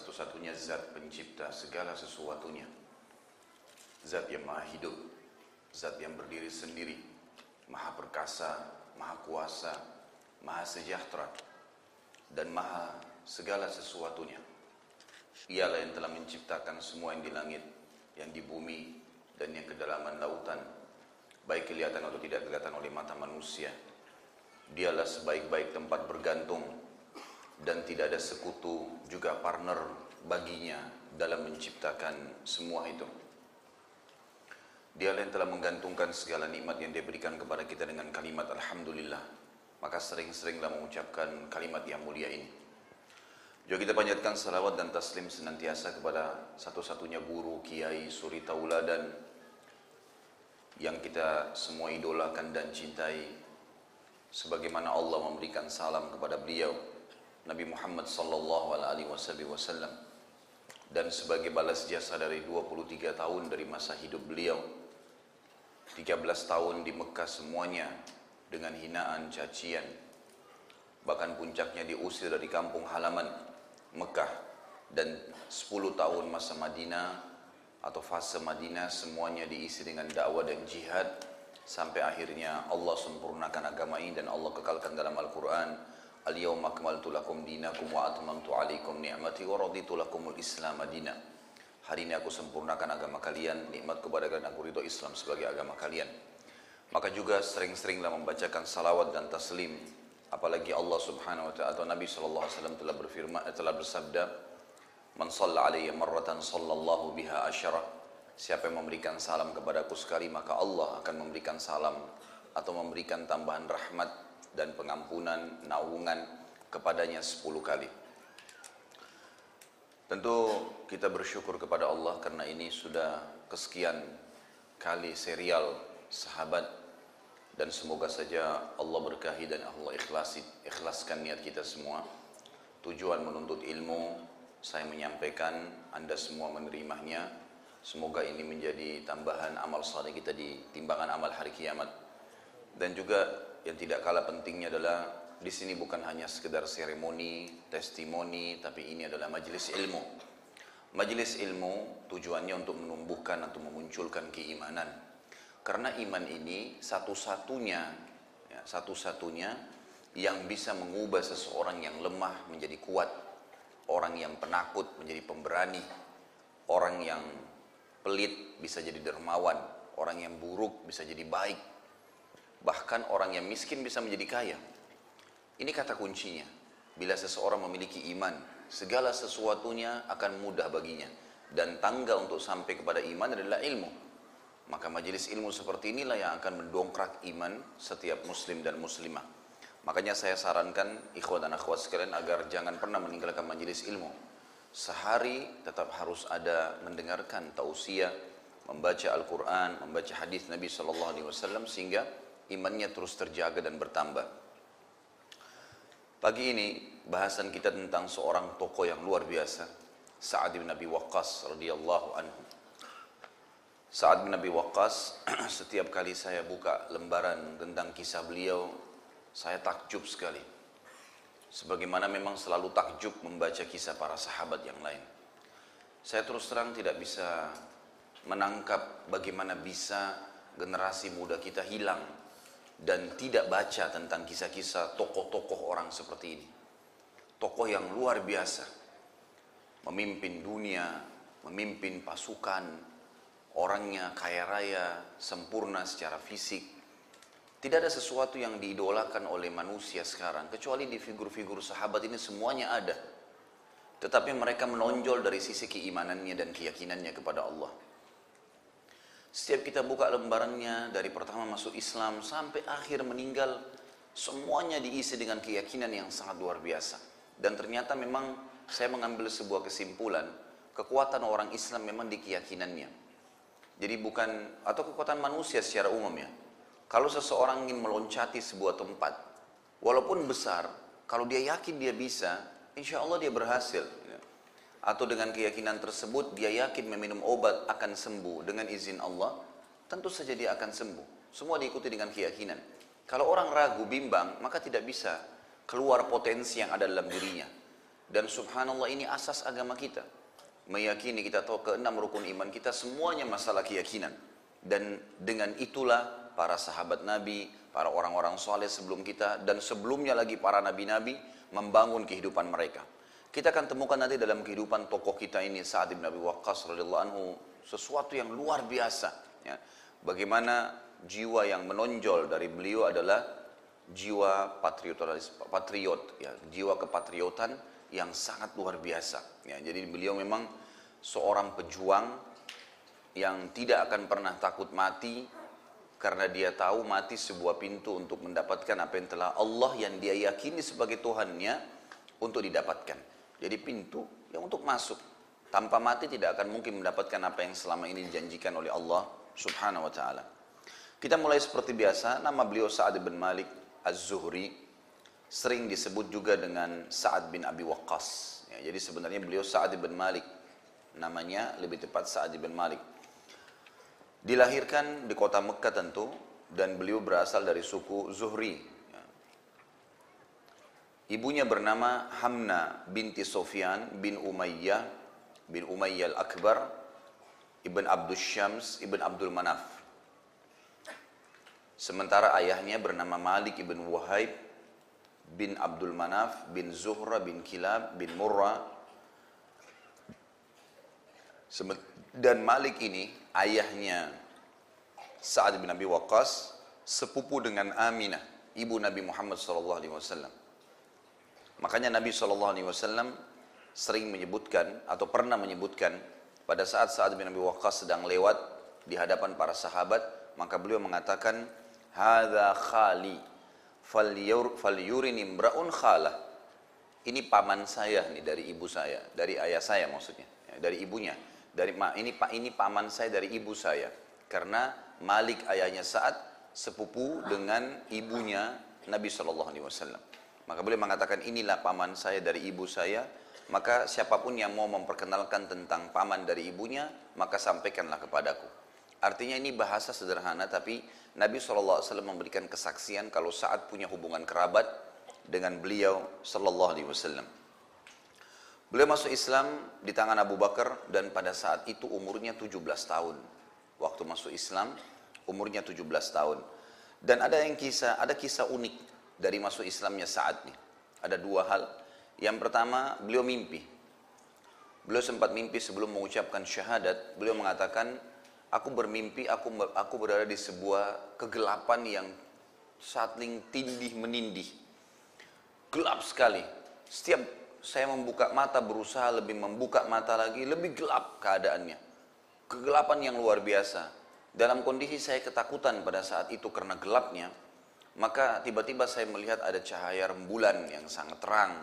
satu-satunya zat pencipta segala sesuatunya, zat yang maha hidup, zat yang berdiri sendiri, maha perkasa, maha kuasa, maha sejahtera, dan maha segala sesuatunya. Dialah yang telah menciptakan semua yang di langit, yang di bumi, dan yang kedalaman lautan, baik kelihatan atau tidak kelihatan oleh mata manusia. Dialah sebaik-baik tempat bergantung, dan tidak ada sekutu juga partner baginya dalam menciptakan semua itu. Dialah yang telah menggantungkan segala nikmat yang dia berikan kepada kita dengan kalimat Alhamdulillah. Maka sering-seringlah mengucapkan kalimat yang mulia ini. Juga kita panjatkan salawat dan taslim senantiasa kepada satu-satunya guru, kiai, suri tauladan yang kita semua idolakan dan cintai, sebagaimana Allah memberikan salam kepada beliau Nabi Muhammad sallallahu alaihi wasallam, dan sebagai balas jasa dari 23 tahun dari masa hidup beliau, 13 tahun di Mekah semuanya dengan hinaan, cacian, bahkan puncaknya diusir dari kampung halaman Mekah, dan 10 tahun masa Madinah atau fase Madinah semuanya diisi dengan dakwah dan jihad, sampai akhirnya Allah sempurnakan agama ini dan Allah kekalkan dalam Al-Quran, Al-yawma akmaltu lakum dinakum wa atmamtu alaikum ni'mati wa raditu lakumul islam madina. Hari ini aku sempurnakan agama kalian, nikmat kepada kalian, aku ridho Islam sebagai agama kalian. Maka juga sering-seringlah membacakan salawat dan taslim, apalagi Allah subhanahu wa ta'ala atau Nabi sallallahu alaihi wasallam telah berfirman, telah bersabda, man shalla alayya marratan sallallahu biha asyara. Siapa yang memberikan salam kepadaku sekali, maka Allah akan memberikan salam atau memberikan tambahan rahmat dan pengampunan, naungan kepadanya 10 kali. Tentu kita bersyukur kepada Allah karena ini sudah kesekian kali serial sahabat, dan semoga saja Allah berkahi dan Allah ikhlaskan niat kita semua. Tujuan menuntut ilmu, saya menyampaikan, Anda semua menerimanya. Semoga ini menjadi tambahan amal saleh kita di timbangan amal hari kiamat. Dan juga yang tidak kalah pentingnya adalah di sini bukan hanya sekedar seremoni, testimoni, tapi ini adalah majelis ilmu. Majelis ilmu tujuannya untuk menumbuhkan atau memunculkan keimanan. Karena iman ini satu-satunya yang bisa mengubah seseorang yang lemah menjadi kuat, orang yang penakut menjadi pemberani, orang yang pelit bisa jadi dermawan, orang yang buruk bisa jadi baik, bahkan orang yang miskin bisa menjadi kaya. Ini kata kuncinya. Bila seseorang memiliki iman, segala sesuatunya akan mudah baginya. Dan tangga untuk sampai kepada iman adalah ilmu. Maka majelis ilmu seperti inilah yang akan mendongkrak iman setiap muslim dan muslimah. Makanya saya sarankan ikhwan dan akhwat sekalian agar jangan pernah meninggalkan majelis ilmu. Sehari tetap harus ada mendengarkan tausiah, membaca Al-Quran, membaca hadis Nabi SAW, sehingga imannya terus terjaga dan bertambah. Pagi ini bahasan kita tentang seorang tokoh yang luar biasa, Sa'ad bin Abi Waqqas radhiyallahu anhu. Sa'ad bin Abi Waqqas, setiap kali saya buka lembaran tentang kisah beliau, saya takjub sekali. Sebagaimana memang selalu takjub membaca kisah para sahabat yang lain. Saya terus terang tidak bisa menangkap bagaimana bisa generasi muda kita hilang dan tidak baca tentang kisah-kisah tokoh-tokoh orang seperti ini. Tokoh yang luar biasa, memimpin dunia, memimpin pasukan, orangnya kaya raya, sempurna secara fisik. Tidak ada sesuatu yang diidolakan oleh manusia sekarang, kecuali di figur-figur sahabat ini semuanya ada. Tetapi mereka menonjol dari sisi keimanannya dan keyakinannya kepada Allah. Setiap kita buka lembarannya, dari pertama masuk Islam sampai akhir meninggal, semuanya diisi dengan keyakinan yang sangat luar biasa. Dan ternyata memang saya mengambil sebuah kesimpulan, kekuatan orang Islam memang di keyakinannya. Jadi bukan, atau kekuatan manusia secara umum ya. Kalau seseorang ingin meloncati sebuah tempat, walaupun besar, kalau dia yakin dia bisa, insya Allah dia berhasil. Atau dengan keyakinan tersebut dia yakin meminum obat akan sembuh dengan izin Allah, tentu saja dia akan sembuh. Semua diikuti dengan keyakinan. Kalau orang ragu, bimbang, maka tidak bisa keluar potensi yang ada dalam dirinya. Dan subhanallah ini asas agama kita. Meyakini, kita tahu keenam rukun iman kita semuanya masalah keyakinan. Dan dengan itulah para sahabat Nabi, para orang-orang soleh sebelum kita, dan sebelumnya lagi para nabi-nabi membangun kehidupan mereka. Kita akan temukan nanti dalam kehidupan tokoh kita ini, Sa'ad bin Abi Waqqas radhiyallahu anhu, sesuatu yang luar biasa. Ya. Bagaimana jiwa yang menonjol dari beliau adalah jiwa patriot, ya, jiwa kepatriotan yang sangat luar biasa. Ya, jadi beliau memang seorang pejuang yang tidak akan pernah takut mati karena dia tahu mati sebuah pintu untuk mendapatkan apa yang telah Allah yang dia yakini sebagai Tuhannya untuk didapatkan. Jadi pintu yang untuk masuk. Tanpa mati tidak akan mungkin mendapatkan apa yang selama ini dijanjikan oleh Allah Subhanahu wa ta'ala. Kita mulai seperti biasa, nama beliau Sa'ad bin Malik Az-Zuhri, sering disebut juga dengan Sa'ad bin Abi Waqqas. Ya, jadi sebenarnya beliau Sa'ad bin Malik, namanya lebih tepat Sa'ad bin Malik. Dilahirkan di kota Mekah tentu, dan beliau berasal dari suku Zuhri. Ya. Ibunya bernama Hamna binti Sufyan bin Umayyah al-Akbar, Ibn Abdul Syams, Ibn Abdul Manaf. Sementara ayahnya bernama Malik ibn Wahib bin Abdul Manaf bin Zuhra bin Kilab bin Murrah. Dan Malik ini ayahnya Sa'ad bin Abi Waqqas sepupu dengan Aminah, ibu Nabi Muhammad SAW. Makanya Nabi SAW sering menyebutkan atau pernah menyebutkan pada saat Sa'ad bin Abi Waqqas sedang lewat di hadapan para sahabat, maka beliau mengatakan, hadza khali falyurini imra'un khalah. Ini paman saya nih, dari ibu saya, dari ayah saya maksudnya, ya, dari ibunya. Ini paman saya dari ibu saya. Karena Malik ayahnya Sa'ad sepupu dengan ibunya Nabi SAW. Maka beliau mengatakan, inilah paman saya dari ibu saya. Maka siapapun yang mau memperkenalkan tentang paman dari ibunya, maka sampaikanlah kepadaku. Artinya ini bahasa sederhana, tapi Nabi SAW memberikan kesaksian kalau Sa'ad punya hubungan kerabat dengan beliau SAW. Beliau masuk Islam di tangan Abu Bakar, dan pada saat itu umurnya 17 tahun. Waktu masuk Islam umurnya 17 tahun. Dan ada kisah unik dari masuk Islamnya Sa'ad nih. Ada dua hal. Yang pertama, beliau mimpi. Beliau sempat mimpi sebelum mengucapkan syahadat. Beliau mengatakan, aku bermimpi, aku berada di sebuah kegelapan yang saling tindih menindih. Gelap sekali. Setiap saya membuka mata, berusaha lebih membuka mata lagi, lebih gelap keadaannya. Kegelapan yang luar biasa. Dalam kondisi saya ketakutan pada saat itu karena gelapnya, maka tiba-tiba saya melihat ada cahaya rembulan yang sangat terang.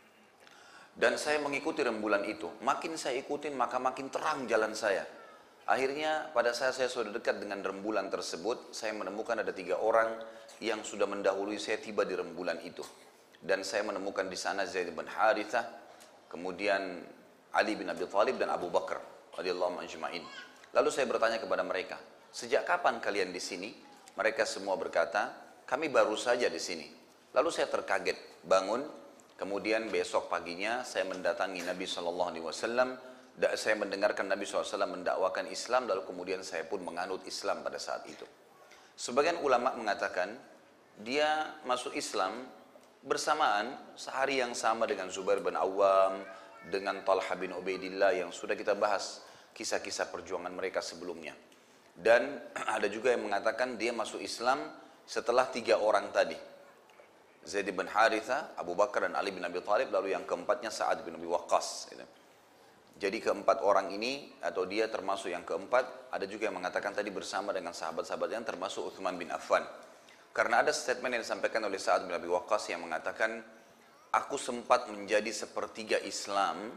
Dan saya mengikuti rembulan itu. Makin saya ikutin, maka makin terang jalan saya. Akhirnya pada saat saya sudah dekat dengan rembulan tersebut, saya menemukan ada 3 orang yang sudah mendahului saya tiba di rembulan itu. Dan saya menemukan di sana Zaid bin Harithah, kemudian Ali bin Abi Thalib dan Abu Bakar radhiyallahu anhum ajma'in. Lalu saya bertanya kepada mereka, sejak kapan kalian di sini? Mereka semua berkata, kami baru saja di sini. Lalu saya terkaget, bangun, kemudian besok paginya saya mendatangi Nabi SAW. Saya mendengarkan Nabi SAW mendakwakan Islam, lalu kemudian saya pun menganut Islam pada saat itu. Sebagian ulama mengatakan dia masuk Islam bersamaan sehari yang sama dengan Zubair bin Awam, dengan Talha bin Ubaidillah yang sudah kita bahas kisah-kisah perjuangan mereka sebelumnya. Dan ada juga yang mengatakan dia masuk Islam setelah 3 orang tadi, Zaid bin Harithah, Abu Bakar dan Ali bin Abi Thalib, lalu yang keempatnya Sa'ad bin Abi Waqqas. Jadi keempat orang ini, atau dia termasuk yang keempat, ada juga yang mengatakan tadi bersama dengan sahabat-sahabat yang termasuk Uthman bin Affan. Karena ada statement yang disampaikan oleh Sa'ad bin Abi Waqqas yang mengatakan, aku sempat menjadi sepertiga Islam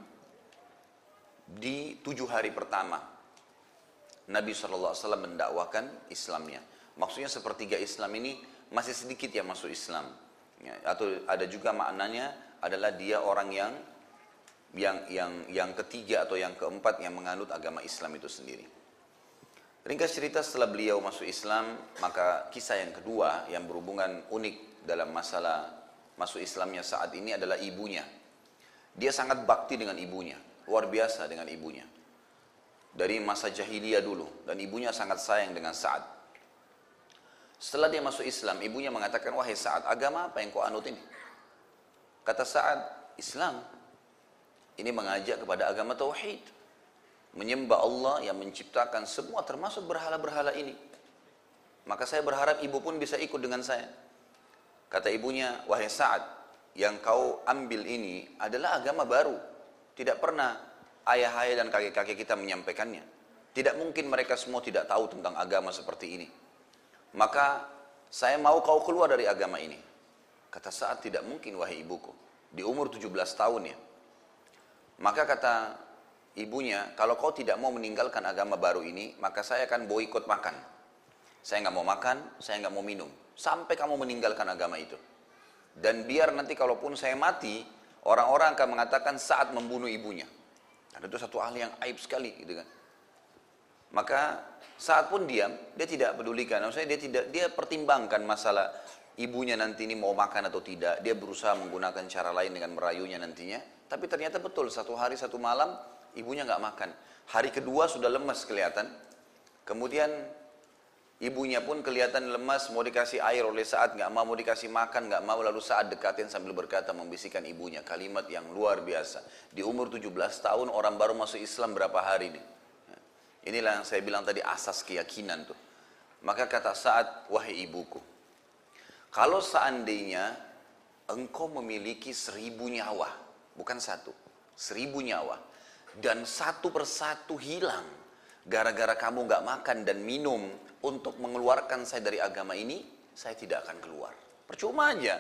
di 7 hari pertama Nabi SAW mendakwakan Islamnya. Maksudnya sepertiga Islam ini masih sedikit yang masuk Islam. Ya, atau ada juga maknanya adalah dia orang yang ketiga atau yang keempat yang menganut agama Islam itu sendiri. Ringkas cerita, setelah beliau masuk Islam, maka kisah yang kedua yang berhubungan unik dalam masalah masuk Islamnya saat ini adalah ibunya. Dia sangat bakti dengan ibunya, luar biasa dengan ibunya. Dari masa jahiliyah dulu, dan ibunya sangat sayang dengan Sa'ad. Setelah dia masuk Islam, ibunya mengatakan, wahai Sa'ad, agama apa yang kau anut ini? Kata Sa'ad, Islam. Ini mengajak kepada agama tauhid. Menyembah Allah yang menciptakan semua termasuk berhala-berhala ini. Maka saya berharap ibu pun bisa ikut dengan saya. Kata ibunya, wahai Sa'ad, yang kau ambil ini adalah agama baru. Tidak pernah ayah-ayah dan kakek-kakek kita menyampaikannya. Tidak mungkin mereka semua tidak tahu tentang agama seperti ini. Maka saya mau kau keluar dari agama ini. Kata Sa'ad, tidak mungkin wahai ibuku. Di umur 17 tahun ya. Maka kata ibunya, kalau kau tidak mau meninggalkan agama baru ini, maka saya akan boikot makan. Saya nggak mau makan, saya nggak mau minum. Sampai kamu meninggalkan agama itu. Dan biar nanti kalaupun saya mati, orang-orang akan mengatakan Sa'ad membunuh ibunya. Dan itu satu hal yang aib sekali gitu kan. Maka Sa'ad pun diam, dia tidak pedulikan. Maksudnya dia pertimbangkan masalah ibunya nanti ini mau makan atau tidak. Dia berusaha menggunakan cara lain dengan merayunya nantinya. Tapi ternyata betul, satu hari satu malam ibunya nggak makan. Hari kedua sudah lemas kelihatan. Kemudian ibunya pun kelihatan lemas, mau dikasih air oleh Sa'ad, nggak mau dikasih makan, nggak mau. Lalu Sa'ad dekatin sambil berkata, membisikkan ibunya kalimat yang luar biasa. Di umur 17 tahun orang baru masuk Islam berapa hari nih? Inilah yang saya bilang tadi asas keyakinan tuh. Maka kata Sa'ad, wahai ibuku, kalau seandainya engkau memiliki 1000 nyawa, bukan 1, 1000 nyawa, dan satu persatu hilang gara-gara kamu nggak makan dan minum untuk mengeluarkan saya dari agama ini, saya tidak akan keluar. Percuma aja.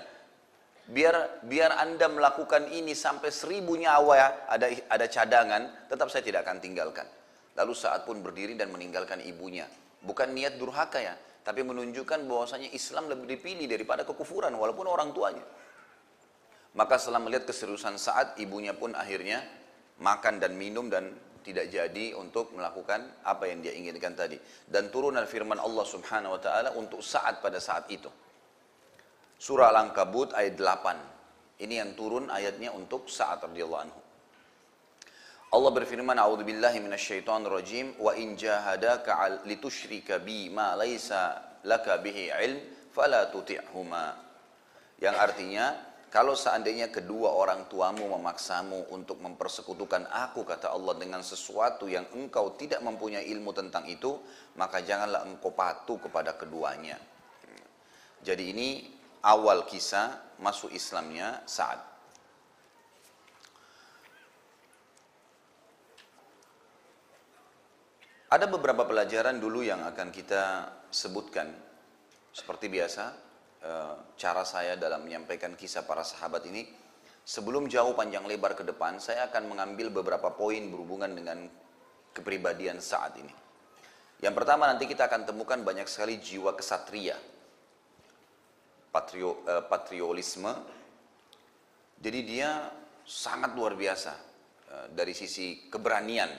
Biar Anda melakukan ini sampai 1000 nyawa ada cadangan, tetap saya tidak akan tinggalkan. Lalu Sa'ad pun berdiri dan meninggalkan ibunya. Bukan niat durhaka ya, tapi menunjukkan bahwasanya Islam lebih dipilih daripada kekufuran walaupun orang tuanya. Maka setelah melihat keseriusan Sa'ad, ibunya pun akhirnya makan dan minum dan tidak jadi untuk melakukan apa yang dia inginkan tadi. Dan turunan firman Allah Subhanahu wa taala untuk Sa'ad pada saat itu. Surah Al-Ankabut ayat 8. Ini yang turun ayatnya untuk Sa'ad radhiyallahu anhu. Allah berfirman, a'udzubillahi minasyaitonir rajim, wa in jahadaka litusyrika bi ma laisa laka bihi ilm fala tuti'huma. Yang artinya, kalau seandainya kedua orang tuamu memaksamu untuk mempersekutukan aku, kata Allah, dengan sesuatu yang engkau tidak mempunyai ilmu tentang itu, maka janganlah engkau patuh kepada keduanya. Jadi ini awal kisah masuk Islamnya Sa'ad. Ada beberapa pelajaran dulu yang akan kita sebutkan. Seperti biasa, cara saya dalam menyampaikan kisah para sahabat ini, sebelum jauh panjang lebar ke depan, saya akan mengambil beberapa poin berhubungan dengan kepribadian Sa'ad ini. Yang pertama, nanti kita akan temukan banyak sekali jiwa kesatria, patriotisme. Jadi dia sangat luar biasa dari sisi keberanian.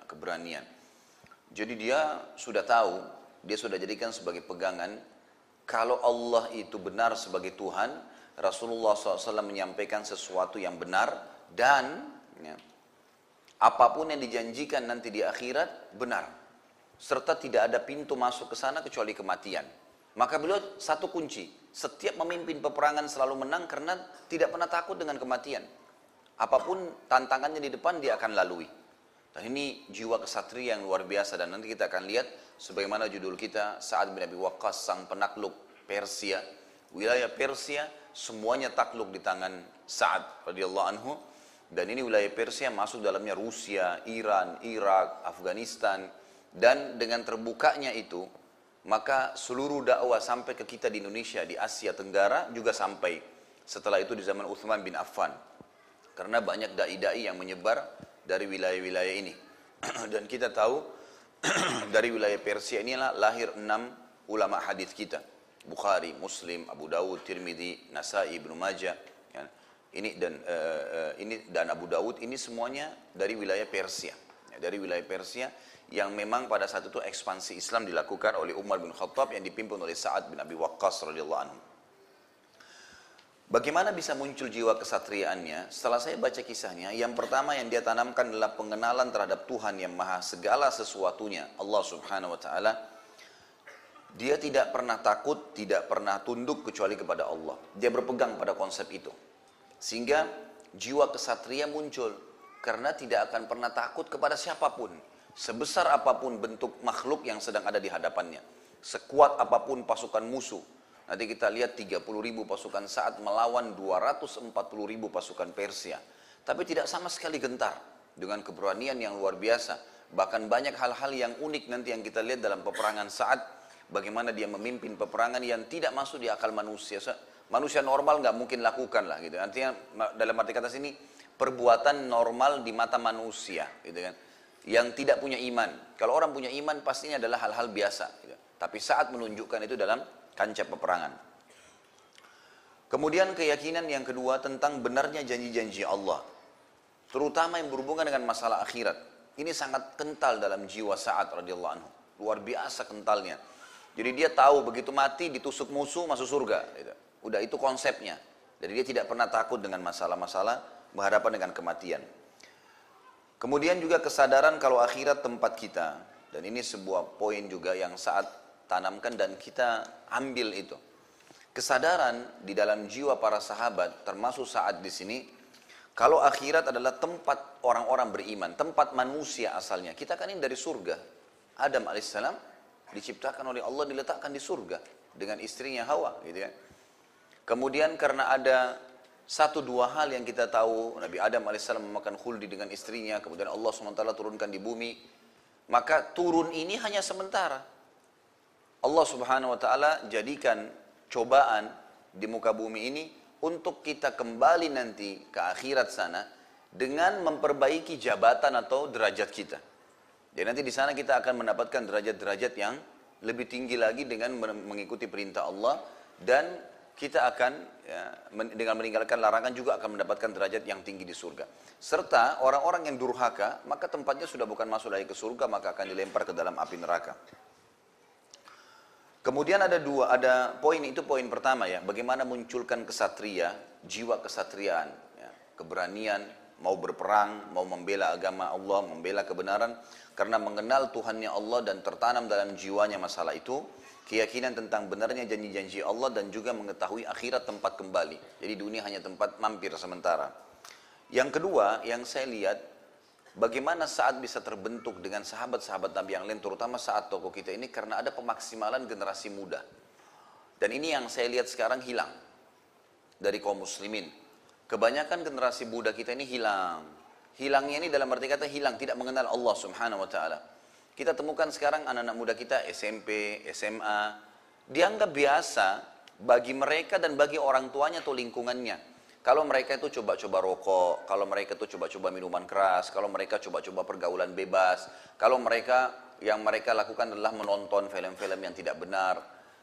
Jadi dia sudah tahu, dia sudah jadikan sebagai pegangan, kalau Allah itu benar sebagai Tuhan, Rasulullah SAW menyampaikan sesuatu yang benar, dan ya, apapun yang dijanjikan nanti di akhirat, benar. Serta tidak ada pintu masuk ke sana kecuali kematian. Maka beliau satu kunci, setiap memimpin peperangan selalu menang karena tidak pernah takut dengan kematian. Apapun tantangannya di depan dia akan lalui. Dan ini jiwa kesatria yang luar biasa, dan nanti kita akan lihat sebagaimana judul kita, Sa'ad bin Abi Waqqas, sang penakluk Persia. Wilayah Persia semuanya takluk di tangan Sa'ad radhiyallahu anhu, dan ini wilayah Persia masuk dalamnya Rusia, Iran, Irak, Afghanistan, dan dengan terbukanya itu maka seluruh dakwah sampai ke kita di Indonesia, di Asia Tenggara juga sampai. Setelah itu di zaman Uthman bin Affan, karena banyak dai-dai yang menyebar dari wilayah-wilayah ini. Dan kita tahu dari wilayah Persia inilah lahir 6 ulama hadis kita, Bukhari, Muslim, Abu Dawud, Tirmidzi, Nasai, Ibnu Majah, ya. Ini dan Abu Dawud, ini semuanya dari wilayah Persia, ya, dari wilayah Persia yang memang pada saat itu ekspansi Islam dilakukan oleh Umar bin Khattab yang dipimpin oleh Sa'ad bin Abi Waqqas radhiyallahu anhu. Bagaimana bisa muncul jiwa kesatriaannya? Setelah saya baca kisahnya, yang pertama yang dia tanamkan adalah pengenalan terhadap Tuhan yang maha segala sesuatunya, Allah subhanahu wa ta'ala. Dia tidak pernah takut, tidak pernah tunduk kecuali kepada Allah. Dia berpegang pada konsep itu. Sehingga jiwa kesatria muncul. Karena tidak akan pernah takut kepada siapapun. Sebesar apapun bentuk makhluk yang sedang ada di hadapannya. Sekuat apapun pasukan musuh. Nanti kita lihat 30.000 pasukan Sa'ad melawan 240.000 pasukan Persia. Tapi tidak sama sekali gentar. Dengan keberanian yang luar biasa. Bahkan banyak hal-hal yang unik nanti yang kita lihat dalam peperangan Sa'ad. Bagaimana dia memimpin peperangan yang tidak masuk di akal manusia. Manusia normal nggak mungkin lakukan lah gitu. Artinya dalam arti kata sini perbuatan normal di mata manusia gitu kan. Yang tidak punya iman. Kalau orang punya iman pastinya adalah hal-hal biasa gitu. Tapi saat menunjukkan itu dalam kancah peperangan. Kemudian keyakinan yang kedua tentang benarnya janji-janji Allah. Terutama yang berhubungan dengan masalah akhirat. Ini sangat kental dalam jiwa Sa'ad radhiyallahu anhu. Luar biasa kentalnya. Jadi dia tahu begitu mati ditusuk musuh masuk surga. Gitu. Udah itu konsepnya. Jadi dia tidak pernah takut dengan masalah-masalah berhadapan dengan kematian. Kemudian juga kesadaran kalau akhirat tempat kita. Dan ini sebuah poin juga yang saat tanamkan dan kita ambil itu. Kesadaran di dalam jiwa para sahabat termasuk saat di sini. Kalau akhirat adalah tempat orang-orang beriman. Tempat manusia asalnya. Kita kan ini dari surga. Adam alaihissalam diciptakan oleh Allah diletakkan di surga dengan istrinya Hawa gitu kan. Kemudian karena ada satu dua hal yang kita tahu, Nabi Adam alaihissalam memakan khuldi dengan istrinya, kemudian Allah SWT turunkan di bumi, maka turun ini hanya sementara. Allah Subhanahu wa taala jadikan cobaan di muka bumi ini untuk kita kembali nanti ke akhirat sana dengan memperbaiki jabatan atau derajat kita. Jadi nanti di sana kita akan mendapatkan derajat-derajat yang lebih tinggi lagi dengan mengikuti perintah Allah dan kita akan dengan meninggalkan larangan juga akan mendapatkan derajat yang tinggi di surga. Serta orang-orang yang durhaka maka tempatnya sudah bukan masuk lagi ke surga maka akan dilempar ke dalam api neraka. Kemudian ada poin itu poin pertama ya, bagaimana munculkan kesatria, jiwa kesatriaan, ya, keberanian mau berperang, mau membela agama Allah, membela kebenaran. Karena mengenal Tuhannya Allah dan tertanam dalam jiwanya masalah itu, keyakinan tentang benarnya janji-janji Allah dan juga mengetahui akhirat tempat kembali. Jadi dunia hanya tempat mampir sementara. Yang kedua, yang saya lihat, bagaimana saat bisa terbentuk dengan sahabat-sahabat Nabi yang lain, terutama saat tokoh kita ini, karena ada pemaksimalan generasi muda. Dan ini yang saya lihat sekarang hilang dari kaum muslimin. Kebanyakan generasi muda kita ini hilang. Hilangnya ini dalam arti kata hilang, tidak mengenal Allah subhanahu wa ta'ala. Kita temukan sekarang anak-anak muda kita SMP, SMA, dianggap biasa bagi mereka dan bagi orang tuanya atau lingkungannya. Kalau mereka itu coba-coba rokok, kalau mereka itu coba-coba minuman keras, kalau mereka coba-coba pergaulan bebas, kalau mereka yang mereka lakukan adalah menonton film-film yang tidak benar.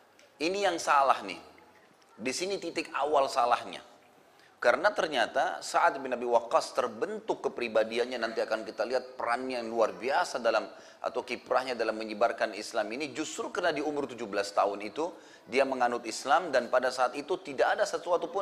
Ini yang salah nih. Di sini titik awal salahnya. Karena ternyata Sa'ad bin Abi Waqqas terbentuk kepribadiannya, nanti akan kita lihat perannya yang luar biasa dalam atau kiprahnya dalam menyebarkan Islam ini justru karena di umur 17 tahun itu dia menganut Islam dan pada saat itu tidak ada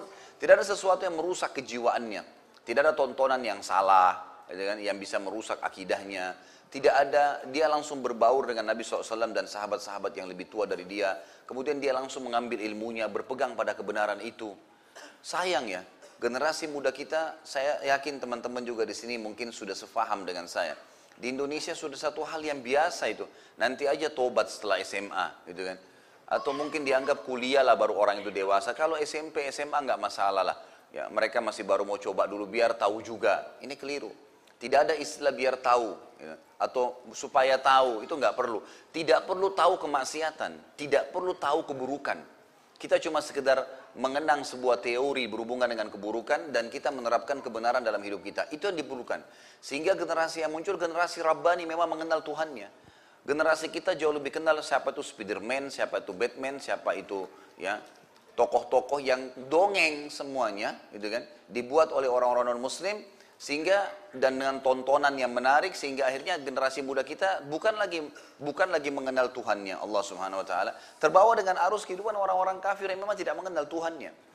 sesuatu yang merusak kejiwaannya. Tidak ada tontonan yang salah yang bisa merusak akidahnya. Tidak ada, dia langsung berbaur dengan Nabi SAW dan sahabat-sahabat yang lebih tua dari dia. Kemudian dia langsung mengambil ilmunya, berpegang pada kebenaran itu. Sayang ya. Generasi muda kita, saya yakin teman-teman juga di sini mungkin sudah sefaham dengan saya. Di Indonesia sudah satu hal yang biasa itu. Nanti aja tobat setelah SMA, gitu kan. Atau mungkin dianggap kuliah lah baru orang itu dewasa. Kalau SMP, SMA nggak masalah lah. Ya, mereka masih baru mau coba dulu biar tahu juga. Ini keliru. Tidak ada istilah biar tahu. Ya. Atau supaya tahu, itu nggak perlu. Tidak perlu tahu kemaksiatan. Tidak perlu tahu keburukan. Kita cuma sekedar mengenang sebuah teori berhubungan dengan keburukan dan kita menerapkan kebenaran dalam hidup kita. Itu yang diperlukan. Sehingga generasi yang muncul, generasi Rabbani memang mengenal Tuhannya. Generasi kita jauh lebih kenal siapa itu Spiderman, siapa itu Batman, siapa itu ya tokoh-tokoh yang dongeng semuanya, gitu kan, dibuat oleh orang-orang non-Muslim. Sehingga dan dengan tontonan yang menarik sehingga akhirnya generasi muda kita bukan lagi mengenal Tuhannya Allah Subhanahu wa taala, terbawa dengan arus kehidupan orang-orang kafir yang memang tidak mengenal Tuhannya.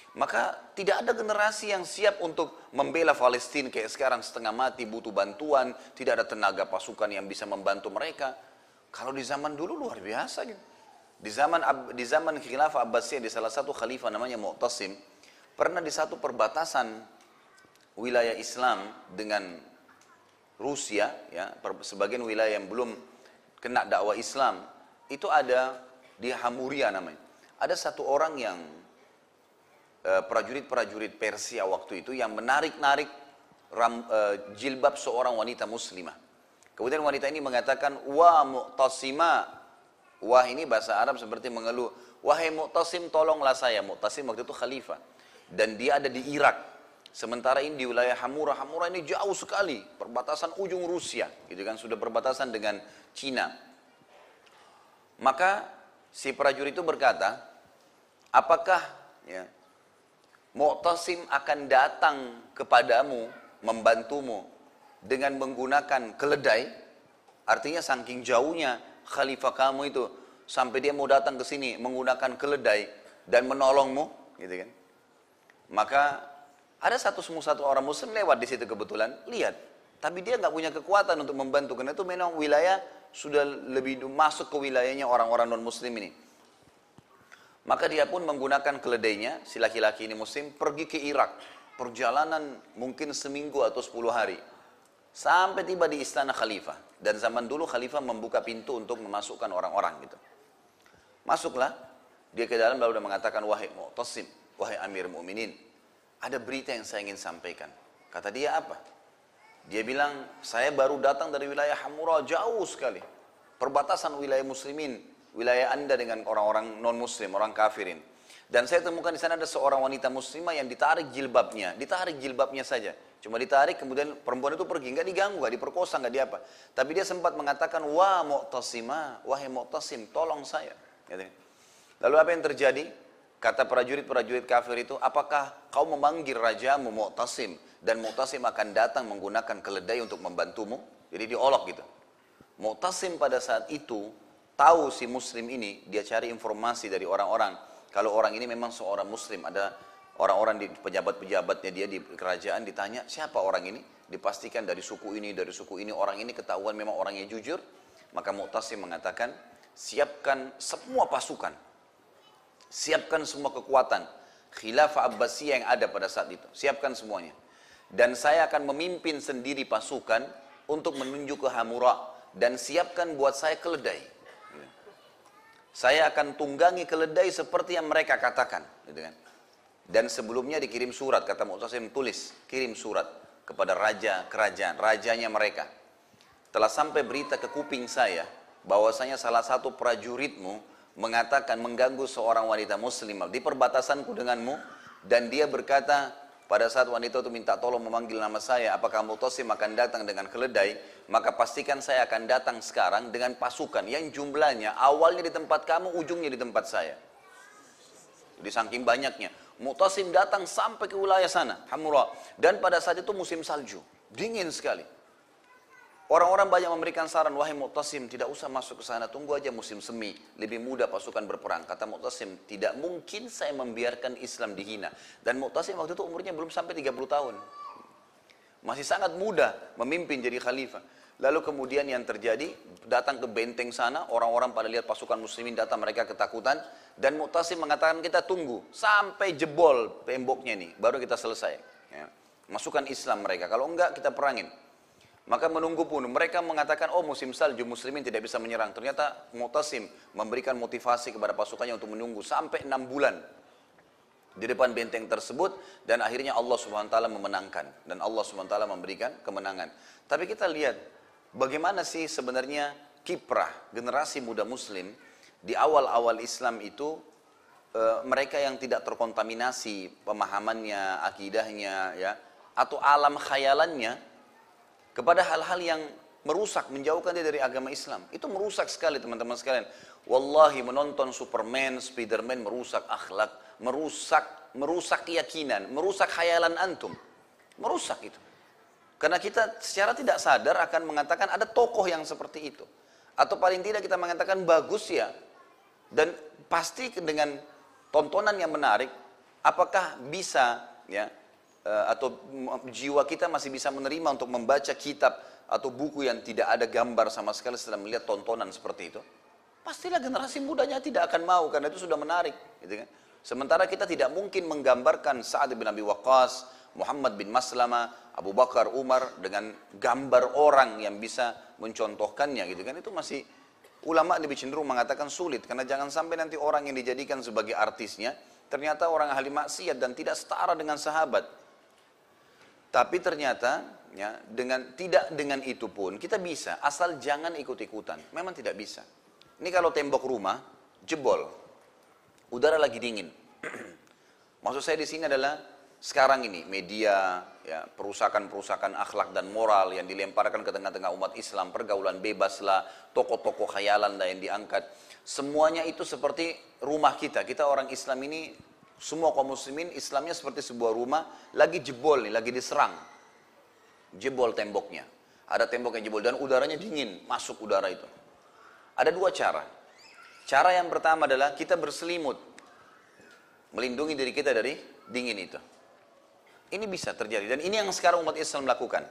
Maka tidak ada generasi yang siap untuk membela Palestina kayak sekarang setengah mati, butuh bantuan, tidak ada tenaga pasukan yang bisa membantu mereka. Kalau di zaman dulu luar biasa gitu. Di zaman Khilafah Abbasiyah, di salah satu khalifah namanya Mu'tasim, pernah di satu perbatasan wilayah Islam dengan Rusia, ya, sebagian wilayah yang belum kena dakwah Islam, itu ada di Hamuria namanya. Ada satu orang yang prajurit-prajurit Persia waktu itu yang menarik-narik jilbab seorang wanita muslimah. Kemudian wanita ini mengatakan, "Wa Mu'tasima." Wah ini bahasa Arab seperti mengeluh. "Wahai Mu'tasim, tolonglah saya." Mu'tasim waktu itu khalifah. Dan dia ada di Irak. Sementara ini di wilayah Hamura. Hamura ini jauh sekali, perbatasan ujung Rusia, gitu kan, sudah perbatasan dengan Cina. Maka si prajurit itu berkata, "Apakah ya, Mu'tasim akan datang kepadamu, membantumu dengan menggunakan keledai?" Artinya saking jauhnya khalifah kamu itu, sampai dia mau datang ke sini menggunakan keledai dan menolongmu, gitu kan. Maka ada satu orang muslim lewat di situ kebetulan, lihat. Tapi dia nggak punya kekuatan untuk membantu, karena itu memang wilayah sudah lebih masuk ke wilayahnya orang-orang non-muslim ini. Maka dia pun menggunakan keledainya, si laki-laki ini muslim, pergi ke Irak. Perjalanan mungkin seminggu atau 10 hari. Sampai tiba di istana khalifah. Dan zaman dulu khalifah membuka pintu untuk memasukkan orang-orang gitu. Masuklah, dia ke dalam lalu dia mengatakan, "Wahai Mu'tasim, wahai Amir Mu'minin, ada berita yang saya ingin sampaikan." Kata dia, "Apa?" Dia bilang, "Saya baru datang dari wilayah Hamura, jauh sekali. Perbatasan wilayah muslimin, wilayah Anda dengan orang-orang non-muslim, orang kafirin. Dan saya temukan di sana ada seorang wanita muslimah yang ditarik jilbabnya saja. Cuma ditarik, kemudian perempuan itu pergi, nggak diganggu, nggak diperkosa, nggak diapa. Tapi dia sempat mengatakan, 'Wa Mu'tasimah, wahai Mu'tasim, tolong saya.'" Lalu apa yang terjadi? Kata prajurit-prajurit kafir itu, "Apakah kau memanggil rajamu Mu'tasim dan Mu'tasim akan datang menggunakan keledai untuk membantumu?" Jadi diolok gitu. Mu'tasim pada saat itu tahu si muslim ini, dia cari informasi dari orang-orang. Kalau orang ini memang seorang muslim, ada orang-orang di pejabat-pejabatnya dia di kerajaan ditanya, "Siapa orang ini?" Dipastikan dari suku ini, orang ini ketahuan memang orangnya jujur. Maka Mu'tasim mengatakan, "Siapkan semua pasukan. Siapkan semua kekuatan Khilafah Abbasiyah yang ada pada saat itu. Siapkan semuanya. Dan saya akan memimpin sendiri pasukan untuk menuju ke Hamura. Dan siapkan buat saya keledai. Saya akan tunggangi keledai seperti yang mereka katakan." Gitu kan. Dan sebelumnya dikirim surat, kata Mu'tasim, tulis, kirim surat kepada raja kerajaan, rajanya mereka. "Telah sampai berita ke kuping saya, bahwasanya salah satu prajuritmu mengatakan mengganggu seorang wanita muslimah di perbatasanku denganmu, dan dia berkata pada saat wanita itu minta tolong memanggil nama saya, apakah Mu'tasim akan datang dengan keledai, maka pastikan saya akan datang sekarang dengan pasukan yang jumlahnya awalnya di tempat kamu, ujungnya di tempat saya." Jadi saking banyaknya, Mu'tasim datang sampai ke wilayah sana, Hamura. Dan pada saat itu musim salju, dingin sekali. Orang-orang banyak memberikan saran, "Wahai Mu'tasim, tidak usah masuk ke sana, tunggu aja musim semi, lebih mudah pasukan berperang." Kata Mu'tasim, "Tidak mungkin saya membiarkan Islam dihina." Dan Mu'tasim waktu itu umurnya belum sampai 30 tahun. Masih sangat muda memimpin jadi khalifah. Lalu kemudian yang terjadi, datang ke benteng sana, orang-orang pada lihat pasukan muslimin datang, mereka ketakutan. Dan Mu'tasim mengatakan, "Kita tunggu sampai jebol temboknya nih, baru kita selesai. Ya. Masukkan Islam mereka, kalau enggak kita perangin." Maka menunggu pun, mereka mengatakan, "Oh musim salju, muslimin tidak bisa menyerang." Ternyata Mu'tasim memberikan motivasi kepada pasukannya untuk menunggu sampai 6 bulan di depan benteng tersebut, dan akhirnya Allah SWT memenangkan, dan Allah SWT memberikan kemenangan. Tapi kita lihat bagaimana sih sebenarnya kiprah generasi muda muslim di awal-awal Islam itu, mereka yang tidak terkontaminasi pemahamannya, akidahnya, ya, atau alam khayalannya kepada hal-hal yang merusak, menjauhkan dia dari agama Islam. Itu merusak sekali teman-teman sekalian. Wallahi menonton Superman, Spiderman merusak akhlak, merusak keyakinan, merusak khayalan antum. Merusak itu. Karena kita secara tidak sadar akan mengatakan ada tokoh yang seperti itu. Atau paling tidak kita mengatakan bagus ya. Dan pasti dengan tontonan yang menarik, Apakah bisa ya atau jiwa kita masih bisa menerima untuk membaca kitab atau buku yang tidak ada gambar sama sekali setelah melihat tontonan seperti itu? Pastilah generasi mudanya tidak akan mau karena itu sudah menarik, gitu kan? Sementara kita tidak mungkin menggambarkan Sa'ad bin Abi Waqqas, Muhammad bin Maslama, Abu Bakar, Umar dengan gambar orang yang bisa mencontohkannya, gitu kan? Itu masih ulama lebih cenderung mengatakan sulit karena jangan sampai nanti orang yang dijadikan sebagai artisnya ternyata orang ahli maksiat dan tidak setara dengan sahabat. Tapi ternyata ya tidak dengan itu pun kita bisa, asal jangan ikut-ikutan. Memang tidak bisa. Ini kalau tembok rumah jebol, udara lagi dingin. Maksud saya di sini adalah sekarang ini media, ya, perusakan-perusakan akhlak dan moral yang dilemparkan ke tengah-tengah umat Islam, pergaulan bebas lah, tokoh-tokoh khayalan lah yang diangkat. Semuanya itu seperti rumah kita. Kita orang Islam ini, semua kaum muslimin Islamnya seperti sebuah rumah, lagi jebol nih, lagi diserang. Jebol temboknya. Ada tembok yang jebol dan udaranya dingin, masuk udara itu. Ada dua cara. Cara yang pertama adalah kita berselimut, melindungi diri kita dari dingin itu. Ini bisa terjadi dan ini yang sekarang umat Islam lakukan.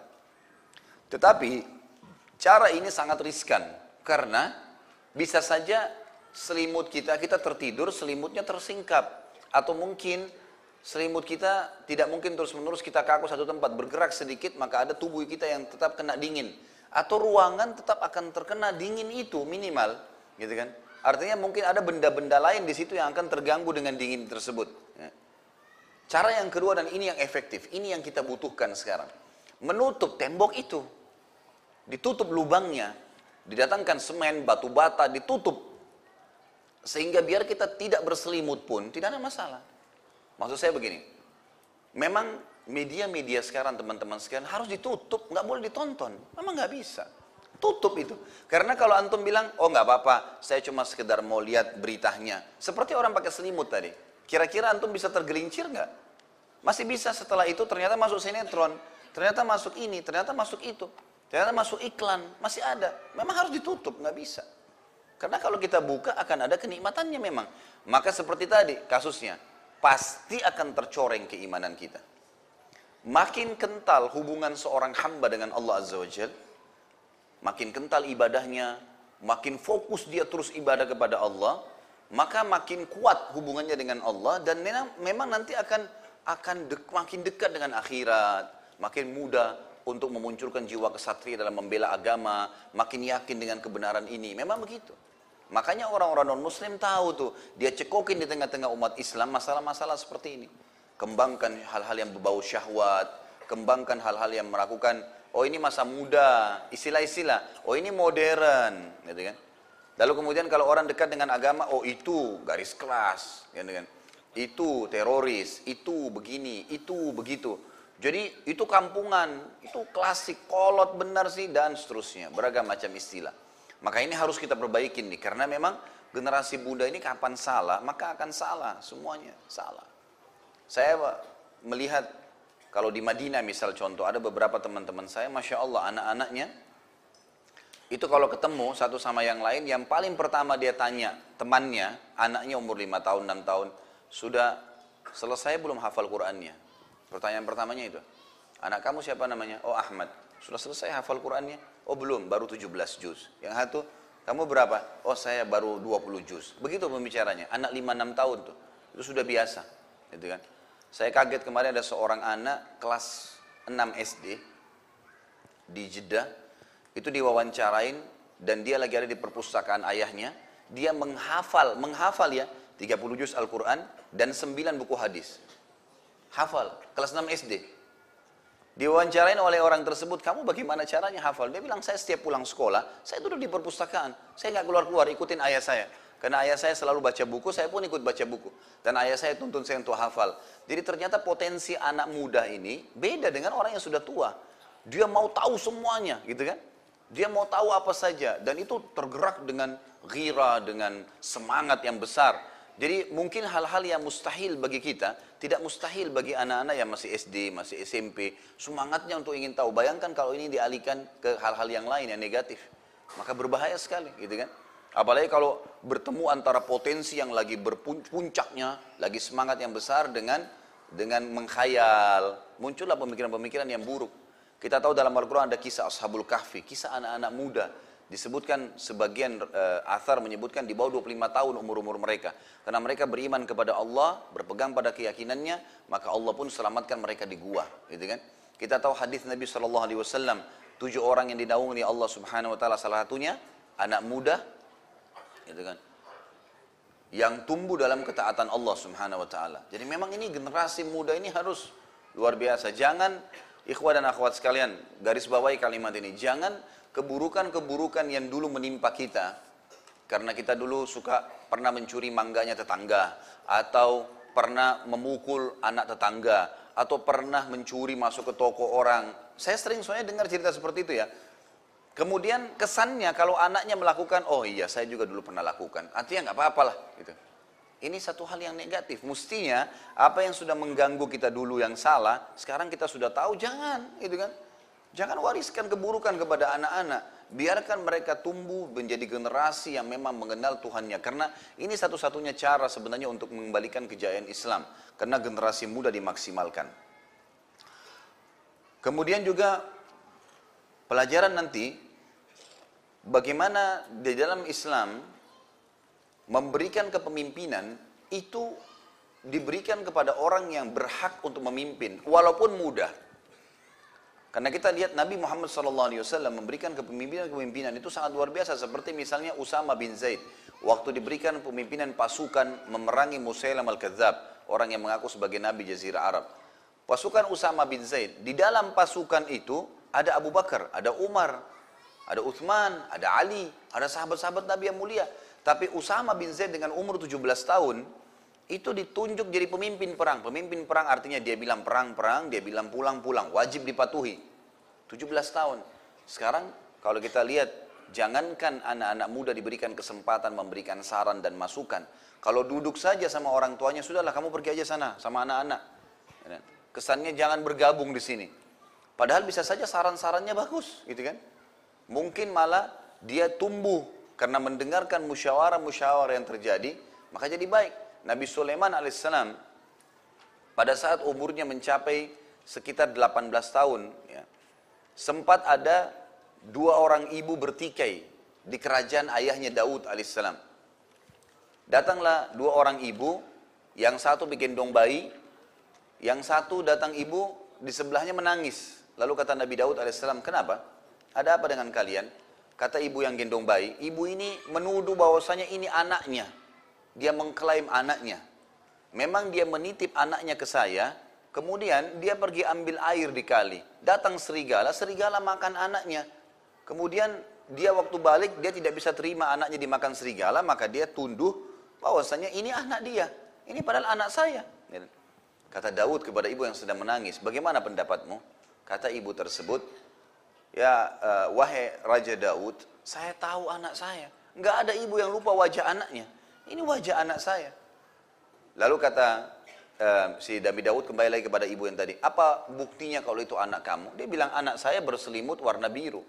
Tetapi cara ini sangat riskan karena bisa saja selimut kita tertidur, selimutnya tersingkap atau mungkin selimut kita tidak mungkin terus-menerus kita kaku satu tempat, bergerak sedikit maka ada tubuh kita yang tetap kena dingin. Atau ruangan tetap akan terkena dingin itu minimal, gitu kan? Artinya mungkin ada benda-benda lain di situ yang akan terganggu dengan dingin tersebut. Ya. Cara yang kedua dan ini yang efektif, ini yang kita butuhkan sekarang. Menutup tembok itu, ditutup lubangnya, didatangkan semen, batu bata, ditutup. Sehingga biar kita tidak berselimut pun, tidak ada masalah. Maksud saya begini, memang media-media sekarang teman-teman sekalian harus ditutup, nggak boleh ditonton. Memang nggak bisa. Tutup itu. Karena kalau antum bilang, oh nggak apa-apa, saya cuma sekedar mau lihat beritanya. Seperti orang pakai selimut tadi. Kira-kira antum bisa tergelincir nggak? Masih bisa setelah itu ternyata masuk sinetron, ternyata masuk ini, ternyata masuk itu, ternyata masuk iklan, masih ada. Memang harus ditutup, nggak bisa. Karena kalau kita buka akan ada kenikmatannya memang. Maka seperti tadi kasusnya, pasti akan tercoreng keimanan kita. Makin kental hubungan seorang hamba dengan Allah Azza wa Jalla, makin kental ibadahnya, makin fokus dia terus ibadah kepada Allah, maka makin kuat hubungannya dengan Allah dan memang nanti akan makin dekat dengan akhirat, makin mudah untuk memunculkan jiwa kesatria dalam membela agama, makin yakin dengan kebenaran ini. Memang begitu. Makanya orang-orang non-muslim tahu tuh, dia cekokin di tengah-tengah umat Islam masalah-masalah seperti ini. Kembangkan hal-hal yang berbau syahwat, kembangkan hal-hal yang melakukan, oh ini masa muda, istilah-istilah, oh ini modern, gitu kan. Lalu kemudian kalau orang dekat dengan agama, oh itu garis keras, gitu kan. Itu teroris, itu begini, itu begitu. Jadi itu kampungan, itu klasik, kolot benar sih, dan seterusnya. Beragam macam istilah. Maka ini harus kita perbaikin nih, karena memang generasi muda ini kapan salah, maka akan salah, semuanya salah. Saya melihat kalau di Madinah misal contoh, ada beberapa teman-teman saya, Masya Allah anak-anaknya, itu kalau ketemu satu sama yang lain, yang paling pertama dia tanya temannya, anaknya umur 5 tahun, 6 tahun, sudah selesai belum hafal Qur'annya? Pertanyaan pertamanya itu, anak kamu siapa namanya? Oh Ahmad. Sudah selesai hafal Qur'annya? Oh belum, baru 17 juz. Yang satu, kamu berapa? Oh saya baru 20 juz. Begitu pembicaranya, anak 5-6 tahun tuh, itu sudah biasa, gitu kan. Saya kaget kemarin ada seorang anak kelas 6 SD di Jeddah, itu diwawancarain dan dia lagi ada di perpustakaan ayahnya, dia menghafal ya 30 juz Al-Quran dan 9 buku hadis. Hafal, kelas 6 SD. Diwawancarain oleh orang tersebut, kamu bagaimana caranya hafal? Dia bilang, saya setiap pulang sekolah, saya duduk di perpustakaan, saya nggak keluar-keluar, ikutin ayah saya. Karena ayah saya selalu baca buku, saya pun ikut baca buku. Dan ayah saya tuntun saya untuk hafal. Jadi ternyata potensi anak muda ini beda dengan orang yang sudah tua. Dia mau tahu semuanya, gitu kan? Dia mau tahu apa saja. Dan itu tergerak dengan ghira, dengan semangat yang besar. Jadi mungkin hal-hal yang mustahil bagi kita, tidak mustahil bagi anak-anak yang masih SD, masih SMP. Semangatnya untuk ingin tahu. Bayangkan kalau ini dialihkan ke hal-hal yang lain, yang negatif. Maka berbahaya sekali, gitu kan? Apalagi kalau bertemu antara potensi yang lagi berpuncaknya, lagi semangat yang besar dengan menghayal, muncullah pemikiran-pemikiran yang buruk. Kita tahu dalam Al-Quran ada kisah Ashabul Kahfi, kisah anak-anak muda. Disebutkan sebagian athar menyebutkan di bawah 25 tahun umur-umur mereka. Karena mereka beriman kepada Allah, berpegang pada keyakinannya, maka Allah pun selamatkan mereka di gua. Gitu kan? Kita tahu hadis Nabi SAW, 7 orang yang dinaungi Allah Subhanahu Wa Taala, salah satunya anak muda, gitu kan, yang tumbuh dalam ketaatan Allah Subhanahu Wa Taala. Jadi memang ini generasi muda ini harus luar biasa. Jangan, ikhwah dan akhwat sekalian, garis bawahi kalimat ini, jangan keburukan-keburukan yang dulu menimpa kita, karena kita dulu pernah mencuri mangganya tetangga, atau pernah memukul anak tetangga, atau pernah mencuri masuk ke toko orang. Saya sering soalnya dengar cerita seperti itu ya. Kemudian kesannya kalau anaknya melakukan, oh iya saya juga dulu pernah lakukan, artinya nggak apa-apalah gitu. Ini satu hal yang negatif. Mestinya apa yang sudah mengganggu kita dulu yang salah, sekarang kita sudah tahu, jangan, gitu kan? Jangan wariskan keburukan kepada anak-anak. Biarkan mereka tumbuh menjadi generasi yang memang mengenal Tuhannya. Karena ini satu-satunya cara sebenarnya untuk mengembalikan kejayaan Islam. Karena generasi muda dimaksimalkan. Kemudian juga pelajaran nanti, bagaimana di dalam Islam memberikan kepemimpinan itu diberikan kepada orang yang berhak untuk memimpin, walaupun muda. Karena kita lihat Nabi Muhammad SAW memberikan kepemimpinan itu sangat luar biasa. Seperti misalnya Usama bin Zaid. Waktu diberikan pemimpinan pasukan memerangi Musailam al-Kadzab. Orang yang mengaku sebagai Nabi Jazirah Arab. Pasukan Usama bin Zaid. Di dalam pasukan itu ada Abu Bakar, ada Umar, ada Uthman, ada Ali, ada sahabat-sahabat Nabi yang mulia. Tapi Usama bin Zaid dengan umur 17 tahun, itu ditunjuk jadi pemimpin perang. Pemimpin perang artinya dia bilang perang-perang, dia bilang pulang-pulang, wajib dipatuhi. 17 tahun. Sekarang kalau kita lihat, jangankan anak-anak muda diberikan kesempatan memberikan saran dan masukan. Kalau duduk saja sama orang tuanya, sudahlah kamu pergi aja sana sama anak-anak. Kesannya jangan bergabung di sini. Padahal bisa saja saran-sarannya bagus, gitu kan? Mungkin malah dia tumbuh karena mendengarkan musyawarah-musyawarah yang terjadi, maka jadi baik. Nabi Sulaiman alaihissalam pada saat umurnya mencapai sekitar 18 tahun, ya, sempat ada 2 orang ibu bertikai di kerajaan ayahnya Daud alaihissalam. Datanglah 2 orang ibu, yang satu gendong bayi, yang satu datang ibu di sebelahnya menangis. Lalu kata Nabi Daud alaihissalam, kenapa? Ada apa dengan kalian? Kata ibu yang gendong bayi, ibu ini menuduh bahwasanya ini anaknya. Dia mengklaim anaknya. Memang dia menitip anaknya ke saya, kemudian dia pergi ambil air di kali. Datang serigala, serigala makan anaknya. Kemudian dia waktu balik, dia tidak bisa terima anaknya dimakan serigala, maka dia tunduh bahwasanya ini anak dia. Ini padahal anak saya. Kata Daud kepada ibu yang sedang menangis, bagaimana pendapatmu? Kata ibu tersebut, ya wahai Raja Daud, saya tahu anak saya. Enggak ada ibu yang lupa wajah anaknya. Ini wajah anak saya. Lalu kata si Nabi Daud kembali lagi kepada ibu yang tadi. Apa buktinya kalau itu anak kamu? Dia bilang anak saya berselimut warna biru.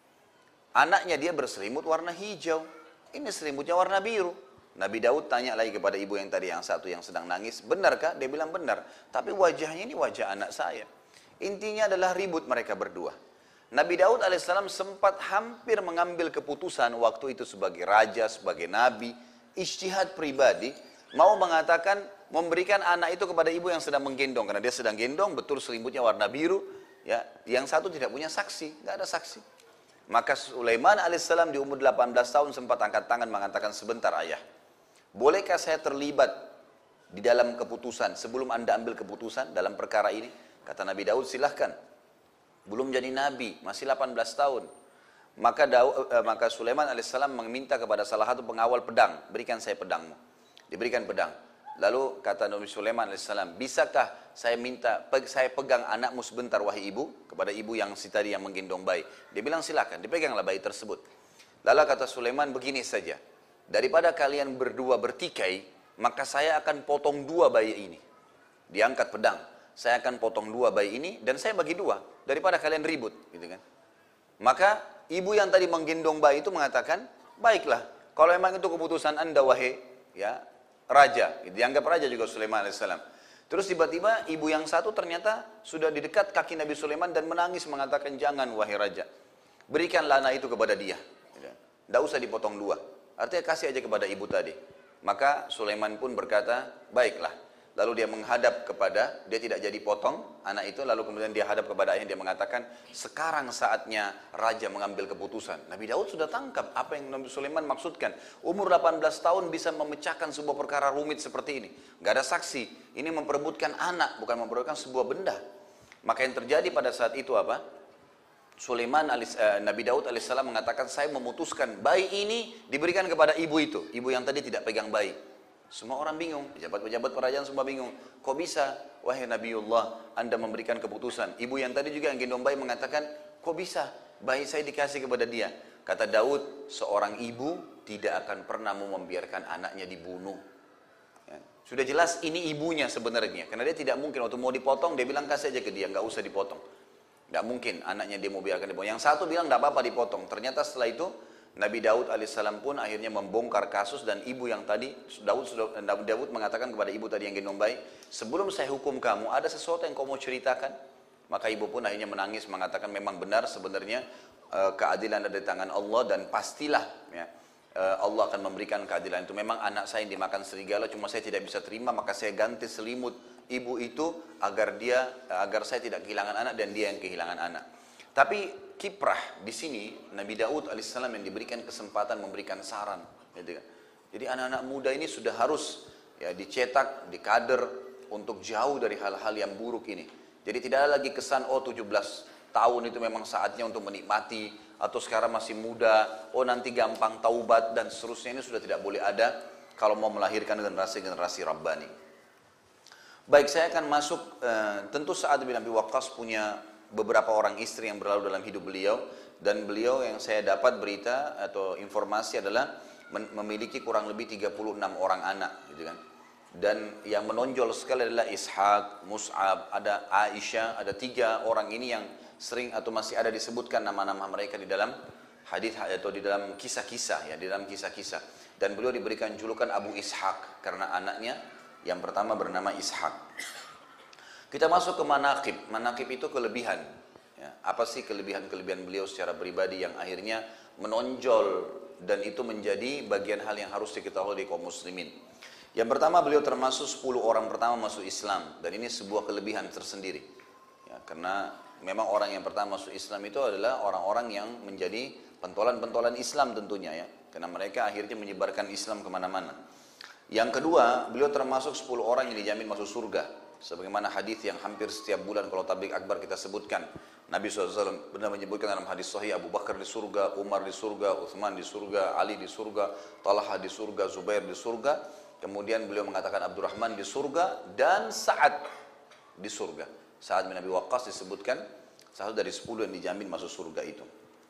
Anaknya dia berselimut warna hijau. Ini selimutnya warna biru. Nabi Daud tanya lagi kepada ibu yang tadi, yang satu yang sedang nangis. Benarkah? Dia bilang benar. Tapi wajahnya ini wajah anak saya. Intinya adalah ribut mereka berdua. Nabi Daud alaihissalam sempat hampir mengambil keputusan waktu itu sebagai raja, sebagai nabi, ijtihad pribadi, mau mengatakan memberikan anak itu kepada ibu yang sedang menggendong, karena dia sedang gendong, betul selimutnya warna biru, ya, yang satu tidak punya saksi, nggak ada saksi. Maka Sulaiman alaihissalam di umur 18 tahun sempat angkat tangan mengatakan, sebentar ayah, bolehkah saya terlibat di dalam keputusan sebelum anda ambil keputusan dalam perkara ini? Kata Nabi Daud, silahkan. Belum jadi nabi, masih 18 tahun. Maka Sulaiman alaihissalam meminta kepada salah satu pengawal pedang, berikan saya pedangmu. Diberikan pedang. Lalu kata Nabi Sulaiman alaihissalam, bisakah saya pegang anakmu sebentar wahai ibu? Kepada ibu yang tadi yang menggendong bayi. Dia bilang silakan, dipeganglah bayi tersebut. Lalu kata Sulaiman, begini saja, daripada kalian berdua bertikai, maka saya akan potong 2 bayi ini. Diangkat pedang, saya akan potong 2 bayi ini dan saya bagi 2 daripada kalian ribut, gitu kan? Maka ibu yang tadi menggendong bayi itu mengatakan, baiklah, kalau memang itu keputusan anda wahai ya raja, dianggap raja juga Sulaiman alaihissalam. Terus tiba-tiba ibu yang satu ternyata sudah di dekat kaki Nabi Sulaiman dan menangis mengatakan, jangan wahai raja, berikanlah anak itu kepada dia. Tidak usah dipotong dua. Artinya kasih aja kepada ibu tadi. Maka Sulaiman pun berkata, baiklah. Lalu dia menghadap kepada, dia tidak jadi potong anak itu, lalu kemudian dia hadap kepada ayahnya, dia mengatakan, sekarang saatnya raja mengambil keputusan. Nabi Daud sudah tangkap apa yang Nabi Sulaiman maksudkan. Umur 18 tahun bisa memecahkan sebuah perkara rumit seperti ini. Gak ada saksi, ini memperebutkan anak, bukan memperebutkan sebuah benda. Maka yang terjadi pada saat itu apa? Nabi Daud alaihissalam mengatakan, saya memutuskan bayi ini diberikan kepada ibu itu, ibu yang tadi tidak pegang bayi. Semua orang bingung, pejabat-pejabat kerajaan semua bingung. Kok bisa, wahai Nabiullah, anda memberikan keputusan? Ibu yang tadi juga yang gendong bayi mengatakan, kok bisa, bayi saya dikasih kepada dia? Kata Daud, seorang ibu tidak akan pernah mau membiarkan anaknya dibunuh. Ya. Sudah jelas ini ibunya sebenarnya, karena dia tidak mungkin waktu mau dipotong, dia bilang kasih aja ke dia, nggak usah dipotong. Nggak mungkin anaknya dia mau biarkan dipotong. Yang satu bilang nggak apa-apa dipotong. Ternyata setelah itu Nabi Daud alaihissalam pun akhirnya membongkar kasus, dan ibu yang tadi Daud mengatakan kepada ibu tadi yang gendong bayi, sebelum saya hukum kamu ada sesuatu yang kau mau ceritakan? Maka ibu pun akhirnya menangis mengatakan, memang benar sebenarnya keadilan ada di tangan Allah, dan pastilah ya, Allah akan memberikan keadilan itu. Memang anak saya yang dimakan serigala, cuma saya tidak bisa terima, maka saya ganti selimut ibu itu agar saya tidak kehilangan anak dan dia yang kehilangan anak. Tapi kiprah di sini Nabi Daud alaihissalam yang diberikan kesempatan memberikan saran, gitu kan. Jadi anak-anak muda ini sudah harus ya dicetak, dikader untuk jauh dari hal-hal yang buruk ini. Jadi tidak ada lagi kesan 17 tahun itu memang saatnya untuk menikmati, atau sekarang masih muda, nanti gampang taubat dan seterusnya. Ini sudah tidak boleh ada kalau mau melahirkan generasi-generasi Rabbani. Baik, saya akan masuk, tentu Sa'ad bin Abi Waqqas punya beberapa orang istri yang berlalu dalam hidup beliau, dan beliau yang saya dapat berita atau informasi adalah memiliki kurang lebih 36 orang anak, gitu kan. Dan yang menonjol sekali adalah Ishaq, Mus'ab, ada Aisyah, ada 3 orang ini yang sering atau masih ada disebutkan nama-nama mereka di dalam hadis atau di dalam kisah-kisah ya, di dalam kisah-kisah. Dan beliau diberikan julukan Abu Ishaq karena anaknya yang pertama bernama Ishaq. Kita masuk ke manaqib. Manaqib itu kelebihan. Ya, apa sih kelebihan-kelebihan beliau secara pribadi yang akhirnya menonjol dan itu menjadi bagian hal yang harus diketahui oleh kaum muslimin. Yang pertama, beliau termasuk 10 orang pertama masuk Islam, dan ini sebuah kelebihan tersendiri. Ya, karena memang orang yang pertama masuk Islam itu adalah orang-orang yang menjadi pentolan-pentolan Islam tentunya ya, karena mereka akhirnya menyebarkan Islam kemana-mana. Yang kedua, beliau termasuk 10 orang yang dijamin masuk surga. Sebagaimana hadis yang hampir setiap bulan kalau tablik akbar kita sebutkan. Nabi SAW benar menyebutkan dalam hadis sahih, Abu Bakar di surga, Umar di surga, Uthman di surga, Ali di surga, Talha di surga, Zubair di surga. Kemudian beliau mengatakan Abdurrahman di surga dan Sa'ad di surga. Sa'ad bin Abi Waqqas disebutkan satu dari 10 yang dijamin masuk surga itu.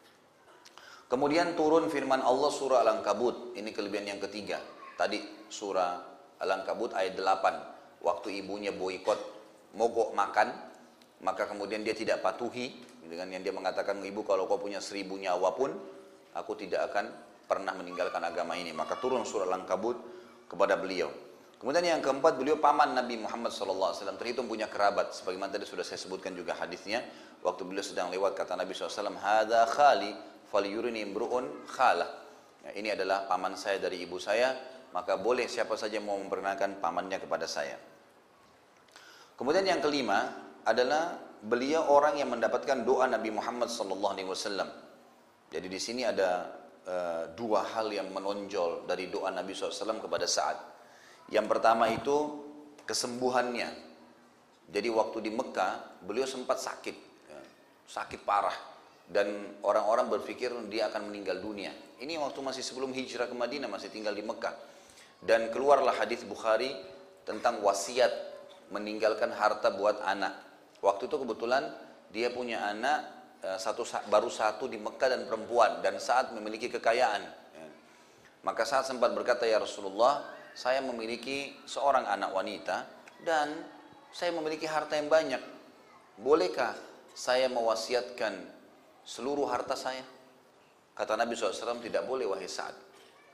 Kemudian turun firman Allah surah Al-Ankabut. Ini kelebihan yang ketiga. Tadi surah Al-Ankabut ayat 8. Waktu ibunya boikot, mogok makan, maka kemudian dia tidak patuhi dengan yang dia mengatakan, ibu kalau kau punya 1000 nyawa pun aku tidak akan pernah meninggalkan agama ini. Maka turun surah Al-Ankabut kepada beliau. Kemudian yang keempat, beliau paman Nabi Muhammad SAW, terhitung punya kerabat. Sebagaimana tadi sudah saya sebutkan juga hadisnya, waktu beliau sedang lewat kata Nabi SAW, "Hadza khali falyurini imru'un khalah." Ya, ini adalah paman saya dari ibu saya, maka boleh siapa saja mau memperkenalkan pamannya kepada saya. Kemudian yang kelima adalah beliau orang yang mendapatkan doa Nabi Muhammad SAW. Jadi di sini ada 2 hal yang menonjol dari doa Nabi SAW kepada Sa'ad. Yang pertama itu kesembuhannya. Jadi waktu di Mekah beliau sempat sakit, sakit parah, dan orang-orang berpikir dia akan meninggal dunia. Ini waktu masih sebelum hijrah ke Madinah, masih tinggal di Mekah. Dan keluarlah hadis Bukhari tentang wasiat meninggalkan harta buat anak. Waktu itu kebetulan dia punya anak baru satu di Mekah dan perempuan, dan Sa'ad memiliki kekayaan. Maka Sa'ad sempat berkata, ya Rasulullah, saya memiliki seorang anak wanita dan saya memiliki harta yang banyak. Bolehkah saya mewasiatkan seluruh harta saya? Kata Nabi SAW, tidak boleh wahai Sa'ad.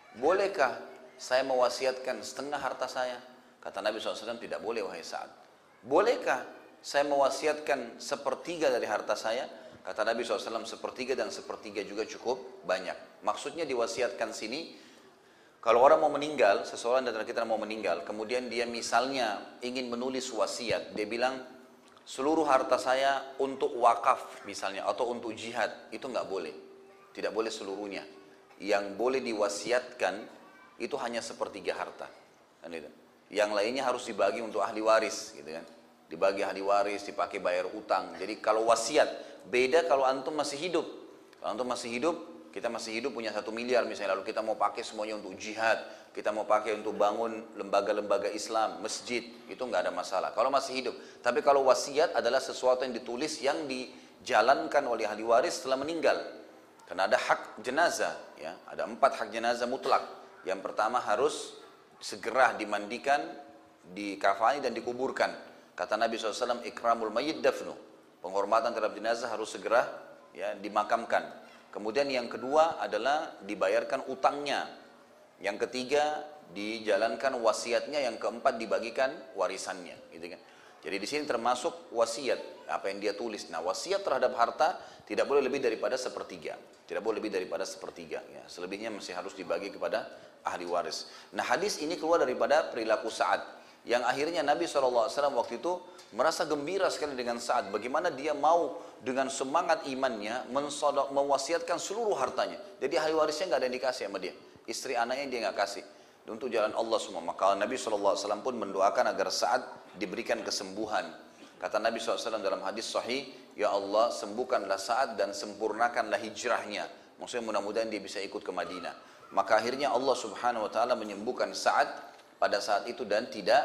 bolehkah saya mewasiatkan setengah harta saya? Kata Nabi SAW, tidak boleh wahai Sa'ad. Bolehkah saya mewasiatkan sepertiga dari harta saya? Kata Nabi SAW, sepertiga dan sepertiga juga cukup banyak. Maksudnya diwasiatkan sini, kalau orang mau meninggal, seseorang dari kita mau meninggal, kemudian dia misalnya ingin menulis wasiat, dia bilang, seluruh harta saya untuk wakaf misalnya, atau untuk jihad, itu nggak boleh. Tidak boleh seluruhnya. Yang boleh diwasiatkan, itu hanya sepertiga harta. Kan itu. Yang lainnya harus dibagi untuk ahli waris, gitu kan. Dibagi ahli waris, dipakai bayar utang. Jadi kalau wasiat, beda kalau antum masih hidup. Kalau antum masih hidup, kita masih hidup punya 1 miliar misalnya, lalu kita mau pakai semuanya untuk jihad, kita mau pakai untuk bangun lembaga-lembaga Islam, masjid, itu nggak ada masalah. Kalau masih hidup. Tapi kalau wasiat adalah sesuatu yang ditulis, yang dijalankan oleh ahli waris setelah meninggal. Karena ada hak jenazah, ya, ada 4 hak jenazah mutlak. Yang pertama harus segera dimandikan, dikafani dan dikuburkan. Kata Nabi SAW, ikramul mayyit dafnu. Penghormatan terhadap jenazah harus segera, ya, dimakamkan. Kemudian yang kedua adalah dibayarkan utangnya. Yang ketiga dijalankan wasiatnya. Yang keempat dibagikan warisannya, gitu kan. Jadi di sini termasuk wasiat, apa yang dia tulis. Nah, wasiat terhadap harta tidak boleh lebih daripada sepertiga. Tidak boleh lebih daripada sepertiga, ya. Selebihnya masih harus dibagi kepada ahli waris. Nah, hadis ini keluar daripada perilaku Sa'ad, yang akhirnya Nabi SAW waktu itu merasa gembira sekali dengan Sa'ad. Bagaimana dia mau dengan semangat imannya mewasiatkan seluruh hartanya. Jadi ahli warisnya nggak ada yang dikasih sama dia. Istri anaknya dia nggak kasih. Untuk jalan Allah semua. Maka Nabi SAW pun mendoakan agar Sa'ad diberikan kesembuhan. Kata Nabi SAW dalam hadis sahih, ya Allah sembuhkanlah Sa'ad dan sempurnakanlah hijrahnya. Maksudnya mudah-mudahan dia bisa ikut ke Madinah. Maka akhirnya Allah Subhanahu Wa Taala menyembuhkan Sa'ad pada saat itu dan tidak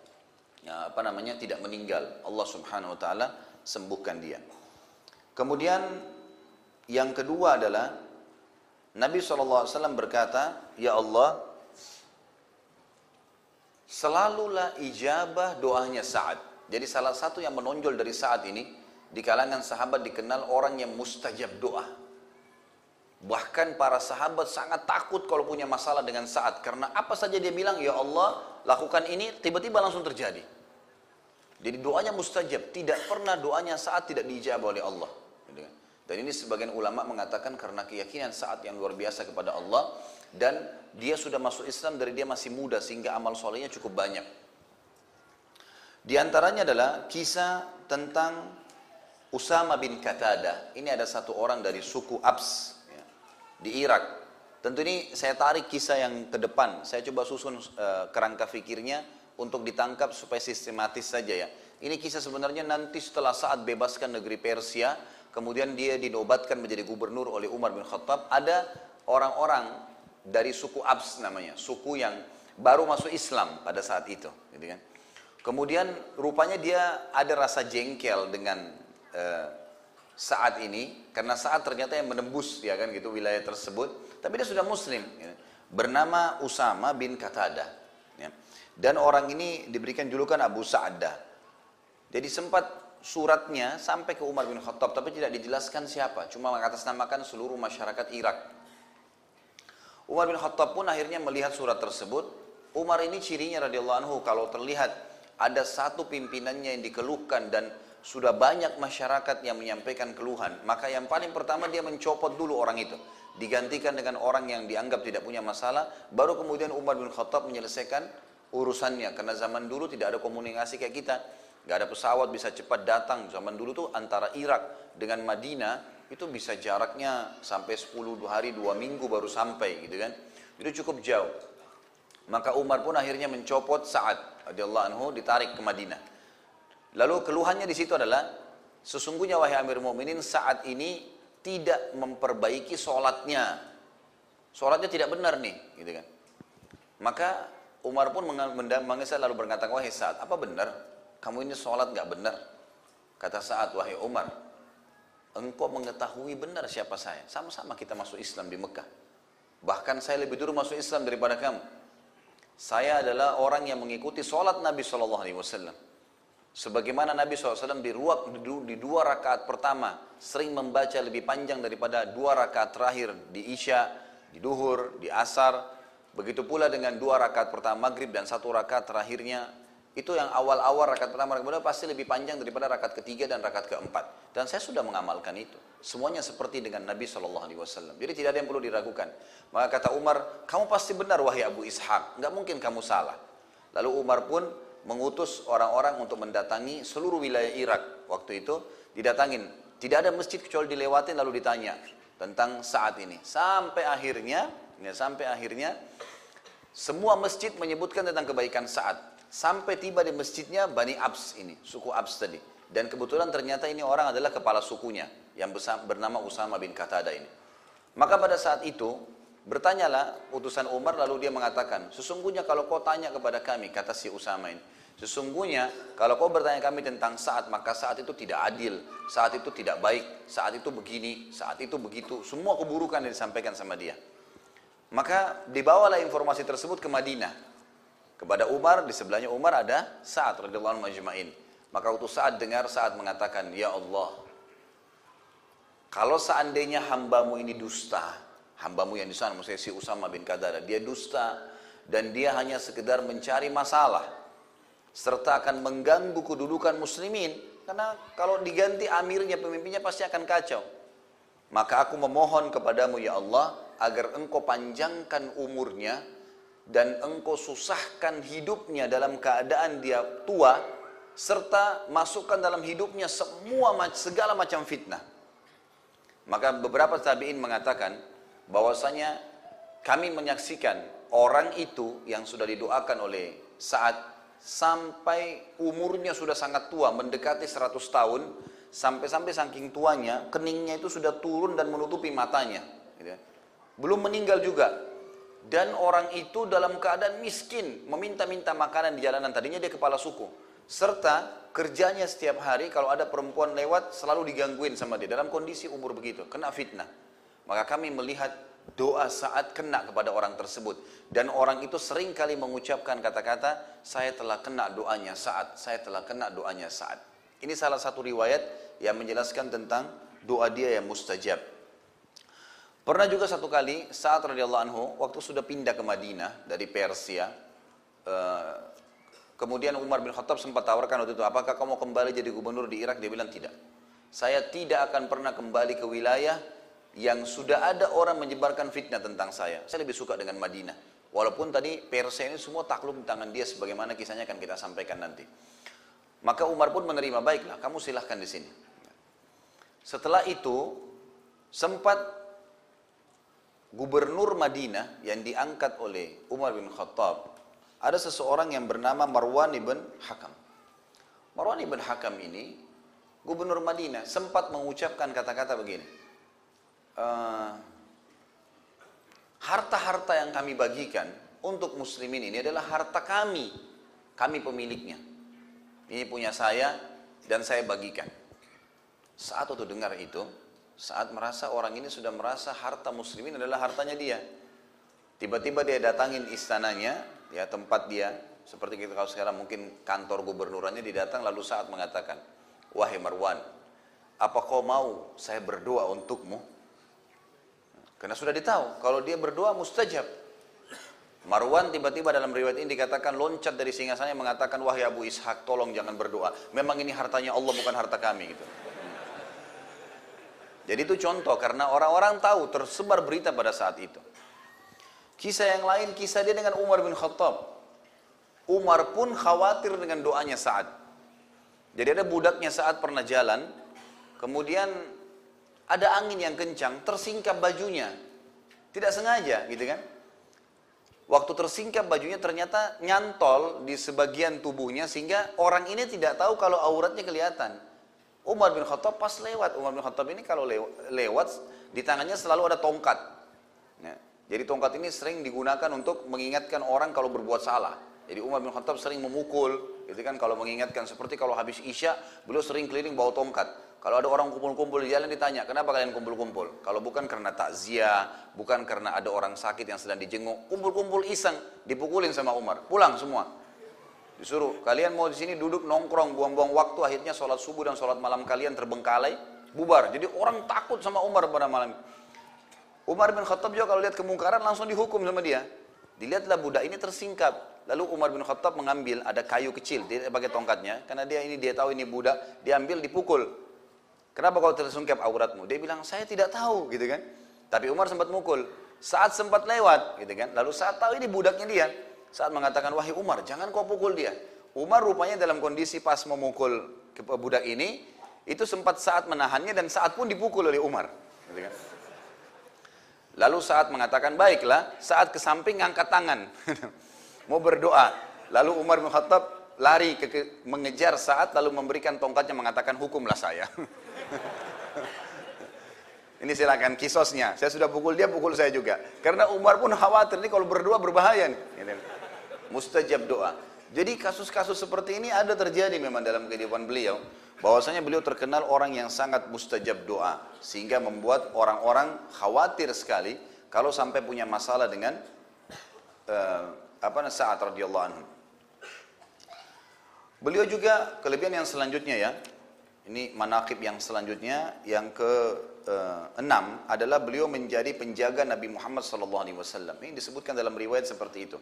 tidak meninggal. Allah Subhanahu Wa Taala sembuhkan dia. Kemudian yang kedua adalah Nabi SAW berkata, ya Allah, selalulah ijabah doanya Sa'ad. Jadi salah satu yang menonjol dari Sa'ad ini, di kalangan sahabat dikenal orang yang mustajab doa. Bahkan para sahabat sangat takut kalau punya masalah dengan Sa'ad. Karena apa saja dia bilang, ya Allah lakukan ini, tiba-tiba langsung terjadi. Jadi doanya mustajab. Tidak pernah doanya Sa'ad tidak diijabah oleh Allah. Dan ini sebagian ulama mengatakan karena keyakinan Sa'ad yang luar biasa kepada Allah. Dan dia sudah masuk Islam dari dia masih muda, sehingga amal solehnya cukup banyak. Di antaranya adalah kisah tentang Usama bin Qatadah. Ini ada satu orang dari suku Abs, ya, di Irak. Tentu ini saya tarik kisah yang ke depan. Saya coba susun kerangka fikirnya untuk ditangkap supaya sistematis saja, ya. Ini kisah sebenarnya nanti setelah Sa'ad bebaskan negeri Persia, kemudian dia dinobatkan menjadi gubernur oleh Umar bin Khattab. Ada orang-orang dari suku Abs namanya, suku yang baru masuk Islam pada saat itu, gitu kan. Kemudian rupanya dia ada rasa jengkel dengan Sa'ad ini, karena Sa'ad ternyata yang menembus, ya kan gitu, wilayah tersebut. Tapi dia sudah Muslim, ya. Bernama Usama bin Qatadah, ya. Dan orang ini diberikan julukan Abu Sa'adah. Jadi sempat suratnya sampai ke Umar bin Khattab, tapi tidak dijelaskan siapa, cuma mengatasnamakan seluruh masyarakat Irak. Umar bin Khattab pun akhirnya melihat surat tersebut. Umar ini cirinya radhiyallahu anhu, kalau terlihat ada satu pimpinannya yang dikeluhkan dan sudah banyak masyarakat yang menyampaikan keluhan, maka yang paling pertama dia mencopot dulu orang itu, digantikan dengan orang yang dianggap tidak punya masalah. Baru kemudian Umar bin Khattab menyelesaikan urusannya, karena zaman dulu tidak ada komunikasi kayak kita, nggak ada pesawat bisa cepat datang. Zaman dulu tuh antara Irak dengan Madinah itu bisa jaraknya sampai 10 hari 2 minggu baru sampai, gitu kan. Itu cukup jauh. Maka Umar pun akhirnya mencopot Sa'ad radhiyallahu anhu, ditarik ke Madinah. Lalu keluhannya di situ adalah, sesungguhnya wahai Amir Mu'minin, Sa'ad ini tidak memperbaiki sholatnya. Sholatnya tidak benar nih, gitu kan. Maka Umar pun mengesal lalu berkata, wahai Sa'ad, apa benar? Kamu ini sholat gak benar? Kata Sa'ad, wahai Umar, engkau mengetahui benar siapa saya. Sama-sama kita masuk Islam di Mekah. Bahkan saya lebih dulu masuk Islam daripada kamu. Saya adalah orang yang mengikuti sholat Nabi SAW. Sebagaimana Nabi SAW di 2 rakaat pertama sering membaca lebih panjang daripada 2 rakaat terakhir di Isya, di Duhur, di Asar. Begitu pula dengan 2 rakaat pertama maghrib dan 1 rakaat terakhirnya. Itu yang awal-awal rakaat pertama, kemudian pasti lebih panjang daripada rakaat ketiga dan rakaat keempat. Dan saya sudah mengamalkan itu. Semuanya seperti dengan Nabi SAW. Jadi tidak ada yang perlu diragukan. Maka kata Umar, kamu pasti benar wahai Abu Ishaq. Nggak mungkin kamu salah. Lalu Umar pun mengutus orang-orang untuk mendatangi seluruh wilayah Irak. Waktu itu didatangin. Tidak ada masjid kecuali dilewatin lalu ditanya tentang saat ini. Sampai akhirnya semua masjid menyebutkan tentang kebaikan saat. Sampai tiba di masjidnya Bani Abs ini, suku Abs tadi. Dan kebetulan ternyata ini orang adalah kepala sukunya yang bernama Usama bin Qatadah ini. Maka pada saat itu bertanyalah utusan Umar, lalu dia mengatakan, sesungguhnya kalau kau tanya kepada kami, kata si Usama ini, sesungguhnya kalau kau bertanya kami tentang saat, maka saat itu tidak adil, saat itu tidak baik, saat itu begini, saat itu begitu. Semua keburukan yang disampaikan sama dia. Maka dibawalah informasi tersebut ke Madinah. Kepada Umar, di sebelahnya Umar ada Sa'ad radhiyallahu anhu majma'in. Maka waktu Sa'ad dengar, Sa'ad mengatakan, ya Allah, kalau seandainya hambamu ini dusta, hambamu yang di sana, maksudnya si Usama bin Qatadah, dia dusta dan dia hanya sekedar mencari masalah, serta akan mengganggu kedudukan muslimin, karena kalau diganti amirnya, pemimpinnya pasti akan kacau. Maka aku memohon kepadamu ya Allah, agar engkau panjangkan umurnya, dan engkau susahkan hidupnya dalam keadaan dia tua, serta masukkan dalam hidupnya segala macam fitnah. Maka beberapa tabi'in mengatakan bahwasanya kami menyaksikan orang itu yang sudah didoakan oleh Sa'ad sampai umurnya sudah sangat tua, mendekati 100 tahun, sampai saking tuanya keningnya itu sudah turun dan menutupi matanya, gitu. Belum meninggal juga. Dan orang itu dalam keadaan miskin, meminta-minta makanan di jalanan. Tadinya dia kepala suku. Serta kerjanya setiap hari kalau ada perempuan lewat selalu digangguin sama dia. Dalam kondisi umur begitu, kena fitnah. Maka kami melihat doa Sa'ad kena kepada orang tersebut. Dan orang itu sering kali mengucapkan kata-kata, saya telah kena doanya Sa'ad, saya telah kena doanya Sa'ad. Ini salah satu riwayat yang menjelaskan tentang doa dia yang mustajab. Pernah juga satu kali Sa'ad radhiyallahu anhu waktu sudah pindah ke Madinah dari Persia, kemudian Umar bin Khattab sempat tawarkan waktu itu, apakah kamu kembali jadi gubernur di Irak? Dia bilang tidak. Saya tidak akan pernah kembali ke wilayah yang sudah ada orang menyebarkan fitnah tentang saya. Saya lebih suka dengan Madinah. Walaupun tadi Persia ini semua takluk di tangan dia, sebagaimana kisahnya akan kita sampaikan nanti. Maka Umar pun menerima, baiklah, kamu silahkan di sini. Setelah itu sempat gubernur Madinah yang diangkat oleh Umar bin Khattab, ada seseorang yang bernama Marwan ibn Hakam. Marwan ibn Hakam ini gubernur Madinah sempat mengucapkan kata-kata begini, harta-harta yang kami bagikan untuk muslimin ini adalah harta kami pemiliknya. Ini punya saya dan saya bagikan. Saat itu dengar itu, saat merasa orang ini sudah merasa harta muslimin adalah hartanya dia. Tiba-tiba dia datangin istananya, ya tempat dia, seperti kita kalau sekarang mungkin kantor gubernurannya, didatang lalu saat mengatakan, wahai Marwan, apa kau mau saya berdoa untukmu? Karena sudah ditahu, kalau dia berdoa mustajab. Marwan tiba-tiba dalam riwayat ini dikatakan loncat dari singgasananya mengatakan, wahai Abu Ishaq, tolong jangan berdoa. Memang ini hartanya Allah, bukan harta kami, gitu. Jadi itu contoh, karena orang-orang tahu, tersebar berita pada saat itu. Kisah yang lain, kisah dia dengan Umar bin Khattab. Umar pun khawatir dengan doanya Sa'ad. Jadi ada budaknya Sa'ad pernah jalan, kemudian ada angin yang kencang, tersingkap bajunya. Tidak sengaja, gitu kan. Waktu tersingkap bajunya ternyata nyantol di sebagian tubuhnya, sehingga orang ini tidak tahu kalau auratnya kelihatan. Umar bin Khattab pas lewat, Umar bin Khattab ini kalau lewat, di tangannya selalu ada tongkat. Ya. Jadi tongkat ini sering digunakan untuk mengingatkan orang kalau berbuat salah. Jadi Umar bin Khattab sering memukul, gitu kan, kalau mengingatkan. Seperti kalau habis Isya, beliau sering keliling bawa tongkat. Kalau ada orang kumpul-kumpul di jalan ditanya, kenapa kalian kumpul-kumpul? Kalau bukan karena takziah, bukan karena ada orang sakit yang sedang dijenguk, kumpul-kumpul iseng, dipukulin sama Umar, pulang semua. Disuruh, kalian mau di sini duduk nongkrong, buang-buang waktu, akhirnya sholat subuh dan sholat malam kalian terbengkalai, bubar. Jadi orang takut sama Umar pada malam. Umar bin Khattab juga kalau lihat kemungkaran langsung dihukum sama dia. Dilihatlah budak ini tersingkap. Lalu Umar bin Khattab mengambil, ada kayu kecil, dia pakai tongkatnya, karena dia tahu ini budak, dia ambil, dipukul. Kenapa kau tersungkap auratmu? Dia bilang, saya tidak tahu, gitu kan. Tapi Umar sempat mukul. Saat sempat lewat, gitu kan. Lalu saat tahu ini budaknya dia, saat mengatakan, wahai Umar, jangan kau pukul dia. Umar rupanya dalam kondisi pas memukul budak ini, itu sempat saat menahannya dan saat pun dipukul oleh Umar. Gitu kan. Lalu saat mengatakan, baiklah, saat ke samping ngangkat tangan. Mau berdoa. Lalu Umar bin Khattab lari mengejar saat, lalu memberikan tongkatnya mengatakan, hukumlah saya. Ini silakan kisosnya. Saya sudah pukul dia, pukul saya juga. Karena Umar pun khawatir, ini kalau berdoa berbahaya nih. Mustajab doa. Jadi kasus-kasus seperti ini ada terjadi memang dalam kehidupan beliau. Bahwasanya beliau terkenal orang yang sangat mustajab doa. Sehingga membuat orang-orang khawatir sekali kalau sampai punya masalah dengan Sa'ad radhiyallahu anhu. Beliau juga kelebihan yang selanjutnya ya. Ini manaqib yang selanjutnya, yang ke-6 adalah beliau menjadi penjaga Nabi Muhammad SAW. Ini disebutkan dalam riwayat seperti itu.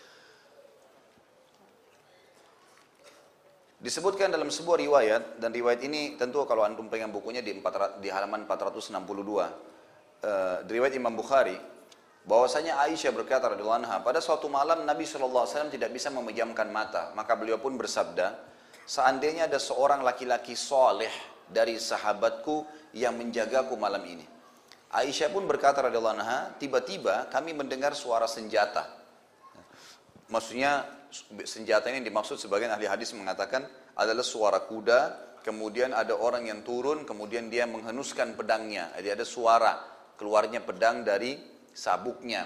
Disebutkan dalam sebuah riwayat, dan riwayat ini tentu kalau antum pegang bukunya di halaman 462, riwayat Imam Bukhari, bahwasanya Aisyah berkata radhiyallahu anha, pada suatu malam Nabi SAW tidak bisa memejamkan mata, maka beliau pun bersabda, seandainya ada seorang laki-laki soleh dari sahabatku yang menjagaku malam ini. Aisyah pun berkata radhiyallahu anha, tiba-tiba kami mendengar suara senjata. Maksudnya senjata ini dimaksud, sebagian ahli hadis mengatakan adalah suara kuda, kemudian ada orang yang turun, kemudian dia menghenuskan pedangnya. Jadi ada suara keluarnya pedang dari sabuknya.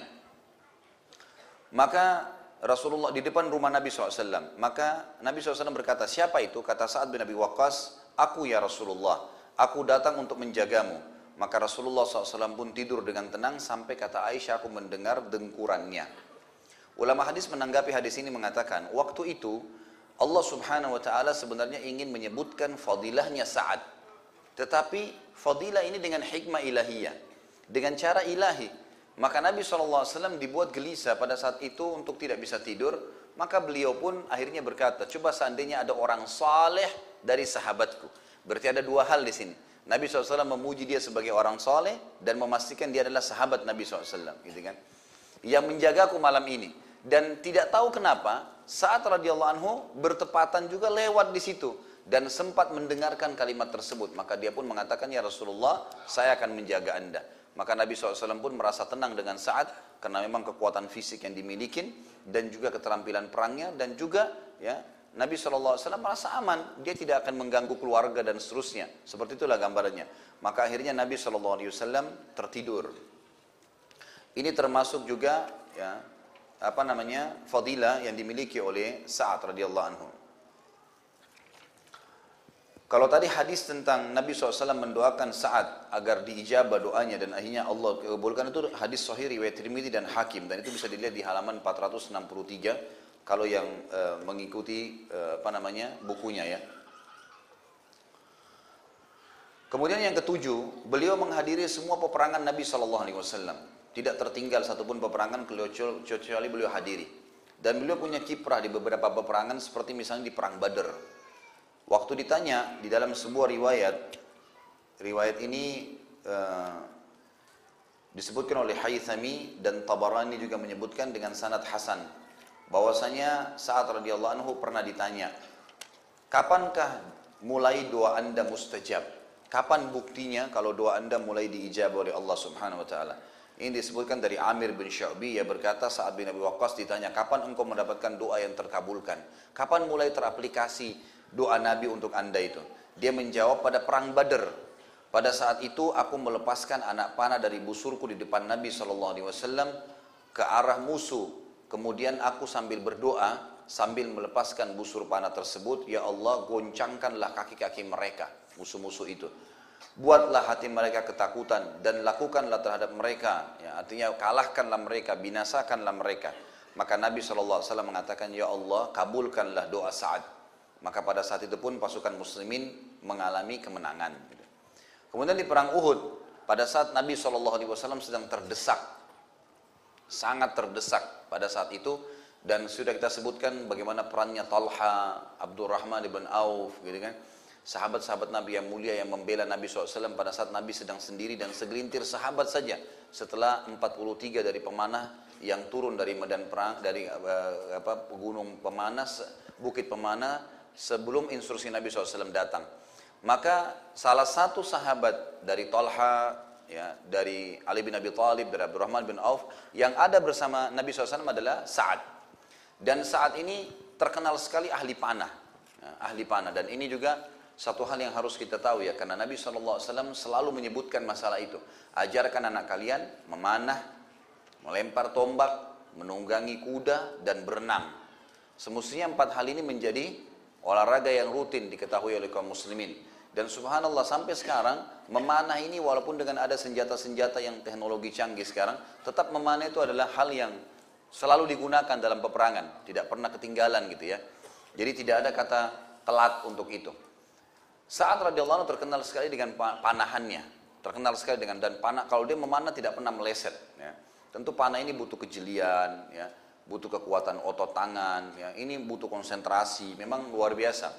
Maka Rasulullah di depan rumah Nabi SAW. Maka Nabi SAW berkata, siapa itu? Kata Sa'ad bin Abi Waqqas, aku ya Rasulullah, aku datang untuk menjagamu. Maka Rasulullah SAW pun tidur dengan tenang sampai kata Aisyah, aku mendengar dengkurannya. Ulama hadis menanggapi hadis ini mengatakan, waktu itu Allah Subhanahu wa taala sebenarnya ingin menyebutkan fadilahnya Sa'ad. Tetapi fadilah ini dengan hikmah ilahiyah, dengan cara ilahi. Maka Nabi SAW dibuat gelisah pada saat itu untuk tidak bisa tidur. Maka beliau pun akhirnya berkata, coba seandainya ada orang saleh dari sahabatku. Berarti ada dua hal di sini. Nabi SAW memuji dia sebagai orang saleh dan memastikan dia adalah sahabat Nabi SAW. Gitu kan? Yang menjagaku malam ini. Dan tidak tahu kenapa, Sa'ad radhiyallahu anhu bertepatan juga lewat di situ. Dan sempat mendengarkan kalimat tersebut. Maka dia pun mengatakan, ya Rasulullah, saya akan menjaga anda. Maka Nabi SAW pun merasa tenang dengan Sa'ad, karena memang kekuatan fisik yang dimiliki, dan juga keterampilan perangnya, dan juga ya Nabi SAW merasa aman, dia tidak akan mengganggu keluarga dan seterusnya. Seperti itulah gambarannya. Maka akhirnya Nabi SAW tertidur. Ini termasuk juga ya, fadilah yang dimiliki oleh Sa'ad radhiyallahu anhu. Kalau tadi hadis tentang Nabi SAW mendoakan Sa'ad agar diijabah doanya dan akhirnya Allah kabulkan, itu hadis sahih riwayat Tirmidzi dan Hakim, dan itu bisa dilihat di halaman 463 kalau yang mengikuti bukunya ya. Kemudian yang ketujuh, beliau menghadiri semua peperangan Nabi SAW. Tidak tertinggal satupun peperangan kecuali beliau hadiri. Dan beliau punya kiprah di beberapa peperangan, seperti misalnya di perang Badar. Waktu ditanya di dalam sebuah riwayat ini disebutkan oleh Haythami dan Tabarani juga menyebutkan dengan sanad hasan, bahwasanya Sa'ad radhiyallahu anhu pernah ditanya, kapankah mulai doa anda mustajab? Kapan buktinya kalau doa anda mulai diijabah oleh Allah Subhanahu wa taala? Ini disebutkan dari Amir bin Syu'bi, ia berkata, Sa'ad bin Abi Waqqas ditanya, kapan engkau mendapatkan doa yang terkabulkan? Kapan mulai teraplikasi doa Nabi untuk anda itu? Dia menjawab, pada perang Badar. Pada saat itu aku melepaskan anak panah dari busurku di depan Nabi SAW ke arah musuh. Kemudian aku sambil berdoa, sambil melepaskan busur panah tersebut, ya Allah, goncangkanlah kaki-kaki mereka, musuh-musuh itu. Buatlah hati mereka ketakutan dan lakukanlah terhadap mereka, ya, artinya kalahkanlah mereka, binasakanlah mereka. Maka Nabi SAW mengatakan, ya Allah, kabulkanlah doa Sa'ad. Maka pada saat itu pun pasukan muslimin mengalami kemenangan. Kemudian di perang Uhud, pada saat Nabi SAW sedang terdesak, sangat terdesak pada saat itu. Dan sudah kita sebutkan bagaimana perannya Talha, Abdurrahman ibn Auf, gitu kan. Sahabat-sahabat Nabi yang mulia yang membela Nabi SAW pada saat Nabi sedang sendiri, dan segelintir sahabat saja setelah 43 dari pemanah yang turun dari medan perang, dari gunung pemanah, bukit pemanah, sebelum instruksi Nabi SAW datang. Maka salah satu sahabat dari Talha, ya, dari Ali bin Abi Thalib, dari Abdurrahman bin Auf, yang ada bersama Nabi SAW adalah Sa'ad. Dan saat ini terkenal sekali ahli panah, ahli panah. Dan ini juga satu hal yang harus kita tahu ya, karena Nabi SAW selalu menyebutkan masalah itu. Ajarkan anak kalian memanah, melempar tombak, menunggangi kuda, dan berenang. Semestinya 4 hal ini menjadi olahraga yang rutin diketahui oleh kaum muslimin. Dan subhanallah sampai sekarang memanah ini walaupun dengan ada senjata-senjata yang teknologi canggih sekarang, tetap memanah itu adalah hal yang selalu digunakan dalam peperangan, tidak pernah ketinggalan gitu ya. Jadi tidak ada kata telat untuk itu. Sa'ad radhiyallahu anhu terkenal sekali dengan panahannya, terkenal sekali dengan, dan panah kalau dia memanah tidak pernah meleset. Ya. Tentu panah ini butuh kejelian, ya, butuh kekuatan otot tangan, ya. Ini butuh konsentrasi, memang luar biasa.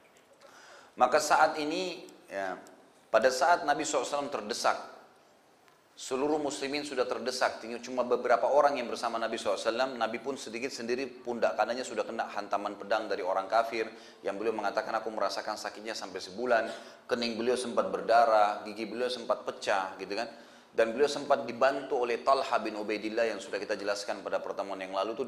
Maka saat ini, ya, pada saat Nabi SAW terdesak, seluruh muslimin sudah terdesak, tinggal cuma beberapa orang yang bersama Nabi SAW. Nabi pun sedikit sendiri pundak kanannya sudah kena hantaman pedang dari orang kafir, yang beliau mengatakan aku merasakan sakitnya sampai sebulan. Kening beliau sempat berdarah, gigi beliau sempat pecah gitu kan. Dan beliau sempat dibantu oleh Talha bin Ubaidillah yang sudah kita jelaskan pada pertemuan yang lalu, itu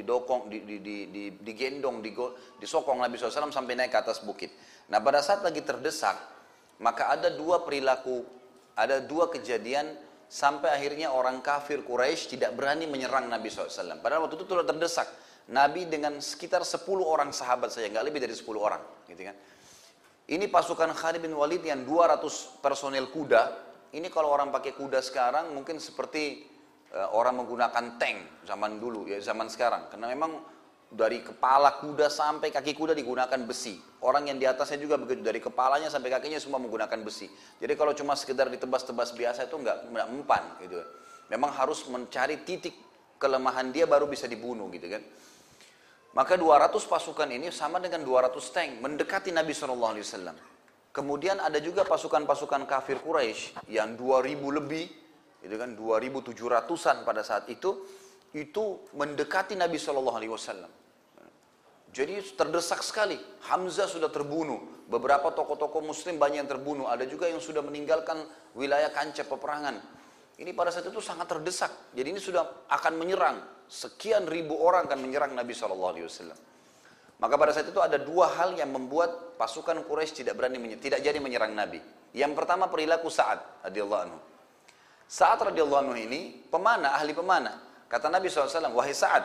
digendong, disokong Nabi SAW sampai naik ke atas bukit. Nah pada saat lagi terdesak, maka ada 2 perilaku, ada 2 kejadian sampai akhirnya orang kafir Quraisy tidak berani menyerang Nabi SAW. Padahal waktu itu sudah terdesak. Nabi dengan sekitar 10 orang sahabat saja, nggak lebih dari 10 orang, gitu kan. Ini pasukan Khalid bin Walid yang 200 personel kuda. Ini kalau orang pakai kuda sekarang mungkin seperti orang menggunakan tank zaman dulu, ya zaman sekarang. Karena memang dari kepala kuda sampai kaki kuda digunakan besi. Orang yang di atasnya juga begitu, dari kepalanya sampai kakinya semua menggunakan besi. Jadi kalau cuma sekedar ditebas-tebas biasa itu nggak mempan gitu. Memang harus mencari titik kelemahan dia baru bisa dibunuh gitu kan. Maka 200 pasukan ini sama dengan 200 tank mendekati Nabi SAW. Kemudian ada juga pasukan-pasukan kafir Quraisy yang 2000 lebih, gitu kan, 2700-an pada saat itu mendekati Nabi SAW. Jadi terdesak sekali. Hamzah sudah terbunuh, beberapa tokoh-tokoh muslim banyak yang terbunuh, ada juga yang sudah meninggalkan wilayah kancah peperangan. Ini pada saat itu sangat terdesak. Jadi ini sudah akan menyerang, sekian ribu orang akan menyerang Nabi SAW. Maka pada saat itu ada 2 hal yang membuat pasukan Quraisy tidak jadi menyerang Nabi. Yang pertama perilaku Sa'ad radhiyallahu anhu. Sa'ad radhiyallahu anhu ini pemanah, ahli pemanah. Kata Nabi SAW, wahai Sa'ad,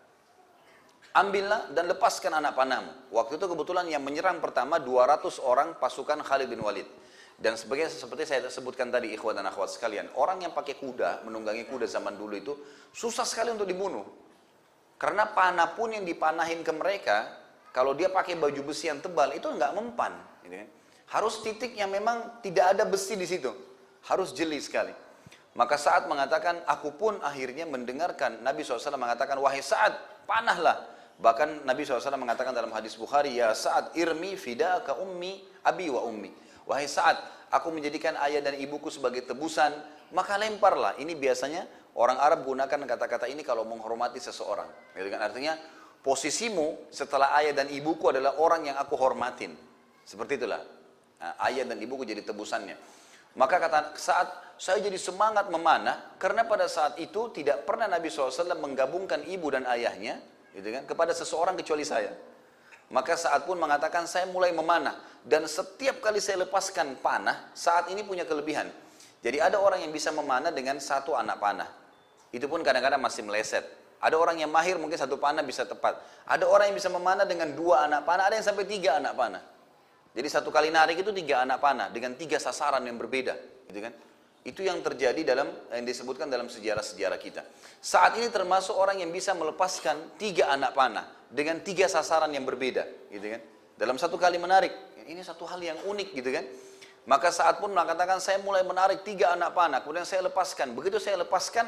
ambillah dan lepaskan anak panahmu. Waktu itu kebetulan yang menyerang pertama 200 orang pasukan Khalid bin Walid. Dan seperti saya sebutkan tadi, ikhwan dan akhwat sekalian, orang yang pakai kuda, menunggangi kuda zaman dulu itu susah sekali untuk dibunuh. Karena panah pun yang dipanahin ke mereka, kalau dia pakai baju besi yang tebal, itu nggak mempan. Gitu kan? Harus titik yang memang tidak ada besi di situ. Harus jeli sekali. Maka Sa'ad mengatakan, aku pun akhirnya mendengarkan Nabi SAW mengatakan, wahai Sa'ad, panahlah. Bahkan Nabi SAW mengatakan dalam hadis Bukhari, ya Sa'ad irmi fidaka ummi abi wa ummi. Wahai Sa'ad, aku menjadikan ayah dan ibuku sebagai tebusan, maka lemparlah. Ini biasanya orang Arab gunakan kata-kata ini kalau menghormati seseorang. Gitu kan? Artinya, posisimu setelah ayah dan ibuku adalah orang yang aku hormatin. Seperti itulah. Nah, ayah dan ibuku jadi tebusannya. Maka kata Sa'ad, saya jadi semangat memanah, karena pada saat itu tidak pernah Nabi SAW menggabungkan ibu dan ayahnya, gitu kan, kepada seseorang kecuali saya. Maka Sa'ad pun mengatakan, saya mulai memanah. Dan setiap kali saya lepaskan panah, saat ini punya kelebihan. Jadi ada orang yang bisa memanah dengan 1 anak panah. Itu pun kadang-kadang masih meleset. Ada orang yang mahir mungkin 1 panah bisa tepat. Ada orang yang bisa memanah dengan 2 anak panah, ada yang sampai 3 anak panah. Jadi 1 kali narik itu 3 anak panah, dengan 3 sasaran yang berbeda. Gitu kan? Itu yang terjadi yang disebutkan dalam sejarah-sejarah kita. Saat ini termasuk orang yang bisa melepaskan 3 anak panah dengan 3 sasaran yang berbeda, gitu kan? Dalam 1 kali menarik, ini satu hal yang unik, gitu kan? Maka Sa'ad pun mengatakan, saya mulai menarik 3 anak panah, kemudian saya lepaskan. Begitu saya lepaskan,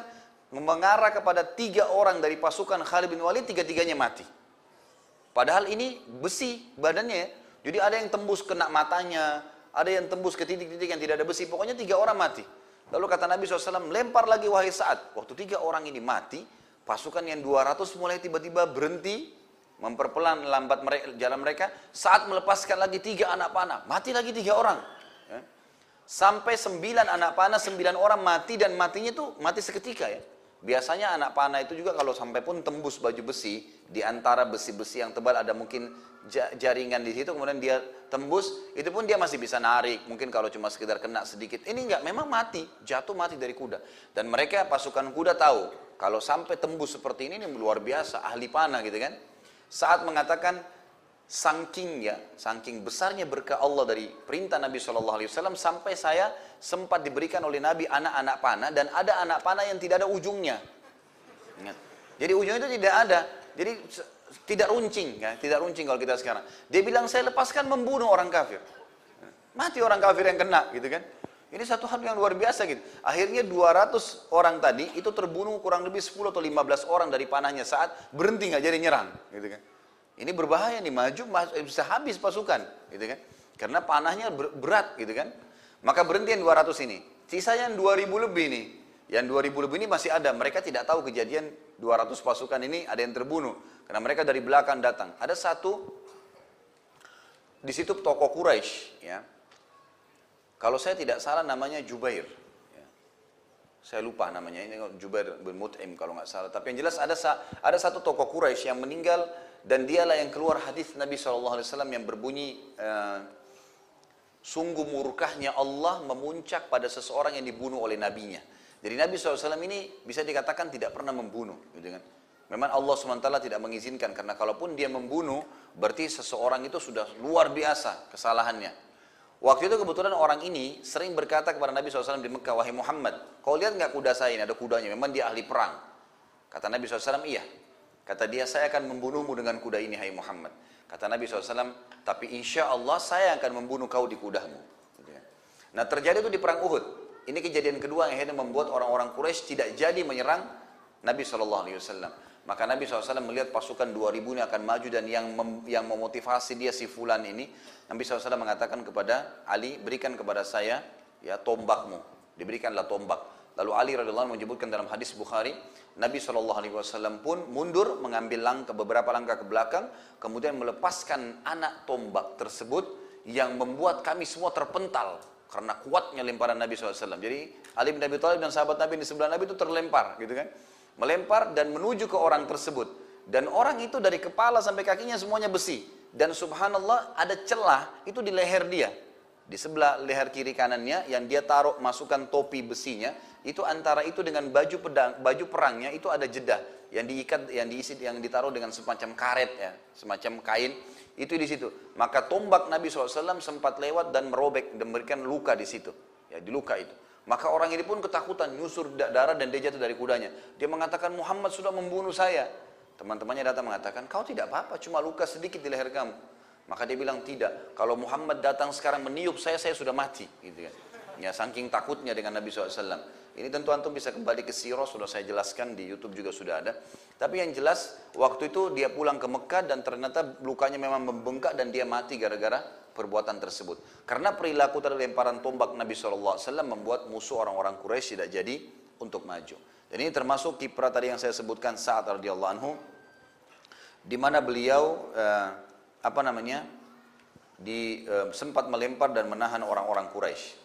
mengarah kepada 3 orang dari pasukan Khalid bin Walid, 3-tiganya mati. Padahal ini besi badannya ya. Jadi ada yang tembus kena matanya, ada yang tembus ke titik-titik yang tidak ada besi. Pokoknya 3 orang mati. Lalu kata Nabi SAW, lempar lagi wahai Sa'ad. Waktu 3 orang ini mati, pasukan yang 200 mulai tiba-tiba berhenti, memperpelan lambat jalan mereka. Saat melepaskan lagi 3 anak panah, mati lagi 3 orang. Ya. Sampai 9 anak panah, 9 orang mati, dan matinya itu mati seketika ya. Biasanya anak panah itu juga kalau sampai pun tembus baju besi, di antara besi-besi yang tebal ada mungkin jaringan di situ, kemudian dia tembus, itu pun dia masih bisa narik, mungkin kalau cuma sekedar kena sedikit. Ini enggak, memang mati, jatuh mati dari kuda. Dan mereka pasukan kuda tahu, kalau sampai tembus seperti ini luar biasa, ahli panah gitu kan. Saat mengatakan, saking besarnya berkah Allah dari perintah Nabi SAW, sampai saya sempat diberikan oleh Nabi anak-anak panah, dan ada anak panah yang tidak ada ujungnya. Ingat. Jadi ujungnya itu tidak ada, jadi tidak runcing, ya, tidak runcing kalau kita sekarang. Dia bilang saya lepaskan membunuh orang kafir, mati orang kafir yang kena, gitu kan? Ini satu hal yang luar biasa gitu. Akhirnya 200 orang tadi itu terbunuh kurang lebih 10 atau 15 orang dari panahnya saat berhenti nggak jadi nyerang, gitu kan? Ini berbahaya nih, maju bisa habis pasukan, gitu kan? Karena panahnya berat, gitu kan? Maka berhenti yang 200 ini. Sisanya yang 2000 lebih nih. Yang 2000 lebih ini masih ada. Mereka tidak tahu kejadian 200 pasukan ini ada yang terbunuh. Karena mereka dari belakang datang. Ada satu di situ tokoh Quraisy, ya. Kalau saya tidak salah namanya Jubair. Ya. Saya lupa namanya, ini Jubair bin Mut'im kalau nggak salah. Tapi yang jelas ada satu tokoh Quraisy yang meninggal, dan dialah yang keluar hadis Nabi SAW yang berbunyi, sungguh murkahnya Allah memuncak pada seseorang yang dibunuh oleh nabinya. Jadi Nabi SAW ini bisa dikatakan tidak pernah membunuh, gitu kan? Memang Allah SWT tidak mengizinkan, karena kalaupun dia membunuh, berarti seseorang itu sudah luar biasa kesalahannya. Waktu itu kebetulan orang ini sering berkata kepada Nabi SAW di Mekah, wahai Muhammad, kau lihat nggak kuda saya ini, ada kudanya, memang dia ahli perang. Kata Nabi SAW, iya. Kata dia, saya akan membunuhmu dengan kuda ini, hai Muhammad. Kata Nabi SAW, tapi insya Allah saya akan membunuh kau di kudamu. Nah terjadi itu di perang Uhud. Ini kejadian kedua yang akhirnya membuat orang-orang Quraisy tidak jadi menyerang Nabi SAW. Maka Nabi SAW melihat pasukan 2000 ini akan maju, dan yang memotivasi dia si fulan ini, Nabi SAW mengatakan kepada Ali, berikan kepada saya ya tombakmu. Diberikanlah tombak. Lalu Ali radhiyallahu anhu menyebutkan dalam hadis Bukhari, Nabi SAW pun mundur mengambil beberapa langkah ke belakang, kemudian melepaskan anak tombak tersebut yang membuat kami semua terpental karena kuatnya lemparan Nabi SAW. Jadi Ali bin Abi Thalib dan sahabat Nabi di sebelah Nabi itu terlempar, gitu kan? Melempar dan menuju ke orang tersebut. Dan orang itu dari kepala sampai kakinya semuanya besi. Dan subhanallah ada celah itu di leher dia. Di sebelah leher kiri kanannya yang dia taruh masukkan topi besinya, itu antara itu dengan baju perangnya itu ada jeda yang diikat, yang ditaruh dengan semacam karet ya, semacam kain itu di situ. Maka tombak Nabi SAW sempat lewat dan merobek dan memberikan luka di situ, ya di luka itu. Maka orang ini pun ketakutan, nyusur darah dan dia jatuh dari kudanya. Dia mengatakan Muhammad sudah membunuh saya. Teman-temannya datang mengatakan kau tidak apa-apa, cuma luka sedikit di leher kamu. Maka dia bilang tidak, kalau Muhammad datang sekarang meniup saya sudah mati, gitu kan. Ya saking takutnya dengan Nabi SAW. Ini tentu antum bisa kembali ke sirah, sudah saya jelaskan di YouTube juga sudah ada. Tapi yang jelas waktu itu dia pulang ke Mekah dan ternyata lukanya memang membengkak dan dia mati gara-gara perbuatan tersebut. Karena perilaku tadi lemparan tombak Nabi SAW membuat musuh orang-orang Quraisy tidak jadi untuk maju. Dan ini termasuk kiprah tadi yang saya sebutkan Sa'ad radhiyallahu anhu, di mana beliau sempat melempar dan menahan orang-orang Quraisy.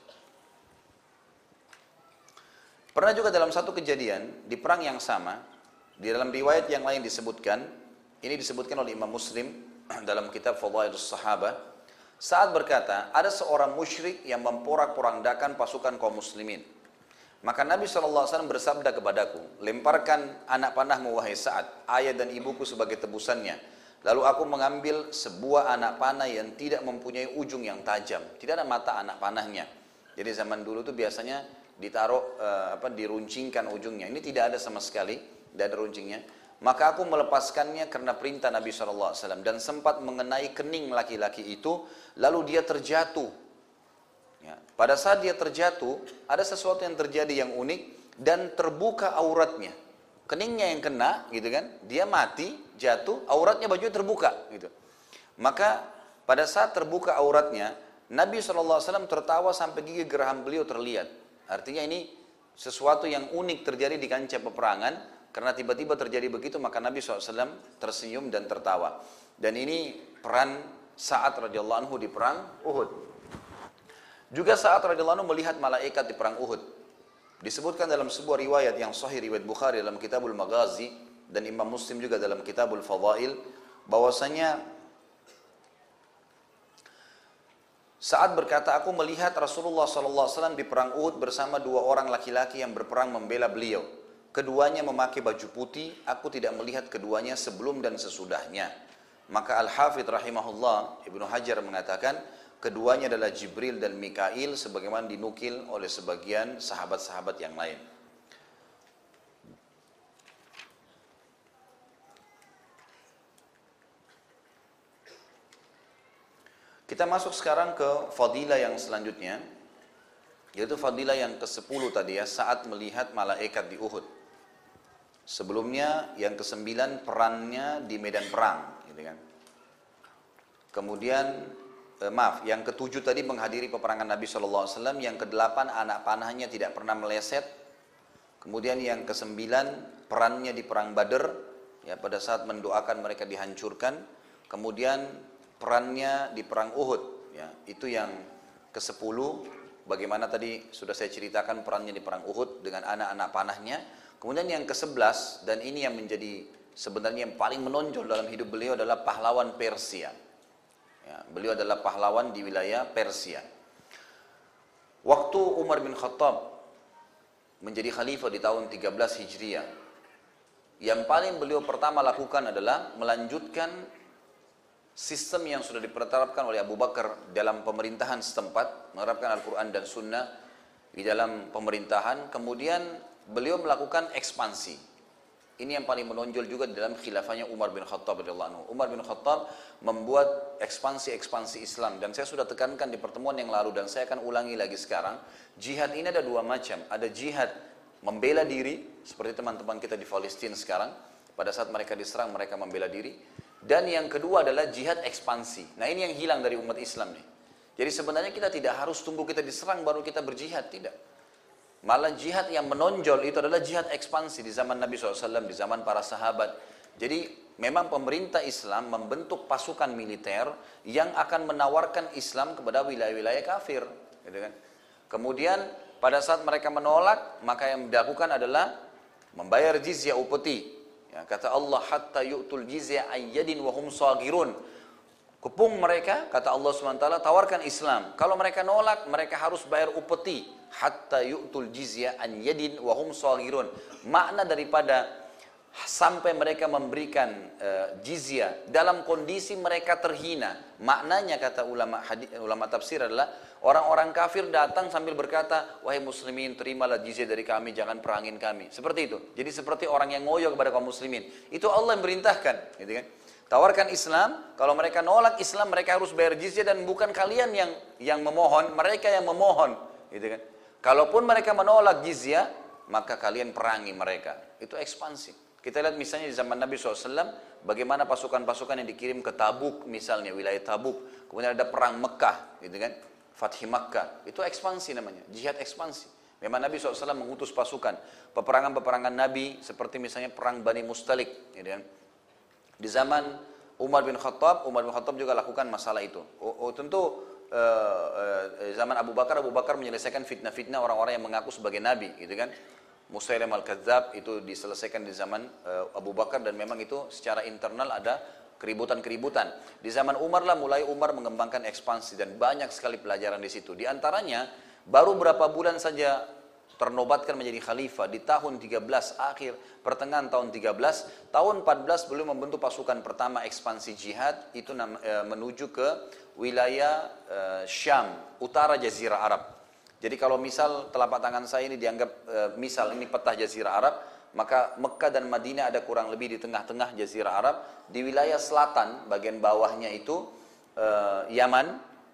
Pernah juga dalam satu kejadian di perang yang sama, di dalam riwayat yang lain disebutkan, ini disebutkan oleh Imam Muslim dalam kitab Fadhailus Sahabah, saat berkata, ada seorang musyrik yang memporak-porandakan pasukan kaum muslimin. Maka Nabi SAW bersabda kepadaku, lemparkan anak panahmu wahai Sa'ad, ayah dan ibuku sebagai tebusannya. Lalu aku mengambil sebuah anak panah yang tidak mempunyai ujung yang tajam, tidak ada mata anak panahnya. Jadi zaman dulu itu biasanya ditaruh diruncingkan ujungnya. Ini tidak ada sama sekali, tidak ada runcingnya. Maka aku melepaskannya karena perintah Nabi SAW dan sempat mengenai kening laki-laki itu, lalu dia terjatuh. Ya. Pada saat dia terjatuh, ada sesuatu yang terjadi yang unik. dan terbuka auratnya. Keningnya yang kena, gitu kan? Dia mati, jatuh, auratnya bajunya terbuka, gitu. Maka pada saat terbuka auratnya, Nabi SAW tertawa sampai gigi geraham beliau terlihat. Artinya ini sesuatu yang unik terjadi di kancah peperangan, karena tiba-tiba terjadi begitu, maka Nabi SAW tersenyum dan tertawa. Dan ini peran Sa'ad radhiyallahu anhu di perang Uhud. Juga Sa'ad radhiyallahu anhu melihat malaikat di perang Uhud. Disebutkan dalam sebuah riwayat yang sahih, riwayat Bukhari dalam Kitabul Maghazi dan Imam Muslim juga dalam Kitabul Fadail, bahwasanya Sa'ad berkata, aku melihat Rasulullah SAW di perang Uhud bersama dua orang laki-laki yang berperang membela beliau. Keduanya memakai baju putih, aku tidak melihat keduanya sebelum dan sesudahnya. Maka Al-Hafidh rahimahullah, Ibnu Hajar mengatakan, keduanya adalah Jibril dan Mikail sebagaimana dinukil oleh sebagian sahabat-sahabat yang lain. Kita masuk sekarang ke fadilah yang selanjutnya, yaitu fadilah yang ke-10 tadi ya, saat melihat malaikat di Uhud. Sebelumnya yang ke-9 perannya di medan perang, gitu kan. Kemudian yang ke-7 tadi menghadiri peperangan Nabi SAW, yang ke-8 anak panahnya tidak pernah meleset. Kemudian yang ke-9 perannya di perang Badar, ya pada saat mendoakan mereka dihancurkan. Kemudian perannya di perang Uhud, ya itu yang ke-10. Bagaimana tadi sudah saya ceritakan perannya di perang Uhud dengan anak-anak panahnya. Kemudian yang ke-11, dan ini yang menjadi sebenarnya yang paling menonjol dalam hidup beliau, adalah pahlawan Persia. Ya, beliau adalah pahlawan di wilayah Persia. Waktu Umar bin Khattab menjadi khalifah di tahun 13 Hijriah, yang paling beliau pertama lakukan adalah melanjutkan sistem yang sudah diterapkan oleh Abu Bakar dalam pemerintahan setempat, menerapkan Al-Quran dan Sunnah di dalam pemerintahan. Kemudian beliau melakukan ekspansi. Ini yang paling menonjol juga di dalam khilafahnya Umar bin Khattab radhiyallahu anhu. Umar bin Khattab membuat ekspansi Islam, dan saya sudah tekankan di pertemuan yang lalu dan saya akan ulangi lagi sekarang. Jihad ini ada dua macam. Ada jihad membela diri seperti teman-teman kita di Palestina sekarang. Pada saat mereka diserang mereka membela diri. Dan yang kedua adalah jihad ekspansi. Nah, ini yang hilang dari umat Islam nih. Jadi sebenarnya kita tidak harus tunggu kita diserang baru kita berjihad, tidak. Malah jihad yang menonjol itu adalah jihad ekspansi di zaman Nabi SAW, di zaman para sahabat. Jadi memang pemerintah Islam membentuk pasukan militer yang akan menawarkan Islam kepada wilayah-wilayah kafir, gitu kan. Kemudian pada saat mereka menolak, maka yang dilakukan adalah membayar jizyah upeti. Ya, kata Allah, hatta yu'tul jizyah ayyadin wa hum saghirun. Kepung mereka, kata Allah SWT, tawarkan Islam. Kalau mereka nolak, mereka harus bayar upeti. Hatta yu'tul jizya an yadin wa hum saghirun. Makna daripada sampai mereka memberikan jizya dalam kondisi mereka terhina. Maknanya kata ulama tafsir adalah orang-orang kafir datang sambil berkata, wahai muslimin, terimalah jizya dari kami, jangan perangin kami. Seperti itu. Jadi seperti orang yang ngoyo kepada kaum muslimin. Itu Allah yang perintahkan, gitu kan? Tawarkan Islam, kalau mereka nolak Islam mereka harus bayar jizya, dan bukan kalian yang memohon, mereka yang memohon, gitu kan. Kalaupun mereka menolak jizya, maka kalian perangi mereka. Itu ekspansi. Kita lihat misalnya di zaman Nabi SAW, bagaimana pasukan-pasukan yang dikirim ke Tabuk, misalnya wilayah Tabuk. Kemudian ada perang Mekah, gitu kan, Fathi Makkah. Itu ekspansi namanya, jihad ekspansi. Memang Nabi SAW mengutus pasukan. Peperangan-peperangan Nabi, seperti misalnya perang Bani Mustalik, gitu kan. Di zaman Umar bin Khattab juga lakukan masalah itu. Tentu zaman Abu Bakar menyelesaikan fitnah-fitnah orang-orang yang mengaku sebagai nabi, gitu kan. Musailim al-Kadzab itu diselesaikan di zaman Abu Bakar, dan memang itu secara internal ada keributan-keributan. Di zaman Umar lah mulai Umar mengembangkan ekspansi, dan banyak sekali pelajaran di situ. Di antaranya baru berapa bulan saja ternobatkan menjadi khalifah di tahun 13 akhir, pertengahan tahun 13, tahun 14 beliau membentuk pasukan pertama ekspansi jihad itu menuju ke wilayah Syam, utara Jazirah Arab. Jadi kalau misal telapak tangan saya ini dianggap misal ini peta Jazirah Arab, maka Mekah dan Madinah ada kurang lebih di tengah-tengah Jazirah Arab. Di wilayah selatan bagian bawahnya itu Yaman,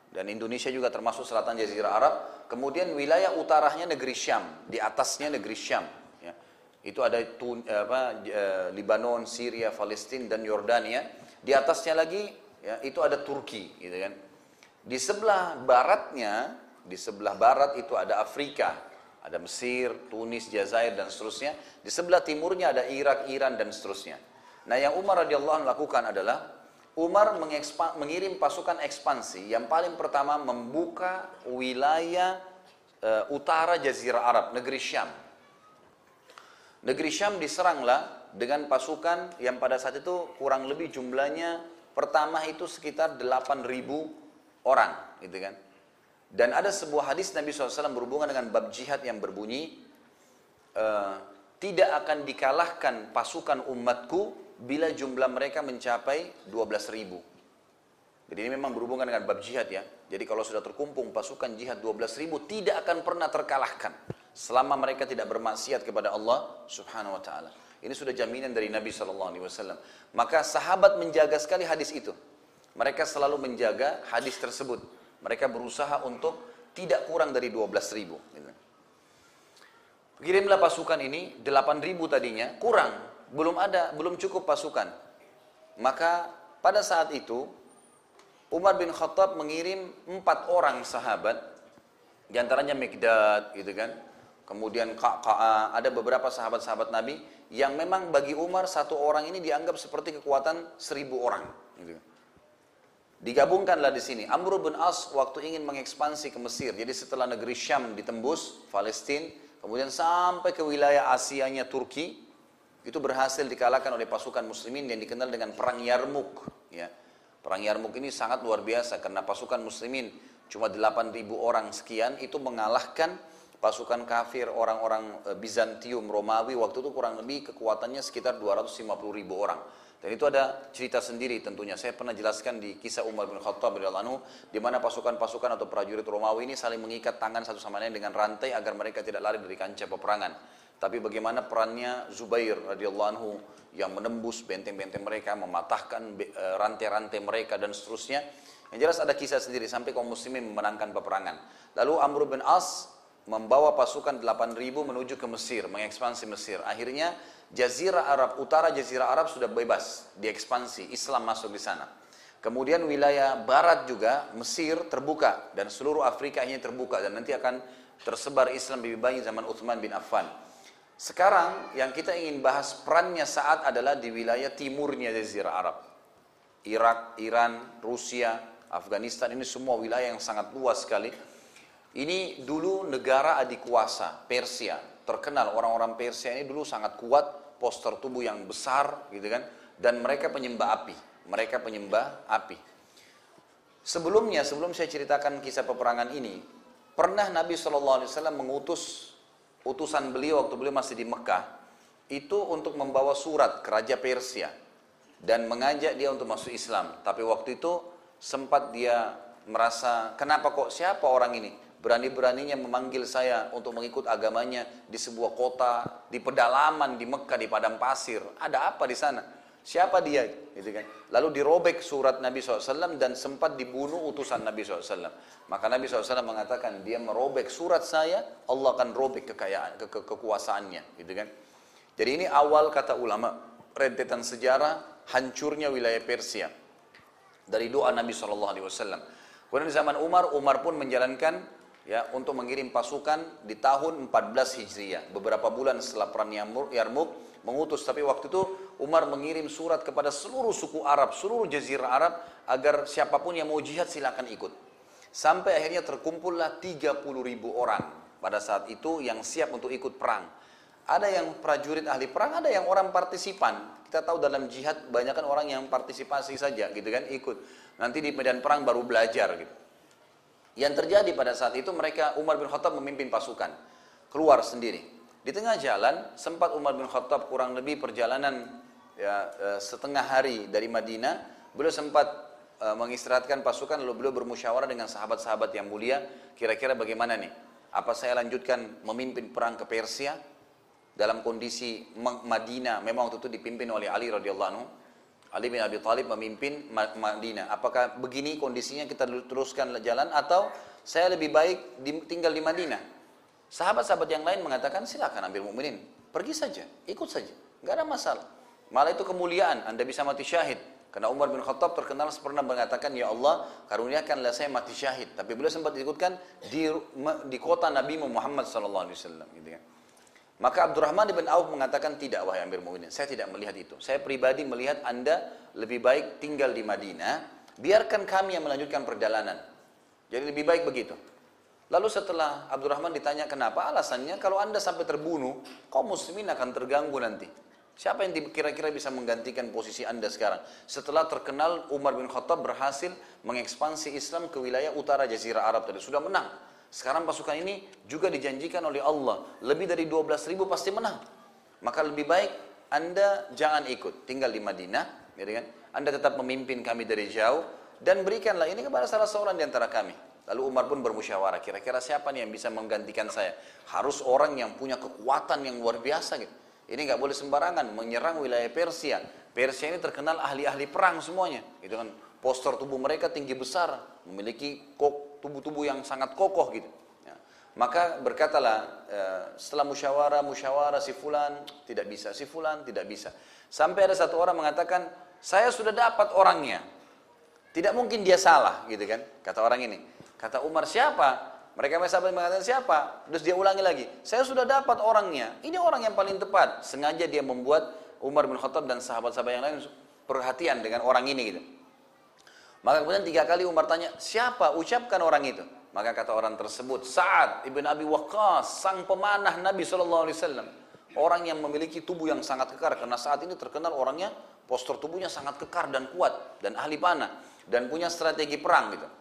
dan Indonesia juga termasuk selatan Jazirah Arab. Kemudian wilayah utaranya negeri Syam, di atasnya negeri Syam. Ya. Itu ada Libanon, Syria, Palestina dan Yordania. Di atasnya lagi ya, itu ada Turki, gitu kan. Di sebelah barat itu ada Afrika, ada Mesir, Tunis, Jazair dan seterusnya. Di sebelah timurnya ada Irak, Iran dan seterusnya. Nah, yang Umar radhiyallahu anhu lakukan adalah Umar mengirim pasukan ekspansi yang paling pertama membuka wilayah utara Jazirah Arab, negeri Syam. Negeri Syam diseranglah dengan pasukan yang pada saat itu kurang lebih jumlahnya pertama itu sekitar 8.000 orang, gitu kan. Dan ada sebuah hadis Nabi SAW berhubungan dengan bab jihad yang berbunyi, tidak akan dikalahkan pasukan umatku bila jumlah mereka mencapai 12.000. Jadi ini memang berhubungan dengan bab jihad ya. Jadi kalau sudah terkumpul pasukan jihad 12.000 tidak akan pernah terkalahkan selama mereka tidak bermaksiat kepada Allah Subhanahu wa taala. Ini sudah jaminan dari Nabi SAW. Maka sahabat menjaga sekali hadis itu. Mereka selalu menjaga hadis tersebut. Mereka berusaha untuk tidak kurang dari 12.000. Kirimlah pasukan ini, 8.000 tadinya, kurang. Belum cukup pasukan. Maka pada saat itu, Umar bin Khattab mengirim 4 orang sahabat, diantaranya Mikdad, gitu kan. Kemudian Qa'qa'a, ada beberapa sahabat-sahabat Nabi, yang memang bagi Umar satu orang ini dianggap seperti kekuatan 1.000 orang. Gitu. Digabungkanlah di sini. Amr bin As waktu ingin mengekspansi ke Mesir. Jadi setelah negeri Syam ditembus, Palestina, kemudian sampai ke wilayah Asianya Turki, itu berhasil dikalahkan oleh pasukan muslimin yang dikenal dengan Perang Yarmuk. Ya. Perang Yarmuk ini sangat luar biasa karena pasukan muslimin cuma 8.000 orang sekian itu mengalahkan pasukan kafir orang-orang Bizantium, Romawi waktu itu kurang lebih kekuatannya sekitar 250.000 orang. Dan itu ada cerita sendiri tentunya. Saya pernah jelaskan di kisah Umar bin Khattab radhiyallahu anhu di mana pasukan-pasukan atau prajurit Romawi ini saling mengikat tangan satu sama lain dengan rantai agar mereka tidak lari dari kancah peperangan. Tapi bagaimana perannya Zubair radhiyallahu anhu yang menembus benteng-benteng mereka, mematahkan rantai-rantai mereka dan seterusnya. Yang jelas ada kisah sendiri sampai kaum muslimin memenangkan peperangan. Lalu Amr bin As membawa pasukan 8.000 menuju ke Mesir, mengekspansi Mesir. Akhirnya Jazirah Arab, utara Jazirah Arab sudah bebas, diekspansi, Islam masuk di sana. Kemudian wilayah barat juga, Mesir terbuka dan seluruh Afrika ini terbuka dan nanti akan tersebar Islam lebih banyak zaman Uthman bin Affan. Sekarang yang kita ingin bahas perannya saat adalah di wilayah timurnya Jazirah Arab. Irak, Iran, Rusia, Afghanistan ini semua wilayah yang sangat luas sekali. Ini dulu negara adikuasa, Persia. Terkenal orang-orang Persia ini dulu sangat kuat, postur tubuh yang besar gitu kan. Dan mereka penyembah api. Sebelum saya ceritakan kisah peperangan ini, pernah Nabi SAW mengutus utusan beliau waktu beliau masih di Mekah itu untuk membawa surat ke Raja Persia dan mengajak dia untuk masuk Islam. Tapi waktu itu sempat dia merasa, kenapa kok siapa orang ini berani-beraninya memanggil saya untuk mengikut agamanya di sebuah kota, di pedalaman di Mekah, di padang pasir. Ada apa di sana? Siapa dia? Gitu kan. Lalu dirobek surat Nabi SAW dan sempat dibunuh utusan Nabi SAW. Maka Nabi SAW mengatakan, dia merobek surat saya, Allah akan robek kekuasaannya. Gitu kan. Jadi ini awal kata ulama, rentetan sejarah hancurnya wilayah Persia. Dari doa Nabi SAW. Kemudian di zaman Umar pun menjalankan ya untuk mengirim pasukan di tahun 14 Hijriah. Beberapa bulan setelah perang Yarmuk mengutus, tapi waktu itu Umar mengirim surat kepada seluruh suku Arab, seluruh Jazirah Arab agar siapapun yang mau jihad silakan ikut. Sampai akhirnya terkumpullah 30.000 orang pada saat itu yang siap untuk ikut perang. Ada yang prajurit ahli perang, ada yang orang partisipan. Kita tahu dalam jihad banyak kan orang yang partisipasi saja gitu kan, ikut. Nanti di medan perang baru belajar gitu. Yang terjadi pada saat itu Umar bin Khattab memimpin pasukan keluar sendiri. Di tengah jalan sempat Umar bin Khattab kurang lebih perjalanan ya, setengah hari dari Madinah, beliau sempat mengistirahatkan pasukan lalu beliau bermusyawarah dengan sahabat-sahabat yang mulia, kira-kira bagaimana nih? Apa saya lanjutkan memimpin perang ke Persia dalam kondisi Madinah memang waktu itu dipimpin oleh Ali radhiyallahu anhu, Ali bin Abi Thalib memimpin Madinah. Apakah begini kondisinya kita teruskan jalan atau saya lebih baik tinggal di Madinah? Sahabat-sahabat yang lain mengatakan silakan Amirul Mukminin, pergi saja, ikut saja, nggak ada masalah. Malah itu kemuliaan, Anda bisa mati syahid. Karena Umar bin Khattab terkenal pernah mengatakan, ya Allah karuniakanlah saya mati syahid. Tapi beliau sempat disebutkan di kota Nabi Muhammad SAW. Gitu kan. Maka Abdurrahman bin Auf mengatakan, tidak wahai Amirul Mukminin, saya tidak melihat itu. Saya pribadi melihat Anda lebih baik tinggal di Madinah, biarkan kami yang melanjutkan perjalanan. Jadi lebih baik begitu. Lalu setelah Abdurrahman ditanya kenapa, alasannya kalau Anda sampai terbunuh, kaum muslimin akan terganggu nanti. Siapa yang kira-kira bisa menggantikan posisi Anda sekarang? Setelah terkenal Umar bin Khattab berhasil mengekspansi Islam ke wilayah utara Jazirah Arab tadi, sudah menang. Sekarang pasukan ini juga dijanjikan oleh Allah, lebih dari 12.000 pasti menang. Maka lebih baik Anda jangan ikut, tinggal di Madinah, gitu kan? Anda tetap memimpin kami dari jauh, dan berikanlah ini kepada salah seorang di antara kami. Lalu Umar pun bermusyawarah, kira-kira siapa nih yang bisa menggantikan saya? Harus orang yang punya kekuatan yang luar biasa gitu. Ini nggak boleh sembarangan menyerang wilayah Persia. Persia ini terkenal ahli-ahli perang semuanya, gitu kan? Postur tubuh mereka tinggi besar, memiliki tubuh-tubuh yang sangat kokoh gitu. Ya. Maka berkatalah setelah musyawarah si fulan tidak bisa, si fulan tidak bisa. Sampai ada satu orang mengatakan, saya sudah dapat orangnya. Tidak mungkin dia salah, gitu kan? Kata orang ini. Kata Umar, siapa? Mereka sahabat mengatakan siapa? Terus dia ulangi lagi, saya sudah dapat orangnya. Ini orang yang paling tepat. Sengaja dia membuat Umar bin Khattab dan sahabat-sahabat yang lain perhatian dengan orang ini gitu. Maka kemudian 3 kali Umar tanya, siapa? Ucapkan orang itu. Maka kata orang tersebut, Sa'ad ibn Abi Waqqas, sang pemanah Nabi SAW. Orang yang memiliki tubuh yang sangat kekar. Karena saat ini terkenal orangnya, postur tubuhnya sangat kekar dan kuat. Dan ahli panah. Dan punya strategi perang gitu.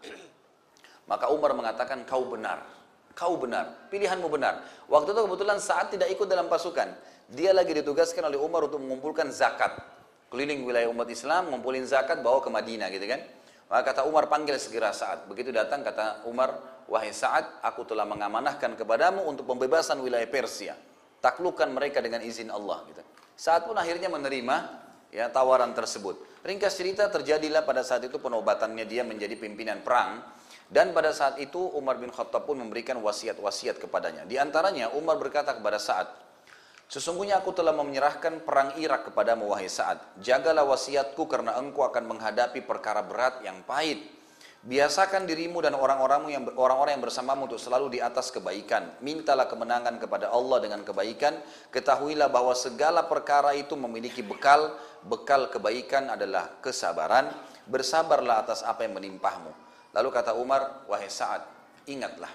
Maka Umar mengatakan, kau benar. Kau benar. Pilihanmu benar. Waktu itu kebetulan Sa'ad tidak ikut dalam pasukan. Dia lagi ditugaskan oleh Umar untuk mengumpulkan zakat. Keliling wilayah umat Islam, ngumpulin zakat, bawa ke Madinah gitu kan. Maka kata Umar, panggil segera Sa'ad. Begitu datang kata Umar, wahai Sa'ad, aku telah mengamanahkan kepadamu untuk pembebasan wilayah Persia. Taklukkan mereka dengan izin Allah. Gitu. Sa'ad pun akhirnya menerima ya tawaran tersebut. Ringkas cerita, terjadilah pada saat itu penobatannya dia menjadi pimpinan perang. Dan pada saat itu Umar bin Khattab pun memberikan wasiat-wasiat kepadanya. Di antaranya Umar berkata kepada Sa'ad, sesungguhnya aku telah menyerahkan perang Irak kepadamu wahai Sa'ad. Jagalah wasiatku karena engkau akan menghadapi perkara berat yang pahit. Biasakan dirimu dan orang-orang yang bersamamu untuk selalu di atas kebaikan. Mintalah kemenangan kepada Allah dengan kebaikan. Ketahuilah bahwa segala perkara itu memiliki bekal. Bekal kebaikan adalah kesabaran. Bersabarlah atas apa yang menimpahmu. Lalu kata Umar, wahai Sa'ad, ingatlah.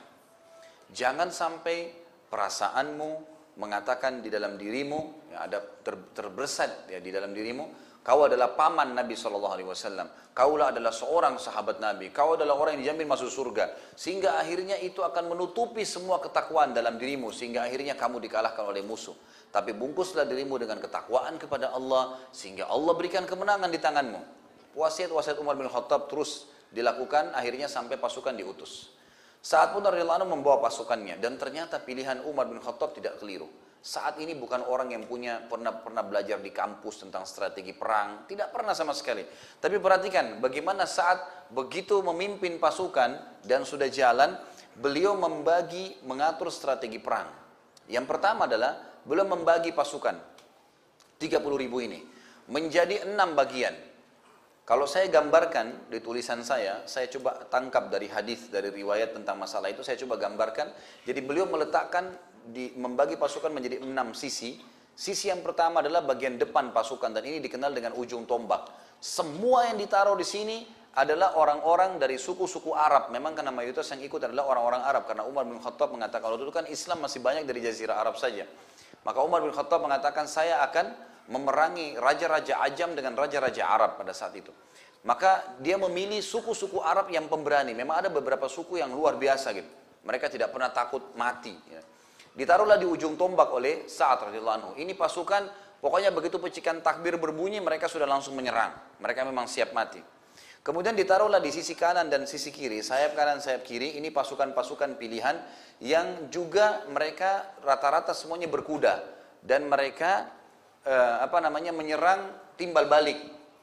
Jangan sampai perasaanmu mengatakan di dalam dirimu, ya ada terbersat ya di dalam dirimu, kau adalah paman Nabi SAW. Kaulah adalah seorang sahabat Nabi. Kau adalah orang yang dijamin masuk surga. Sehingga akhirnya itu akan menutupi semua ketakwaan dalam dirimu. Sehingga akhirnya kamu dikalahkan oleh musuh. Tapi bungkuslah dirimu dengan ketakwaan kepada Allah. Sehingga Allah berikan kemenangan di tanganmu. Wasiat-wasiat Umar bin Khattab terus dilakukan, akhirnya sampai pasukan diutus. Saat pun radhiyallahu anhu membawa pasukannya. Dan ternyata pilihan Umar bin Khattab tidak keliru. Saat ini bukan orang yang pernah belajar di kampus tentang strategi perang, tidak pernah sama sekali. Tapi perhatikan bagaimana saat begitu memimpin pasukan dan sudah jalan, beliau mengatur strategi perang. Yang pertama adalah beliau membagi pasukan 30.000 ini menjadi 6 bagian. Kalau saya gambarkan di tulisan saya coba tangkap dari hadis, dari riwayat tentang masalah itu, saya coba gambarkan. Jadi beliau meletakkan membagi pasukan menjadi 6 sisi. Sisi yang pertama adalah bagian depan pasukan dan ini dikenal dengan ujung tombak. Semua yang ditaruh di sini adalah orang-orang dari suku-suku Arab. Memang karena mayoritas yang ikut adalah orang-orang Arab. Karena Umar bin Khattab mengatakan, kalau dulu kan Islam masih banyak dari Jazirah Arab saja. Maka Umar bin Khattab mengatakan, saya akan memerangi raja-raja Ajam dengan raja-raja Arab pada saat itu. Maka dia memilih suku-suku Arab yang pemberani. Memang ada beberapa suku yang luar biasa gitu. Mereka tidak pernah takut mati. Ya. Ditaruhlah di ujung tombak oleh Sa'ad radhiyallahu anhu. Ini pasukan, pokoknya begitu pecikan takbir berbunyi, mereka sudah langsung menyerang. Mereka memang siap mati. Kemudian ditaruhlah di sisi kanan dan sisi kiri, sayap kanan, sayap kiri. Ini pasukan-pasukan pilihan yang juga mereka rata-rata semuanya berkuda. Dan mereka menyerang timbal balik.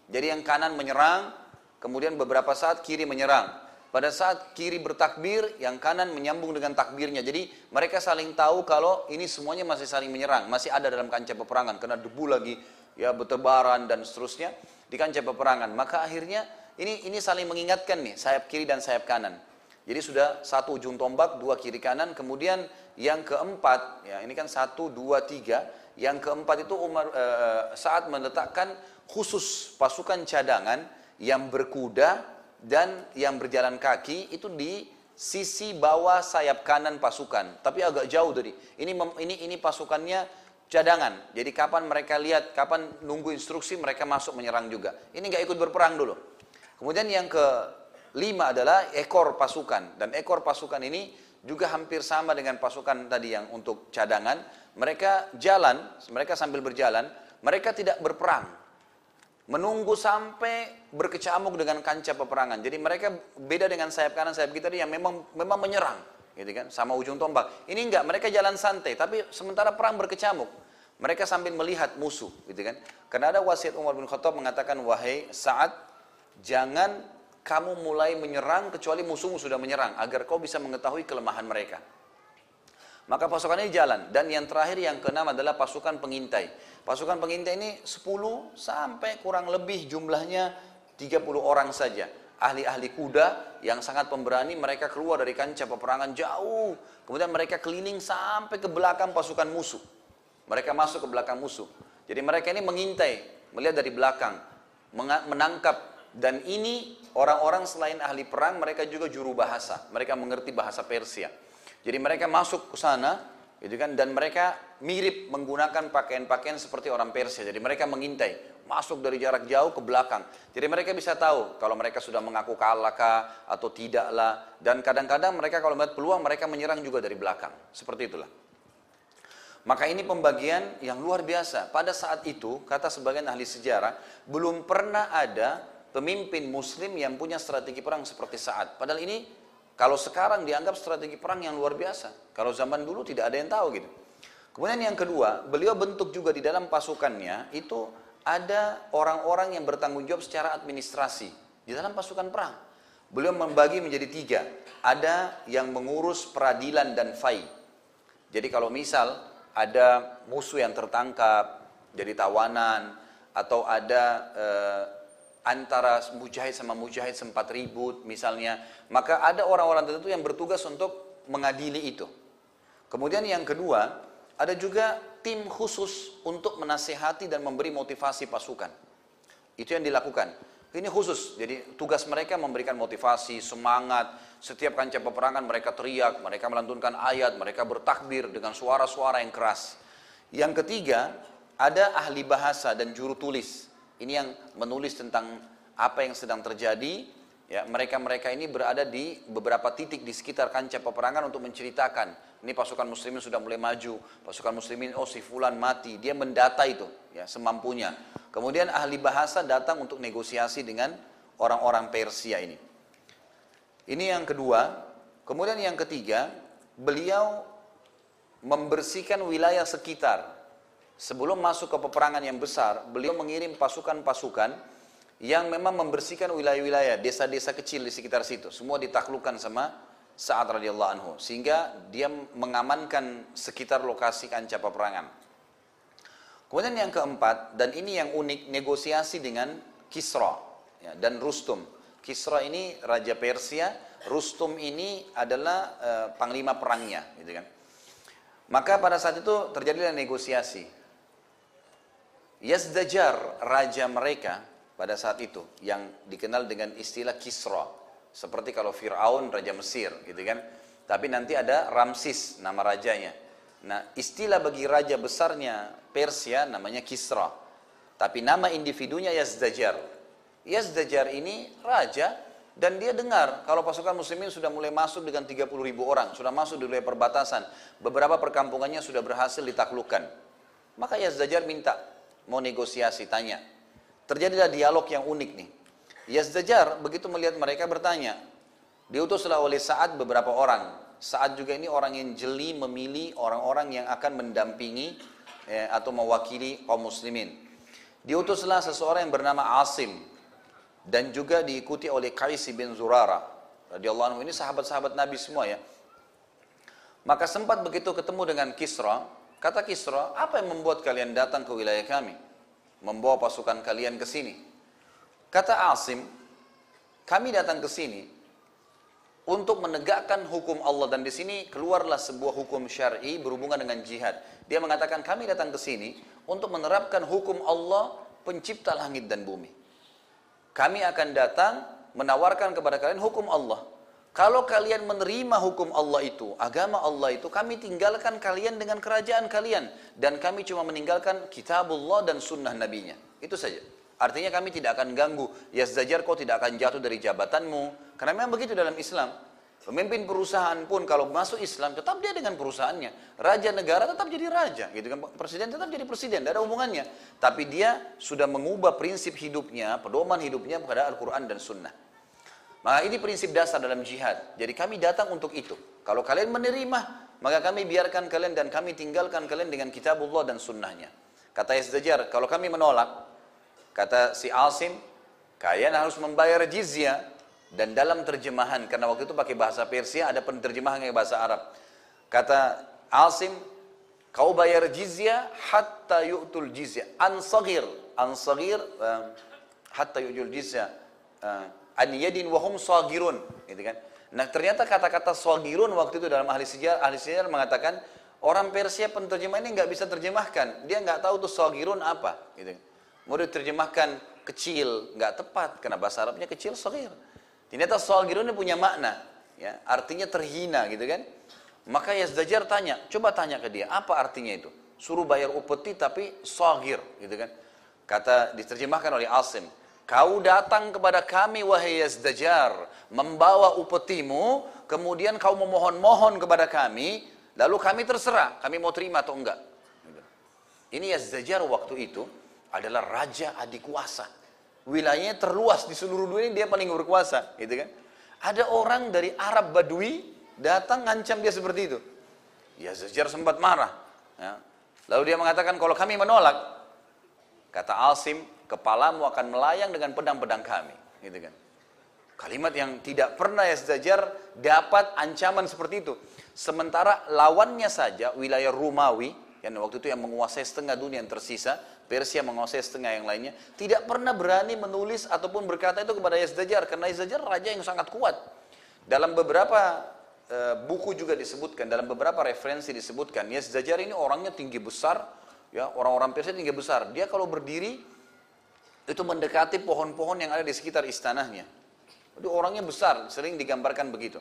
Jadi yang kanan menyerang, kemudian beberapa saat kiri menyerang. Pada saat kiri bertakbir, yang kanan menyambung dengan takbirnya. Jadi mereka saling tahu kalau ini semuanya masih saling menyerang, masih ada dalam kancah peperangan. Kena debu lagi, ya bertebaran dan seterusnya di kancah peperangan. Maka akhirnya ini saling mengingatkan nih, sayap kiri dan sayap kanan. Jadi sudah satu ujung tombak, dua kiri kanan. Kemudian yang keempat, ya ini kan 1, 2, 3. Yang keempat itu saat meletakkan khusus pasukan cadangan yang berkuda dan yang berjalan kaki itu di sisi bawah sayap kanan pasukan, tapi agak jauh tadi. Ini pasukannya cadangan. Jadi kapan mereka lihat, kapan nunggu instruksi mereka masuk menyerang juga. Ini nggak ikut berperang dulu. Kemudian yang kelima adalah ekor pasukan, dan ekor pasukan ini juga hampir sama dengan pasukan tadi yang untuk cadangan. Mereka sambil berjalan, mereka tidak berperang. Menunggu sampai berkecamuk dengan kancah peperangan. Jadi mereka beda dengan sayap kanan, sayap kiri yang memang menyerang, gitu kan, sama ujung tombak. Ini enggak, mereka jalan santai, tapi sementara perang berkecamuk. Mereka sambil melihat musuh, gitu kan. Karena ada wasiat Umar bin Khattab mengatakan, wahai Sa'ad, jangan kamu mulai menyerang kecuali musuhmu sudah menyerang, agar kau bisa mengetahui kelemahan mereka. Maka pasukan ini jalan, dan yang terakhir yang keenam adalah pasukan pengintai. Pasukan pengintai ini 10 sampai kurang lebih jumlahnya 30 orang saja. Ahli-ahli kuda yang sangat pemberani, mereka keluar dari kancah peperangan jauh. Kemudian mereka keliling sampai ke belakang pasukan musuh. Mereka masuk ke belakang musuh. Jadi mereka ini mengintai, melihat dari belakang, menangkap. Dan ini orang-orang selain ahli perang, mereka juga juru bahasa. Mereka mengerti bahasa Persia. Jadi mereka masuk ke sana, gitu kan, dan mereka mirip menggunakan pakaian-pakaian seperti orang Persia. Jadi mereka mengintai, masuk dari jarak jauh ke belakang. Jadi mereka bisa tahu kalau mereka sudah mengaku kalah kah atau tidaklah. Dan kadang-kadang mereka kalau melihat peluang, mereka menyerang juga dari belakang. Seperti itulah. Maka ini pembagian yang luar biasa. Pada saat itu, kata sebagian ahli sejarah, belum pernah ada pemimpin muslim yang punya strategi perang seperti Sa'ad. Padahal ini kalau sekarang dianggap strategi perang yang luar biasa. Kalau zaman dulu tidak ada yang tahu gitu. Kemudian yang kedua, beliau bentuk juga di dalam pasukannya itu ada orang-orang yang bertanggung jawab secara administrasi di dalam pasukan perang. Beliau membagi menjadi 3. Ada yang mengurus peradilan dan fai. Jadi kalau misal ada musuh yang tertangkap jadi tawanan, atau ada antara mujahid sama mujahid sempat ribut misalnya, maka ada orang-orang tertentu yang bertugas untuk mengadili itu. Kemudian yang kedua, ada juga tim khusus untuk menasihati dan memberi motivasi pasukan. Itu yang dilakukan. Ini khusus, jadi tugas mereka memberikan motivasi, semangat. Setiap kancah peperangan mereka teriak, mereka melantunkan ayat, mereka bertakbir dengan suara-suara yang keras. Yang ketiga, ada ahli bahasa dan juru tulis. Ini yang menulis tentang apa yang sedang terjadi. Ya, mereka ini berada di beberapa titik di sekitar kancah peperangan untuk menceritakan. Ini pasukan muslimin sudah mulai maju. Pasukan muslimin, oh si fulan mati. Dia mendata itu, ya semampunya. Kemudian ahli bahasa datang untuk negosiasi dengan orang-orang Persia ini. Ini yang kedua. Kemudian yang ketiga, beliau membersihkan wilayah sekitar. Sebelum masuk ke peperangan yang besar, beliau mengirim pasukan-pasukan yang memang membersihkan wilayah-wilayah, desa-desa kecil di sekitar situ. Semua ditaklukkan sama Sa'ad radhiyallahu anhu. Sehingga dia mengamankan sekitar lokasi kancah peperangan. Kemudian yang keempat, dan ini yang unik, negosiasi dengan Kisra dan Rustum. Kisra ini Raja Persia, Rustum ini adalah panglima perangnya. Gitu kan. Maka pada saat itu terjadilah negosiasi. Yazdajar, raja mereka pada saat itu, yang dikenal dengan istilah Kisra. Seperti kalau Fir'aun, raja Mesir, gitu kan. Tapi nanti ada Ramsis, nama rajanya. Nah, istilah bagi raja besarnya Persia namanya Kisra. Tapi nama individunya Yazdajar. Yazdajar ini raja, dan dia dengar kalau pasukan muslimin sudah mulai masuk dengan 30.000 orang, sudah masuk di wilayah perbatasan. Beberapa perkampungannya sudah berhasil ditaklukkan. Maka Yazdajar minta, mau negosiasi, tanya. Terjadilah dialog yang unik nih. Yazdajar begitu melihat mereka bertanya. Diutuslah oleh Sa'ad beberapa orang. Sa'ad juga ini orang yang jeli memilih orang-orang yang akan mendampingi atau mewakili kaum muslimin. Diutuslah seseorang yang bernama Asim dan juga diikuti oleh Qais bin Zurara radhiyallahu anhu. Ini sahabat-sahabat Nabi semua ya. Maka sempat begitu ketemu dengan Kisra, kata Kisra, apa yang membuat kalian datang ke wilayah kami? Membawa pasukan kalian ke sini. Kata Asim, kami datang ke sini untuk menegakkan hukum Allah, dan di sini keluarlah sebuah hukum syar'i berhubungan dengan jihad. Dia mengatakan kami datang ke sini untuk menerapkan hukum Allah pencipta langit dan bumi. Kami akan datang menawarkan kepada kalian hukum Allah. Kalau kalian menerima hukum Allah itu, agama Allah itu, kami tinggalkan kalian dengan kerajaan kalian. Dan kami cuma meninggalkan kitabullah dan sunnah nabinya. Itu saja. Artinya kami tidak akan ganggu. Yazdajar, kau tidak akan jatuh dari jabatanmu. Karena memang begitu dalam Islam. Pemimpin perusahaan pun kalau masuk Islam, tetap dia dengan perusahaannya. Raja negara tetap jadi raja. Gitu kan? Presiden tetap jadi presiden, tidak ada hubungannya. Tapi dia sudah mengubah prinsip hidupnya, pedoman hidupnya kepada Al-Quran dan sunnah. Maka ini prinsip dasar dalam jihad. Jadi kami datang untuk itu. Kalau kalian menerima, maka kami biarkan kalian dan kami tinggalkan kalian dengan kitabullah dan sunnahnya. Kata Yazdajar, kalau kami menolak, kata si Asim, kalian harus membayar jizyah. Dan dalam terjemahan, karena waktu itu pakai bahasa Persia, ada penerjemahan yang bahasa Arab. Kata Asim, kau bayar jizyah hatta yu'tul jizyah. An-saghir, hatta yu'tul jizyah. An yadin wahum saghirun, gitu kan. Nah, ternyata kata-kata saghirun waktu itu dalam ahli sejarah mengatakan orang Persia penerjemah ini nggak bisa terjemahkan, dia nggak tahu tuh saghirun apa, gitu. Mau diterjemahkan kecil, nggak tepat karena bahasa Arabnya kecil saghir. Ternyata saghirun ini punya makna, ya, artinya terhina, gitu kan. Maka Yazdajar tanya, coba tanya ke dia, apa artinya itu? Suruh bayar upeti tapi saghir, gitu kan. Kata diterjemahkan oleh Asim, kau datang kepada kami wahai Yazdajar, membawa upetimu, kemudian kau memohon-mohon kepada kami, lalu kami terserah, kami mau terima atau enggak. Ini Yazdajar waktu itu adalah raja adikuasa. Wilayahnya terluas di seluruh dunia, dia paling berkuasa, gitu kan. Ada orang dari Arab Badui datang ngancam dia seperti itu. Yazdajar sempat marah. Ya. Lalu dia mengatakan, kalau kami menolak, kata Asim, kepalamu akan melayang dengan pedang-pedang kami, gitu kan. Kalimat yang tidak pernah Yazdajar dapat ancaman seperti itu. Sementara lawannya saja wilayah Romawi, yang waktu itu yang menguasai setengah dunia yang tersisa, Persia menguasai setengah yang lainnya, tidak pernah berani menulis ataupun berkata itu kepada Yazdajar, karena Yazdajar raja yang sangat kuat. Dalam beberapa buku juga disebutkan, dalam beberapa referensi disebutkan, Yazdajar ini orangnya tinggi besar, ya, orang-orang Persia tinggi besar. Dia kalau berdiri itu mendekati pohon-pohon yang ada di sekitar istanahnya. Jadi orangnya besar, sering digambarkan begitu.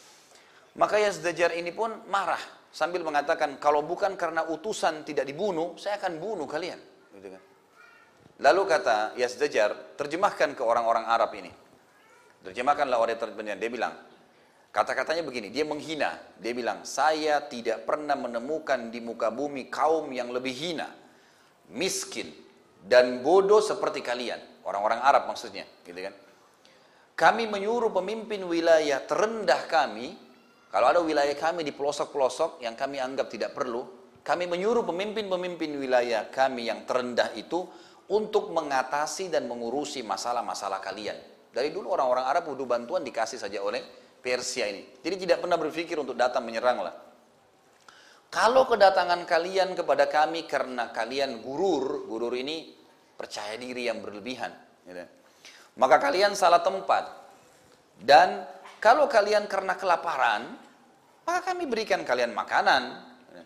Maka Yazdajar ini pun marah sambil mengatakan, kalau bukan karena utusan tidak dibunuh, saya akan bunuh kalian. Gitu kan. Lalu kata Yazdajar, terjemahkan ke orang-orang Arab ini. Terjemahkanlah oleh terjemahan. Dia bilang, kata-katanya begini, dia menghina. Dia bilang, saya tidak pernah menemukan di muka bumi kaum yang lebih hina, miskin, dan bodoh seperti kalian. Orang-orang Arab maksudnya, gitu kan. Kami menyuruh pemimpin wilayah terendah kami, kalau ada wilayah kami di pelosok-pelosok yang kami anggap tidak perlu, kami menyuruh pemimpin-pemimpin wilayah kami yang terendah itu untuk mengatasi dan mengurusi masalah-masalah kalian. Dari dulu orang-orang Arab butuh bantuan dikasih saja oleh Persia ini. Jadi tidak pernah berpikir untuk datang menyeranglah. Kalau kedatangan kalian kepada kami karena kalian gurur ini percaya diri yang berlebihan, gitu. Maka kalian salah tempat. Dan kalau kalian karena kelaparan, maka kami berikan kalian makanan.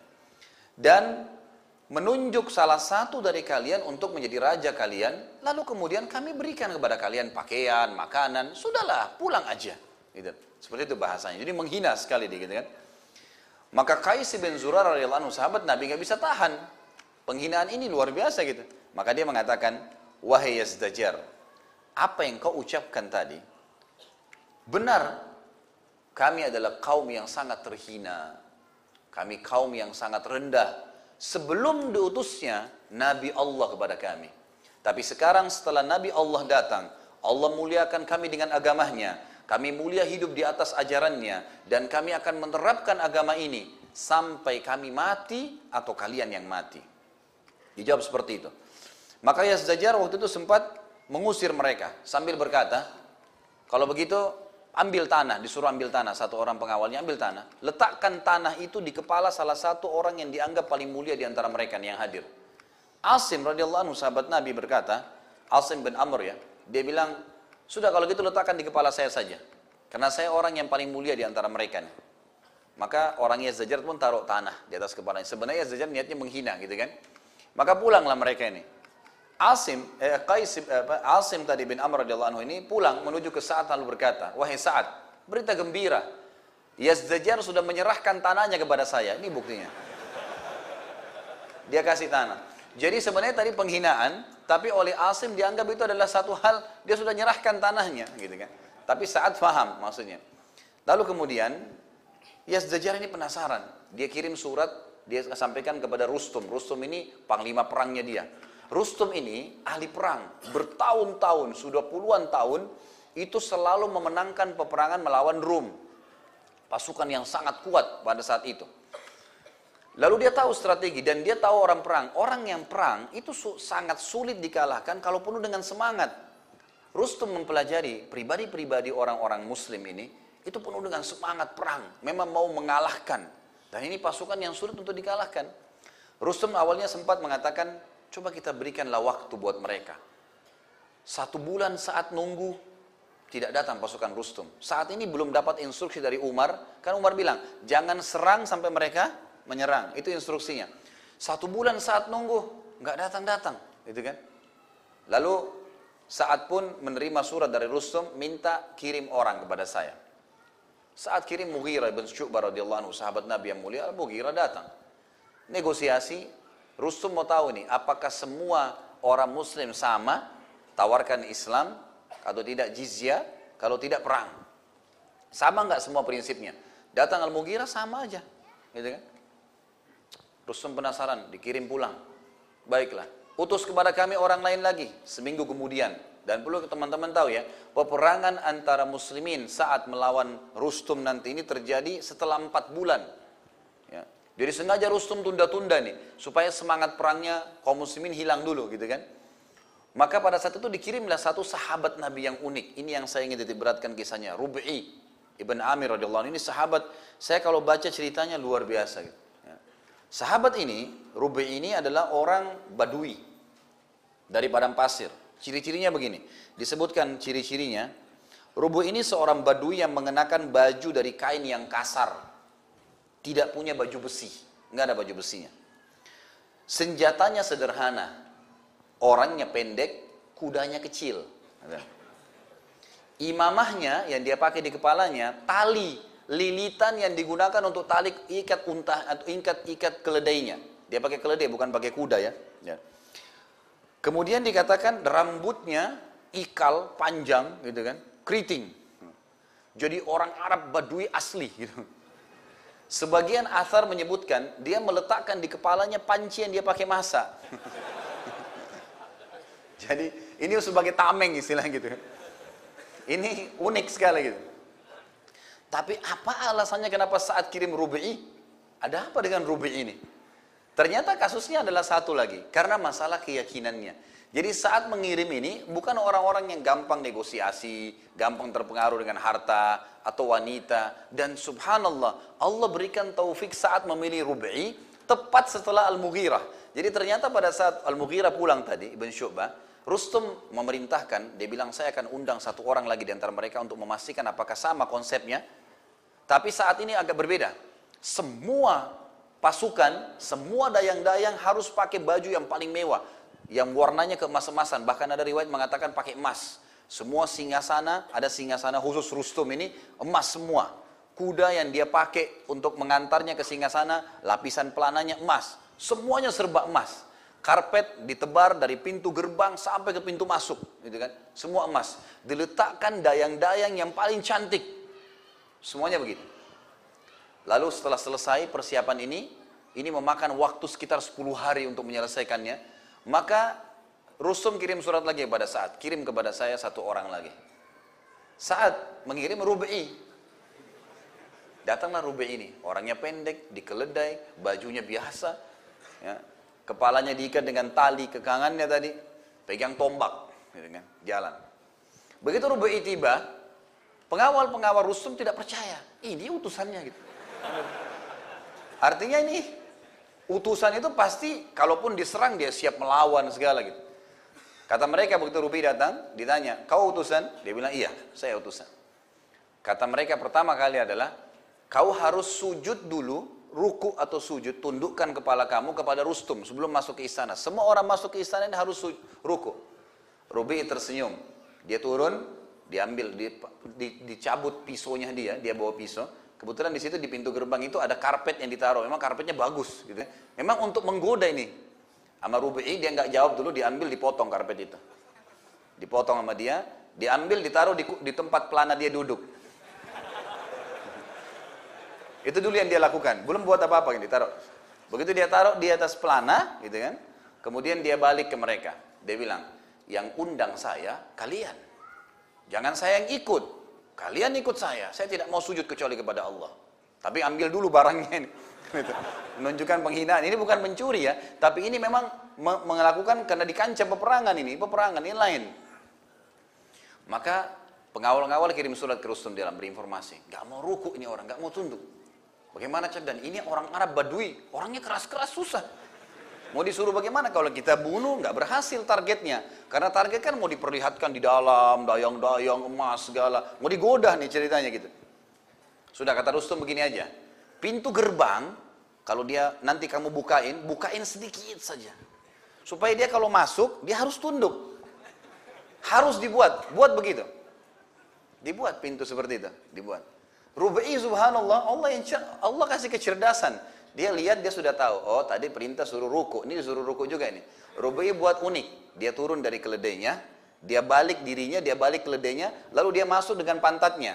Dan menunjuk salah satu dari kalian untuk menjadi raja kalian, lalu kemudian kami berikan kepada kalian pakaian, makanan, sudahlah pulang aja. Gitu. Seperti itu bahasanya. Jadi menghina sekali dia, gitu kan. Maka Qais bin Zurarah radhiyallahu anhu, sahabat Nabi, nggak bisa tahan. Penghinaan ini luar biasa gitu. Maka dia mengatakan, wahai Yazdajar, apa yang kau ucapkan tadi benar. Kami adalah kaum yang sangat terhina, kami kaum yang sangat rendah sebelum diutusnya Nabi Allah kepada kami. Tapi sekarang setelah Nabi Allah datang, Allah muliakan kami dengan agamanya, kami mulia hidup di atas ajarannya, dan kami akan menerapkan agama ini sampai kami mati atau kalian yang mati. Dijawab seperti itu. Maka Yazdajar waktu itu sempat mengusir mereka sambil berkata, kalau begitu ambil tanah, disuruh ambil tanah, satu orang pengawalnya ambil tanah, letakkan tanah itu di kepala salah satu orang yang dianggap paling mulia di antara mereka yang hadir. Asim radhiyallahu anhu sahabat Nabi berkata, Asim bin Amr ya, dia bilang, sudah kalau gitu letakkan di kepala saya saja, karena saya orang yang paling mulia di antara mereka nih. Maka orang Yazdajar pun taruh tanah di atas kepalanya. Sebenarnya Yazdajar niatnya menghina gitu kan. Maka pulanglah mereka ini. Asim tadi bin Amr radhiyallahu anhu ini pulang menuju ke Sa'ad lalu berkata, wahai Sa'ad, berita gembira, Yazdajar sudah menyerahkan tanahnya kepada saya. Ini buktinya. Dia kasih tanah. Jadi sebenarnya tadi penghinaan, tapi oleh Asim dianggap itu adalah satu hal, dia sudah menyerahkan tanahnya, gitu kan. Tapi Sa'ad faham maksudnya. Lalu kemudian Yazdajar ini penasaran, dia kirim surat, dia sampaikan kepada Rustum. Rustum ini panglima perangnya dia. Rustum ini ahli perang, bertahun-tahun, sudah puluhan tahun, itu selalu memenangkan peperangan melawan Rum. Pasukan yang sangat kuat pada saat itu. Lalu dia tahu strategi dan dia tahu orang perang. Orang yang perang itu sangat sulit dikalahkan kalau penuh dengan semangat. Rustum mempelajari pribadi-pribadi orang-orang muslim ini, itu penuh dengan semangat perang. Memang mau mengalahkan. Dan ini pasukan yang sulit untuk dikalahkan. Rustum awalnya sempat mengatakan, coba kita berikanlah waktu buat mereka. 1 bulan saat nunggu, tidak datang pasukan Rustum. Saat ini belum dapat instruksi dari Umar. Kan Umar bilang, jangan serang sampai mereka menyerang. Itu instruksinya. 1 bulan saat nunggu, nggak datang-datang. Gitu kan. Lalu saat pun menerima surat dari Rustum, minta kirim orang kepada saya. Saat kirim Mughirah bin Syu'bah radhiyallahu anhu, sahabat Nabi yang mulia, Mughirah datang. Negosiasi, Rustum mau tahu nih, apakah semua orang muslim sama, tawarkan Islam, atau tidak jizyah, kalau tidak perang. Sama nggak semua prinsipnya? Datang Al-Mughirah sama aja, gitu kan? Rustum penasaran, dikirim pulang. Baiklah, utus kepada kami orang lain lagi, seminggu kemudian. Dan perlu teman-teman tahu ya, peperangan antara muslimin saat melawan Rustum nanti ini terjadi setelah 4 bulan. Ya. Jadi sengaja Rustum tunda-tunda nih, supaya semangat perangnya kaum muslimin hilang dulu gitu kan. Maka pada saat itu dikirimlah satu sahabat Nabi yang unik. Ini yang saya ingin titik beratkan kisahnya. Rub'i ibn Amir radhiyallahu anhu ini sahabat, saya kalau baca ceritanya luar biasa gitu. Ya. Sahabat ini, Rub'i ini adalah orang Badui dari padang pasir. Ciri-cirinya begini, disebutkan ciri-cirinya. Rub'i ini seorang Badui yang mengenakan baju dari kain yang kasar. Tidak punya baju besi, nggak ada baju besinya. Senjatanya sederhana, orangnya pendek, kudanya kecil. Imamahnya yang dia pakai di kepalanya, tali lilitan yang digunakan untuk tali ikat unta atau ikat keledainya. Dia pakai keledai, bukan pakai kuda ya. Kemudian dikatakan rambutnya ikal panjang, gitu kan, keriting. Jadi orang Arab Badui asli, gitu. Sebagian athar menyebutkan dia meletakkan di kepalanya panci yang dia pakai masak. Jadi ini sebagai tameng istilah gitu. Ini unik sekali gitu. Tapi apa alasannya kenapa saat kirim Rub'i? Ada apa dengan Rub'i ini? Ternyata kasusnya adalah satu lagi, karena masalah keyakinannya. Jadi saat mengirim ini bukan orang-orang yang gampang negosiasi, gampang terpengaruh dengan harta atau wanita. Dan subhanallah, Allah berikan taufik saat memilih Rub'i tepat setelah Al-Mughirah. Jadi ternyata pada saat Al-Mughirah pulang tadi, Ibn Syu'bah, Rustum memerintahkan, dia bilang saya akan undang satu orang lagi di antara mereka untuk memastikan apakah sama konsepnya. Tapi saat ini agak berbeda. Semua pasukan, semua dayang-dayang harus pakai baju yang paling mewah, yang warnanya keemas-emasan, bahkan ada riwayat mengatakan pakai emas. Semua singgasana, ada singgasana khusus Rustum ini, emas semua. Kuda yang dia pakai untuk mengantarnya ke singgasana, lapisan pelananya emas. Semuanya serba emas. Karpet ditebar dari pintu gerbang sampai ke pintu masuk, gitu kan? Semua emas. Diletakkan dayang-dayang yang paling cantik. Semuanya begitu. Lalu setelah selesai persiapan ini memakan waktu sekitar 10 hari untuk menyelesaikannya. Maka Rustum kirim surat lagi kepada Sa'ad, kirim kepada saya satu orang lagi. Sa'ad mengirim Rub'i. Datanglah Rub'i ini, orangnya pendek, dikeledai, bajunya biasa, ya. Kepalanya diikat dengan tali ke kangannya tadi. pegang tombak, gitu kan, jalan. Begitu Rubai tiba, pengawal-pengawal Rustum tidak percaya, ini utusannya gitu. Artinya ini utusan itu pasti kalaupun diserang dia siap melawan segala gitu. Kata mereka begitu Rubai datang, ditanya, kau utusan? Dia bilang, iya, saya utusan. Kata mereka pertama kali adalah, kau harus sujud dulu, ruku atau sujud, tundukkan kepala kamu kepada Rustum sebelum masuk ke istana. Semua orang masuk ke istana ini harus ruku. Rubai tersenyum, dia turun, diambil, dicabut pisaunya dia bawa pisau. Kebetulan di situ di pintu gerbang itu ada karpet yang ditaruh, memang karpetnya bagus, gitu. Memang untuk menggoda ini. Sama Rubai dia nggak jawab dulu, diambil, dipotong karpet itu, dipotong sama dia, diambil, ditaruh di tempat pelana dia duduk. Itu dulu yang dia lakukan, belum buat apa-apa, yang ditaruh. Begitu dia taruh di atas pelana, gitu kan, kemudian dia balik ke mereka, dia bilang, yang undang saya kalian, jangan saya yang ikut, kalian ikut saya tidak mau sujud kecuali kepada Allah. Tapi ambil dulu barangnya ini. Menunjukkan penghinaan. Ini bukan mencuri ya, tapi ini memang melakukan karena di kancah peperangan ini lain. Maka pengawal-pengawal kirim surat ke Rustum dalam berinformasi, nggak mau ruku ini orang, nggak mau tunduk. Bagaimana dan ini orang Arab Badui, orangnya keras-keras susah. Mau disuruh bagaimana kalau kita bunuh nggak berhasil targetnya, karena target kan mau diperlihatkan di dalam dayang-dayang emas segala, mau digoda nih ceritanya gitu. Sudah kata Rustum begini aja. Pintu gerbang, kalau dia nanti kamu bukain sedikit saja. Supaya dia kalau masuk, dia harus tunduk. Harus buat begitu. Dibuat pintu seperti itu, dibuat. Rubai subhanallah, Allah kasih kecerdasan. Dia lihat, dia sudah tahu, oh tadi perintah suruh ruku, ini disuruh ruku juga ini. Rubai buat unik, dia turun dari keledainya, dia balik dirinya, dia balik keledainya, lalu dia masuk dengan pantatnya.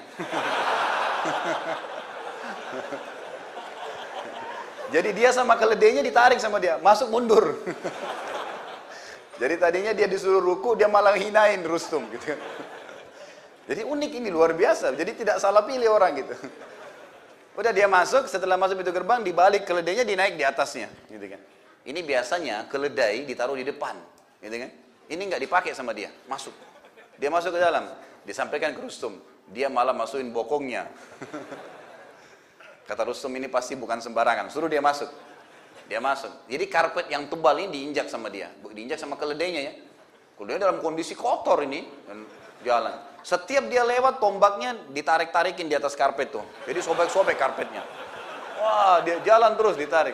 Jadi dia sama keledainya ditarik sama dia, masuk mundur. Jadi tadinya dia disuruh ruku, dia malah hinain Rustum gitu. Jadi unik ini, luar biasa. Jadi tidak salah pilih orang gitu. Udah dia masuk, setelah masuk pintu gerbang, dibalik keledainya, dinaik di atasnya, gitu kan. Ini biasanya keledai ditaruh di depan, gitu kan. Ini nggak dipakai sama dia, masuk. Dia masuk ke dalam, disampaikan ke Rustum, dia malah masukin bokongnya. Kata Rustum, ini pasti bukan sembarangan, suruh dia masuk. Dia masuk. Jadi karpet yang tebal ini diinjak sama dia, diinjak sama keledainya ya. Keledainya dalam kondisi kotor ini, dan jalan. Setiap dia lewat, tombaknya ditarik-tarikin di atas karpet tuh. Jadi sobek-sobek karpetnya. Wah, dia jalan terus ditarik.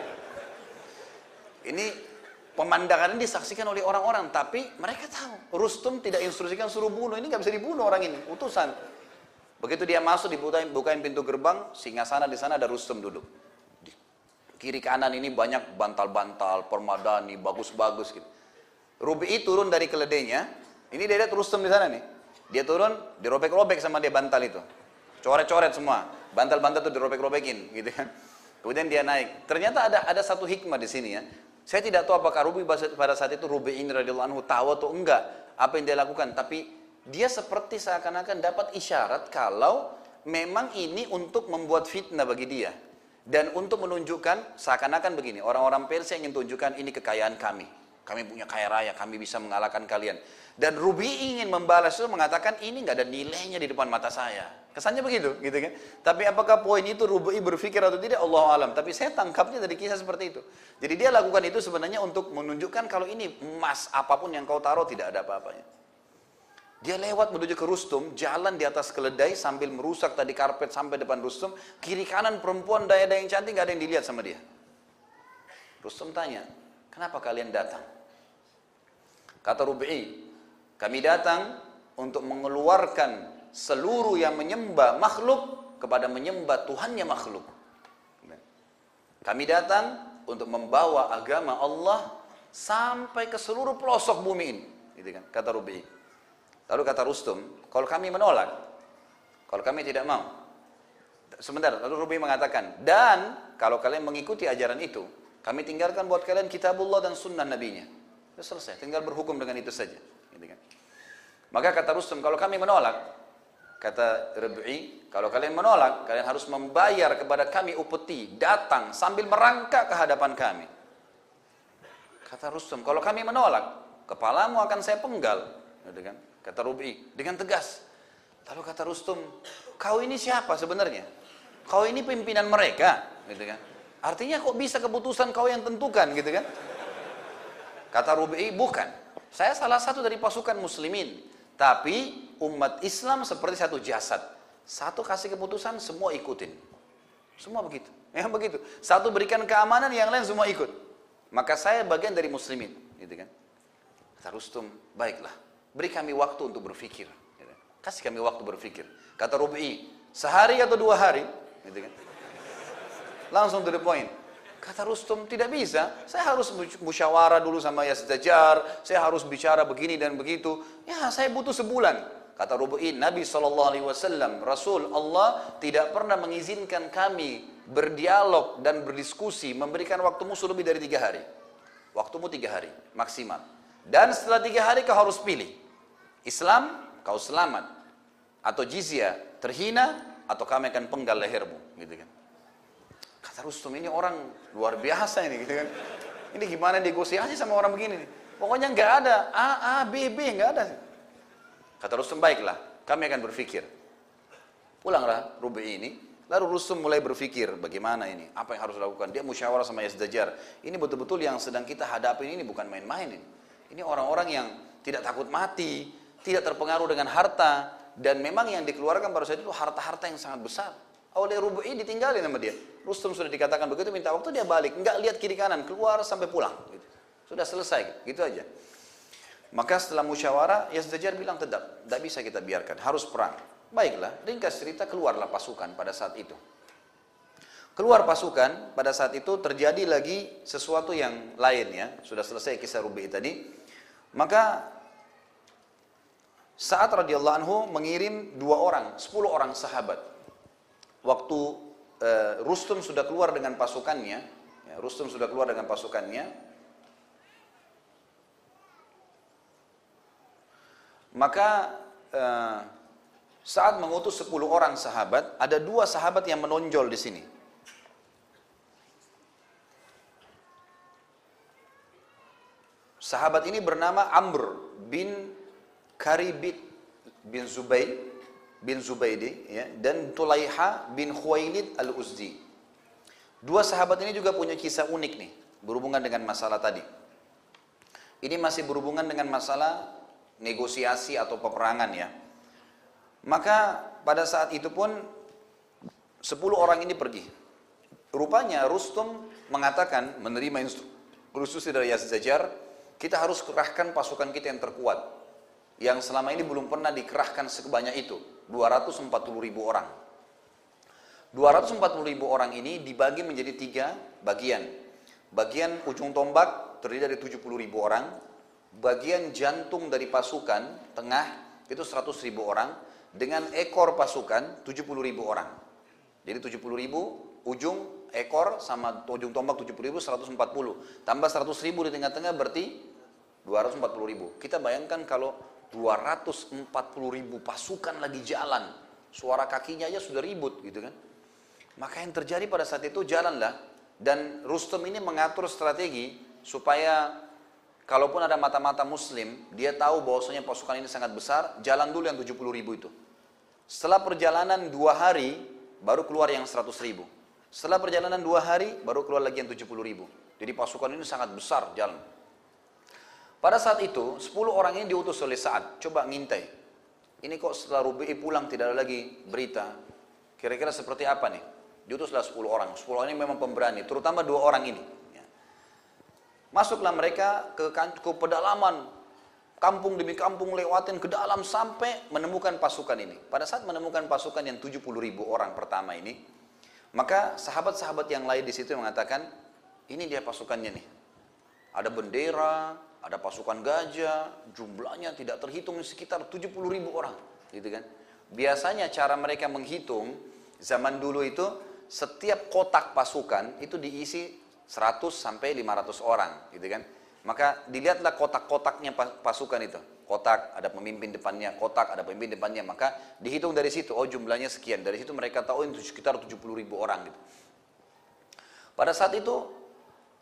Ini pemandangan ini disaksikan oleh orang-orang, tapi mereka tahu Rustum tidak instruksikan suruh bunuh. Ini nggak bisa dibunuh orang ini, utusan. Begitu dia masuk, bukain pintu gerbang, singgasana di sana ada Rustum duduk. Di kiri kanan ini banyak bantal-bantal, permadani, bagus-bagus gitu. Rubai turun dari keledainya, ini dia lihat Rustum di sana nih. Dia turun, dirobek-robek sama dia bantal itu. Coret-coret semua. Bantal-bantal itu dirobek-robekin, gitu kan. Kemudian dia naik. Ternyata ada satu hikmah di sini ya. Saya tidak tahu apakah Rubai pada saat itu Rubai ini radhiyallahu anhu tahu atau enggak apa yang dia lakukan, tapi dia seperti seakan-akan dapat isyarat kalau memang ini untuk membuat fitnah bagi dia. Dan untuk menunjukkan seakan-akan begini, orang-orang Persia ingin tunjukkan ini kekayaan kami. Kami punya kaya raya, kami bisa mengalahkan kalian. Dan Rubai ingin membalas itu, mengatakan ini nggak ada nilainya di depan mata saya. Kesannya begitu, gitu kan? Tapi apakah poin itu Rubai berpikir atau tidak? Allahu alam. Tapi saya tangkapnya dari kisah seperti itu. Jadi dia lakukan itu sebenarnya untuk menunjukkan kalau ini emas apapun yang kau taruh tidak ada apa-apanya. Dia lewat menuju ke Rustum, jalan di atas keledai sambil merusak tadi karpet sampai depan Rustum. Kiri kanan perempuan daya yang cantik nggak ada yang dilihat sama dia. Rustum tanya, kenapa kalian datang? Kata Rubai, kami datang untuk mengeluarkan seluruh yang menyembah makhluk kepada menyembah Tuhannya makhluk. Kami datang untuk membawa agama Allah sampai ke seluruh pelosok bumi ini. Gitu kan, kata Rubai. Lalu kata Rustum, kalau kami menolak, kalau kami tidak mau. Sebentar, lalu Rubai mengatakan, dan kalau kalian mengikuti ajaran itu, kami tinggalkan buat kalian kitabullah dan sunnah nabinya. Sudah selesai, tinggal berhukum dengan itu saja. Gitu kan. Maka kata Rustum, kalau kami menolak, kata Rubai, kalau kalian menolak, kalian harus membayar kepada kami upeti, datang sambil merangkak ke hadapan kami. Kata Rustum, kalau kami menolak, kepalamu akan saya penggal, gitu kan? Kata Rubi dengan tegas. Lalu kata Rustum, kau ini siapa sebenarnya? Kau ini pimpinan mereka, gitu kan? Artinya kok bisa keputusan kau yang tentukan, gitu kan? Kata Rubi, bukan. Saya salah satu dari pasukan muslimin. Tapi umat Islam seperti satu jasad. Satu kasih keputusan, semua ikutin. Semua begitu. Ya begitu. Satu berikan keamanan, yang lain semua ikut. Maka saya bagian dari muslimin, gitu kan? Kata Rustum, baiklah, beri kami waktu untuk berpikir. Gitu. Kasih kami waktu berpikir. Kata Rubi, sehari atau 2 hari, gitu kan? Langsung to the point. Kata Rustum, tidak bisa. Saya harus musyawarah dulu sama Yazdajar. Saya harus bicara begini dan begitu. Ya, saya butuh sebulan. Kata Rubi, Nabi SAW, Rasul Allah tidak pernah mengizinkan kami berdialog dan berdiskusi, memberikan waktu musuh lebih dari 3 hari. Waktumu 3 hari, maksimal. Dan setelah 3 hari kau harus pilih. Islam, kau selamat. Atau jizya, terhina, atau kami akan penggal lehermu. Gitu kan. Kata Rustum, ini orang luar biasa ini, gitu kan. Ini gimana negosiasi sama orang begini nih. Pokoknya nggak ada A, B, nggak ada. Kata Rustum, baiklah, kami akan berpikir. Pulanglah Rubi ini, lalu Rustum mulai berpikir, bagaimana ini, apa yang harus dilakukan. Dia musyawarah sama Yazdajar. Ini betul-betul yang sedang kita hadapin ini bukan main-main ini. Ini orang-orang yang tidak takut mati, tidak terpengaruh dengan harta, dan memang yang dikeluarkan pada saat itu harta-harta yang sangat besar. Oleh Rubi ditinggalin sama dia. Rustum sudah dikatakan begitu, minta waktu, dia balik, nggak lihat kiri kanan, keluar sampai pulang. Gitu. Sudah selesai, gitu aja. Maka setelah musyawarah, Yazdajar bilang tidak bisa kita biarkan, harus perang. Baiklah, ringkas cerita, keluarlah pasukan pada saat itu. Keluar pasukan, pada saat itu terjadi lagi sesuatu yang lain ya. Sudah selesai kisah Rubi tadi. Maka Sa'ad radhiyallahu anhu mengirim 2 orang, 10 orang sahabat. Waktu Rustum sudah keluar dengan pasukannya, maka saat mengutus 10 orang sahabat, ada 2 sahabat yang menonjol di sini. Sahabat ini bernama Amr bin Karibit bin Zubaidi ya, dan Tulaiha bin Khuwailid al-Uzdi. 2 sahabat ini juga punya kisah unik nih, berhubungan dengan masalah tadi. Ini masih berhubungan dengan masalah negosiasi atau peperangan ya. Maka pada saat itu pun 10 orang ini pergi. Rupanya Rustum mengatakan, menerima instruksi dari Yazdajar, kita harus kerahkan pasukan kita yang terkuat, yang selama ini belum pernah dikerahkan sebanyak itu, 240.000 orang. 240.000 orang ini dibagi menjadi 3 bagian. Bagian ujung tombak terdiri dari 70.000 orang, bagian jantung dari pasukan tengah itu 100.000 orang, dengan ekor pasukan 70.000 orang. Jadi 70.000 ujung ekor sama ujung tombak 70.000, 140. Tambah 100.000 di tengah-tengah berarti 240.000. Kita bayangkan kalau 240.000 pasukan lagi jalan, suara kakinya aja sudah ribut gitu kan. Maka yang terjadi pada saat itu, jalanlah, dan Rustum ini mengatur strategi supaya kalaupun ada mata-mata muslim, dia tahu bahwasanya pasukan ini sangat besar, jalan dulu yang 70.000 itu. Setelah perjalanan 2 hari, baru keluar yang 100.000. Setelah perjalanan 2 hari, baru keluar lagi yang 70.000. Jadi pasukan ini sangat besar jalan. Pada saat itu, 10 orang ini diutus oleh Sa'ad, coba ngintai. Ini kok setelah Rubi'i pulang tidak ada lagi berita. Kira-kira seperti apa nih? Diutuslah 10 orang. 10 orang ini memang pemberani, terutama 2 orang ini. Masuklah mereka ke pedalaman, kampung demi kampung, lewatin ke dalam sampai menemukan pasukan ini. Pada saat menemukan pasukan yang 70.000 orang pertama ini, maka sahabat-sahabat yang lain di situ mengatakan, ini dia pasukannya nih. Ada bendera, ada pasukan gajah, jumlahnya tidak terhitung, sekitar 70.000 orang, gitu kan? Biasanya cara mereka menghitung zaman dulu itu, setiap kotak pasukan itu diisi 100 sampai 500 orang, gitu kan? Maka dilihatlah kotak-kotaknya pasukan itu. Kotak ada pemimpin depannya, kotak ada pemimpin depannya, maka dihitung dari situ. Oh, jumlahnya sekian. Dari situ mereka tahu itu sekitar 70.000 orang gitu. Pada saat itu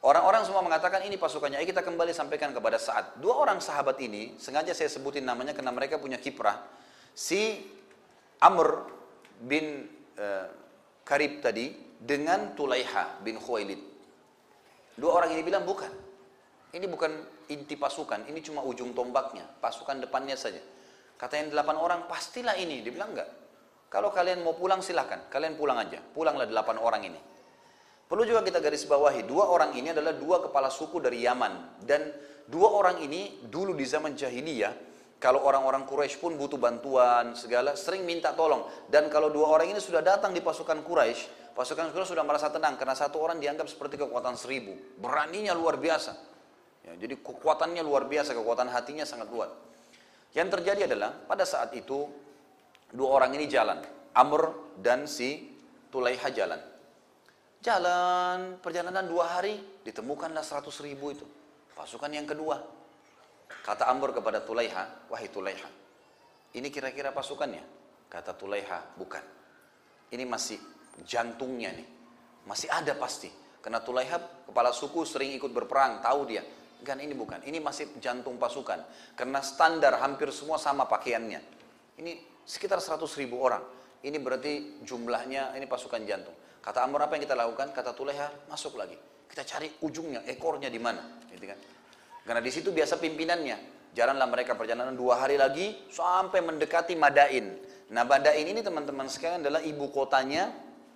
Orang-orang semua mengatakan ini pasukannya. Kita kembali sampaikan kepada Sa'ad. Dua orang sahabat ini, sengaja saya sebutin namanya karena mereka punya kiprah. Si Amr bin Karib tadi dengan Tulaiha bin Khuwailid. Dua orang ini bilang bukan. Ini bukan inti pasukan, ini cuma ujung tombaknya, pasukan depannya saja. Kata yang 8 orang, pastilah ini. Dia bilang enggak. Kalau kalian mau pulang silahkan, kalian pulang aja. Pulanglah 8 orang ini. Perlu juga kita garis bawahi, 2 orang ini adalah 2 kepala suku dari Yaman. Dan 2 orang ini dulu di zaman jahiliyah, kalau orang-orang Quraisy pun butuh bantuan segala, sering minta tolong. Dan kalau 2 orang ini sudah datang di pasukan Quraisy, pasukan Quraisy sudah merasa tenang karena 1 orang dianggap seperti kekuatan 1000. Beraninya luar biasa. Ya, jadi kekuatannya luar biasa, kekuatan hatinya sangat luar. Yang terjadi adalah pada saat itu 2 orang ini jalan, Amr dan si Tulaiha jalan. Jalan, perjalanan 2 hari, ditemukanlah 100.000 itu. Pasukan yang kedua. Kata Amr kepada Tulaiha, wahai Tulaiha, ini kira-kira pasukannya? Kata Tulaiha, bukan. Ini masih jantungnya nih. Masih ada pasti. Karena Tulaiha, kepala suku sering ikut berperang, tahu dia. Kan ini bukan, ini masih jantung pasukan. Karena standar hampir semua sama pakaiannya. Ini sekitar 100.000 orang. Ini berarti jumlahnya, ini pasukan jantung. Kata Amr, apa yang kita lakukan? Kata Tulaiha, masuk lagi. Kita cari ujungnya, ekornya di mana, gitu kan? Karena di situ biasa pimpinannya. Jalanlah mereka perjalanan 2 hari lagi sampai mendekati Madain. Nah, Madain ini teman-teman sekalian adalah ibu kotanya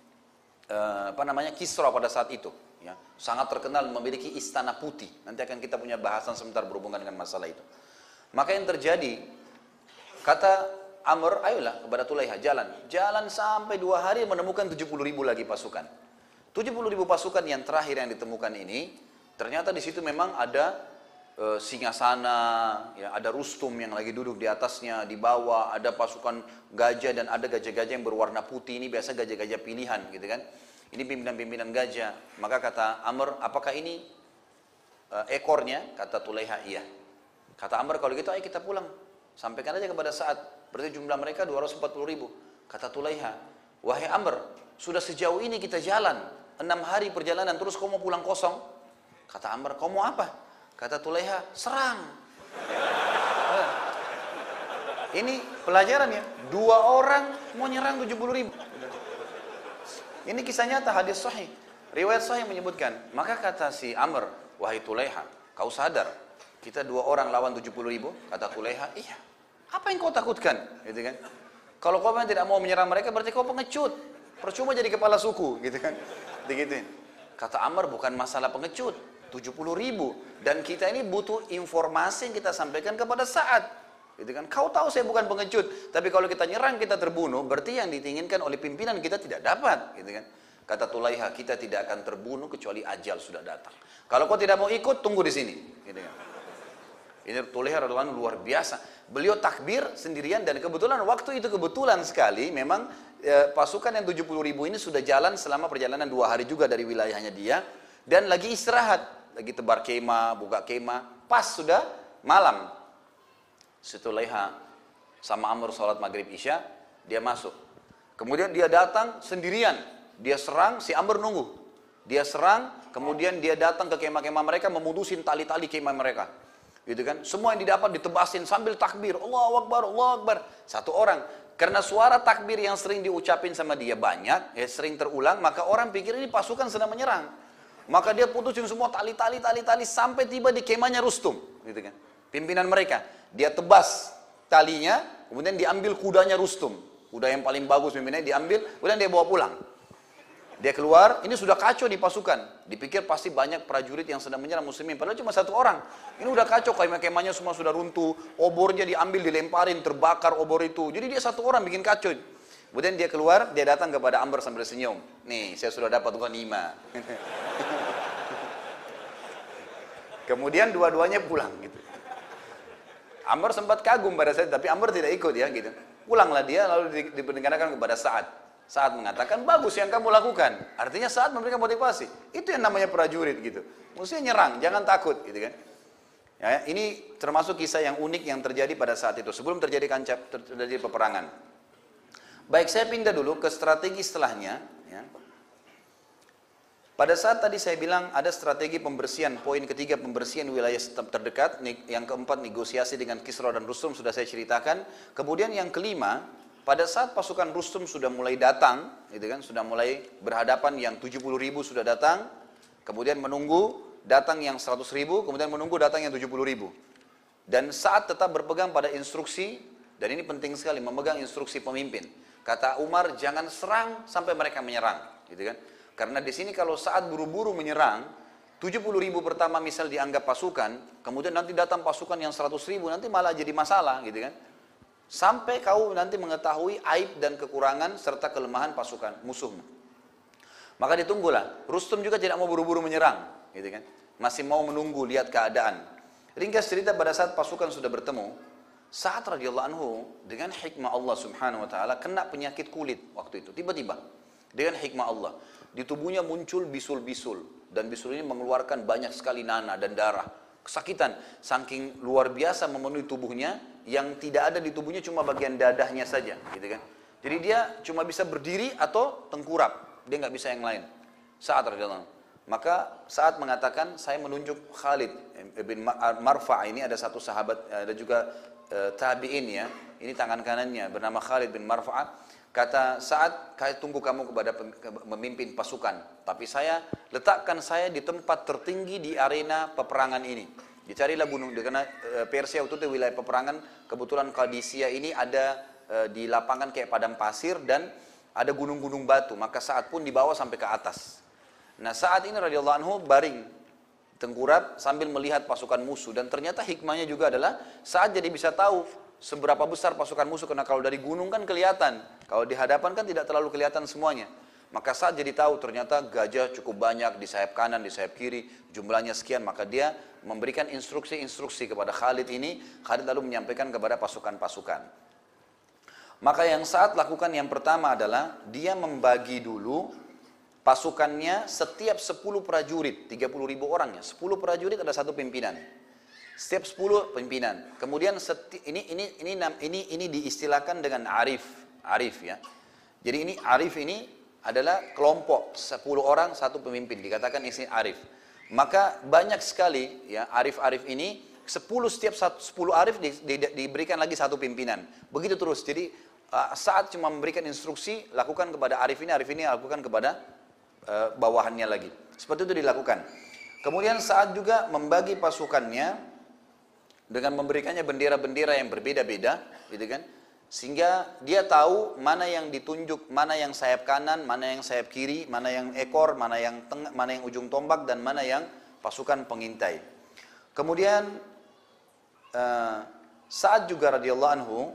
Kisra pada saat itu. Ya, sangat terkenal memiliki istana putih. Nanti akan kita punya bahasan sebentar berhubungan dengan masalah itu. Maka yang terjadi, kata Amr, ayolah kepada Tulaiha, jalan sampai 2 hari menemukan 70.000 lagi pasukan. 70.000 pasukan yang terakhir yang ditemukan ini, ternyata di situ memang ada Singasana, ya, ada Rustum yang lagi duduk di atasnya, di bawah ada pasukan gajah dan ada gajah-gajah yang berwarna putih. Ini biasa gajah-gajah pilihan, gitu kan? Ini pimpinan-pimpinan gajah. Maka kata Amr, apakah ini ekornya? Kata Tulaiha, iya. Kata Amr, kalau gitu ayo kita pulang. Sampaikan aja kepada Sa'ad. Berarti jumlah mereka 240.000. Kata Tulaiha, wahai Amr, sudah sejauh ini kita jalan 6 hari perjalanan, terus kau mau pulang kosong? Kata Amr, kau mau apa? Kata Tulaiha, serang. Ini pelajaran ya, 2 orang mau nyerang 70.000. Ini kisah nyata, hadis sahih. Riwayat sahih menyebutkan, maka kata si Amr, wahai Tulaiha, kau sadar kita 2 orang lawan 70.000? Kata Tulaiha, iya. Apa yang kau takutkan? Gitu kan? Kalau kau memang tidak mau menyerang mereka, berarti kau pengecut. Percuma jadi kepala suku, gitu kan? Digituin. Kata Amr, bukan masalah pengecut, 70.000. Dan kita ini butuh informasi yang kita sampaikan kepada Sa'ad. Gitu kan? Kau tahu saya bukan pengecut, tapi kalau kita nyerang kita terbunuh, berarti yang diinginkan oleh pimpinan kita tidak dapat. Gitu kan? Kata Tulaiha, kita tidak akan terbunuh kecuali ajal sudah datang. Kalau kau tidak mau ikut, tunggu di sini. Gitu kan? Ini Tulaiha radhiyallahu anhu luar biasa. Beliau takbir sendirian dan kebetulan waktu itu kebetulan sekali memang pasukan yang 70.000 ini sudah jalan selama perjalanan 2 hari juga dari wilayahnya dia dan lagi istirahat, lagi tebar kemah, buka kemah, pas sudah malam. Tulaiha sama Amr sholat maghrib isya, dia masuk. Kemudian dia datang sendirian, dia serang, si Amr nunggu. Dia serang, kemudian dia datang ke kemah-kemah mereka, memutusin tali-tali kemah mereka. Gitu kan? Semua yang didapat ditebasin sambil takbir, Allahu Akbar, Allahu Akbar. 1 orang. Karena suara takbir yang sering diucapin sama dia banyak, ya sering terulang, maka orang pikir ini pasukan sedang menyerang. Maka dia putusin semua tali-tali sampai tiba di kemahnya Rustum, gitu kan? Pimpinan mereka. Dia tebas talinya, kemudian diambil kudanya Rustum. Kuda yang paling bagus pimpinannya diambil, kemudian dia bawa pulang. Dia keluar, ini sudah kacau di pasukan. Dipikir pasti banyak prajurit yang sedang menyerang muslimin. Padahal cuma 1 orang. Ini udah kacau, kemah-kemahnya semua sudah runtuh. Obornya diambil, dilemparin, terbakar obor itu. Jadi dia 1 orang bikin kacau. Kemudian dia keluar, dia datang kepada Amr sambil senyum. Nih, saya sudah dapat ghanimah. Kemudian dua-duanya pulang gitu. Amr sempat kagum pada saat, tapi Amr tidak ikut ya gitu. Pulanglah dia, lalu diperdengarkan kepada Sa'ad. Saat mengatakan, bagus yang kamu lakukan. Artinya saat memberikan motivasi. Itu yang namanya prajurit gitu. Maksudnya nyerang, jangan takut gitu kan. Ya, ini termasuk kisah yang unik yang terjadi pada saat itu. Sebelum terjadi peperangan. Baik, saya pindah dulu ke strategi setelahnya. Ya. Pada saat tadi saya bilang ada strategi pembersihan, poin ketiga pembersihan wilayah terdekat, yang keempat negosiasi dengan Kisra dan Rustum sudah saya ceritakan. Kemudian yang kelima, pada saat pasukan Rustum sudah mulai datang, gitu kan, sudah mulai berhadapan, yang 70.000 sudah datang, kemudian menunggu datang yang 100.000, kemudian menunggu datang yang 70.000. Dan saat tetap berpegang pada instruksi, dan ini penting sekali, memegang instruksi pemimpin. Kata Umar, jangan serang sampai mereka menyerang, gitu kan. Karena di sini kalau saat buru-buru menyerang, 70.000 pertama misal dianggap pasukan, kemudian nanti datang pasukan yang 100.000, nanti malah jadi masalah, gitu kan. Sampai kau nanti mengetahui aib dan kekurangan serta kelemahan pasukan musuhmu. Maka ditunggulah. Rustum juga tidak mau buru-buru menyerang, gitu kan. Masih mau menunggu, lihat keadaan. Ringkas cerita, pada saat pasukan sudah bertemu, Sa'ad radhiyallahu anhu dengan hikmah Allah subhanahu wa ta'ala kena penyakit kulit waktu itu, tiba-tiba. Dengan hikmah Allah. Di tubuhnya muncul bisul-bisul. Dan bisul ini mengeluarkan banyak sekali nanah dan darah. Kesakitan. Saking luar biasa memenuhi tubuhnya. Yang tidak ada di tubuhnya cuma bagian dadahnya saja. Gitu kan. Jadi dia cuma bisa berdiri atau tengkurap. Dia nggak bisa yang lain. Sa'ad radhiyallahu anhu. Maka Sa'ad mengatakan, saya menunjuk Khalid bin Marfa' ini, ada satu sahabat, ada juga tabi'in ya. Ini tangan kanannya bernama Khalid bin Marfa'. Kata Sa'ad, saya tunggu kamu kepada memimpin pasukan. Tapi saya letakkan saya di tempat tertinggi di arena peperangan ini. Dicarilah gunung, karena Persia itu wilayah peperangan. Kebetulan Qadisiyah ini ada di lapangan kayak padang pasir dan ada gunung-gunung batu. Maka Sa'ad pun dibawa sampai ke atas. Nah saat ini radhiyallahu anhu baring tengkurap sambil melihat pasukan musuh. Dan ternyata hikmahnya juga adalah Sa'ad jadi bisa tahu seberapa besar pasukan musuh, karena kalau dari gunung kan kelihatan, kalau di hadapan kan tidak terlalu kelihatan semuanya. Maka saat jadi tahu ternyata gajah cukup banyak di sayap kanan, di sayap kiri, jumlahnya sekian, maka dia memberikan instruksi-instruksi kepada Khalid ini. Khalid lalu menyampaikan kepada pasukan-pasukan. Maka yang saat lakukan yang pertama adalah dia membagi dulu pasukannya, setiap 10 prajurit, 30.000 orangnya, 10 prajurit ada satu pimpinan. Setiap 10 pimpinan. Kemudian ini diistilahkan dengan arif ya. Jadi ini arif ini adalah kelompok 10 orang satu pemimpin, dikatakan isi arif. Maka banyak sekali ya arif-arif ini, 10 arif diberikan lagi satu pimpinan. Begitu terus. Jadi saat cuma memberikan instruksi, lakukan kepada arif ini lakukan kepada bawahannya lagi. Seperti itu dilakukan. Kemudian saat juga membagi pasukannya dengan memberikannya bendera-bendera yang berbeda-beda, gitu kan? Sehingga dia tahu mana yang ditunjuk, mana yang sayap kanan, mana yang sayap kiri, mana yang ekor, mana yang tengah, mana yang ujung tombak, dan mana yang pasukan pengintai. Kemudian Sa'ad juga radhiyallahu anhu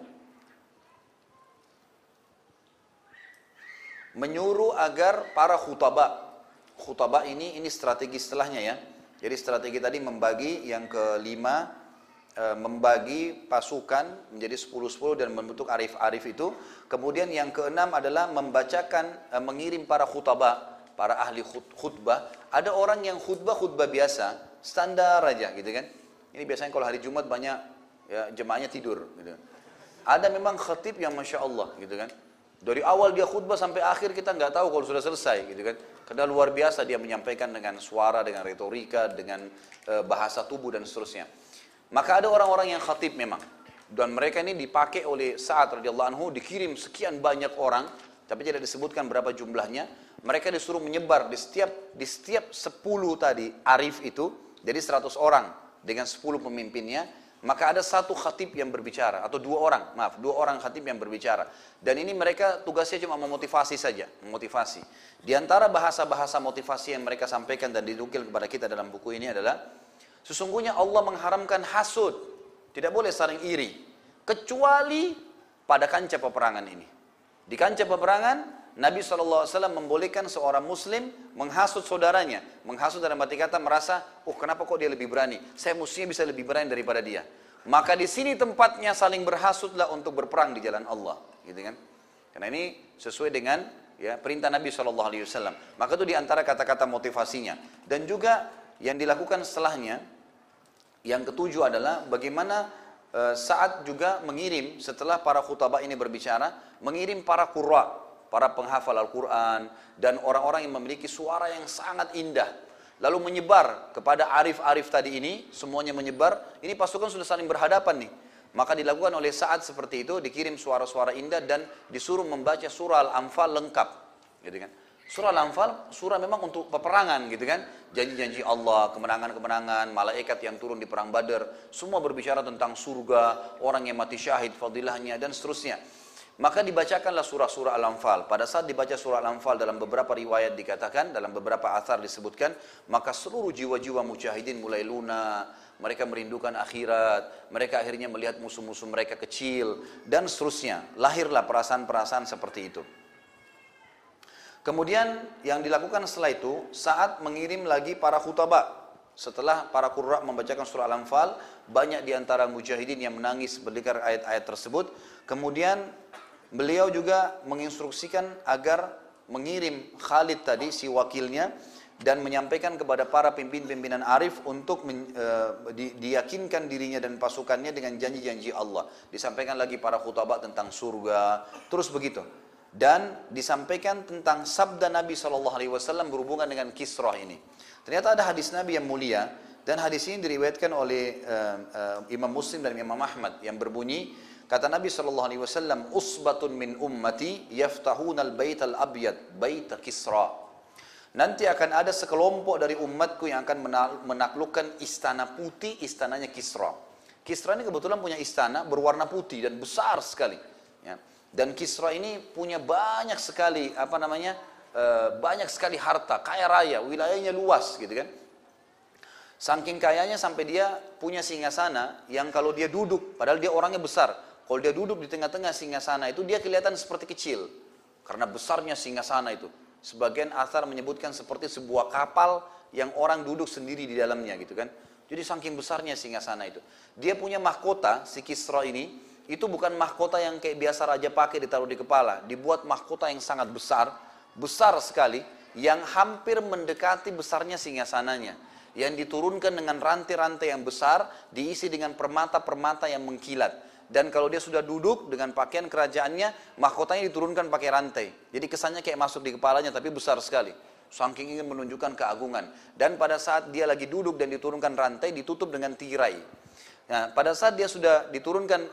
menyuruh agar para khutbah ini strategi setelahnya ya. Jadi strategi tadi membagi, yang kelima membagi pasukan menjadi 10-10 dan membentuk arif-arif itu. Kemudian yang keenam adalah membacakan, mengirim para khutbah, para ahli khutbah. Ada orang yang khutbah biasa, standar aja gitu kan. Ini biasanya kalau hari Jumat banyak ya, jemaahnya tidur gitu. Ada memang khatib yang Masya Allah gitu kan. Dari awal dia khutbah sampai akhir kita nggak tahu kalau sudah selesai gitu kan. Karena luar biasa dia menyampaikan dengan suara, dengan retorika, dengan bahasa tubuh dan seterusnya. Maka ada orang-orang yang khatib memang. Dan mereka ini dipakai oleh Sa'ad radhiyallahu anhu, dikirim sekian banyak orang, tapi tidak disebutkan berapa jumlahnya. Mereka disuruh menyebar di setiap 10 tadi arif itu, jadi 100 orang dengan 10 pemimpinnya. Maka ada satu khatib yang berbicara, atau dua orang khatib yang berbicara. Dan ini mereka tugasnya cuma memotivasi saja, memotivasi. Di antara bahasa-bahasa motivasi yang mereka sampaikan dan dinukil kepada kita dalam buku ini adalah, sesungguhnya Allah mengharamkan hasud, tidak boleh saling iri, kecuali pada kancah peperangan ini. Di kancah peperangan, Nabi SAW membolehkan seorang muslim menghasut saudaranya. Menghasut dalam arti kata merasa, kenapa kok dia lebih berani? Saya mestinya bisa lebih berani daripada dia. Maka di sini tempatnya saling berhasutlah untuk berperang di jalan Allah, gitu kan? Karena ini sesuai dengan ya perintah Nabi SAW. Maka itu diantara kata-kata motivasinya. Dan juga yang dilakukan setelahnya, yang ketujuh adalah bagaimana Sa'ad juga mengirim setelah para khutbah ini berbicara, mengirim para qurra. para penghafal Al-Quran, dan orang-orang yang memiliki suara yang sangat indah. Lalu menyebar kepada arif-arif tadi ini, semuanya menyebar, ini pasukan sudah saling berhadapan nih. Maka dilakukan oleh Sa'ad seperti itu, dikirim suara-suara indah dan disuruh membaca surah Al-Anfal lengkap. Gitu kan. Surah Al-Anfal, surah memang untuk peperangan gitu kan. Janji-janji Allah, kemenangan-kemenangan, malaikat yang turun di perang Badar, semua berbicara tentang surga, orang yang mati syahid, fadilahnya, dan seterusnya. Maka dibacakanlah surah-surah Al-Anfal. Pada saat dibaca surah Al-Anfal dalam beberapa riwayat dikatakan, dalam beberapa athar disebutkan, maka seluruh jiwa-jiwa mujahidin mulai lunak, mereka merindukan akhirat, mereka akhirnya melihat musuh-musuh mereka kecil, dan seterusnya. Lahirlah perasaan-perasaan seperti itu. Kemudian yang dilakukan setelah itu, saat mengirim lagi para khutbah. Setelah para qurra membacakan surah Al-Anfal, banyak di antara mujahidin yang menangis mendengar ayat-ayat tersebut. Kemudian beliau juga menginstruksikan agar mengirim Khalid tadi, si wakilnya, dan menyampaikan kepada para pimpinan arif untuk diyakinkan dirinya dan pasukannya dengan janji-janji Allah. Disampaikan lagi para khutbah tentang surga, terus begitu. Dan disampaikan tentang sabda Nabi SAW berhubungan dengan Kisrah ini. Ternyata ada hadis Nabi yang mulia, dan hadis ini diriwayatkan oleh Imam Muslim dan Imam Ahmad yang berbunyi, kata Nabi SAW, usbatun min ummati yaftahunal bait al-abyad, bait Kisra. Nanti akan ada sekelompok dari umatku yang akan menaklukkan istana putih, istananya Kisra. Kisra ini kebetulan punya istana berwarna putih dan besar sekali. Ya. Dan Kisra ini punya banyak sekali banyak sekali harta, kaya raya, wilayahnya luas gitu kan. Saking kayanya sampai dia punya singgasana yang kalau dia duduk, padahal dia orangnya besar, kalau dia duduk di tengah-tengah singgasana itu dia kelihatan seperti kecil karena besarnya singgasana itu. Sebagian athar menyebutkan seperti sebuah kapal yang orang duduk sendiri di dalamnya gitu kan. Jadi saking besarnya singgasana itu. Dia punya mahkota, si Kisra ini, itu bukan mahkota yang kayak biasa raja pakai ditaruh di kepala. Dibuat mahkota yang sangat besar, besar sekali, yang hampir mendekati besarnya singgasananya. Yang diturunkan dengan rantai-rantai yang besar, diisi dengan permata-permata yang mengkilat. Dan kalau dia sudah duduk dengan pakaian kerajaannya, mahkotanya diturunkan pakai rantai. Jadi kesannya kayak masuk di kepalanya, tapi besar sekali. Saking ingin menunjukkan keagungan. Dan pada saat dia lagi duduk dan diturunkan rantai, ditutup dengan tirai. Nah, pada saat dia sudah diturunkan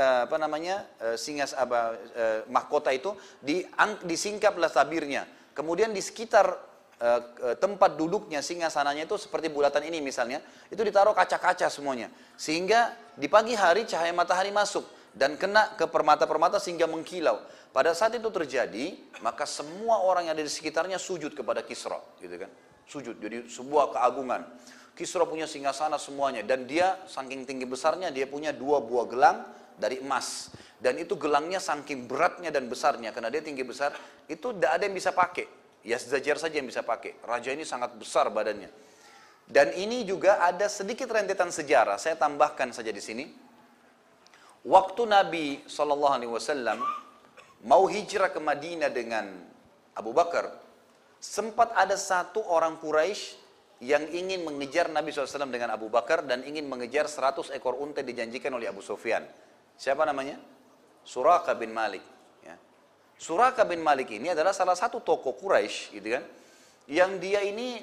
mahkota itu, disingkaplah tabirnya. Kemudian di sekitar tempat duduknya singgasananya itu seperti bulatan ini misalnya, itu ditaruh kaca-kaca semuanya. Sehingga di pagi hari cahaya matahari masuk dan kena ke permata-permata sehingga mengkilau. Pada saat itu terjadi, maka semua orang yang ada di sekitarnya sujud kepada Kisra, gitu kan? Sujud, jadi sebuah keagungan. Kisra punya singgasana semuanya, dan dia saking tinggi besarnya, dia punya 2 buah gelang dari emas. Dan itu gelangnya saking beratnya dan besarnya, karena dia tinggi besar, itu tidak ada yang bisa pakai. Yazdajar saja yang bisa pakai. Raja ini sangat besar badannya. Dan ini juga ada sedikit rentetan sejarah, saya tambahkan saja di sini. Waktu Nabi SAW mau hijrah ke Madinah dengan Abu Bakar, sempat ada satu orang Quraisy yang ingin mengejar Nabi SAW dengan Abu Bakar dan ingin mengejar 100 ekor unta dijanjikan oleh Abu Sufyan. Siapa namanya? Suraka bin Malik. Ya. Suraka bin Malik ini adalah salah satu tokoh Quraisy, gitu kan? Yang dia ini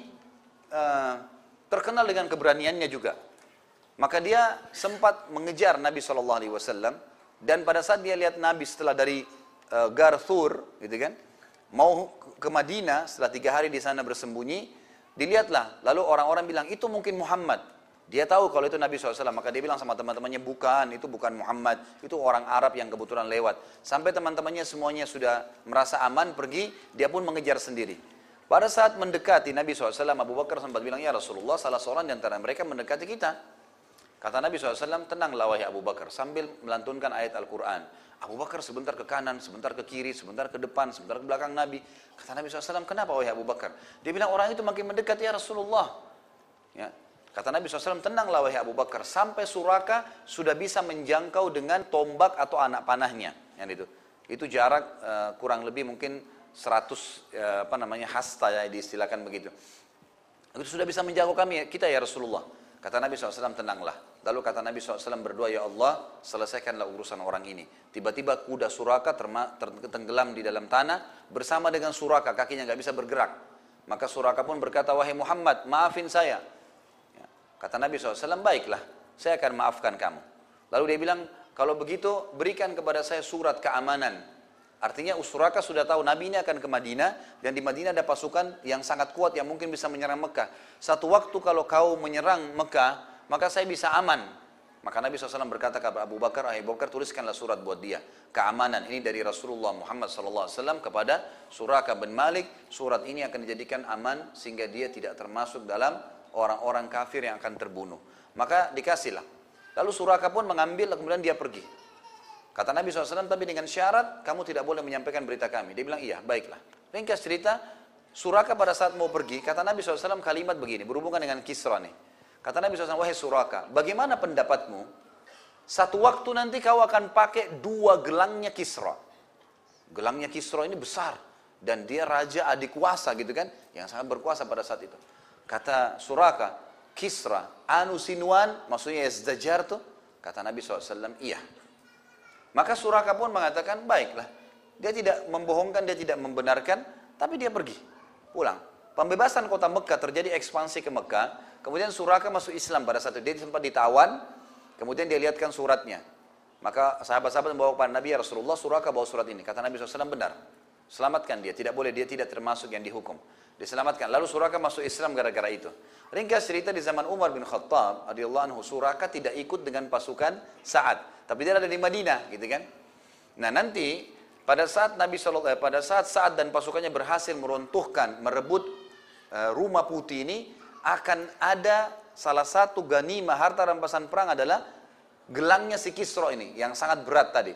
terkenal dengan keberaniannya juga. Maka dia sempat mengejar Nabi SAW, dan pada saat dia lihat Nabi setelah dari Gar Thur, gitu kan, mau ke Madinah setelah 3 hari di sana bersembunyi, dilihatlah, lalu orang-orang bilang, itu mungkin Muhammad. Dia tahu kalau itu Nabi SAW, maka dia bilang sama teman-temannya, bukan, itu bukan Muhammad, itu orang Arab yang kebetulan lewat. Sampai teman-temannya semuanya sudah merasa aman, pergi, dia pun mengejar sendiri. Pada saat mendekati Nabi SAW, Abu Bakar sempat bilang, ya Rasulullah, salah seorang di antara mereka mendekati kita. Kata Nabi SAW, tenanglah wahai Abu Bakar, sambil melantunkan ayat Al-Quran. Abu Bakar sebentar ke kanan, sebentar ke kiri, sebentar ke depan, sebentar ke belakang Nabi. Kata Nabi SAW, kenapa wahai Abu Bakar? Dia bilang, orang itu makin mendekat ya Rasulullah. Ya. Kata Nabi SAW, tenanglah wahai Abu Bakar, sampai Suraka sudah bisa menjangkau dengan tombak atau anak panahnya. Yang itu jarak kurang lebih mungkin 100 hasta ya diistilahkan begitu. Itu sudah bisa menjangkau kita ya Rasulullah. Kata Nabi SAW, tenanglah. Lalu kata Nabi SAW berdoa, ya Allah, selesaikanlah urusan orang ini. Tiba-tiba kuda Suraka tenggelam di dalam tanah bersama dengan Suraka, kakinya nggak bisa bergerak. Maka Suraka pun berkata, wahai Muhammad, maafin saya. Ya. Kata Nabi SAW, baiklah, saya akan maafkan kamu. Lalu dia bilang, kalau begitu berikan kepada saya surat keamanan. Artinya Suraka sudah tahu Nabi ini akan ke Madinah, dan di Madinah ada pasukan yang sangat kuat yang mungkin bisa menyerang Mekah. Satu waktu kalau kau menyerang Mekah, maka saya bisa aman. Maka Nabi SAW berkata kepada Abu Bakar, Abu Bakar tuliskanlah surat buat dia. Keamanan ini dari Rasulullah Muhammad SAW kepada Suraka bin Malik. Surat ini akan dijadikan aman sehingga dia tidak termasuk dalam orang-orang kafir yang akan terbunuh. Maka dikasihlah. Lalu Suraka pun mengambil, kemudian dia pergi. Kata Nabi SAW, tapi dengan syarat kamu tidak boleh menyampaikan berita kami. Dia bilang, iya, baiklah. Ringkas cerita, Suraka pada saat mau pergi, kata Nabi SAW kalimat begini, berhubungan dengan Kisra nih. Kata Nabi SAW, wahai Suraka, bagaimana pendapatmu? Satu waktu nanti kau akan pakai 2 gelangnya Kisra. Gelangnya Kisra ini besar. Dan dia raja adikuasa gitu kan. Yang sangat berkuasa pada saat itu. Kata Suraka, Kisra, anu Sinuan, maksudnya Yazdajar tuh. Kata Nabi SAW, iya. Maka Suraka pun mengatakan, baiklah. Dia tidak membohongkan, dia tidak membenarkan. Tapi dia pergi, pulang. Pembebasan kota Mekah, terjadi ekspansi ke Mekah. Kemudian Suraka masuk Islam pada saat itu. Dia sempat ditawan, kemudian dia lihatkan suratnya. Maka sahabat-sahabat membawa kepada Nabi, ya Rasulullah, Suraka bawa surat ini. Kata Nabi SAW, benar. Selamatkan dia, tidak boleh, dia tidak termasuk yang dihukum. Diselamatkan. Lalu Suraka masuk Islam gara-gara itu. Ringkas cerita, di zaman Umar bin Khattab, radhiyallahu anhu, Suraka tidak ikut dengan pasukan Sa'ad. Tapi dia ada di Madinah, gitu kan. Nah nanti, pada saat pada saat Sa'ad dan pasukannya berhasil meruntuhkan, merebut rumah putih ini, akan ada salah satu ganimah harta rampasan perang adalah gelangnya si Kisra ini yang sangat berat tadi.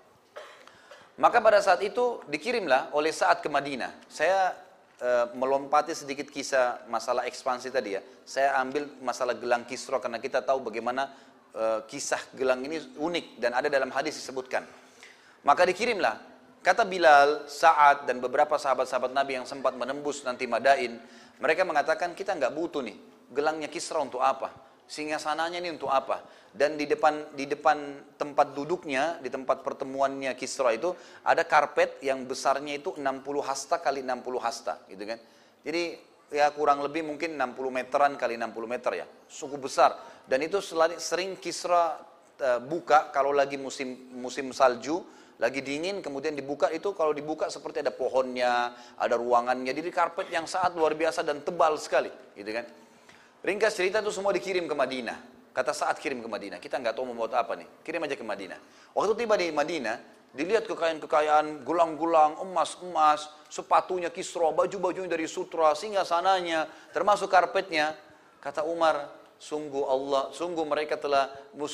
Maka pada saat itu dikirimlah oleh Sa'ad ke Madinah. Saya melompati sedikit kisah masalah ekspansi tadi ya. Saya ambil masalah gelang Kisra karena kita tahu bagaimana kisah gelang ini unik dan ada dalam hadis disebutkan. Maka dikirimlah, kata Bilal, Sa'ad dan beberapa sahabat-sahabat Nabi yang sempat menembus nanti Madain. Mereka mengatakan, kita nggak butuh nih, gelangnya Kisra untuk apa? Singgasananya ini untuk apa? Dan di depan tempat duduknya, di tempat pertemuannya Kisra itu, ada karpet yang besarnya itu 60 hasta kali 60 hasta, gitu kan. Jadi ya kurang lebih mungkin 60 meteran kali 60 meter ya, cukup besar. Dan itu sering Kisra buka kalau lagi musim salju, lagi dingin, kemudian dibuka itu, kalau dibuka seperti ada pohonnya, ada ruangannya, jadi karpet yang sangat luar biasa dan tebal sekali, gitu kan. Ringkas cerita itu semua dikirim ke Madinah. Kata Sa'ad kirim ke Madinah, kita nggak tahu mau buat apa nih, kirim aja ke Madinah. Waktu tiba di Madinah, dilihat kekayaan-kekayaan, gulang-gulang, emas-emas, sepatunya Kisra, baju-bajunya dari sutra, singgasananya, termasuk karpetnya. Kata Umar, sungguh mereka telah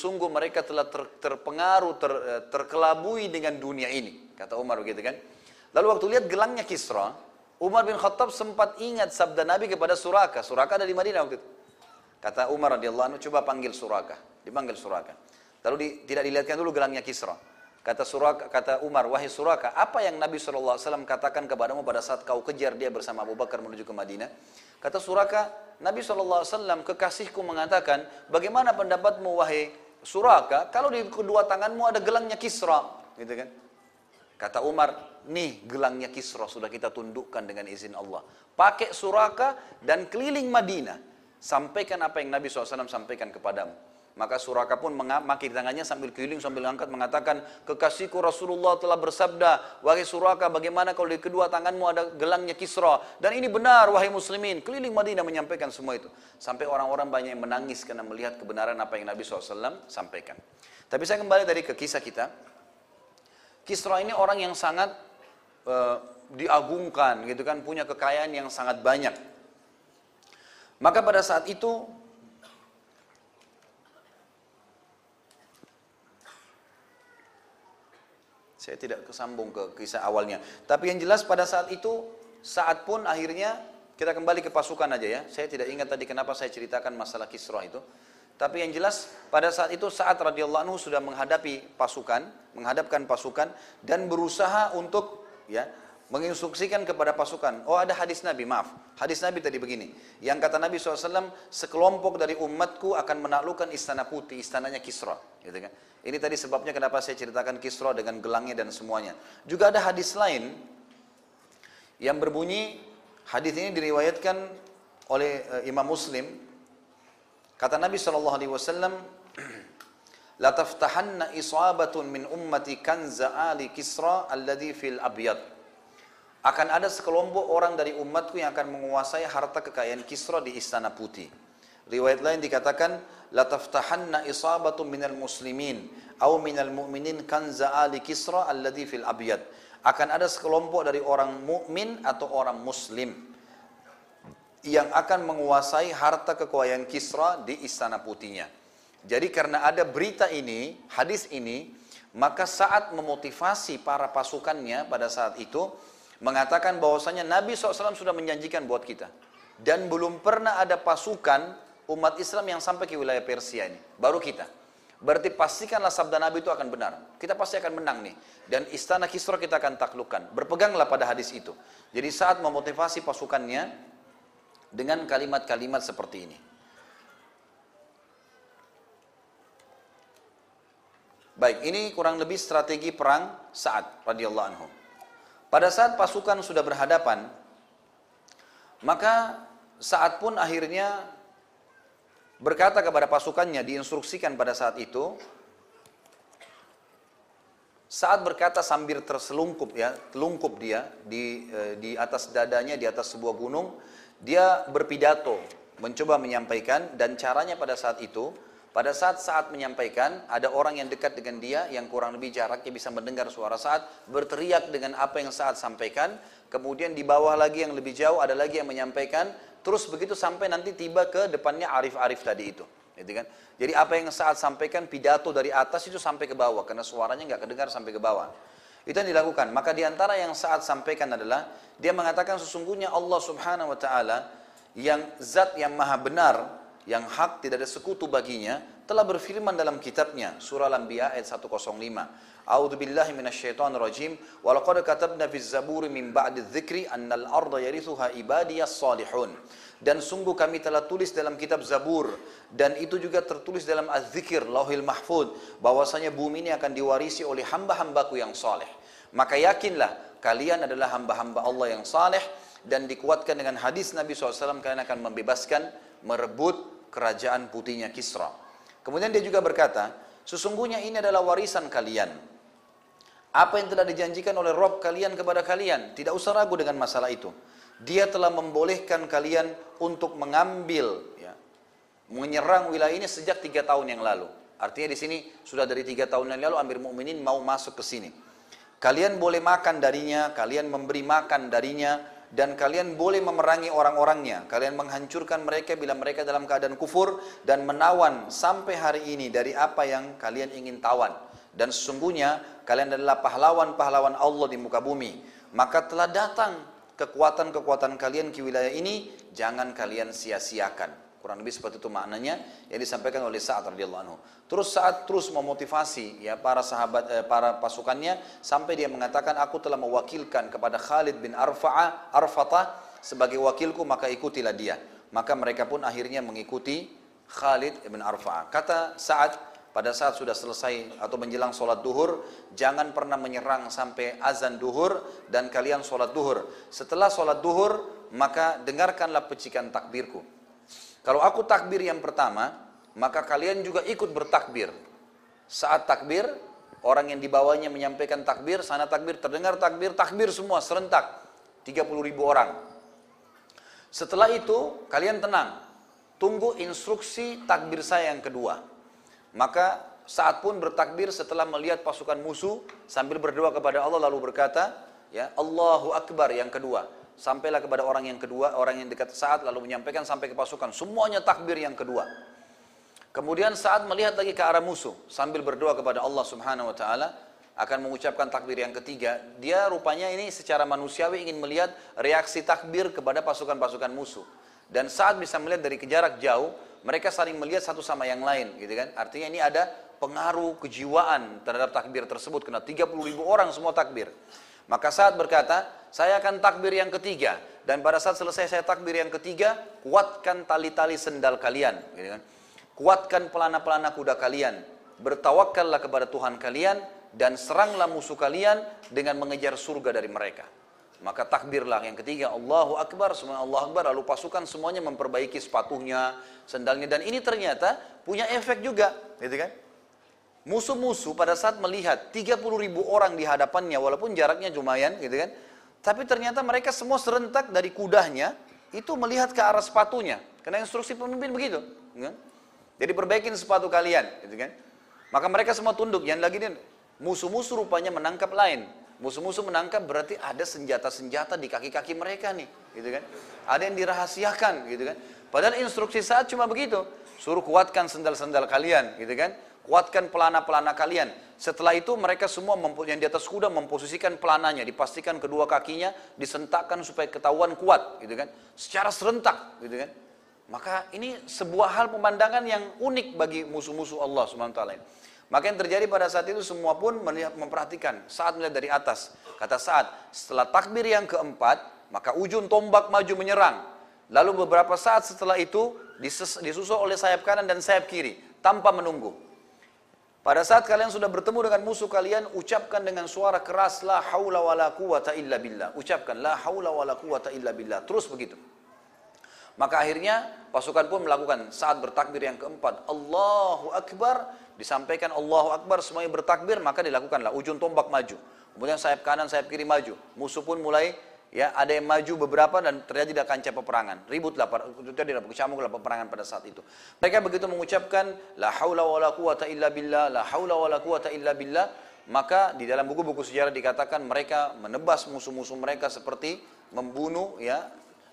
terpengaruh, terkelabui dengan dunia ini. Kata Umar begitu kan. Lalu waktu lihat gelangnya Kisra, Umar bin Khattab sempat ingat sabda Nabi kepada Suraka. Suraka ada di Madinah waktu itu. Kata Umar radhiyallahu anhu, coba panggil Suraka. Dipanggil Suraka. Lalu tidak dilihatkan dulu gelangnya Kisra. Kata Umar, wahai Suraka, apa yang Nabi SAW katakan kepadamu pada saat kau kejar dia bersama Abu Bakar menuju ke Madinah? Kata Suraka, Nabi SAW, kekasihku mengatakan, bagaimana pendapatmu wahai Suraka, kalau di kedua tanganmu ada gelangnya Kisra, gitu kan? Kata Umar, nih gelangnya Kisra sudah kita tundukkan dengan izin Allah. Pakai Suraka dan keliling Madinah, sampaikan apa yang Nabi SAW sampaikan kepadamu. Maka Suraka pun memakai tangannya sambil keliling, sambil angkat mengatakan, kekasihku Rasulullah telah bersabda, wahai Suraka, bagaimana kalau di kedua tanganmu ada gelangnya Kisra? Dan ini benar, wahai muslimin. Keliling Madinah menyampaikan semua itu. Sampai orang-orang banyak yang menangis karena melihat kebenaran apa yang Nabi SAW sampaikan. Tapi saya kembali tadi ke kisah kita. Kisra ini orang yang sangat diagungkan, gitu kan, punya kekayaan yang sangat banyak. Maka pada saat itu, saya tidak kesambung ke kisah awalnya. Tapi yang jelas pada saat itu, Sa'ad pun akhirnya, kita kembali ke pasukan aja ya. Saya tidak ingat tadi kenapa saya ceritakan masalah Kisra itu. Tapi yang jelas, pada saat itu Sa'ad radhiyallahu anhu sudah menghadapkan pasukan, dan berusaha untuk ya menginstruksikan kepada pasukan. Oh, ada hadis Nabi, maaf. Hadis Nabi tadi begini. Yang kata Nabi SAW, sekelompok dari umatku akan menaklukkan istana putih, istananya Kisra. Gitu kan? Ini tadi sebabnya kenapa saya ceritakan Kisra dengan gelangnya dan semuanya. Juga ada hadis lain yang berbunyi, hadis ini diriwayatkan oleh Imam Muslim. Kata Nabi SAW, la taftahanna isabatun min ummati kanza ali Kisra alladhi fil abyad. Akan ada sekelompok orang dari umatku yang akan menguasai harta kekayaan Kisra di istana putih. Riwayat lain dikatakan, la taftahanna isabatun minal muslimin au minal mu'minin kanza ali Kisra alladhi fil abyad. Akan ada sekelompok dari orang mukmin atau orang muslim yang akan menguasai harta kekayaan Kisra di istana putihnya. Jadi karena ada berita ini, hadis ini, maka saat memotivasi para pasukannya pada saat itu, mengatakan bahwasanya Nabi SAW sudah menjanjikan buat kita. Dan belum pernah ada pasukan umat Islam yang sampai ke wilayah Persia ini. Baru kita. Berarti pastikanlah sabda Nabi itu akan benar. Kita pasti akan menang nih. Dan istana Kisra kita akan taklukkan. Berpeganglah pada hadis itu. Jadi saat memotivasi pasukannya dengan kalimat-kalimat seperti ini. Baik, ini kurang lebih strategi perang Sa'ad radhiyallahu anhu. Pada saat pasukan sudah berhadapan, maka Sa'ad pun akhirnya berkata kepada pasukannya, diinstruksikan pada saat itu. Sa'ad berkata sambil terselungkup ya, telungkup dia di atas dadanya, di atas sebuah gunung. Dia berpidato, mencoba menyampaikan, dan caranya pada saat itu, pada saat menyampaikan, ada orang yang dekat dengan dia, yang kurang lebih jaraknya bisa mendengar suara Sa'ad, berteriak dengan apa yang Sa'ad sampaikan, kemudian di bawah lagi yang lebih jauh, ada lagi yang menyampaikan, terus begitu sampai nanti tiba ke depannya Arif-Arif tadi itu. Gitu kan? Jadi apa yang Sa'ad sampaikan, pidato dari atas itu sampai ke bawah, karena suaranya nggak kedengar sampai ke bawah. Itu yang dilakukan. Maka diantara yang Sa'ad sampaikan adalah, dia mengatakan sesungguhnya Allah Subhanahu Wa Taala, yang zat yang maha benar, yang hak tidak ada sekutu baginya, telah berfirman dalam kitabnya, surah Al-Anbiya ayat 105. A'udzu billahi minasyaitonir rajim, wa laqad katabna fiz zaburi min ba'di dzikri annal arda yarithuha ibadiyas salihun. Dan sungguh kami telah tulis dalam kitab Zabur, dan itu juga tertulis dalam Az-Zikr, Lauhil Mahfuz, bahwasanya bumi ini akan diwarisi oleh hamba-hambaku yang saleh. Maka yakinlah kalian adalah hamba-hamba Allah yang saleh, dan dikuatkan dengan hadis Nabi SAW, kalian akan membebaskan, merebut kerajaan putihnya Kisra. Kemudian dia juga berkata, sesungguhnya ini adalah warisan kalian. Apa yang telah dijanjikan oleh Rabb kalian kepada kalian, tidak usah ragu dengan masalah itu. Dia telah membolehkan kalian untuk mengambil, ya, menyerang wilayah ini sejak 3 tahun yang lalu. Artinya di sini sudah dari 3 tahun yang lalu Amir Mukminin mau masuk ke sini. Kalian boleh makan darinya, kalian memberi makan darinya, dan kalian boleh memerangi orang-orangnya. Kalian menghancurkan mereka bila mereka dalam keadaan kufur, dan menawan sampai hari ini dari apa yang kalian ingin tawan. Dan sesungguhnya kalian adalah pahlawan-pahlawan Allah di muka bumi. Maka telah datang kekuatan-kekuatan kalian ke wilayah ini, jangan kalian sia-siakan. Kurang lebih seperti itu maknanya yang disampaikan oleh Sa'ad radhiyallahu anhu. Terus Sa'ad terus memotivasi ya para sahabat, para pasukannya, sampai dia mengatakan, aku telah mewakilkan kepada Khalid bin Arfatah sebagai wakilku, maka ikutilah dia. Maka mereka pun akhirnya mengikuti Khalid bin Arfatah. Kata Sa'ad, pada saat sudah selesai atau menjelang sholat duhur, jangan pernah menyerang sampai azan duhur, dan kalian sholat duhur. Setelah sholat duhur, maka dengarkanlah pecikan takbirku. Kalau aku takbir yang pertama, maka kalian juga ikut bertakbir. Saat takbir, orang yang di bawahnya menyampaikan takbir, sana takbir, terdengar takbir, takbir semua serentak. 30.000 orang. Setelah itu, kalian tenang. Tunggu instruksi takbir saya yang kedua. Maka Sa'ad pun bertakbir setelah melihat pasukan musuh, sambil berdoa kepada Allah, lalu berkata, ya, Allahu Akbar yang kedua. Sampailah kepada orang yang kedua, orang yang dekat Sa'ad, lalu menyampaikan sampai ke pasukan. Semuanya takbir yang kedua. Kemudian Sa'ad melihat lagi ke arah musuh, sambil berdoa kepada Allah Subhanahu Wa Taala, akan mengucapkan takbir yang ketiga. Dia rupanya ini secara manusiawi ingin melihat reaksi takbir kepada pasukan-pasukan musuh. Dan Sa'ad bisa melihat dari jarak jauh, mereka saling melihat satu sama yang lain, gitu kan? Artinya ini ada pengaruh kejiwaan terhadap takbir tersebut, karena 30.000 orang semua takbir. Maka Sa'ad berkata, saya akan takbir yang ketiga. Dan pada saat selesai saya takbir yang ketiga, kuatkan tali-tali sendal kalian. Gitu kan? Kuatkan pelana-pelana kuda kalian. Bertawakallah kepada Tuhan kalian. Dan seranglah musuh kalian dengan mengejar surga dari mereka. Maka takbirlah yang ketiga, Allahu Akbar, semua Allahu Akbar. Lalu pasukan semuanya memperbaiki sepatunya, sendalnya. Dan ini ternyata punya efek juga. Gitu kan? Musuh-musuh pada saat melihat 30.000 orang di hadapannya, walaupun jaraknya lumayan, gitu kan? Tapi ternyata mereka semua serentak dari kudanya, itu melihat ke arah sepatunya. Karena instruksi pemimpin begitu. Gitu kan? Jadi perbaikin sepatu kalian, gitu kan? Maka mereka semua tunduk. Yang lagi nih, musuh-musuh rupanya menangkap lain. Musuh-musuh menangkap berarti ada senjata-senjata di kaki-kaki mereka nih, gitu kan? Ada yang dirahasiakan, gitu kan? Padahal instruksi saat cuma begitu. Suruh kuatkan sendal-sendal kalian, gitu kan? Kuatkan pelana-pelana kalian. Setelah itu mereka semua yang di atas kuda memposisikan pelananya, dipastikan kedua kakinya disentakkan supaya ketahuan kuat, gitu kan? Secara serentak, gitu kan? Maka ini sebuah hal pemandangan yang unik bagi musuh-musuh Allah Subhanahu wa taala. Maka yang terjadi pada saat itu semua pun memperhatikan. Saat melihat dari atas, kata Sa'ad, setelah takbir yang keempat, maka ujung tombak maju menyerang. Lalu beberapa saat setelah itu disusul oleh sayap kanan dan sayap kiri tanpa menunggu. Pada saat kalian sudah bertemu dengan musuh kalian, ucapkan dengan suara keras, la haula wa la quwata illa billah. Ucapkan, la haula wa la quwata illa billah. Terus begitu. Maka akhirnya pasukan pun melakukan saat bertakbir yang keempat, Allahu Akbar, disampaikan Allahu Akbar, semuanya bertakbir, maka dilakukanlah ujung tombak maju. Kemudian sayap kanan, sayap kiri maju. Musuh pun mulai, ya ada yang maju beberapa dan terjadi di kancah peperangan. Ributlah, terjadi kecamuklah peperangan pada saat itu. Mereka begitu mengucapkan, la haula wa la quwata illa billah, la haula wa la quwata illa billah. Maka di dalam buku-buku sejarah dikatakan mereka menebas musuh-musuh mereka seperti membunuh, ya,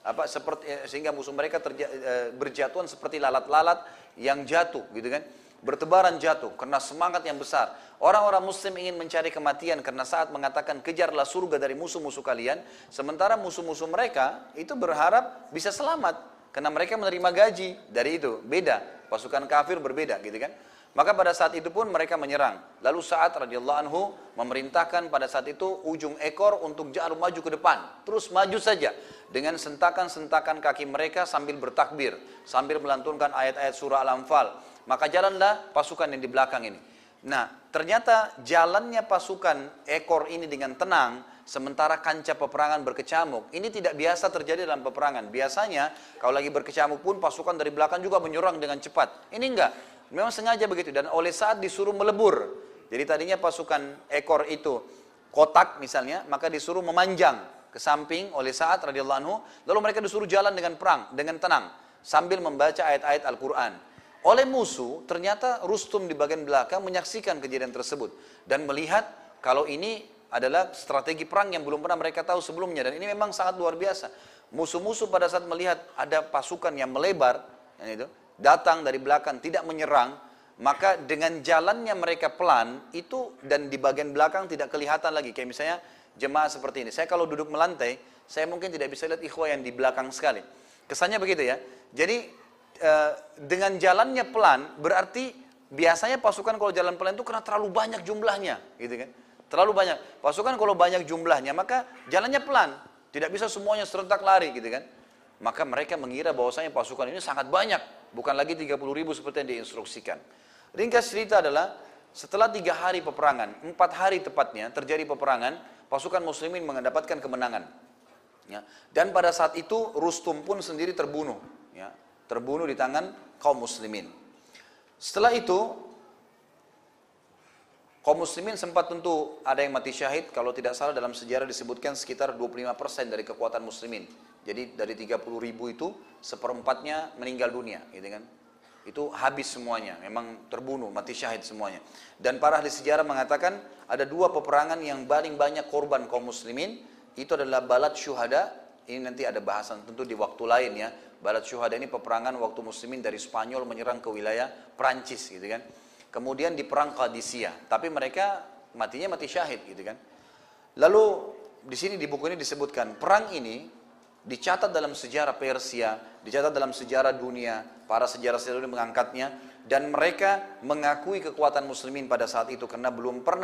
sehingga musuh mereka berjatuhan seperti lalat-lalat yang jatuh, gitu kan? Bertebaran jatuh karena semangat yang besar. Orang-orang muslim ingin mencari kematian karena saat mengatakan kejarlah surga dari musuh-musuh kalian, sementara musuh-musuh mereka itu berharap bisa selamat karena mereka menerima gaji dari itu. Beda, pasukan kafir berbeda, gitu kan? Maka pada saat itu pun mereka menyerang. Lalu Sa'ad radhiyallahu anhu memerintahkan pada saat itu ujung ekor untuk jarum maju ke depan. Terus maju saja dengan sentakan-sentakan kaki mereka sambil bertakbir, sambil melantunkan ayat-ayat surah Al-Anfal. Maka jalanlah pasukan yang di belakang ini. Nah, ternyata jalannya pasukan ekor ini dengan tenang, sementara kancah peperangan berkecamuk. Ini tidak biasa terjadi dalam peperangan. Biasanya, kalau lagi berkecamuk pun pasukan dari belakang juga menyerang dengan cepat. Ini enggak. Memang sengaja begitu. Dan oleh Sa'ad disuruh melebur. Jadi tadinya pasukan ekor itu kotak misalnya, maka disuruh memanjang ke samping oleh Sa'ad radhiyallahu anhu. Lalu mereka disuruh jalan dengan perang, dengan tenang, sambil membaca ayat-ayat Al-Quran. Oleh musuh, ternyata Rustum di bagian belakang menyaksikan kejadian tersebut. Dan melihat kalau ini adalah strategi perang yang belum pernah mereka tahu sebelumnya. Dan ini memang sangat luar biasa. Musuh-musuh pada saat melihat ada pasukan yang melebar, datang dari belakang, tidak menyerang, maka dengan jalannya mereka pelan, itu dan di bagian belakang tidak kelihatan lagi. Kayak misalnya jemaah seperti ini. Saya kalau duduk melantai, saya mungkin tidak bisa lihat ikhwah yang di belakang sekali. Kesannya begitu ya. Jadi dengan jalannya pelan berarti biasanya pasukan kalau jalan pelan itu karena terlalu banyak jumlahnya, gitu kan? Terlalu banyak. Pasukan kalau banyak jumlahnya maka jalannya pelan, tidak bisa semuanya serentak lari, gitu kan? Maka mereka mengira bahwasanya pasukan ini sangat banyak, bukan lagi 30.000 seperti yang diinstruksikan. Ringkas cerita adalah setelah 3 hari peperangan, 4 hari tepatnya terjadi peperangan, pasukan muslimin mendapatkan kemenangan. Ya. Dan pada saat itu Rustum pun sendiri terbunuh, ya. Terbunuh di tangan kaum muslimin. Setelah itu, kaum muslimin sempat tentu ada yang mati syahid, kalau tidak salah dalam sejarah disebutkan sekitar 25% dari kekuatan muslimin. Jadi dari 30.000 itu, seperempatnya meninggal dunia, gitu kan. Itu habis semuanya, memang terbunuh, mati syahid semuanya. Dan para ahli sejarah mengatakan ada 2 peperangan yang paling banyak korban kaum muslimin, itu adalah Balat Syuhada. Ini nanti ada bahasan tentu di waktu lain ya. Balat Syuhada ini peperangan waktu muslimin dari Spanyol menyerang ke wilayah Perancis, gitu kan. Kemudian di perang Qadisiyah, tapi mereka matinya mati syahid, gitu kan. Lalu di sini di buku ini disebutkan perang ini dicatat dalam sejarah Persia, dicatat dalam sejarah dunia, para sejarah-sejarah ini mengangkatnya dan mereka mengakui kekuatan muslimin pada saat itu karena belum pernah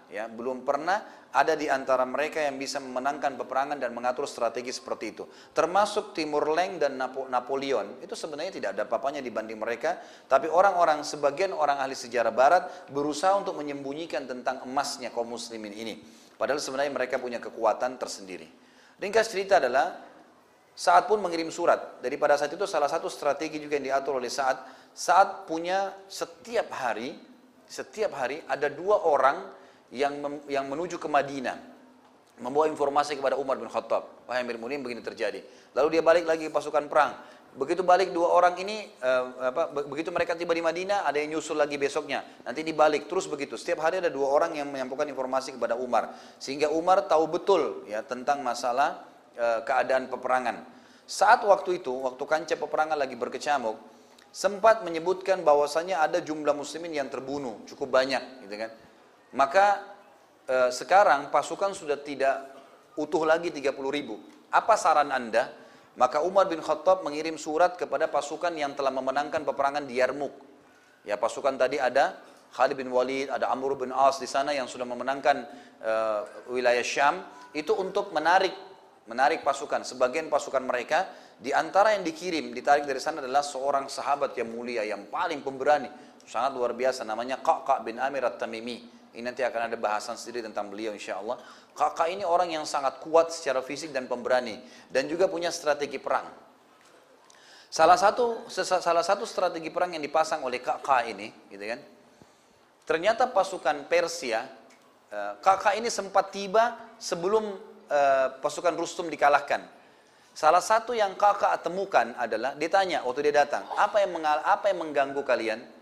ya, belum pernah ada di antara mereka yang bisa memenangkan peperangan dan mengatur strategi seperti itu. Termasuk Timur Leng dan Napoleon, itu sebenarnya tidak ada apa-apanya dibanding mereka, tapi sebagian orang ahli sejarah barat berusaha untuk menyembunyikan tentang emasnya kaum muslimin ini. Padahal sebenarnya mereka punya kekuatan tersendiri. Ringkas cerita adalah, Sa'ad pun mengirim surat. Jadi pada saat itu salah satu strategi juga yang diatur oleh Sa'ad punya setiap hari ada 2 orang yang menuju ke Madinah, membawa informasi kepada Umar bin Khattab, wahai Amir Mu'minin begini terjadi. Lalu dia balik lagi ke pasukan perang. Begitu balik 2 orang ini, begitu mereka tiba di Madinah, ada yang nyusul lagi besoknya. Nanti dibalik terus begitu. Setiap hari ada 2 orang yang menyampaikan informasi kepada Umar, sehingga Umar tahu betul ya tentang masalah keadaan peperangan. Saat waktu itu, waktu kancah peperangan lagi berkecamuk, sempat menyebutkan bahwasanya ada jumlah muslimin yang terbunuh cukup banyak, gitu kan? Maka sekarang pasukan sudah tidak utuh lagi 30.000. Apa saran Anda? Maka Umar bin Khattab mengirim surat kepada pasukan yang telah memenangkan peperangan di Yarmuk. Ya, pasukan tadi ada Khalid bin Walid, ada Amr bin As di sana yang sudah memenangkan wilayah Syam, itu untuk menarik pasukan. Sebagian pasukan mereka di antara yang ditarik dari sana adalah seorang sahabat yang mulia, yang paling pemberani, sangat luar biasa, namanya Qa'qa' bin Amir At-Tamimi. Ini nanti akan ada bahasan sendiri tentang beliau insyaAllah. Qa'qa' ini orang yang sangat kuat secara fisik dan pemberani, dan juga punya strategi perang. Salah satu strategi perang yang dipasang oleh Qa'qa' ini, gitu kan? Ternyata pasukan Persia, Qa'qa' ini sempat tiba sebelum pasukan Rustum dikalahkan. Salah satu yang Qa'qa' temukan adalah, ditanya waktu dia datang, apa yang mengganggu kalian?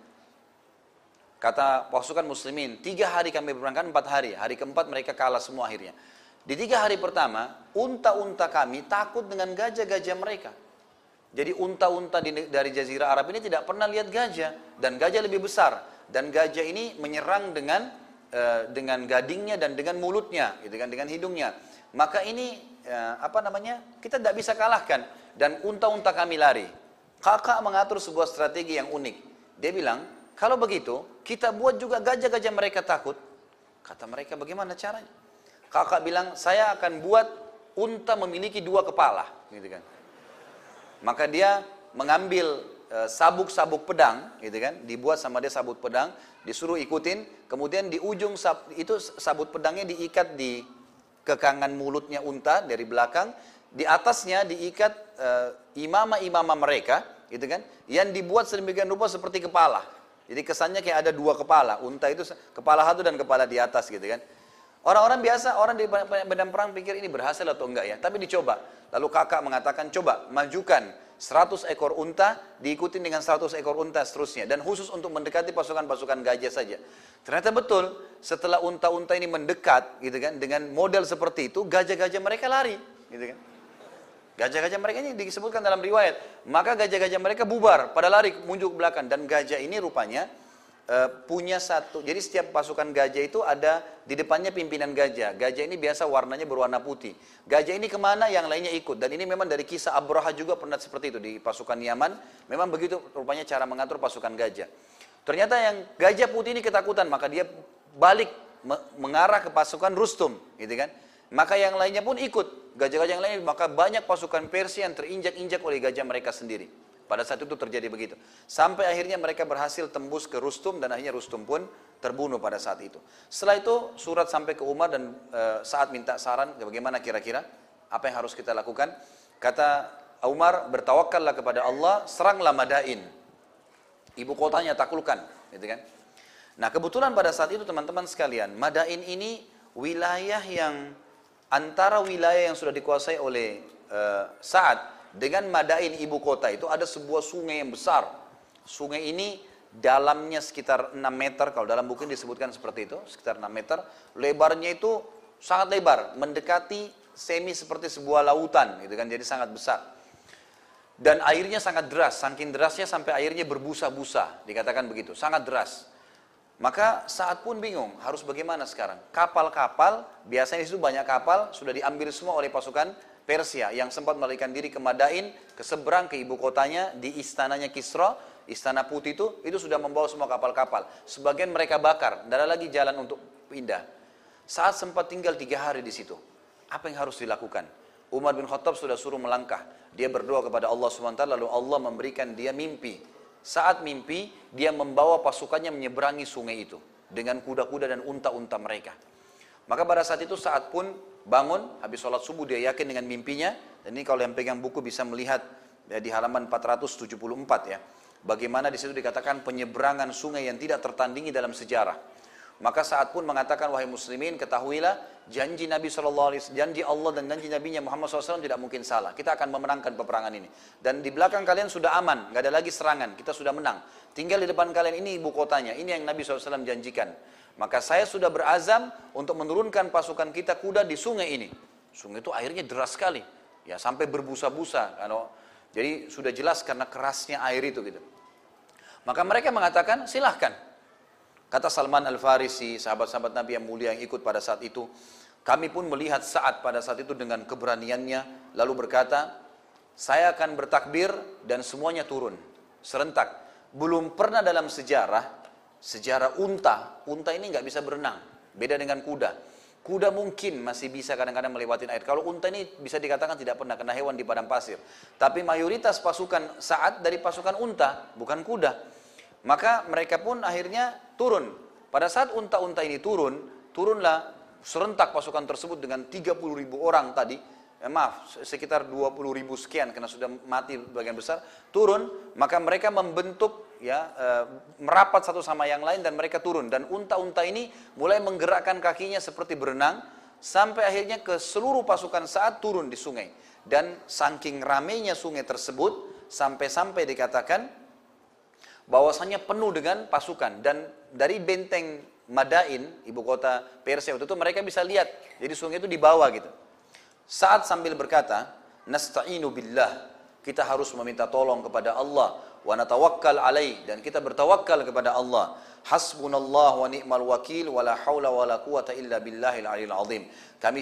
Kata pasukan muslimin, 3 hari kami berperang, 4 hari. Hari keempat mereka kalah semua akhirnya. Di 3 hari pertama, unta-unta kami takut dengan gajah-gajah mereka. Jadi unta-unta dari Jazirah Arab ini tidak pernah lihat gajah. Dan gajah lebih besar. Dan gajah ini menyerang dengan gadingnya dan dengan mulutnya, gitu kan, dengan hidungnya. Maka ini, kita tidak bisa kalahkan. Dan unta-unta kami lari. Qa'qa' mengatur sebuah strategi yang unik. Dia bilang, kalau begitu, kita buat juga gajah-gajah mereka takut. Kata mereka, bagaimana caranya? Qa'qa' bilang, saya akan buat unta memiliki 2 kepala. Gitu kan. Maka dia mengambil sabuk-sabuk pedang, gitu kan, dibuat sama dia sabuk pedang, disuruh ikutin, kemudian di ujung sabuk pedangnya diikat di kekangan mulutnya unta dari belakang, di atasnya diikat imamah-imamah mereka, gitu kan, yang dibuat sedemikian rupa seperti kepala. Jadi kesannya kayak ada 2 kepala, unta itu kepala satu dan kepala di atas, gitu kan. Orang-orang biasa, orang di medan perang pikir ini berhasil atau enggak ya, tapi dicoba. Lalu Qa'qa' mengatakan, coba majukan 100 ekor unta, diikuti dengan 100 ekor unta seterusnya, dan khusus untuk mendekati pasukan-pasukan gajah saja. Ternyata betul, setelah unta-unta ini mendekat, gitu kan, dengan model seperti itu, gajah-gajah mereka lari, gitu kan. Gajah-gajah mereka ini disebutkan dalam riwayat, maka gajah-gajah mereka bubar, pada lari muncul ke belakang, dan gajah ini rupanya punya satu, jadi setiap pasukan gajah itu ada di depannya pimpinan gajah. Gajah ini biasa warnanya berwarna putih. Gajah ini kemana, yang lainnya ikut. Dan ini memang dari kisah Abraha juga pernah seperti itu di pasukan Yaman. Memang begitu rupanya cara mengatur pasukan gajah. Ternyata yang gajah putih ini ketakutan, maka dia balik mengarah ke pasukan Rustum, gitu kan? Maka yang lainnya pun ikut, gajah-gajah yang lain, maka banyak pasukan Persia yang terinjak-injak oleh gajah mereka sendiri. Pada saat itu terjadi begitu. Sampai akhirnya mereka berhasil tembus ke Rustum, dan akhirnya Rustum pun terbunuh pada saat itu. Setelah itu surat sampai ke Umar, dan saat minta saran bagaimana kira-kira apa yang harus kita lakukan. Kata Umar, bertawakallah kepada Allah, seranglah Madain, ibu kotanya taklukkan, gitu kan. Nah, kebetulan pada saat itu teman-teman sekalian, Madain ini wilayah yang antara wilayah yang sudah dikuasai oleh Sa'ad dengan Madain ibu kota itu ada sebuah sungai yang besar. Sungai ini dalamnya sekitar 6 meter, kalau dalam buku disebutkan seperti itu, sekitar 6 meter. Lebarnya itu sangat lebar, mendekati semi seperti sebuah lautan, gitu kan, jadi sangat besar. Dan airnya sangat deras, saking derasnya sampai airnya berbusa-busa, dikatakan begitu, sangat deras. Maka Sa'ad pun bingung, harus bagaimana sekarang? Kapal-kapal, biasanya di situ banyak kapal, sudah diambil semua oleh pasukan Persia yang sempat melarikan diri ke Madain, ke seberang ke ibu kotanya, di istananya Kisra, istana putih itu sudah membawa semua kapal-kapal. Sebagian mereka bakar, tidak ada lagi jalan untuk pindah. Saat sempat tinggal 3 hari di situ. Apa yang harus dilakukan? Umar bin Khattab sudah suruh melangkah. Dia berdoa kepada Allah SWT, lalu Allah memberikan dia mimpi. Saat mimpi, dia membawa pasukannya menyeberangi sungai itu dengan kuda-kuda dan unta-unta mereka. Maka pada saat itu, saat pun bangun, habis sholat subuh, dia yakin dengan mimpinya. Dan ini kalau yang pegang buku bisa melihat ya, di halaman 474 ya. Bagaimana di situ dikatakan penyeberangan sungai yang tidak tertandingi dalam sejarah. Maka saat pun mengatakan, wahai muslimin, ketahuilah janji Nabi SAW, janji Allah dan janji Nabi-Nya Muhammad SAW tidak mungkin salah. Kita akan memenangkan peperangan ini. Dan di belakang kalian sudah aman, nggak ada lagi serangan, kita sudah menang. Tinggal di depan kalian, ini ibu kotanya, ini yang Nabi SAW janjikan. Maka saya sudah berazam untuk menurunkan pasukan kita kuda di sungai ini. Sungai itu airnya deras sekali, ya sampai berbusa-busa. Jadi sudah jelas karena kerasnya air itu gitu. Maka mereka mengatakan, silahkan. Kata Salman Al-Farisi, sahabat-sahabat Nabi yang mulia yang ikut pada saat itu, kami pun melihat Sa'ad pada saat itu dengan keberaniannya, lalu berkata, saya akan bertakbir dan semuanya turun, serentak. Belum pernah dalam sejarah unta ini nggak bisa berenang, beda dengan kuda. Kuda mungkin masih bisa kadang-kadang melewati air. Kalau unta ini bisa dikatakan tidak pernah, kena hewan di padang pasir. Tapi mayoritas pasukan Sa'ad dari pasukan unta, bukan kuda. Maka mereka pun akhirnya turun. Pada saat unta-unta ini turunlah serentak pasukan tersebut dengan 30.000 orang tadi. Sekitar 20.000 sekian karena sudah mati bagian besar. Turun, maka mereka membentuk merapat satu sama yang lain dan mereka turun. Dan unta-unta ini mulai menggerakkan kakinya seperti berenang sampai akhirnya ke seluruh pasukan saat turun di sungai. Dan saking ramainya sungai tersebut sampai-sampai dikatakan bahwasanya penuh dengan pasukan, dan dari benteng Madain, ibu kota Persia waktu itu, mereka bisa lihat, jadi sungai itu di bawah gitu. Saat sambil berkata, nasta'inu billah, kita harus meminta tolong kepada Allah, wa natawakkal alaih, dan kita bertawakal kepada Allah. Hasbunallah wa ni'mal wakil, wa la hawla wa la quwata illa billahil aliyil azim. Kami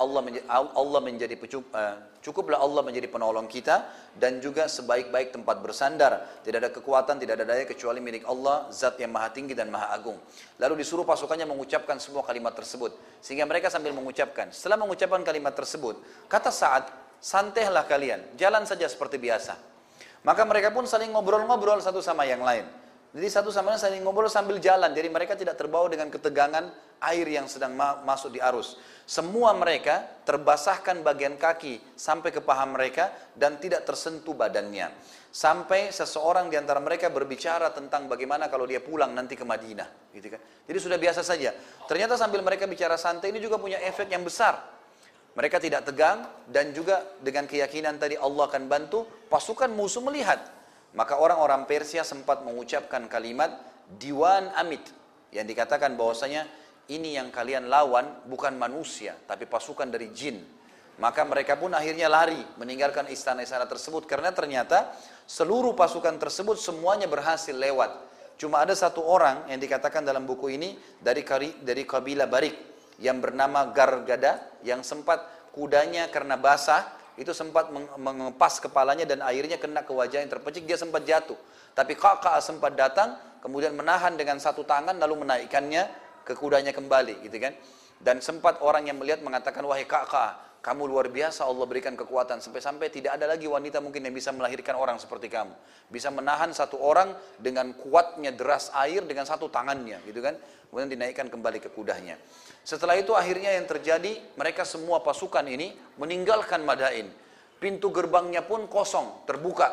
cukuplah Allah menjadi penolong kita dan juga sebaik-baik tempat bersandar. Tidak ada kekuatan, tidak ada daya kecuali milik Allah, zat yang maha tinggi dan maha agung. Lalu disuruh pasukannya mengucapkan semua kalimat tersebut. Sehingga mereka sambil mengucapkan. Setelah mengucapkan kalimat tersebut, kata Sa'ad, santailah kalian, jalan saja seperti biasa. Maka mereka pun saling ngobrol-ngobrol satu sama yang lain. Jadi satu sama lain saling ngobrol sambil jalan. Jadi mereka tidak terbawa dengan ketegangan air yang sedang masuk di arus. Semua mereka terbasahkan bagian kaki sampai ke paha mereka dan tidak tersentuh badannya. Sampai seseorang di antara mereka berbicara tentang bagaimana kalau dia pulang nanti ke Madinah. Gitu kan. Jadi sudah biasa saja. Ternyata sambil mereka bicara santai ini juga punya efek yang besar. Mereka tidak tegang dan juga dengan keyakinan tadi Allah akan bantu, pasukan musuh melihat. Maka orang-orang Persia sempat mengucapkan kalimat Diwan Amit, yang dikatakan bahwasanya ini yang kalian lawan bukan manusia tapi pasukan dari jin. Maka mereka pun akhirnya lari meninggalkan istana-istana tersebut karena ternyata seluruh pasukan tersebut semuanya berhasil lewat. Cuma ada satu orang yang dikatakan dalam buku ini dari kabilah Barik yang bernama Gargada, yang sempat kudanya karena basah itu sempat mengepas kepalanya dan airnya kena ke wajah yang terpecik, dia sempat jatuh. Tapi Kakak sempat datang, kemudian menahan dengan satu tangan lalu menaikkannya ke kudanya kembali, gitu kan. Dan sempat orang yang melihat mengatakan, wahai Kakak, kamu luar biasa, Allah berikan kekuatan sampai-sampai tidak ada lagi wanita mungkin yang bisa melahirkan orang seperti kamu. Bisa menahan satu orang dengan kuatnya deras air dengan satu tangannya, gitu kan. Kemudian dinaikkan kembali ke kudanya. Setelah itu akhirnya yang terjadi, mereka semua pasukan ini meninggalkan Madain. Pintu gerbangnya pun kosong, terbuka.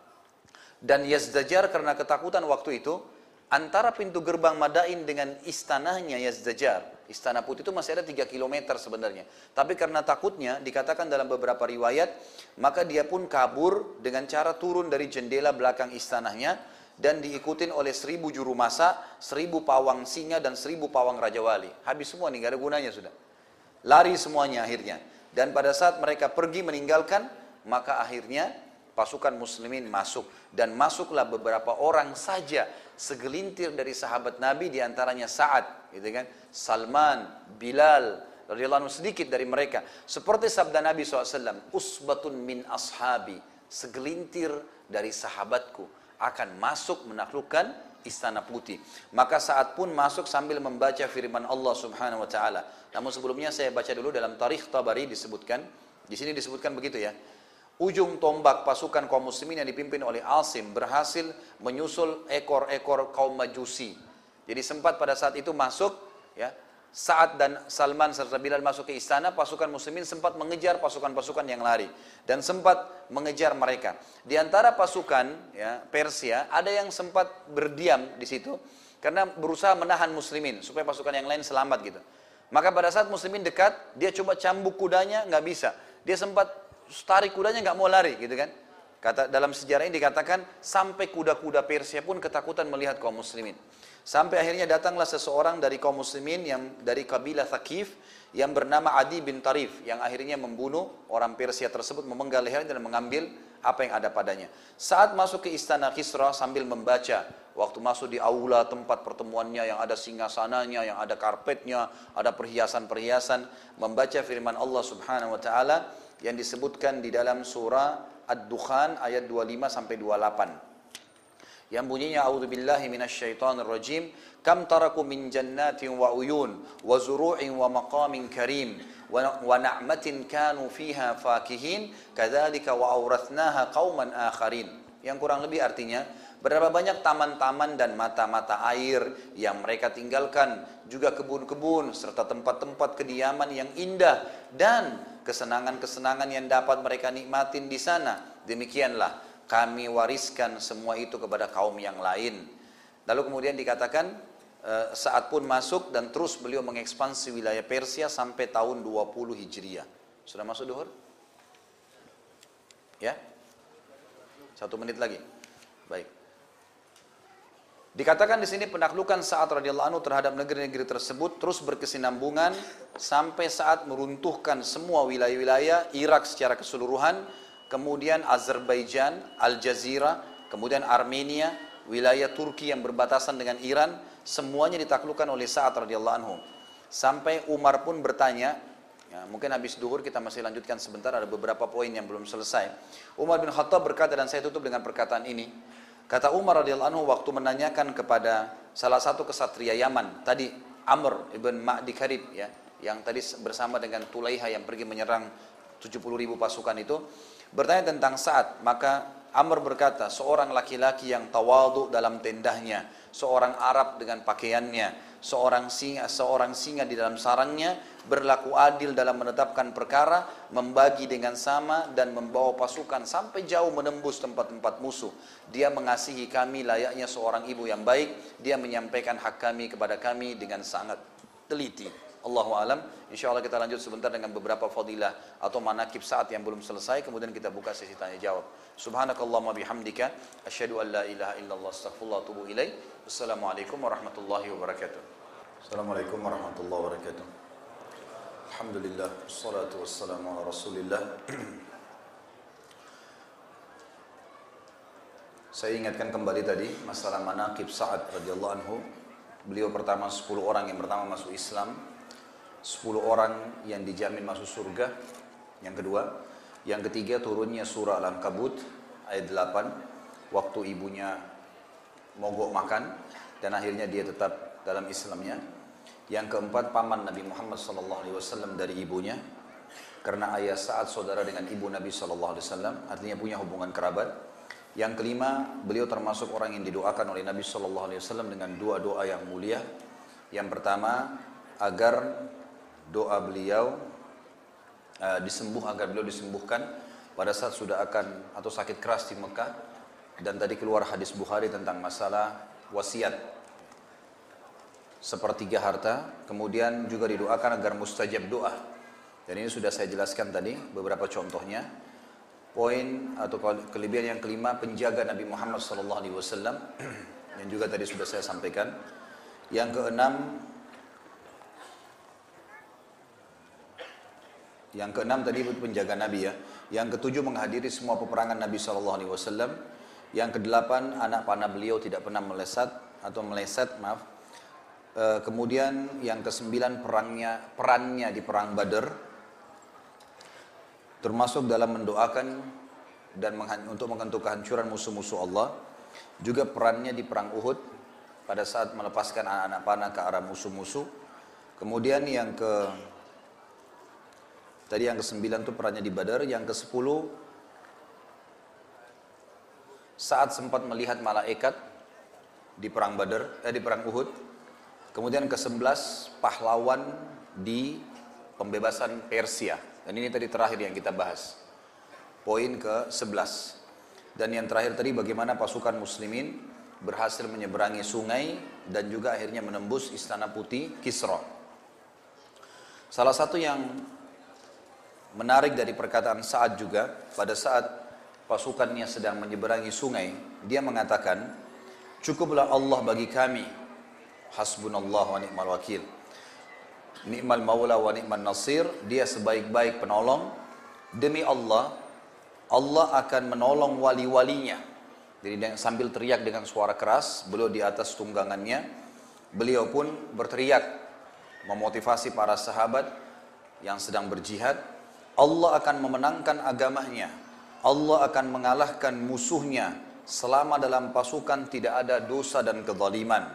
Dan Yazdajar karena ketakutan waktu itu, antara pintu gerbang Madain dengan istananya Yazdajar, istana putih itu masih ada 3 km sebenarnya. Tapi karena takutnya, dikatakan dalam beberapa riwayat, maka dia pun kabur dengan cara turun dari jendela belakang istananya, dan diikutin oleh 1000 juru masak, 1000 pawang singa dan 1000 pawang raja wali. Habis semua nih, gak ada gunanya sudah. Lari semuanya akhirnya. Dan pada saat mereka pergi meninggalkan, maka akhirnya pasukan muslimin masuk. Dan masuklah beberapa orang saja, segelintir dari sahabat Nabi, diantaranya Sa'ad, gitu kan? Salman, Bilal, radhiyallahu anhu, sedikit dari mereka. Seperti sabda Nabi SAW, usbatun min ashabi, segelintir dari sahabatku akan masuk menaklukkan Istana Putih. Maka Sa'ad pun masuk sambil membaca firman Allah Subhanahu wa taala. Namun sebelumnya saya baca dulu dalam Tarikh Tabari disebutkan, di sini disebutkan begitu ya. Ujung tombak pasukan kaum muslimin yang dipimpin oleh Asim berhasil menyusul ekor-ekor kaum Majusi. Jadi sempat pada saat itu masuk, ya, Sa'ad dan Salman serta Bilal masuk ke istana, pasukan muslimin sempat mengejar pasukan-pasukan yang lari dan sempat mengejar mereka. Di antara pasukan, ya, Persia ada yang sempat berdiam di situ karena berusaha menahan muslimin supaya pasukan yang lain selamat gitu. Maka pada saat muslimin dekat, dia coba cambuk kudanya, nggak bisa. Dia sempat tarik kudanya, nggak mau lari gitu kan. Kata dalam sejarah ini dikatakan sampai kuda-kuda Persia pun ketakutan melihat kaum muslimin. Sampai akhirnya datanglah seseorang dari kaum muslimin yang dari kabilah Thaqif yang bernama Adi bin Tarif yang akhirnya membunuh orang Persia tersebut, memenggal lehernya dan mengambil apa yang ada padanya. Saat masuk ke istana Kisra sambil membaca, waktu masuk di aula tempat pertemuannya yang ada singgasananya, yang ada karpetnya, ada perhiasan-perhiasan, membaca firman Allah Subhanahu wa taala yang disebutkan di dalam surah Ad-Dukhan ayat 25 sampai 28. Yang bunyinya a'udzubillahi minasyaitonir rajim, kam taraku min jannatin wa uyun wa zuru'in wa maqamin karim wa na'matin kanu fiha fakihin kadzalika wa awrathnaha qauman akharin. Yang kurang lebih artinya, berapa banyak taman-taman dan mata-mata air yang mereka tinggalkan, juga kebun-kebun serta tempat-tempat kediaman yang indah dan kesenangan-kesenangan yang dapat mereka nikmatin di sana. Demikianlah kami wariskan semua itu kepada kaum yang lain. Lalu kemudian dikatakan Sa'ad pun masuk dan terus beliau mengekspansi wilayah Persia sampai tahun 20 Hijriah. Sudah masuk duhur? Ya? 1 menit lagi. Baik. Dikatakan di sini penaklukan Sa'ad radhiyallahu anhu terhadap negeri-negeri tersebut terus berkesinambungan sampai saat meruntuhkan semua wilayah-wilayah Irak secara keseluruhan, kemudian Azerbaijan, Al-Jazira, kemudian Armenia, wilayah Turki yang berbatasan dengan Iran, semuanya ditaklukkan oleh Sa'ad radhiyallahu anhu. Sampai Umar pun bertanya, ya, mungkin habis duhur kita masih lanjutkan sebentar, ada beberapa poin yang belum selesai. Umar bin Khattab berkata, dan saya tutup dengan perkataan ini. Kata Umar radhiyallahu anhu waktu menanyakan kepada salah satu kesatria Yaman, tadi Amr ibn Ma'di Karib, ya, yang tadi bersama dengan Tulaiha yang pergi menyerang 70.000 pasukan itu, bertanya tentang Sa'ad. Maka Amr berkata, seorang laki-laki yang tawadhu dalam tendahnya, seorang Arab dengan pakaiannya, seorang singa di dalam sarangnya, berlaku adil dalam menetapkan perkara, membagi dengan sama dan membawa pasukan sampai jauh menembus tempat-tempat musuh. Dia mengasihi kami layaknya seorang ibu yang baik, dia menyampaikan hak kami kepada kami dengan sangat teliti. Allahu alam. Insyaallah kita lanjut sebentar dengan beberapa fadilah atau manaqib Sa'ad yang belum selesai, kemudian kita buka sesi tanya jawab. Subhanakallahumma bihamdika asyhadu an la ilaha illallah astaghfirullah wa atubu ilaik. Wassalamualaikum warahmatullahi wabarakatuh. Assalamualaikum warahmatullahi wabarakatuh. Alhamdulillah wassalatu wassalamu ala Rasulillah. Saya ingatkan kembali tadi masalah manaqib Sa'ad radhiyallahu anhu. Beliau pertama 10 orang yang pertama masuk Islam, 10 orang yang dijamin masuk surga. Yang kedua, yang ketiga turunnya surah Al-Ankabut ayat 8 waktu ibunya mogok makan dan akhirnya dia tetap dalam Islamnya. Yang keempat, paman Nabi Muhammad SAW dari ibunya, karena ayah Sa'ad saudara dengan ibu Nabi SAW, artinya punya hubungan kerabat. Yang kelima, beliau termasuk orang yang didoakan oleh Nabi SAW dengan dua doa yang mulia. Yang pertama, agar doa beliau agar beliau disembuhkan pada saat sudah akan atau sakit keras di Mekah. Dan tadi keluar hadis Bukhari tentang masalah wasiat sepertiga harta. Kemudian juga didoakan agar mustajab doa. Dan ini sudah saya jelaskan tadi beberapa contohnya. Poin atau kelebihan yang kelima, penjaga Nabi Muhammad SAW yang juga tadi sudah saya sampaikan. Yang keenam tadi penjaga Nabi, ya. Yang ketujuh, menghadiri semua peperangan Nabi SAW. Yang kedelapan, anak panah beliau tidak pernah meleset. Kemudian yang kesembilan, perannya di perang Badar, termasuk dalam mendoakan dan untuk menghentikan kehancuran musuh-musuh Allah. Juga perannya di perang Uhud pada saat melepaskan anak-anak panah ke arah musuh-musuh. Kemudian tadi yang ke-9 itu perannya di Badar. Yang ke-10 saat sempat melihat malaikat di perang di perang Uhud. Kemudian ke-11 pahlawan di pembebasan Persia. Dan ini tadi terakhir yang kita bahas. Poin ke-11. Dan yang terakhir tadi bagaimana pasukan muslimin berhasil menyeberangi sungai dan juga akhirnya menembus Istana Putih Kisra. Salah satu yang menarik dari perkataan Sa'ad juga, pada saat pasukannya sedang menyeberangi sungai, dia mengatakan, cukuplah Allah bagi kami, hasbunallah wa ni'mal wakil, ni'mal maula wa ni'mal nasir, dia sebaik-baik penolong, demi Allah, Allah akan menolong wali-walinya. Jadi sambil teriak dengan suara keras, beliau di atas tunggangannya, beliau pun berteriak, memotivasi para sahabat yang sedang berjihad, Allah akan memenangkan agamanya, Allah akan mengalahkan musuhnya, selama dalam pasukan tidak ada dosa dan kezaliman,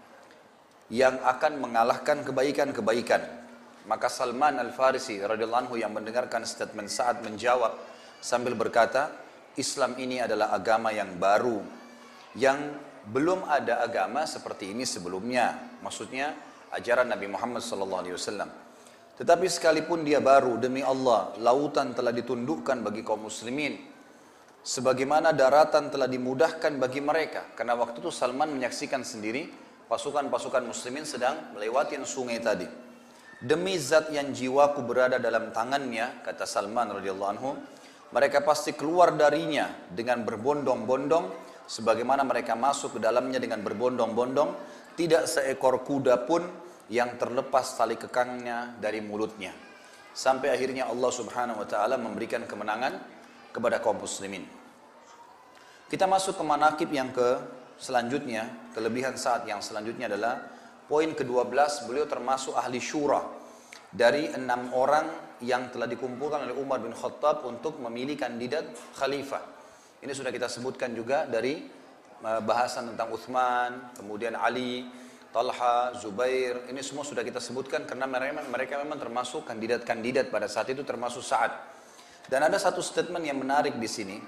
yang akan mengalahkan kebaikan-kebaikan. Maka Salman Al-Farisi radhiyallahu anhu yang mendengarkan statement Sa'ad menjawab sambil berkata, Islam ini adalah agama yang baru, yang belum ada agama seperti ini sebelumnya. Maksudnya ajaran Nabi Muhammad SAW. Tetapi sekalipun dia baru, demi Allah, lautan telah ditundukkan bagi kaum muslimin, sebagaimana daratan telah dimudahkan bagi mereka. Karena waktu itu Salman menyaksikan sendiri pasukan-pasukan muslimin sedang melewati sungai tadi. Demi zat yang jiwaku berada dalam tangannya, kata Salman radhiyallahu anhu, mereka pasti keluar darinya dengan berbondong-bondong, sebagaimana mereka masuk ke dalamnya dengan berbondong-bondong, tidak seekor kuda pun yang terlepas tali kekangnya dari mulutnya. Sampai akhirnya Allah Subhanahu wa taala memberikan kemenangan kepada kaum muslimin. Kita masuk ke manaqib yang selanjutnya, kelebihan Sa'ad yang selanjutnya adalah poin ke-12, beliau termasuk ahli syura dari 6 orang yang telah dikumpulkan oleh Umar bin Khattab untuk memilih kandidat khalifah. Ini sudah kita sebutkan juga dari bahasan tentang Uthman, kemudian Ali, Talha, Zubair. Ini semua sudah kita sebutkan karena mereka memang termasuk kandidat-kandidat pada saat itu, termasuk Sa'ad. Dan ada satu statement yang menarik di sini.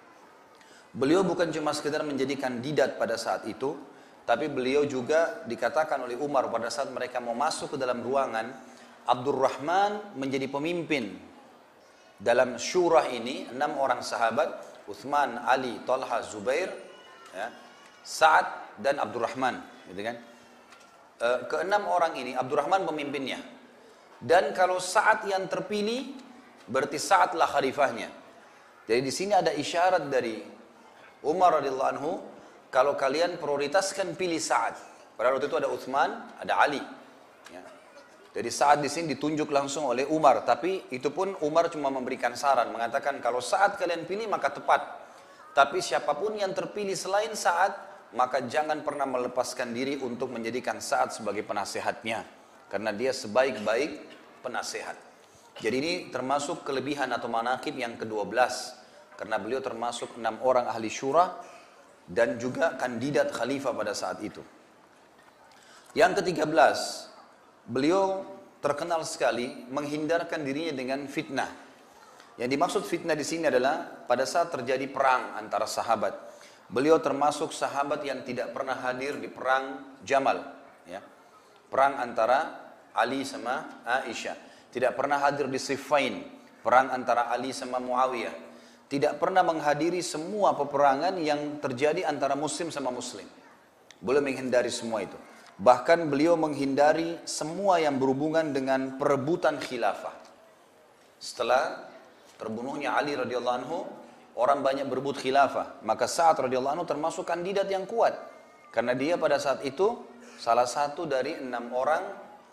Beliau bukan cuma sekedar menjadi kandidat pada saat itu, tapi beliau juga dikatakan oleh Umar pada saat mereka mau masuk ke dalam ruangan, Abdurrahman menjadi pemimpin dalam syurah ini. 6 orang sahabat, Uthman, Ali, Talha, Zubair, ya, Sa'ad dan Abdurrahman, gitu kan? Ke-6 orang ini Abdurrahman pemimpinnya. Dan kalau Sa'ad yang terpilih, berarti Sa'adlah khalifahnya. Jadi di sini ada isyarat dari Umar radhiyallahu anhu, kalau kalian prioritaskan pilih Sa'ad. Padahal waktu itu ada Uthman, ada Ali. Ya. Jadi Sa'ad di sini ditunjuk langsung oleh Umar, tapi itu pun Umar cuma memberikan saran, mengatakan kalau Sa'ad kalian pilih maka tepat. Tapi siapapun yang terpilih selain Sa'ad, maka jangan pernah melepaskan diri untuk menjadikan Sa'ad sebagai penasehatnya, karena dia sebaik-baik penasehat. Jadi ini termasuk kelebihan atau manaqib yang ke-12, karena beliau termasuk 6 orang ahli syura dan juga kandidat khalifah pada saat itu. Yang ke-13, beliau terkenal sekali menghindarkan dirinya dengan fitnah. Yang dimaksud fitnah di sini adalah pada saat terjadi perang antara sahabat. Beliau termasuk sahabat yang tidak pernah hadir di perang Jamal, ya. Perang antara Ali sama Aisyah. Tidak pernah hadir di Siffin, perang antara Ali sama Muawiyah. Tidak pernah menghadiri semua peperangan yang terjadi antara muslim sama muslim. Beliau menghindari semua itu. Bahkan beliau menghindari semua yang berhubungan dengan perebutan khilafah. Setelah terbunuhnya Ali radhiyallahu anhu, orang banyak berebut khilafah. Maka Sa'ad radhiyallahu anhu termasuk kandidat yang kuat. Karena dia pada saat itu salah satu dari 6 orang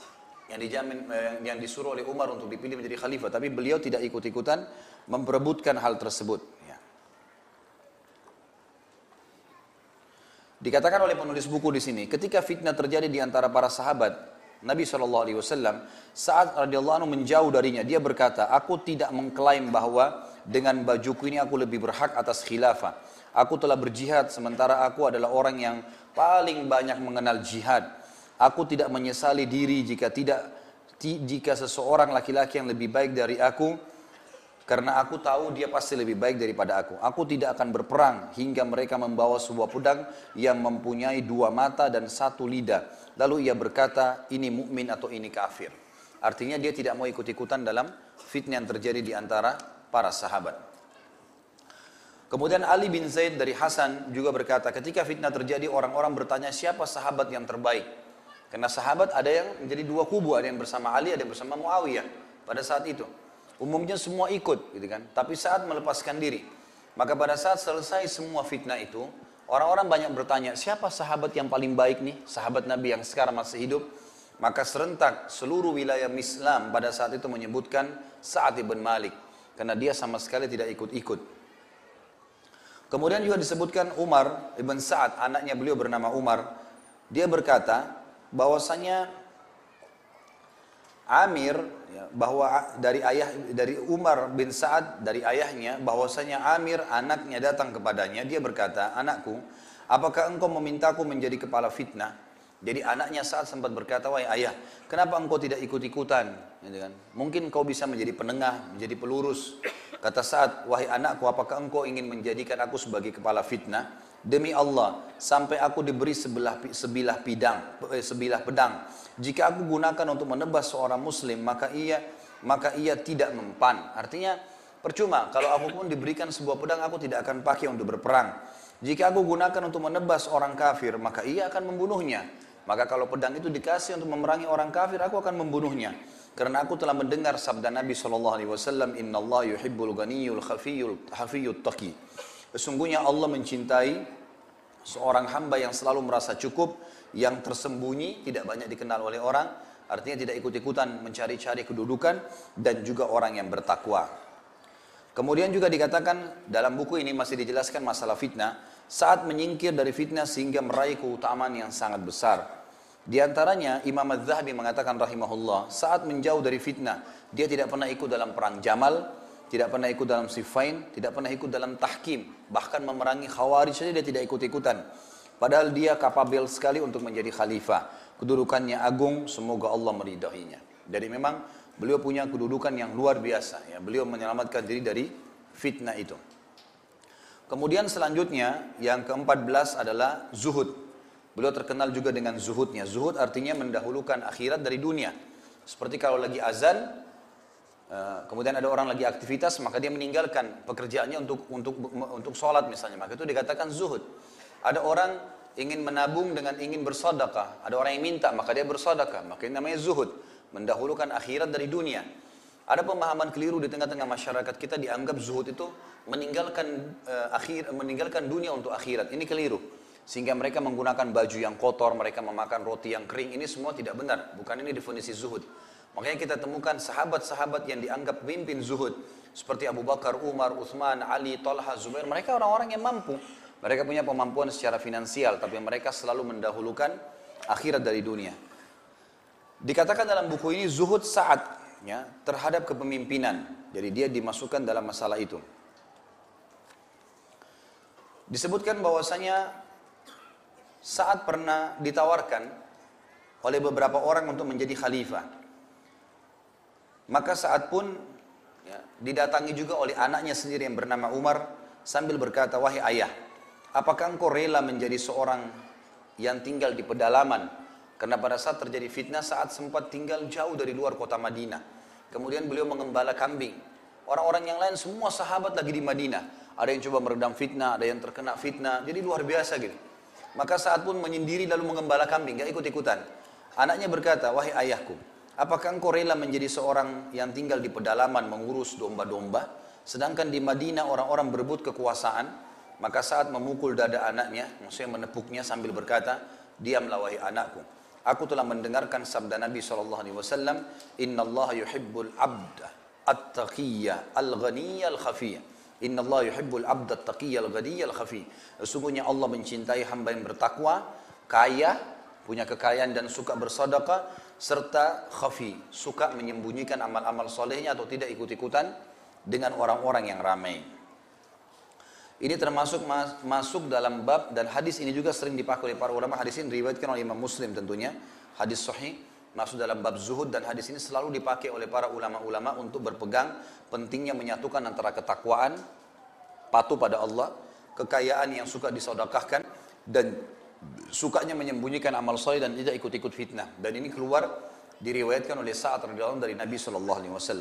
yang disuruh oleh Umar untuk dipilih menjadi khalifah. Tapi beliau tidak ikut-ikutan memperebutkan hal tersebut. Dikatakan oleh penulis buku di sini, ketika fitnah terjadi di antara para sahabat Nabi SAW, Sa'ad radhiyallahu anhu menjauh darinya. Dia berkata, aku tidak mengklaim bahwa dengan bajuku ini aku lebih berhak atas khilafah. Aku telah berjihad sementara aku adalah orang yang paling banyak mengenal jihad. Aku tidak menyesali diri jika seseorang laki-laki yang lebih baik dari aku, karena aku tahu dia pasti lebih baik daripada aku. Aku tidak akan berperang hingga mereka membawa sebuah pedang yang mempunyai 2 mata dan 1 lidah. Lalu ia berkata, ini mukmin atau ini kafir. Artinya dia tidak mau ikut-ikutan dalam fitnah yang terjadi di antara para sahabat. Kemudian Ali bin Zaid dari Hasan juga berkata, ketika fitnah terjadi orang-orang bertanya siapa sahabat yang terbaik. Karena sahabat ada yang menjadi 2 kubu, ada yang bersama Ali, ada yang bersama Muawiyah pada saat itu. Umumnya semua ikut, gitu kan. Tapi saat melepaskan diri, maka pada saat selesai semua fitnah itu, orang-orang banyak bertanya, siapa sahabat yang paling baik nih? Sahabat Nabi yang sekarang masih hidup. Maka serentak seluruh wilayah Islam pada saat itu menyebutkan Sa'ad ibn Malik. Karena dia sama sekali tidak ikut-ikut. Kemudian juga disebutkan Umar ibn Sa'ad, anaknya beliau bernama Umar. Dia berkata bahwasanya Amir, bahwa dari Umar bin Sa'ad dari ayahnya, bahwasanya Amir anaknya datang kepadanya. Dia berkata, anakku, apakah engkau memintaku menjadi kepala fitnah? Jadi anaknya Sa'ad sempat berkata, wahai ayah, kenapa engkau tidak ikut-ikutan? Gitu kan? Mungkin kau bisa menjadi penengah, menjadi pelurus. Kata Sa'ad, wahai anakku, apakah engkau ingin menjadikan aku sebagai kepala fitnah? Demi Allah, sampai aku diberi sebilah pedang. Jika aku gunakan untuk menebas seorang muslim, maka ia tidak mempan. Artinya, percuma, kalau aku pun diberikan sebuah pedang, aku tidak akan pakai untuk berperang. Jika aku gunakan untuk menebas orang kafir, maka ia akan membunuhnya. Maka kalau pedang itu dikasih untuk memerangi orang kafir, aku akan membunuhnya. Karena aku telah mendengar sabda Nabi SAW, Inna Allah yuhibbul ghaniyul hafiyyut taqi. Sesungguhnya Allah mencintai seorang hamba yang selalu merasa cukup, yang tersembunyi, tidak banyak dikenal oleh orang, artinya tidak ikut-ikutan mencari-cari kedudukan, dan juga orang yang bertakwa. Kemudian juga dikatakan dalam buku ini masih dijelaskan masalah fitnah, saat menyingkir dari fitnah sehingga meraih keutamaan yang sangat besar. Di antaranya Imam Az-Zahabi mengatakan rahimahullah, saat menjauh dari fitnah, dia tidak pernah ikut dalam perang Jamal, tidak pernah ikut dalam Siffin, tidak pernah ikut dalam tahkim, bahkan memerangi Khawarij saja dia tidak ikut-ikutan. Padahal dia kapabel sekali untuk menjadi khalifah. Kedudukannya agung, semoga Allah meridainya. Jadi memang beliau punya kedudukan yang luar biasa. Ya. Beliau menyelamatkan diri dari fitnah itu. Kemudian selanjutnya yang ke-14 adalah zuhud. Beliau terkenal juga dengan zuhudnya. Zuhud artinya mendahulukan akhirat dari dunia. Seperti kalau lagi azan, kemudian ada orang lagi aktivitas, maka dia meninggalkan pekerjaannya untuk sholat misalnya. Maka itu dikatakan zuhud. Ada orang ingin menabung dengan ingin bersedekah. Ada orang yang minta, maka dia bersedekah. Maka ini namanya zuhud. Mendahulukan akhirat dari dunia. Ada pemahaman keliru di tengah-tengah masyarakat kita, dianggap zuhud itu meninggalkan dunia untuk akhirat. Ini keliru. Sehingga mereka menggunakan baju yang kotor, mereka memakan roti yang kering. Ini semua tidak benar. Bukan ini definisi zuhud. Makanya kita temukan sahabat-sahabat yang dianggap pemimpin zuhud. Seperti Abu Bakar, Umar, Uthman, Ali, Talha, Zubair. Mereka orang-orang yang mampu. Mereka punya kemampuan secara finansial. Tapi mereka selalu mendahulukan akhirat dari dunia. Dikatakan dalam buku ini zuhud Sa'ad ya, terhadap kepemimpinan. Jadi dia dimasukkan dalam masalah itu. Disebutkan bahwasanya Sa'ad pernah ditawarkan oleh beberapa orang untuk menjadi khalifah. Maka Sa'ad pun ya, didatangi juga oleh anaknya sendiri yang bernama Umar sambil berkata, wahai ayah, apakah engkau rela menjadi seorang yang tinggal di pedalaman? Karena pada saat terjadi fitnah, Sa'ad sempat tinggal jauh dari luar kota Madinah. Kemudian beliau mengembala kambing. Orang-orang yang lain semua sahabat lagi di Madinah. Ada yang coba meredam fitnah, ada yang terkena fitnah. Jadi luar biasa gitu. Maka Sa'ad pun menyendiri lalu mengembala kambing, gak ikut-ikutan. Anaknya berkata, wahai ayahku, apakah engkau rela menjadi seorang yang tinggal di pedalaman mengurus domba-domba? Sedangkan di Madinah orang-orang berebut kekuasaan. Maka Sa'ad memukul dada anaknya, maksudnya menepuknya sambil berkata, diamlah wahai anakku. Aku telah mendengarkan sabda Nabi SAW, Inna Allah yuhibbul abda at-taqiyya al-ghaniyya al-khafiyya. Inna Allah yuhibbul abda at-taqiyya al-ghaniyya al-khafiyya. Sesungguhnya Allah mencintai hamba yang bertakwa, kaya, punya kekayaan dan suka bersedekah, serta khafi, suka menyembunyikan amal-amal solehnya atau tidak ikut-ikutan dengan orang-orang yang ramai. Ini termasuk masuk dalam bab, dan hadis ini juga sering dipakai oleh para ulama. Hadis ini diriwayatkan oleh Imam Muslim tentunya, hadis sahih, masuk dalam bab zuhud, dan hadis ini selalu dipakai oleh para ulama-ulama untuk berpegang pentingnya menyatukan antara ketakwaan, patuh pada Allah, kekayaan yang suka disedekahkan, dan sukanya menyembunyikan amal soleh dan tidak ikut-ikut fitnah. Dan ini keluar diriwayatkan oleh Sa'ad radhiyallahu anhu dari Nabi SAW.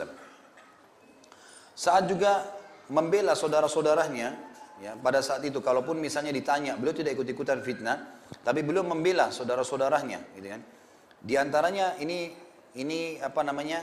Sa'ad juga membela saudara-saudaranya. Ya, pada saat itu, kalaupun misalnya ditanya, beliau tidak ikut-ikutan fitnah, tapi beliau membela saudara-saudaranya, gitu kan. Di antaranya ini apa namanya,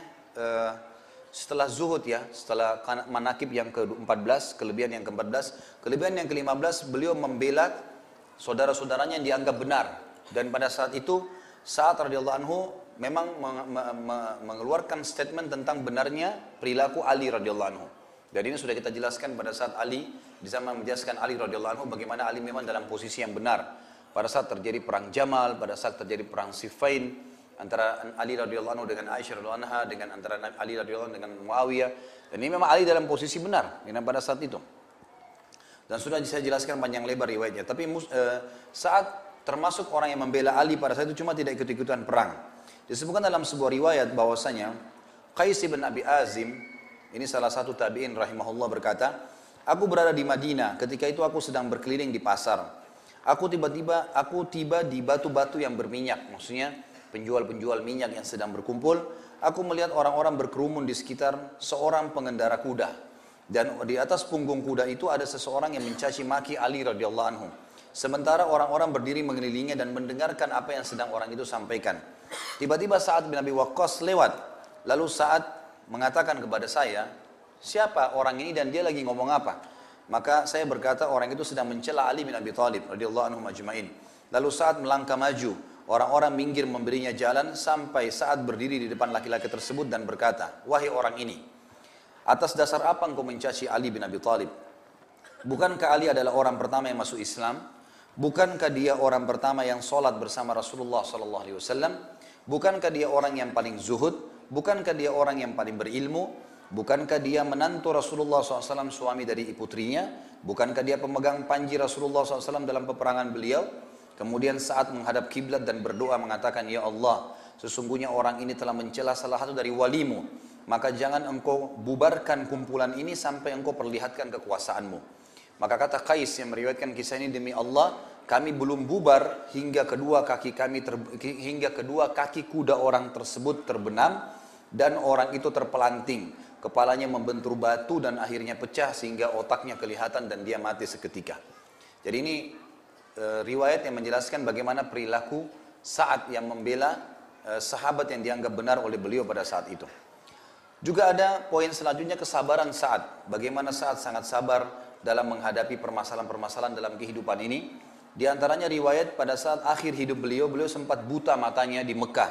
setelah zuhud ya, setelah manakib yang ke-14, kelebihan yang ke-14, kelebihan yang ke-15, beliau membela saudara-saudaranya yang dianggap benar. Dan pada saat itu, Sa'ad radhiyallahu anhu memang mengeluarkan statement tentang benarnya perilaku Ali radhiyallahu anhu. Dan ini sudah kita jelaskan pada saat Ali, di zaman menjelaskan Ali radhiyallahu anhu bagaimana Ali memang dalam posisi yang benar. Pada saat terjadi perang Jamal, pada saat terjadi perang Siffin, antara Ali radhiyallahu anhu dengan Aisyah radhiyallahu anha, dengan antara Ali radhiyallahu anhu dengan Muawiyah. Dan ini memang Ali dalam posisi benar pada saat itu. Dan sudah saya jelaskan panjang lebar riwayatnya. Tapi saat termasuk orang yang membela Ali pada saat itu, cuma tidak ikut-ikutan perang. Disebutkan dalam sebuah riwayat bahwasanya Qais bin Abi Azim, ini salah satu tabi'in rahimahullah, berkata, aku berada di Madinah, ketika itu aku sedang berkeliling di pasar. Aku tiba di batu-batu yang berminyak, maksudnya penjual-penjual minyak yang sedang berkumpul. Aku melihat orang-orang berkerumun di sekitar seorang pengendara kuda. Dan di atas punggung kuda itu ada seseorang yang mencaci maki Ali radhiyallahu anhu. Sementara orang-orang berdiri mengelilinginya dan mendengarkan apa yang sedang orang itu sampaikan. Tiba-tiba Sa'ad bin Abi Waqqas lewat. Lalu Sa'ad mengatakan kepada saya, siapa orang ini dan dia lagi ngomong apa? Maka saya berkata, orang itu sedang mencela Ali bin Abi Thalib radhiyallahu anhu majma'in. Lalu Sa'ad melangkah maju, orang-orang minggir memberinya jalan, sampai Sa'ad berdiri di depan laki-laki tersebut dan berkata, wahai orang ini, atas dasar apa engkau mencaci Ali bin Abi Thalib? Bukankah Ali adalah orang pertama yang masuk Islam? Bukankah dia orang pertama yang sholat bersama Rasulullah SAW? Bukankah dia orang yang paling zuhud? Bukankah dia orang yang paling berilmu? Bukankah dia menantu Rasulullah SAW, suami dari putrinya? Bukankah dia pemegang panji Rasulullah SAW dalam peperangan beliau? Kemudian saat menghadap kiblat dan berdoa mengatakan, ya Allah, sesungguhnya orang ini telah mencela salah satu dari walimu. Maka jangan engkau bubarkan kumpulan ini sampai engkau perlihatkan kekuasaanmu. Maka kata Qais yang meriwayatkan kisah ini, demi Allah, kami belum bubar hingga kedua kaki kuda orang tersebut terbenam dan orang itu terpelanting, kepalanya membentur batu dan akhirnya pecah sehingga otaknya kelihatan dan dia mati seketika. Jadi ini riwayat yang menjelaskan bagaimana perilaku Sa'ad yang membela sahabat yang dianggap benar oleh beliau pada saat itu. Juga ada poin selanjutnya, kesabaran Sa'ad. Bagaimana Sa'ad sangat sabar dalam menghadapi permasalahan-permasalahan dalam kehidupan ini. Di antaranya riwayat pada saat akhir hidup beliau sempat buta matanya di Mekah.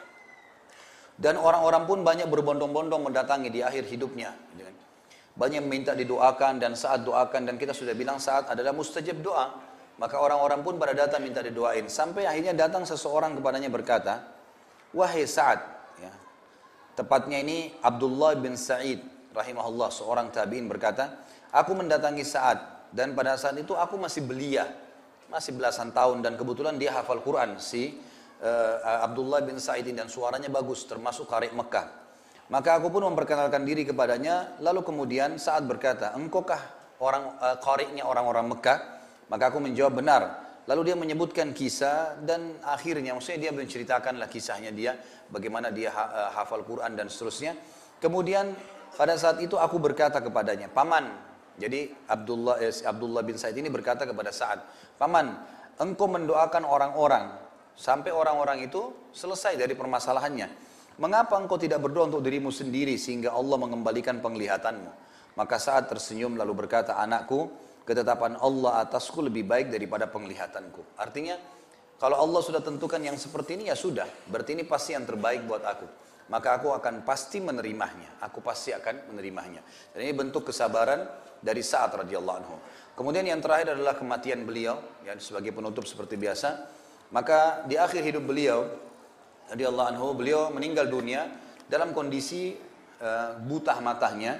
Dan orang-orang pun banyak berbondong-bondong mendatangi di akhir hidupnya. Banyak meminta didoakan dan Sa'ad doakan, dan kita sudah bilang Sa'ad adalah mustajab doa. Maka orang-orang pun pada datang minta didoain. Sampai akhirnya datang seseorang kepadanya berkata, wahai Sa'ad, ya, tepatnya ini Abdullah bin Sa'id rahimahullah, seorang tabi'in berkata, aku mendatangi Sa'ad dan pada saat itu aku masih belia. Masih belasan tahun dan kebetulan dia hafal Quran Abdullah bin Sa'id, dan suaranya bagus termasuk qari Mekah. Maka aku pun memperkenalkan diri kepadanya. Lalu kemudian Sa'ad berkata, engkaukah qari'nya orang-orang Mekah? Maka aku menjawab benar. Lalu dia menyebutkan kisah dan akhirnya maksudnya dia menceritakanlah kisahnya dia, bagaimana dia hafal Quran dan seterusnya. Kemudian pada saat itu aku berkata kepadanya, paman. Jadi Abdullah bin Sa'id ini berkata kepada Sa'ad, paman, engkau mendoakan orang-orang sampai orang-orang itu selesai dari permasalahannya. Mengapa engkau tidak berdoa untuk dirimu sendiri sehingga Allah mengembalikan penglihatanmu? Maka Sa'ad tersenyum lalu berkata, anakku, ketetapan Allah atasku lebih baik daripada penglihatanku. Artinya, kalau Allah sudah tentukan yang seperti ini, ya sudah, berarti ini pasti yang terbaik buat aku. Maka aku akan pasti menerimanya. Aku pasti akan menerimanya. Dan ini bentuk kesabaran dari Sa'ad radhiyallahu anhu. Kemudian yang terakhir adalah kematian beliau, ya, sebagai penutup seperti biasa. Maka di akhir hidup beliau radhiyallahu anhu, beliau meninggal dunia dalam kondisi buta matanya,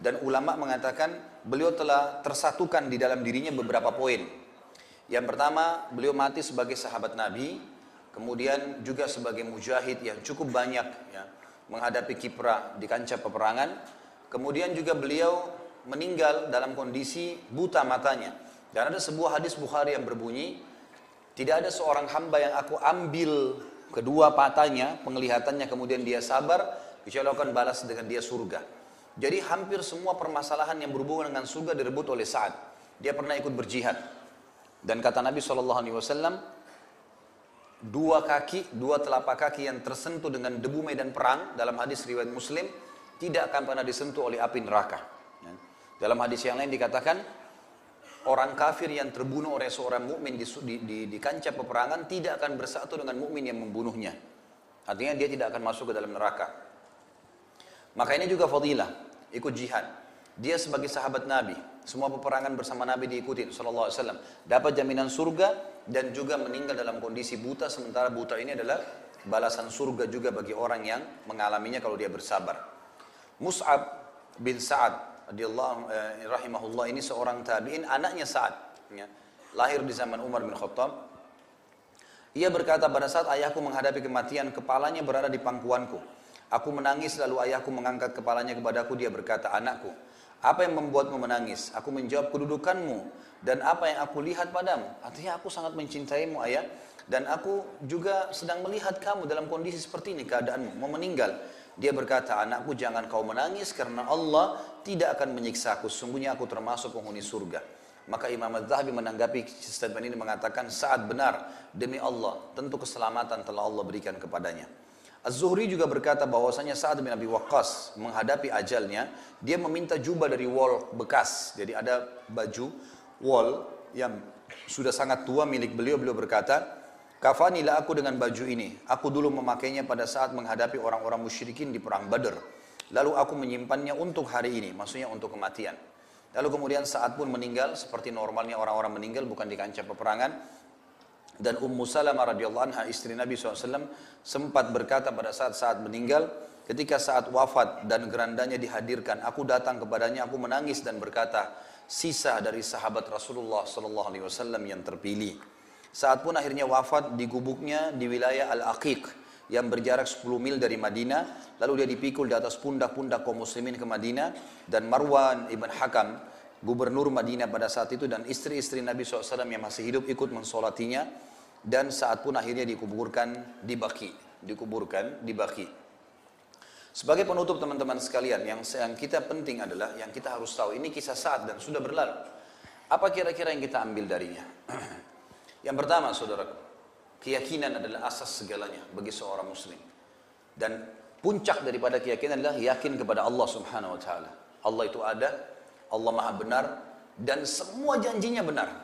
Dan ulama mengatakan beliau telah tersatukan di dalam dirinya beberapa poin. Yang pertama, beliau mati sebagai sahabat Nabi, kemudian juga sebagai mujahid yang cukup banyak ya, menghadapi kiprah di kancah peperangan. Kemudian juga beliau meninggal dalam kondisi buta matanya. Dan ada sebuah hadis Bukhari yang berbunyi, tidak ada seorang hamba yang aku ambil kedua patanya, penglihatannya, kemudian dia sabar, kecuali aku akan balas dengan dia surga. Jadi hampir semua permasalahan yang berhubungan dengan surga direbut oleh Sa'ad. Dia pernah ikut berjihad. Dan kata Nabi SAW, dua telapak kaki yang tersentuh dengan debu medan perang, dalam hadis riwayat Muslim, tidak akan pernah disentuh oleh api neraka. Dalam hadis yang lain dikatakan, orang kafir yang terbunuh oleh seorang mukmin di kancah peperangan tidak akan bersatu dengan mukmin yang membunuhnya. Artinya dia tidak akan masuk ke dalam neraka. Maka ini juga fadilah, ikut jihad. Dia sebagai sahabat Nabi, semua peperangan bersama Nabi diikutin sallallahu alaihi wasallam, dapat jaminan surga dan juga meninggal dalam kondisi buta, sementara buta ini adalah balasan surga juga bagi orang yang mengalaminya kalau dia bersabar. Mus'ab bin Sa'ad rahimahullah ini seorang tabi'in, anaknya Sa'ad ya, lahir di zaman Umar bin Khattab. Ia berkata, pada saat ayahku menghadapi kematian, kepalanya berada di pangkuanku. Aku menangis, lalu ayahku mengangkat kepalanya kepadaku. Dia berkata, anakku, apa yang membuatmu menangis? Aku menjawab, kedudukanmu dan apa yang aku lihat padamu. Artinya aku sangat mencintaimu ayah, dan aku juga sedang melihat kamu dalam kondisi seperti ini, keadaanmu mau meninggal. Dia berkata, anakku, jangan kau menangis karena Allah tidak akan menyiksa aku. Sungguhnya aku termasuk penghuni surga. Maka Imam Az-Zahabi menanggapi statement ini mengatakan, saat benar, demi Allah, tentu keselamatan telah Allah berikan kepadanya. Az-Zuhri juga berkata bahwasanya Sa'ad bin Abi Waqqas menghadapi ajalnya, dia meminta jubah dari wol bekas. Jadi ada baju wol yang sudah sangat tua milik beliau. Beliau berkata, kafanilah aku dengan baju ini. Aku dulu memakainya pada saat menghadapi orang-orang musyrikin di perang Badr. Lalu aku menyimpannya untuk hari ini, maksudnya untuk kematian. Lalu kemudian Sa'ad pun meninggal seperti normalnya orang-orang meninggal, bukan di kancah peperangan. Dan Ummu Salamah radhiyallahu anha, istri Nabi SAW, sempat berkata pada saat meninggal, ketika saat wafat dan gerandanya dihadirkan, aku datang kepadanya, aku menangis dan berkata, sisa dari sahabat Rasulullah SAW yang terpilih. Saat pun akhirnya wafat di gubuknya di wilayah Al-Aqiq yang berjarak 10 mil dari Madinah. Lalu dia dipikul di atas pundak-pundak kaum muslimin ke Madinah, dan Marwan ibn Hakam, gubernur Madinah pada saat itu, dan istri-istri Nabi SAW yang masih hidup ikut mensolatinya. Dan saat pun akhirnya dikuburkan di Baqi. Sebagai penutup teman-teman sekalian, yang kita penting adalah, yang kita harus tahu, ini kisah Sa'ad dan sudah berlalu. Apa kira-kira yang kita ambil darinya? Yang pertama, saudara, keyakinan adalah asas segalanya bagi seorang muslim. Dan puncak daripada keyakinan adalah yakin kepada Allah Subhanahu wa taala. Allah itu ada, Allah Maha benar, dan semua janjinya benar.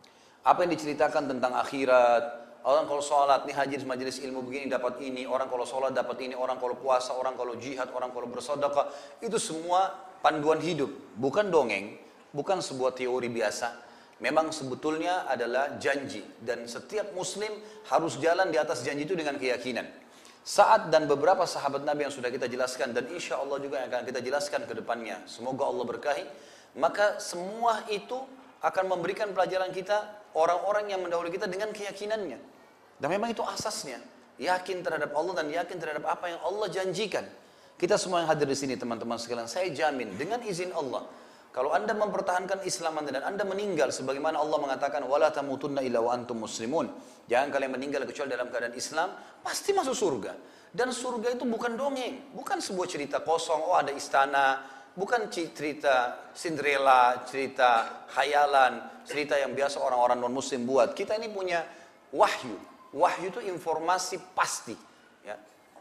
Apa yang diceritakan tentang akhirat, orang kalau sholat, nih haji majelis ilmu begini dapat ini, orang kalau sholat dapat ini, orang kalau puasa, orang kalau jihad, orang kalau bersedekah, itu semua panduan hidup, bukan dongeng, bukan sebuah teori biasa. Memang sebetulnya adalah janji, dan setiap muslim harus jalan di atas janji itu dengan keyakinan. Sa'ad dan beberapa sahabat Nabi yang sudah kita jelaskan, dan insya Allah juga yang akan kita jelaskan ke depannya, semoga Allah berkahi, maka semua itu akan memberikan pelajaran kita, orang-orang yang mendahului kita dengan keyakinannya. Dan memang itu asasnya, yakin terhadap Allah dan yakin terhadap apa yang Allah janjikan. Kita semua yang hadir di sini teman-teman sekalian, saya jamin dengan izin Allah, kalau anda mempertahankan Islam anda dan anda meninggal sebagaimana Allah mengatakan, wala tamutunna illa wa antum muslimun, jangan kalian meninggal kecuali dalam keadaan Islam, pasti masuk surga. Dan surga itu bukan dongeng, bukan sebuah cerita kosong, oh ada istana, bukan cerita Cinderella, cerita khayalan, cerita yang biasa orang-orang non-muslim buat. Kita ini punya wahyu. Wahyu itu informasi pasti, ya.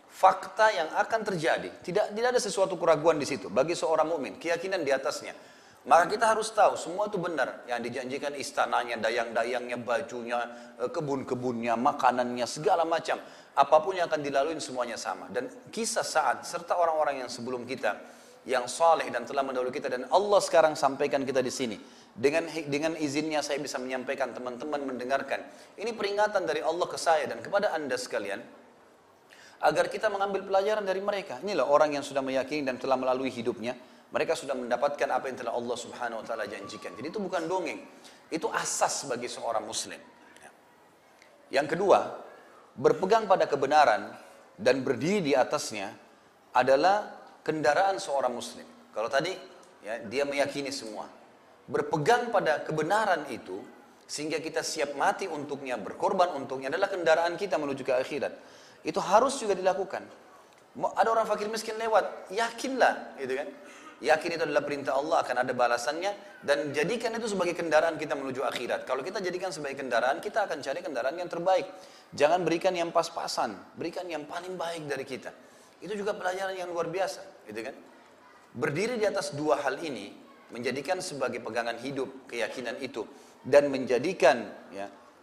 Fakta yang akan terjadi. Tidak ada sesuatu keraguan di situ. Bagi seorang mukmin, keyakinan di atasnya. Maka kita harus tahu semua itu benar. Yang dijanjikan istananya, dayang-dayangnya, bajunya, kebun-kebunnya, makanannya, segala macam. Apapun yang akan dilalui semuanya sama. Dan kisah Sa'ad serta orang-orang yang sebelum kita, yang saleh dan telah mendahului kita, dan Allah sekarang sampaikan kita di sini. Dengan izinnya saya bisa menyampaikan, teman-teman mendengarkan. Ini peringatan dari Allah ke saya dan kepada anda sekalian, agar kita mengambil pelajaran dari mereka. Inilah orang yang sudah meyakini dan telah melalui hidupnya. Mereka sudah mendapatkan apa yang telah Allah Subhanahu wa taala janjikan. Jadi itu bukan dongeng. Itu asas bagi seorang muslim. Yang kedua, berpegang pada kebenaran dan berdiri di atasnya adalah kendaraan seorang muslim. Kalau tadi ya, dia meyakini semua. Berpegang pada kebenaran itu sehingga kita siap mati untuknya, berkorban untuknya adalah kendaraan kita menuju ke akhirat. Itu harus juga dilakukan. Ada orang fakir miskin lewat, yakinlah, gitu kan? Yakin itu adalah perintah Allah, akan ada balasannya, dan jadikan itu sebagai kendaraan kita menuju akhirat. Kalau kita jadikan sebagai kendaraan, kita akan cari kendaraan yang terbaik. Jangan berikan yang pas-pasan, berikan yang paling baik dari kita. Itu juga pelajaran yang luar biasa, gitu kan? Berdiri di atas dua hal ini, menjadikan sebagai pegangan hidup keyakinan itu, dan menjadikan ya,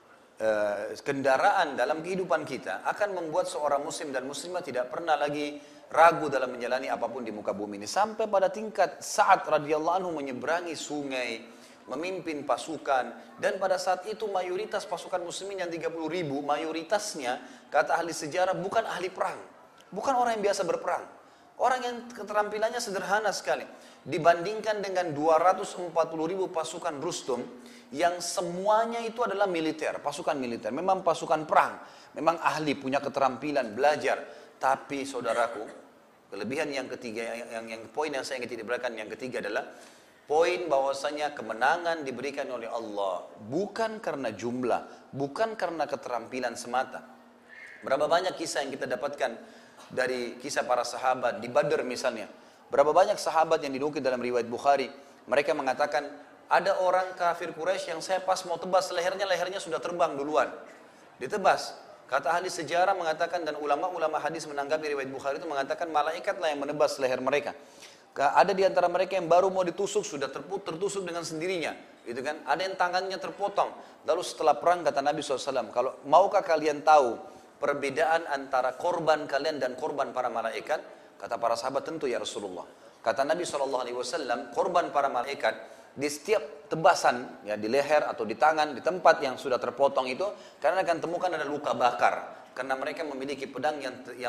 kendaraan dalam kehidupan kita akan membuat seorang muslim dan muslimah tidak pernah lagi ragu dalam menjalani apapun di muka bumi ini. Sampai pada tingkat Sa'ad radhiyallahu anhu menyeberangi sungai, memimpin pasukan, dan pada saat itu mayoritas pasukan muslimin yang 30 ribu, mayoritasnya kata ahli sejarah bukan ahli perang, bukan orang yang biasa berperang, orang yang keterampilannya sederhana sekali, dibandingkan dengan 240 ribu pasukan Rustum yang semuanya itu adalah militer, pasukan militer, memang pasukan perang, memang ahli, punya keterampilan, belajar. Tapi saudaraku, kelebihan yang ketiga, yang poin yang saya ingin diberikan yang ketiga adalah poin bahwasanya kemenangan diberikan oleh Allah bukan karena jumlah, bukan karena keterampilan semata. Berapa banyak kisah yang kita dapatkan dari kisah para sahabat di Badr misalnya. Berapa banyak sahabat yang dinukil dalam riwayat Bukhari, mereka mengatakan ada orang kafir Quraisy yang saya pas mau tebas lehernya, lehernya sudah terbang duluan, ditebas. Kata ahli sejarah mengatakan dan ulama-ulama hadis menanggapi riwayat Bukhari itu mengatakan malaikatlah yang menebas leher mereka. Ada di antara mereka yang baru mau ditusuk sudah tertusuk dengan sendirinya, gitu kan? Ada yang tangannya terpotong. Lalu setelah perang kata Nabi SAW, kalau maukah kalian tahu perbedaan antara korban kalian dan korban para malaikat? Kata para sahabat, tentu ya Rasulullah. Kata Nabi SAW, korban para malaikat di setiap tebasan ya di leher atau di tangan, di tempat yang sudah terpotong itu, karena akan temukan ada luka bakar, karena mereka memiliki pedang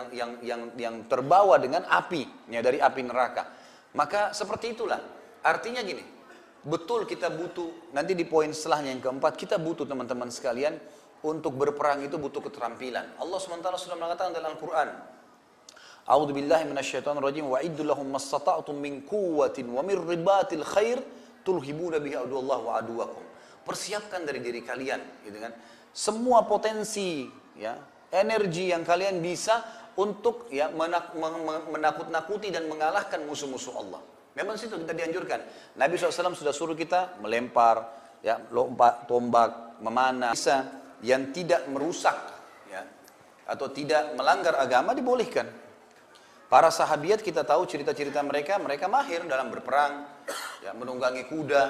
yang terbawa dengan api ya, dari api neraka. Maka seperti itulah. Artinya gini, betul kita butuh, nanti di poin setelahnya yang keempat, kita butuh teman-teman sekalian untuk berperang itu butuh keterampilan. Allah SWT sudah mengatakan dalam Al-Quran, A'udzu billahi minasyaitonir rajim, wa iddu lahum mastata'tum min quwwatin wa min ribatil khair tulhibuna bihi aduwallahu wa aduwakum. Persiapkan dari diri kalian, gitu kan? Semua potensi ya, energi yang kalian bisa untuk ya menakut-nakuti dan mengalahkan musuh-musuh Allah. Memang situ kita dianjurkan. Nabi SAW sudah suruh kita melempar, ya, lompat, tombak, memanah, bisa yang tidak merusak, ya, atau tidak melanggar agama dibolehkan. Para sahabiat kita tahu cerita-cerita mereka mahir dalam berperang, ya, menunggangi kuda.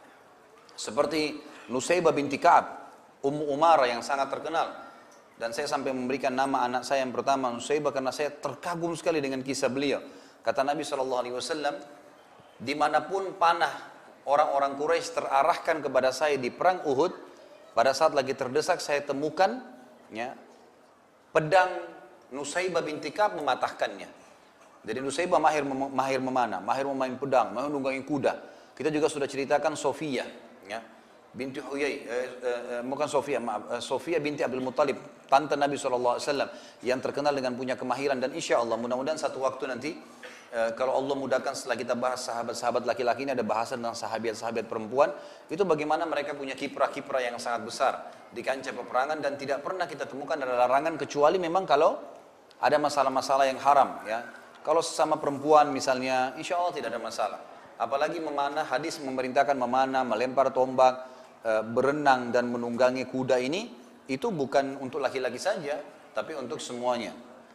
Seperti Nusaybah binti Ka'ab, Ummu Umarah yang sangat terkenal. Dan saya sampai memberikan nama anak saya yang pertama Nusaybah karena saya terkagum sekali dengan kisah beliau. Kata Nabi SAW, dimanapun panah orang-orang Quraisy terarahkan kepada saya di perang Uhud, pada saat lagi terdesak saya temukan ya, pedang Nusaybah binti Ka'ab mematahkannya. Jadi Nusaybah mahir memanah, mahir memain pedang, mahir menunggangi kuda. Kita juga sudah ceritakan Sofia, ya, binti Huyai, bukan Sofia, maaf, Sofia binti Abdul Muttalib, tante Nabi SAW yang terkenal dengan punya kemahiran. Dan insya Allah mudah-mudahan satu waktu nanti kalau Allah mudahkan setelah kita bahas sahabat-sahabat laki-laki ini ada bahasan tentang sahabat-sahabat perempuan, itu bagaimana mereka punya kiprah-kiprah yang sangat besar di kancah peperangan dan tidak pernah kita temukan ada larangan kecuali memang kalau ada masalah-masalah yang haram, ya. Kalau sesama perempuan misalnya, insya Allah tidak ada masalah. Apalagi memanah, hadis memerintahkan memanah, melempar tombak, berenang dan menunggangi kuda ini, itu bukan untuk laki-laki saja, tapi untuk semuanya.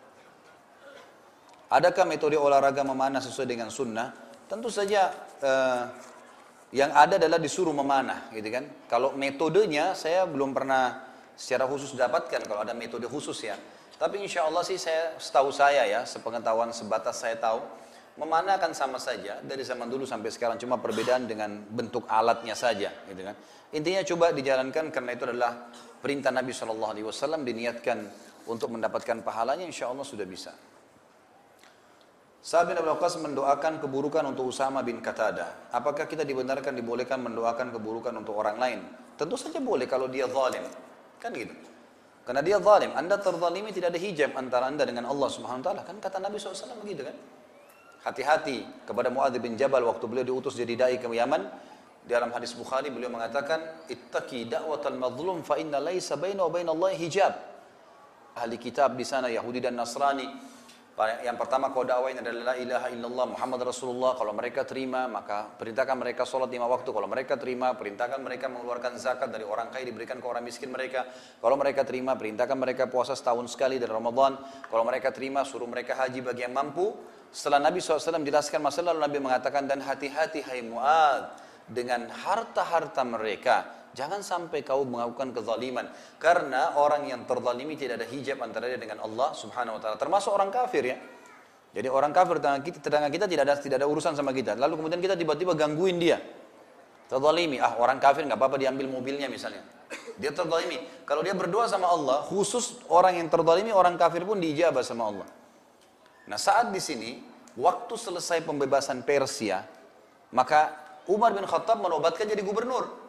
Adakah metode olahraga memanah sesuai dengan sunnah? Tentu saja yang ada adalah disuruh memanah, gitu kan? Kalau metodenya saya belum pernah secara khusus dapatkan kalau ada metode khusus ya. Tapi insya Allah sih setahu saya ya, sepengetahuan sebatas saya tahu, memanah kan sama saja dari zaman dulu sampai sekarang, cuma perbedaan dengan bentuk alatnya saja, gitu kan? Intinya coba dijalankan karena itu adalah perintah Nabi SAW, diniatkan untuk mendapatkan pahalanya, insya Allah sudah bisa. Sa'ad bin Abi Waqqas mendoakan keburukan untuk Usama bin Qatadah. Apakah kita dibolehkan mendoakan keburukan untuk orang lain? Tentu saja boleh kalau dia zalim. Kan gitu. Karena dia zalim, Anda terzalimi, tidak ada hijab antara Anda dengan Allah Subhanahu wa taala. Kan kata Nabi SAW begitu kan? Hati-hati kepada Muadz bin Jabal waktu beliau diutus jadi dai ke Yaman. Dalam hadis Bukhari beliau mengatakan, "Ittaqi da'watal mazlum fa inna laisa bainahu wa bainallahi hijab." Ahli kitab di sana Yahudi dan Nasrani, yang pertama kau dakwain adalah la ilaha illallah Muhammad Rasulullah. Kalau mereka terima, maka perintahkan mereka sholat 5 waktu. Kalau mereka terima, perintahkan mereka mengeluarkan zakat dari orang kaya diberikan ke orang miskin mereka. Kalau mereka terima, perintahkan mereka puasa setahun sekali dari Ramadan. Kalau mereka terima, suruh mereka haji bagi yang mampu. Setelah Nabi SAW menjelaskan masalah, Nabi mengatakan, dan hati-hati hai Mu'adz dengan harta-harta mereka. Jangan sampai kau melakukan kezaliman. Karena orang yang terzalimi tidak ada hijab antara dia dengan Allah Subhanahu wa taala. Termasuk orang kafir ya. Jadi orang kafir tetangga kita tidak ada urusan sama kita. Lalu kemudian kita tiba-tiba gangguin dia. Terzalimi. Orang kafir enggak apa-apa diambil mobilnya misalnya. Dia terzalimi. Kalau dia berdoa sama Allah, khusus orang yang terzalimi, orang kafir pun diijabah sama Allah. Nah, saat di sini waktu selesai pembebasan Persia, maka Umar bin Khattab menobatkan jadi gubernur.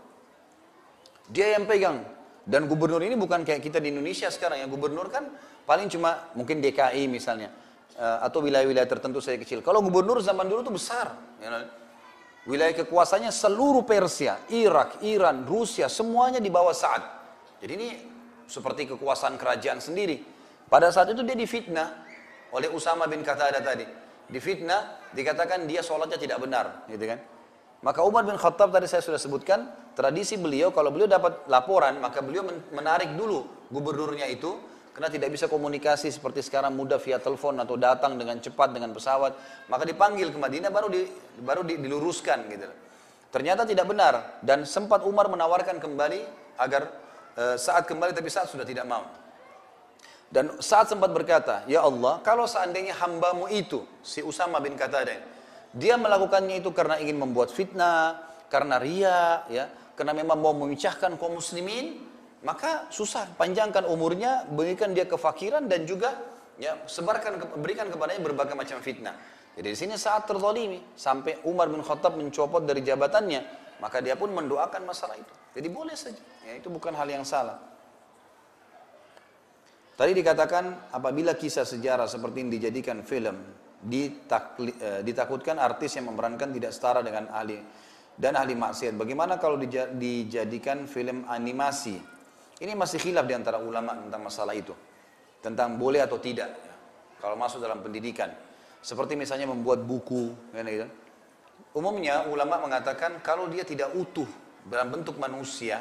Dia yang pegang. Dan gubernur ini bukan kayak kita di Indonesia sekarang. Yang gubernur kan paling cuma mungkin DKI misalnya. Atau wilayah-wilayah tertentu saja kecil. Kalau gubernur zaman dulu itu besar. Wilayah kekuasaannya seluruh Persia, Irak, Iran, Rusia, semuanya di bawah Sa'ad. Jadi ini seperti kekuasaan kerajaan sendiri. Pada saat itu dia difitnah oleh Usama bin Qatadah tadi. Difitnah, dikatakan dia sholatnya tidak benar. Gitu kan. Maka Umar bin Khattab tadi saya sudah sebutkan, tradisi beliau kalau beliau dapat laporan, maka beliau menarik dulu gubernurnya itu, karena tidak bisa komunikasi seperti sekarang mudah via telepon atau datang dengan cepat dengan pesawat, maka dipanggil ke Madinah baru diluruskan gitu. Ternyata tidak benar dan sempat Umar menawarkan kembali agar Sa'ad kembali, tapi Sa'ad sudah tidak mau. Dan Sa'ad sempat berkata, "Ya Allah, kalau seandainya hambamu itu si Usama bin Qatadah, dia melakukannya itu karena ingin membuat fitnah, karena ria, ya, karena memang mau memecahkan kaum muslimin, maka susah, panjangkan umurnya, berikan dia kefakiran dan juga ya berikan kepadanya berbagai macam fitnah." Jadi di sini saat terzalimi sampai Umar bin Khattab mencopot dari jabatannya, maka dia pun mendoakan masalah itu. Jadi boleh saja, ya, itu bukan hal yang salah. Tadi dikatakan apabila kisah sejarah seperti ini dijadikan film, ditakutkan artis yang memerankan tidak setara dengan ahli maksiat. Bagaimana kalau dijadikan film animasi? Ini masih khilaf di antara ulama tentang masalah itu, tentang boleh atau tidak ya, kalau masuk dalam pendidikan. Seperti misalnya membuat buku, gitu. Umumnya ulama mengatakan kalau dia tidak utuh dalam bentuk manusia,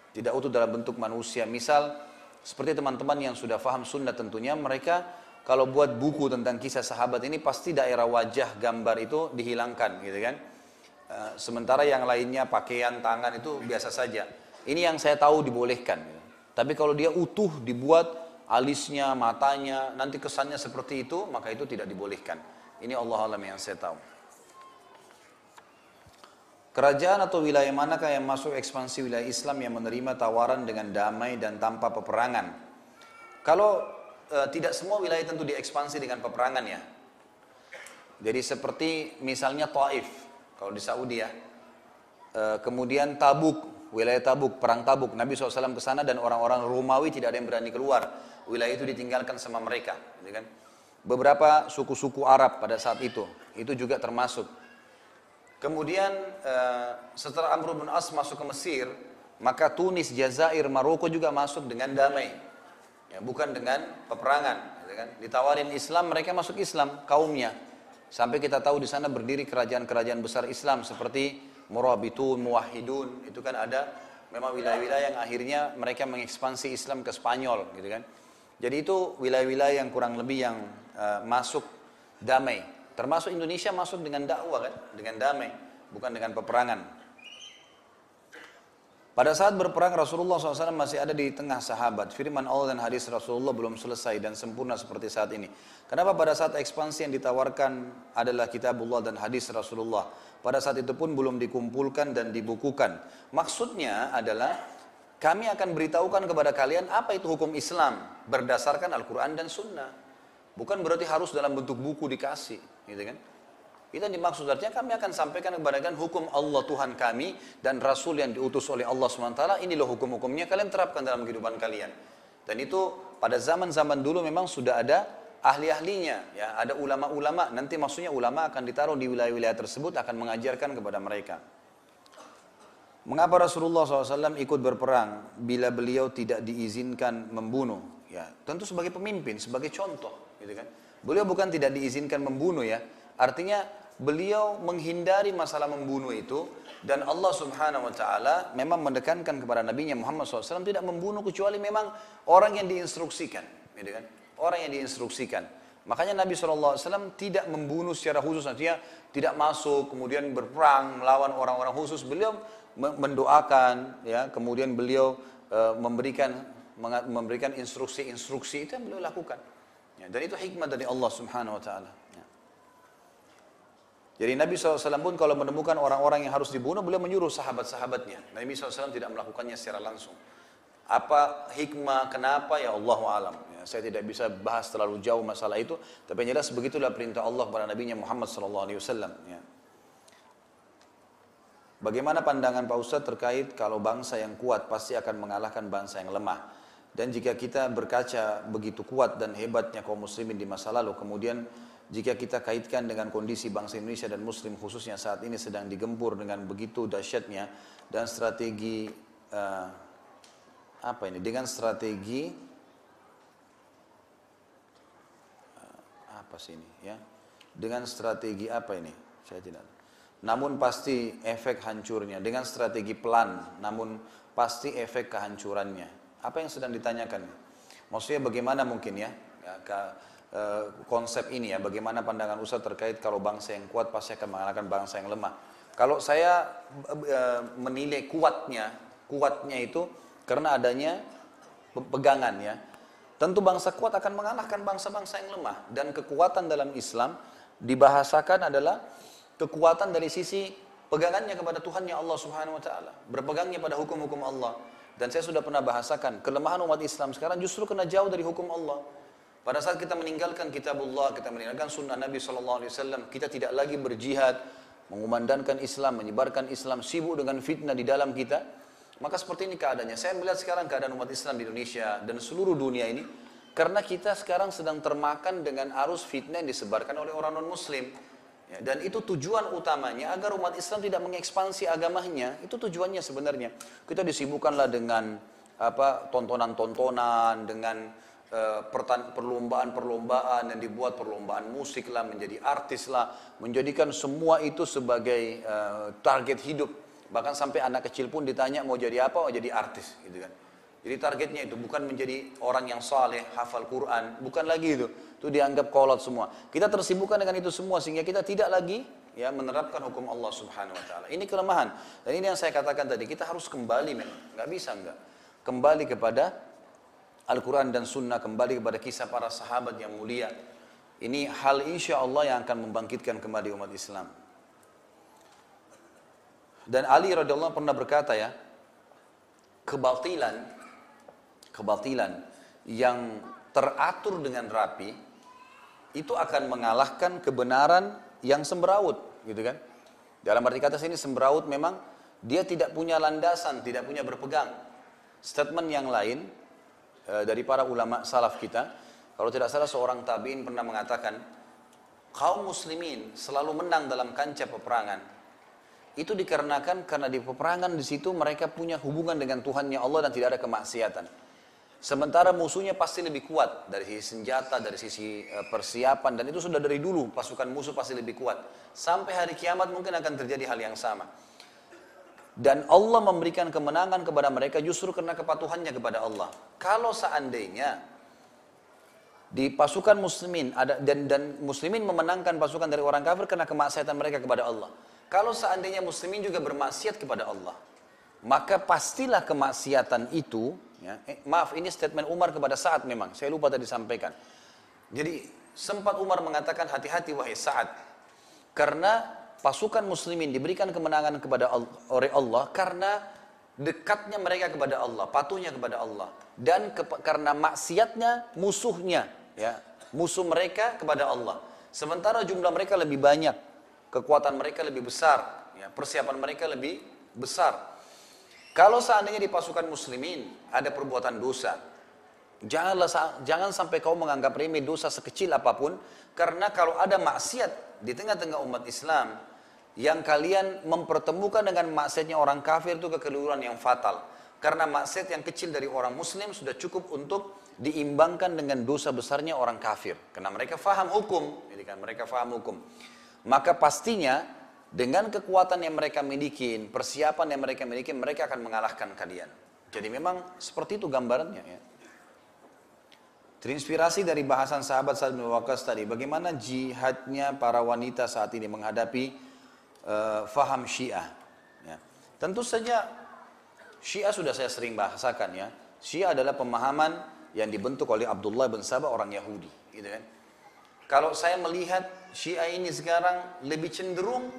misal seperti teman-teman yang sudah paham sunnah tentunya, mereka kalau buat buku tentang kisah sahabat ini pasti daerah wajah gambar itu dihilangkan gitu kan. Sementara yang lainnya pakaian, tangan itu biasa saja. Ini yang saya tahu dibolehkan. Gitu. Tapi kalau dia utuh dibuat alisnya, matanya, nanti kesannya seperti itu, maka itu tidak dibolehkan. Ini Allah alam yang saya tahu. Kerajaan atau wilayah manakah yang masuk ekspansi wilayah Islam yang menerima tawaran dengan damai dan tanpa peperangan? Kalau tidak semua wilayah tentu diekspansi dengan peperangan ya. Jadi seperti misalnya Taif, kalau di Saudi ya. Kemudian Tabuk, wilayah Tabuk, perang Tabuk. Nabi SAW ke sana dan orang-orang Romawi tidak ada yang berani keluar. Wilayah itu ditinggalkan sama mereka. Gitu kan. Beberapa suku-suku Arab pada saat itu juga termasuk. Kemudian setelah Amr bin As masuk ke Mesir, maka Tunis, Jazair, Maroko juga masuk dengan damai. Ya, bukan dengan peperangan, gitu kan? Ditawarin Islam, mereka masuk Islam kaumnya. Sampai kita tahu di sana berdiri kerajaan-kerajaan besar Islam seperti Murabitun, Muwahhidun, itu kan ada memang wilayah-wilayah yang akhirnya mereka mengekspansi Islam ke Spanyol, gitu kan? Jadi itu wilayah-wilayah yang kurang lebih yang masuk damai. Termasuk Indonesia masuk dengan dakwah kan, dengan damai, bukan dengan peperangan. Pada saat berperang Rasulullah SAW masih ada di tengah sahabat. Firman Allah dan hadis Rasulullah belum selesai dan sempurna seperti saat ini. Kenapa pada saat ekspansi yang ditawarkan adalah kitabullah dan hadis Rasulullah? Pada saat itu pun belum dikumpulkan dan dibukukan. Maksudnya adalah kami akan beritahukan kepada kalian apa itu hukum Islam berdasarkan Al-Quran dan Sunnah. Bukan berarti harus dalam bentuk buku dikasih, gitu kan? Kita dimaksud artinya kami akan sampaikan kepada kalian hukum Allah Tuhan kami dan Rasul yang diutus oleh Allah SWT. Ini loh hukum-hukumnya, kalian terapkan dalam kehidupan kalian. Dan itu pada zaman-zaman dulu memang sudah ada ahli-ahlinya, ya, ada ulama-ulama. Nanti maksudnya ulama akan ditaruh di wilayah-wilayah tersebut, akan mengajarkan kepada mereka. Mengapa Rasulullah SAW ikut berperang bila beliau tidak diizinkan membunuh? Ya, tentu sebagai pemimpin, sebagai contoh, gitu kan? Beliau bukan tidak diizinkan membunuh, ya. Artinya beliau menghindari masalah membunuh itu, dan Allah Subhanahu Wa Taala memang menekankan kepada Nabi Muhammad SAW tidak membunuh kecuali memang orang yang diinstruksikan, gitu kan? Orang yang diinstruksikan. Makanya Nabi SAW tidak membunuh secara khusus, artinya tidak masuk kemudian berperang melawan orang-orang khusus. Beliau mendoakan, ya, kemudian beliau memberikan instruksi-instruksi, itu yang beliau lakukan. Ya, dan itu hikmah dari Allah Subhanahu Wa Taala. Ya. Jadi Nabi SAW pun kalau menemukan orang-orang yang harus dibunuh, beliau menyuruh sahabat-sahabatnya. Nabi SAW tidak melakukannya secara langsung. Apa hikmah, kenapa, ya Allahu alam. Ya, saya tidak bisa bahas terlalu jauh masalah itu, tapi yang jelas begitulah perintah Allah kepada Nabi Muhammad SAW. Ya. Bagaimana pandangan Pak Ustadz terkait kalau bangsa yang kuat pasti akan mengalahkan bangsa yang lemah? Dan jika kita berkaca begitu kuat dan hebatnya kaum muslimin di masa lalu, kemudian jika kita kaitkan dengan kondisi bangsa Indonesia dan Muslim khususnya saat ini sedang digempur dengan begitu dahsyatnya dan strategi dengan strategi dengan strategi apa ini? Saya tidak. Namun pasti efek hancurnya dengan strategi pelan, namun pasti efek kehancurannya. Apa yang sedang ditanyakan? Maksudnya bagaimana mungkin ya konsep ini ya, bagaimana pandangan Ustaz terkait kalau bangsa yang kuat pasti akan mengalahkan bangsa yang lemah. Kalau saya menilai kuatnya itu karena adanya pegangan ya. Tentu bangsa kuat akan mengalahkan bangsa-bangsa yang lemah. Dan kekuatan dalam Islam dibahasakan adalah kekuatan dari sisi pegangannya kepada Tuhannya Allah Subhanahu Wa Taala, berpegangnya pada hukum-hukum Allah. Dan saya sudah pernah bahasakan kelemahan umat Islam sekarang justru kena jauh dari hukum Allah. Pada saat kita meninggalkan kitabullah, kita meninggalkan sunnah Nabi SAW, kita tidak lagi berjihad, mengumandangkan Islam, menyebarkan Islam, sibuk dengan fitnah di dalam kita, maka seperti ini keadaannya. Saya melihat sekarang keadaan umat Islam di Indonesia dan seluruh dunia ini, karena kita sekarang sedang termakan dengan arus fitnah yang disebarkan oleh orang non-muslim. Ya, dan itu tujuan utamanya agar umat Islam tidak mengekspansi agamanya. Itu tujuannya sebenarnya. Kita disibukkanlah dengan tontonan-tontonan, dengan perlombaan-perlombaan yang dibuat, perlombaan musik lah, menjadi artis lah, menjadikan semua itu sebagai target hidup. Bahkan sampai anak kecil pun ditanya mau jadi apa, mau jadi artis gitu kan. Jadi targetnya itu bukan menjadi orang yang saleh, hafal Quran, bukan lagi itu dianggap kolot semua. Kita tersibukkan dengan itu semua sehingga kita tidak lagi ya menerapkan hukum Allah Subhanahu Wa Taala. Ini kelemahan. Dan ini yang saya katakan tadi, kita harus kembali memang, nggak bisa enggak. Kembali kepada Al-Quran dan Sunnah, kembali kepada kisah para sahabat yang mulia. Ini hal insya Allah yang akan membangkitkan kembali umat Islam. Dan Ali radhiyallahu pernah berkata ya, kebatilan yang teratur dengan rapi itu akan mengalahkan kebenaran yang semberawut, gitu kan? Dalam arti kata sini semberawut memang dia tidak punya landasan, tidak punya berpegang. Statement yang lain dari para ulama salaf kita, kalau tidak salah seorang tabi'in pernah mengatakan, kaum muslimin selalu menang dalam kancah peperangan. Itu dikarenakan karena di peperangan di situ mereka punya hubungan dengan Tuhannya Allah dan tidak ada kemaksiatan. Sementara musuhnya pasti lebih kuat dari sisi senjata, dari sisi persiapan, dan itu sudah dari dulu pasukan musuh pasti lebih kuat. Sampai hari kiamat mungkin akan terjadi hal yang sama. Dan Allah memberikan kemenangan kepada mereka justru karena kepatuhannya kepada Allah. Kalau seandainya di pasukan muslimin ada dan muslimin memenangkan pasukan dari orang kafir karena kemaksiatan mereka kepada Allah. Kalau seandainya muslimin juga bermaksiat kepada Allah, maka pastilah kemaksiatan itu, ya, maaf ini statement Umar kepada Sa'ad memang, saya lupa tadi sampaikan. Jadi sempat Umar mengatakan hati-hati wahai Sa'ad, karena pasukan muslimin diberikan kemenangan oleh Allah karena dekatnya mereka kepada Allah, patuhnya kepada Allah, dan karena maksiatnya musuhnya, ya, musuh mereka kepada Allah. Sementara jumlah mereka lebih banyak, kekuatan mereka lebih besar, ya, persiapan mereka lebih besar. Kalau seandainya di pasukan muslimin ada perbuatan dosa, jangan sampai kau menganggap remeh dosa sekecil apapun, karena kalau ada maksiat di tengah-tengah umat Islam, yang kalian mempertemukan dengan maksiatnya orang kafir itu kekeliruan yang fatal. Karena maksiat yang kecil dari orang muslim sudah cukup untuk diimbangkan dengan dosa besarnya orang kafir. Karena mereka faham hukum, jadi kan mereka faham hukum. Maka pastinya dengan kekuatan yang mereka miliki, persiapan yang mereka miliki, mereka akan mengalahkan kalian. Jadi memang seperti itu gambarannya, ya. Terinspirasi dari bahasan sahabat Sa'ad bin Waqqas tadi, bagaimana jihadnya para wanita saat ini menghadapi faham Syiah. Ya. Tentu saja Syiah sudah saya sering bahasakan, ya. Syiah adalah pemahaman yang dibentuk oleh Abdullah bin Sabah, orang Yahudi, gitu kan. Kalau saya melihat Syiah ini sekarang lebih cenderung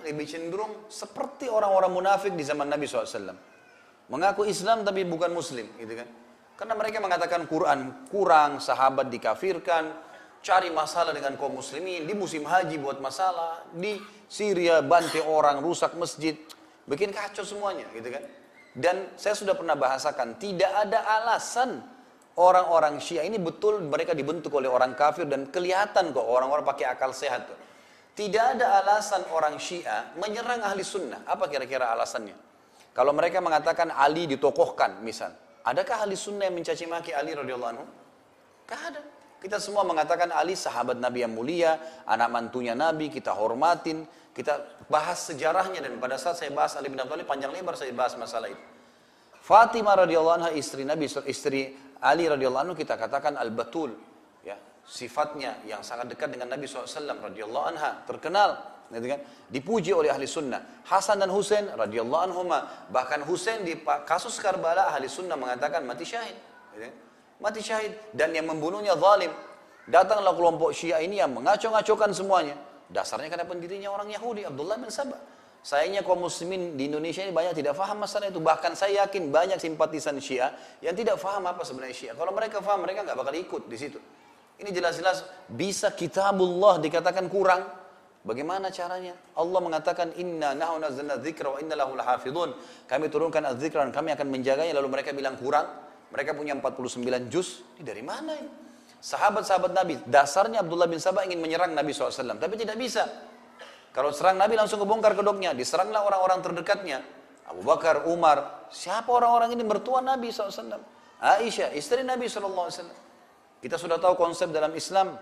seperti orang-orang munafik di zaman Nabi SAW. Mengaku Islam tapi bukan Muslim, gitu kan. Karena mereka mengatakan Quran kurang, sahabat dikafirkan, cari masalah dengan kaum muslimin, di musim haji buat masalah, di Syria bantai orang, rusak masjid, bikin kacau semuanya, gitu kan. Dan saya sudah pernah bahasakan, tidak ada alasan orang-orang Syiah ini betul mereka dibentuk oleh orang kafir dan kelihatan kok orang-orang pakai akal sehat tuh. Tidak ada alasan orang Syiah menyerang ahli sunnah. Apa kira-kira alasannya? Kalau mereka mengatakan Ali ditokohkan, misal, adakah ahli sunnah yang mencaci maki Ali radhiyallahu anhu? Tidak ada. Kita semua mengatakan Ali sahabat Nabi yang mulia, anak mantunya Nabi, kita hormatin, kita bahas sejarahnya, dan pada saat saya bahas Ali bin Abi Thalib panjang lebar saya bahas masalah itu. Fatimah radhiyallahu anha istri Nabi, istri Ali radhiyallahu anhu kita katakan al-batul, ya, sifatnya yang sangat dekat dengan Nabi SAW radhiyallahu anha, terkenal, gitu kan? Dipuji oleh ahli sunnah. Hasan dan Husain radhiyallahu anhuma, bahkan Husain di kasus Karbala ahli sunnah mengatakan mati syahid, gitu kan? Mati syahid, dan yang membunuhnya zalim. Datanglah kelompok Syiah ini yang mengacau-ngacaukan semuanya. Dasarnya karena pendirinya orang Yahudi, Abdullah bin Sabah. Sayangnya kaum muslimin di Indonesia ini banyak tidak faham masalah itu. Bahkan saya yakin banyak simpatisan Syiah yang tidak faham apa sebenarnya Syiah. Kalau mereka faham, mereka nggak bakal ikut di situ. Ini jelas-jelas bisa kitabullah dikatakan kurang. Bagaimana caranya? Allah mengatakan inna nahnu nazzalna dzikra wa inna lahu lahafidhun. Kami turunkan az-dzikra dan kami akan menjaganya, lalu mereka bilang kurang. Mereka punya 49 juz. Ini dari mana ini? Sahabat-sahabat Nabi, dasarnya Abdullah bin Sabah ingin menyerang Nabi SAW, tapi tidak bisa. Kalau serang Nabi langsung kebongkar kedoknya. Diseranglah orang-orang terdekatnya. Abu Bakar, Umar. Siapa orang-orang ini? Mertua Nabi SAW. Aisyah, istri Nabi SAW. Kita sudah tahu konsep dalam Islam.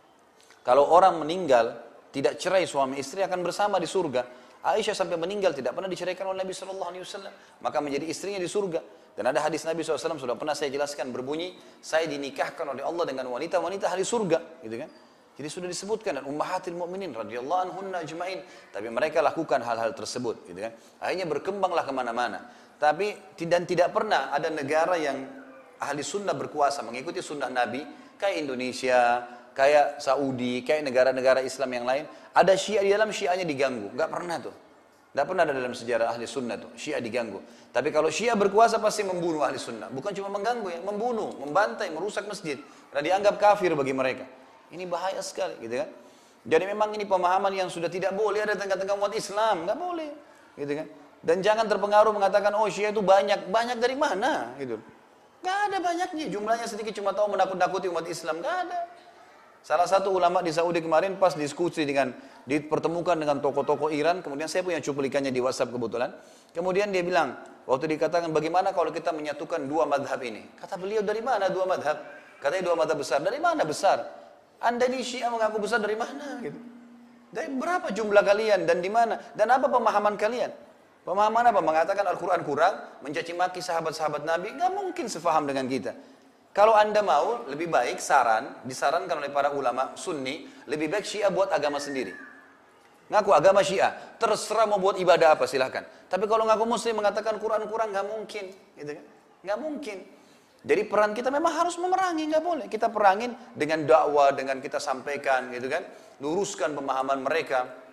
Kalau orang meninggal, tidak cerai suami istri akan bersama di surga. Aisyah sampai meninggal tidak pernah diceraikan oleh Nabi SAW. Maka menjadi istrinya di surga. Dan ada hadis Nabi SAW sudah pernah saya jelaskan berbunyi, saya dinikahkan oleh Allah dengan wanita-wanita ahli surga, gitu kan? Jadi sudah disebutkan, dan ummahatil mu'minin radhiyallahu anhunna ajma'in. Tapi mereka lakukan hal-hal tersebut, gitu kan? Akhirnya berkembanglah kemana-mana. Tapi tidak pernah ada negara yang ahli sunnah berkuasa mengikuti sunnah Nabi, kayak Indonesia, kayak Saudi, kayak negara-negara Islam yang lain. Ada Syiah di dalam, Syiahnya diganggu, nggak pernah tuh. Tidak pernah ada dalam sejarah ahli sunnah tuh, Syiah diganggu. Tapi kalau Syiah berkuasa pasti membunuh ahli sunnah. Bukan cuma mengganggu ya, membunuh, membantai, merusak masjid. Karena dianggap kafir bagi mereka. Ini bahaya sekali, gitu kan. Jadi memang ini pemahaman yang sudah tidak boleh ada di tengah-tengah umat Islam. Nggak boleh, gitu kan. Dan jangan terpengaruh mengatakan, oh Syiah itu banyak. Banyak dari mana, gitu. Nggak ada banyaknya, jumlahnya sedikit, cuma tahu menakut-nakuti umat Islam. Nggak ada. Salah satu ulama di Saudi kemarin pas diskusi dipertemukan dengan tokoh-tokoh Iran, kemudian saya punya cuplikannya di WhatsApp kebetulan. Kemudian dia bilang, waktu dikatakan bagaimana kalau kita menyatukan dua madhab ini? Kata beliau, dari mana dua madhab? Katanya dua madhab besar. Dari mana besar? Anda di Syiah mengaku besar dari mana? Gitu. Dari berapa jumlah kalian dan di mana? Dan apa pemahaman kalian? Pemahaman apa? Mengatakan Al-Quran kurang, mencaci maki sahabat-sahabat Nabi? Nggak mungkin sefaham dengan kita. Kalau Anda mau, lebih baik disarankan oleh para ulama Sunni, lebih baik Syiah buat agama sendiri. Ngaku agama Syiah, terserah mau buat ibadah apa silahkan. Tapi kalau ngaku Muslim mengatakan Quran kurang, nggak mungkin, gitu kan? Nggak mungkin. Jadi peran kita memang harus memerangi, nggak boleh. Kita perangin dengan dakwah, dengan kita sampaikan, gitu kan? Luruskan pemahaman mereka.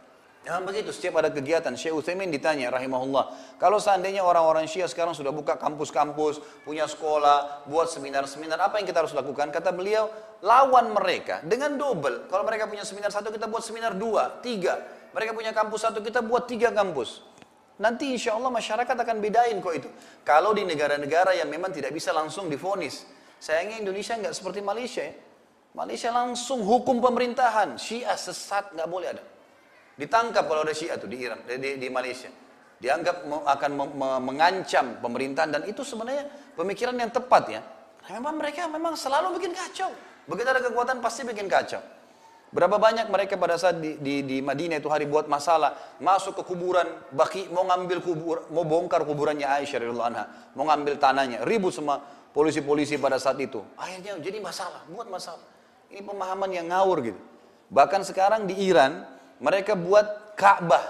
Memang begitu, setiap ada kegiatan, Syekh Utsaimin ditanya rahimahullah, kalau seandainya orang-orang Syiah sekarang sudah buka kampus-kampus, punya sekolah, buat seminar-seminar, apa yang kita harus lakukan? Kata beliau, lawan mereka dengan double. Kalau mereka punya seminar satu, kita buat seminar 2, 3. Mereka punya kampus satu, kita buat 3 kampus. Nanti insya Allah masyarakat akan bedain kok itu. Kalau di negara-negara yang memang tidak bisa langsung divonis. Sayangnya Indonesia nggak seperti Malaysia ya. Malaysia langsung hukum pemerintahan, Syiah sesat, nggak boleh ada. Ditangkap kalau ada Syiah tuh di Iran, di Malaysia. Dianggap akan mengancam pemerintahan dan itu sebenarnya pemikiran yang tepat ya. Memang mereka memang selalu bikin kacau. Begitu ada kekuatan pasti bikin kacau. Berapa banyak mereka pada saat di Madinah itu hari buat masalah, masuk ke kuburan Baqi, mau ngambil mau bongkar kuburannya Aisyah radhiyallahu anha, mau ngambil tanahnya, ribut sama polisi-polisi pada saat itu. Akhirnya jadi masalah, buat masalah. Ini pemahaman yang ngawur gitu. Bahkan sekarang di Iran mereka buat Ka'bah.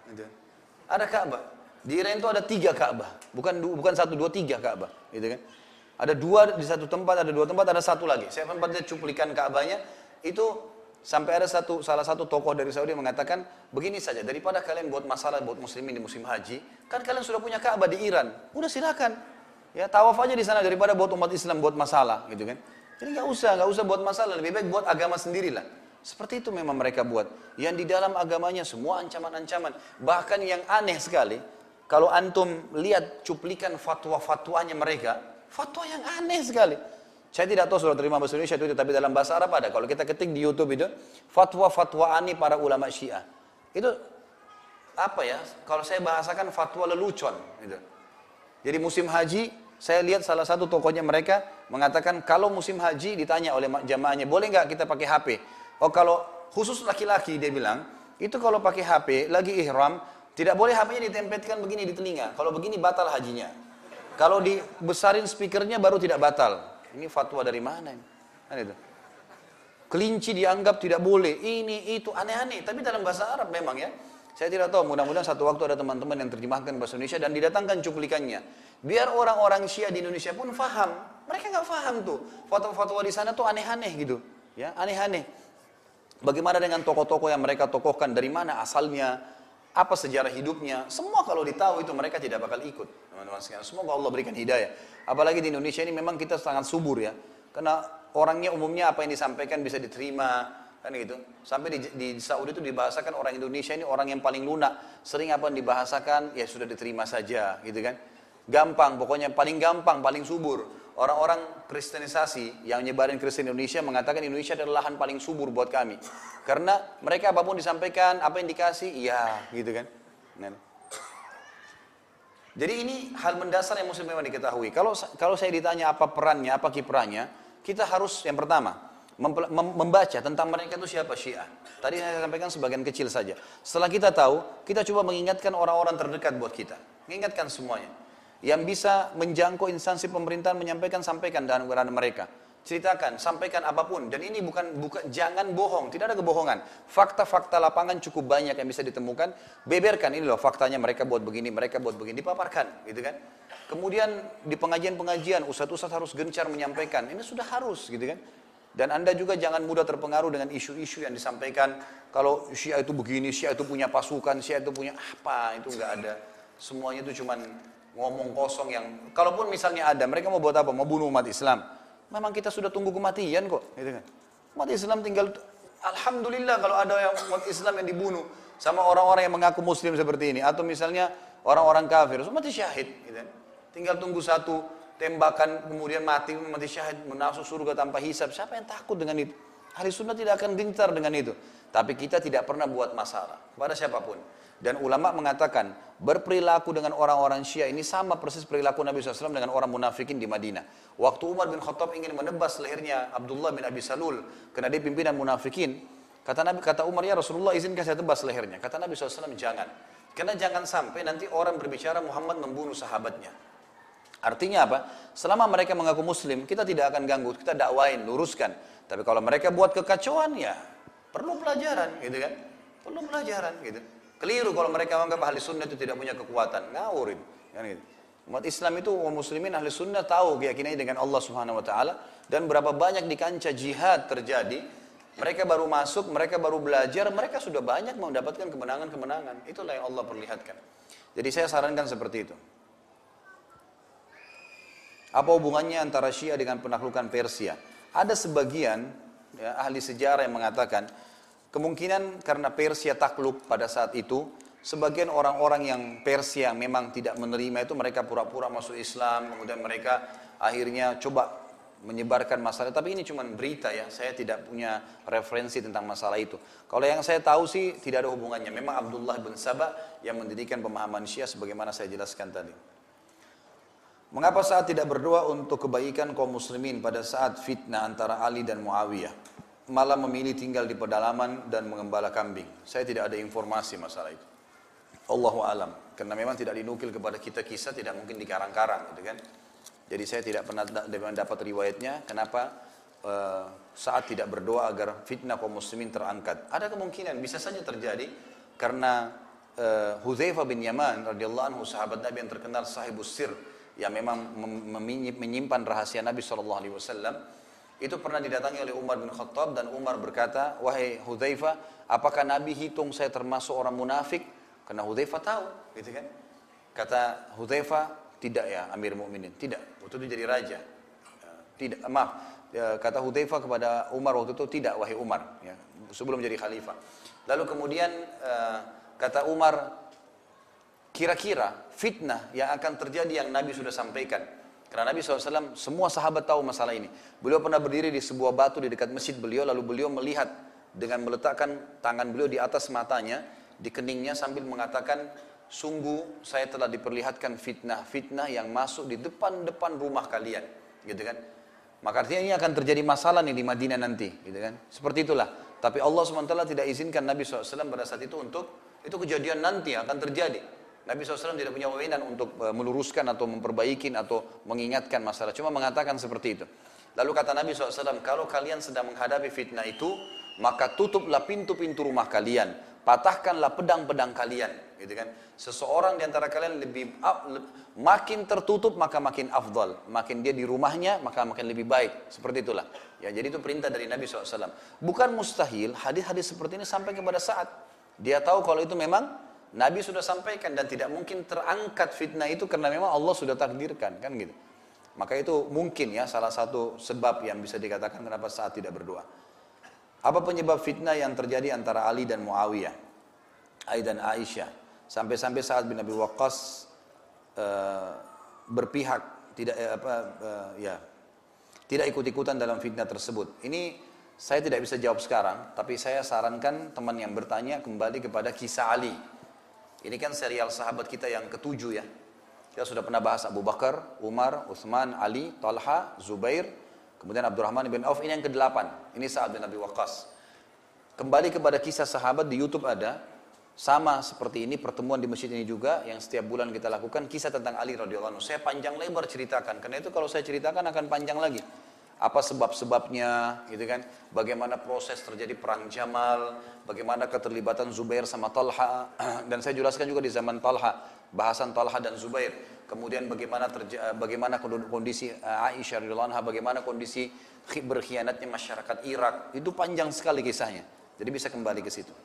Ada Ka'bah. Di Iran itu ada 3 Ka'bah. Bukan 1, 2, 3 Ka'bah. Gitu kan? Ada 2 di satu tempat, ada 2 tempat, ada 1 lagi. Saya sempat lihat cuplikan Ka'bahnya. Itu sampai ada salah satu tokoh dari Saudi mengatakan, begini saja, daripada kalian buat masalah buat muslimin di musim haji, kan kalian sudah punya Ka'bah di Iran. Udah silakan. Ya, tawaf aja di sana daripada buat umat Islam buat masalah. Gitu kan? Jadi nggak usah buat masalah. Lebih baik buat agama sendirilah. Seperti itu memang mereka buat. Yang di dalam agamanya semua ancaman-ancaman. Bahkan yang aneh sekali, kalau antum lihat cuplikan fatwa-fatwanya mereka, fatwa yang aneh sekali. Saya tidak tahu sudah terima bahasa Indonesia itu, tapi dalam bahasa Arab ada. Kalau kita ketik di YouTube itu, fatwa-fatwa aneh para ulama Syiah. Itu apa ya? Kalau saya bahasakan fatwa lelucon. Gitu. Jadi musim haji, saya lihat salah satu tokohnya mereka mengatakan kalau musim haji ditanya oleh jamaahnya, boleh nggak kita pakai HP? Oh kalau khusus laki-laki dia bilang, itu kalau pakai HP, lagi ihram, tidak boleh HP-nya ditempelkan begini di telinga. Kalau begini batal hajinya. Kalau dibesarin speakernya baru tidak batal. Ini fatwa dari mana ini? Kan itu. Kelinci dianggap tidak boleh, ini, itu, aneh-aneh. Tapi dalam bahasa Arab memang ya. Saya tidak tahu, mudah-mudahan satu waktu ada teman-teman yang terjemahkan bahasa Indonesia dan didatangkan cuplikannya. Biar orang-orang Syiah di Indonesia pun faham. Mereka nggak faham tuh. Fatwa-fatwa di sana tuh aneh-aneh gitu. Ya, aneh-aneh. Bagaimana dengan tokoh-tokoh yang mereka tokohkan, dari mana asalnya, apa sejarah hidupnya, semua kalau ditahu itu mereka tidak bakal ikut. Teman-teman sekalian, semoga Allah berikan hidayah. Apalagi di Indonesia ini memang kita sangat subur ya, karena orangnya umumnya apa yang disampaikan bisa diterima, kan gitu. Sampai di Saudi itu dibahasakan orang Indonesia ini orang yang paling lunak, sering apa yang dibahasakan ya sudah diterima saja, gitu kan. Gampang, pokoknya paling gampang, paling subur. Orang-orang kristenisasi yang nyebarin Kristen Indonesia mengatakan Indonesia adalah lahan paling subur buat kami. Karena mereka apapun disampaikan, apa yang dikasih, iya gitu kan. Nah. Jadi ini hal mendasar yang mesti memang diketahui. Kalau saya ditanya apa perannya, apa kiprahnya, kita harus yang pertama membaca tentang mereka itu siapa Syiah. Tadi saya sampaikan sebagian kecil saja. Setelah kita tahu, kita coba mengingatkan orang-orang terdekat buat kita. Mengingatkan semuanya. Yang bisa menjangkau instansi pemerintahan sampaikan dalam keadaan mereka. Ceritakan, sampaikan apapun. Dan ini bukan jangan bohong, tidak ada kebohongan. Fakta-fakta lapangan cukup banyak yang bisa ditemukan. Beberkan, ini loh faktanya mereka buat begini, dipaparkan, gitu kan. Kemudian di pengajian-pengajian, ustadz-ustadz harus gencar menyampaikan. Ini sudah harus, gitu kan. Dan Anda juga jangan mudah terpengaruh dengan isu-isu yang disampaikan. Kalau Syiah itu begini, Syiah itu punya pasukan, Syiah itu punya apa, itu enggak ada. Semuanya itu cuman ngomong kosong yang, kalaupun misalnya ada, mereka mau buat apa? Mau bunuh umat Islam. Memang kita sudah tunggu kematian kok, gitu kan. Umat Islam tinggal, alhamdulillah kalau ada yang umat Islam yang dibunuh sama orang-orang yang mengaku muslim seperti ini, atau misalnya orang-orang kafir, mati syahid, gitu kan. Tinggal tunggu satu tembakan kemudian mati syahid, masuk surga tanpa hisab. Siapa yang takut dengan itu? Ahli sunnah tidak akan gentar dengan itu. Tapi kita tidak pernah buat masalah pada siapapun. Dan ulama mengatakan, berperilaku dengan orang-orang Syiah ini sama persis perilaku Nabi SAW dengan orang munafikin di Madinah. Waktu Umar bin Khattab ingin menebas lehernya Abdullah bin Abi Salul, karena dia pimpinan munafikin, kata Umar, ya Rasulullah izinkan saya tebas lehernya. Kata Nabi SAW, jangan. Karena jangan sampai nanti orang berbicara Muhammad membunuh sahabatnya. Artinya apa? Selama mereka mengaku muslim, kita tidak akan ganggu, kita dakwain, luruskan. Tapi kalau mereka buat kekacauan, ya perlu pelajaran, gitu kan? Perlu pelajaran, gitu. Keliru kalau mereka menganggap ahli sunnah itu tidak punya kekuatan. Ngawur itu. Kan gitu. Umat Islam itu, umat muslimin ahli sunnah tahu keyakinannya dengan Allah Subhanahu Wa Taala. Dan berapa banyak di kancah jihad terjadi, Mereka baru masuk, mereka baru belajar, mereka sudah banyak mendapatkan kemenangan-kemenangan. Itulah yang Allah perlihatkan. Jadi saya sarankan seperti itu. Apa hubungannya antara Syiah dengan penaklukan Persia? Ada sebagian ya, ahli sejarah yang mengatakan kemungkinan karena Persia takluk pada saat itu, sebagian orang-orang yang Persia memang tidak menerima itu mereka pura-pura masuk Islam, kemudian mereka akhirnya coba menyebarkan masalah. Tapi ini cuma berita ya, saya tidak punya referensi tentang masalah itu. Kalau yang saya tahu sih tidak ada hubungannya. Memang Abdullah bin Saba yang mendirikan pemahaman Syiah sebagaimana saya jelaskan tadi. Mengapa saat tidak berdoa untuk kebaikan kaum muslimin pada saat fitnah antara Ali dan Muawiyah, malah memilih tinggal di pedalaman dan mengembala kambing? Saya tidak ada informasi masalah itu. Allahu alam, karena memang tidak dinukil kepada kita kisah, tidak mungkin dikarang-karang, gitu kan? Jadi saya tidak pernah dapat riwayatnya kenapa saat tidak berdoa agar fitnah kaum muslimin terangkat. Ada kemungkinan bisa saja terjadi karena Hudzaifah bin Yaman radhiyallahu anhu, sahabat Nabi yang terkenal sahibus sir, yang memang menyimpan rahasia Nabi SAW, itu pernah didatangi oleh Umar bin Khattab dan Umar berkata, wahai Hudzaifah, apakah Nabi hitung saya termasuk orang munafik? Karena Hudzaifah tahu, gitu kan? Kata Hudzaifah, tidak ya Amir Mukminin, tidak. Waktu itu jadi raja. Tidak, maaf. Kata Hudzaifah kepada Umar waktu itu, tidak wahai Umar, ya, sebelum jadi khalifah. Lalu kemudian kata Umar, kira-kira fitnah yang akan terjadi yang Nabi sudah sampaikan. Karena Nabi SAW, semua sahabat tahu masalah ini. Beliau pernah berdiri di sebuah batu di dekat masjid beliau, lalu beliau melihat dengan meletakkan tangan beliau di atas matanya, di keningnya sambil mengatakan, sungguh saya telah diperlihatkan fitnah-fitnah yang masuk di depan-depan rumah kalian. Gitu kan? Maka artinya ini akan terjadi masalah nih di Madinah nanti. Gitu kan? Seperti itulah. Tapi Allah SWT tidak izinkan Nabi SAW pada saat itu untuk, itu kejadian nanti akan terjadi. Nabi SAW tidak punya wewenang untuk meluruskan atau memperbaiki atau mengingatkan masalah. Cuma mengatakan seperti itu. Lalu kata Nabi SAW, kalau kalian sedang menghadapi fitnah itu, maka tutuplah pintu-pintu rumah kalian. Patahkanlah pedang-pedang kalian. Gitu kan? Seseorang di antara kalian makin tertutup maka makin afdal. Makin dia di rumahnya maka makin lebih baik. Seperti itulah. Ya, jadi itu perintah dari Nabi SAW. Bukan mustahil hadis-hadis seperti ini sampai kepada saat. Dia tahu kalau itu memang Nabi sudah sampaikan dan tidak mungkin terangkat fitnah itu karena memang Allah sudah takdirkan, kan gitu. Maka itu mungkin ya salah satu sebab yang bisa dikatakan kenapa saat tidak berdoa. Apa penyebab fitnah yang terjadi antara Ali dan Muawiyah, Ali dan Aisyah, sampai-sampai Sa'ad bin Abi Waqqas berpihak tidak ikut-ikutan dalam fitnah tersebut. Ini saya tidak bisa jawab sekarang, tapi saya sarankan teman yang bertanya kembali kepada kisah Ali. Ini kan serial sahabat kita yang ketujuh ya. Kita sudah pernah bahas Abu Bakar, Umar, Utsman, Ali, Talha, Zubair, kemudian Abdurrahman bin Auf, ini yang ke-8. Ini Sa'ad bin Abi Waqqas. Kembali kepada kisah sahabat di YouTube ada, sama seperti ini pertemuan di masjid ini juga yang setiap bulan kita lakukan, kisah tentang Ali radhiyallahu anhu. Saya panjang lebar ceritakan, karena itu kalau saya ceritakan akan panjang lagi. Apa sebab-sebabnya, gitu kan? Bagaimana proses terjadi perang Jamal, bagaimana keterlibatan Zubair sama Talha, dan saya jelaskan juga di zaman Talha, bahasan Talha dan Zubair. Kemudian bagaimana kondisi Aisyah radhiyallahu anha, bagaimana kondisi berkhianatnya masyarakat Irak. Itu panjang sekali kisahnya. Jadi bisa kembali ke situ.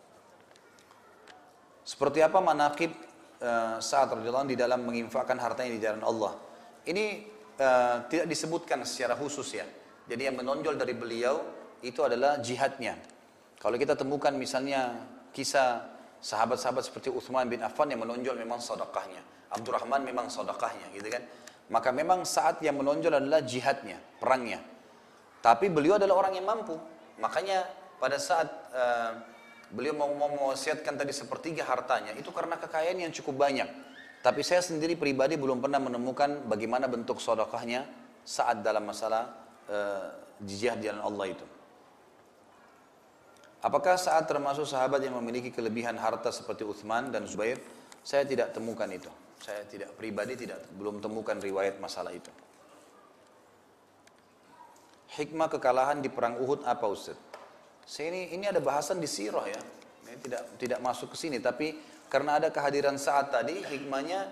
Seperti apa manaqib Sa'ad radhiyallahu anhu di dalam menginfakkan hartanya di jalan Allah. Ini tidak disebutkan secara khusus ya. Jadi yang menonjol dari beliau itu adalah jihadnya. Kalau kita temukan misalnya kisah sahabat-sahabat seperti Utsman bin Affan yang menonjol memang sedekahnya, Abdurrahman memang sedekahnya, gitu kan. Maka memang saat yang menonjol adalah jihadnya, perangnya. Tapi beliau adalah orang yang mampu. Makanya pada saat beliau mau mewasiatkan tadi sepertiga hartanya, itu karena kekayaan yang cukup banyak. Tapi saya sendiri pribadi belum pernah menemukan bagaimana bentuk sedekahnya saat dalam masalah jihad di jalan Allah itu. Apakah saat termasuk sahabat yang memiliki kelebihan harta seperti Utsman dan Zubair? Saya tidak temukan itu. Saya belum temukan riwayat masalah itu. Hikmah kekalahan di perang Uhud apa Ustaz? Ini ada bahasan di sirah ya. Ini tidak masuk ke sini, tapi karena ada kehadiran Sa'ad tadi, hikmahnya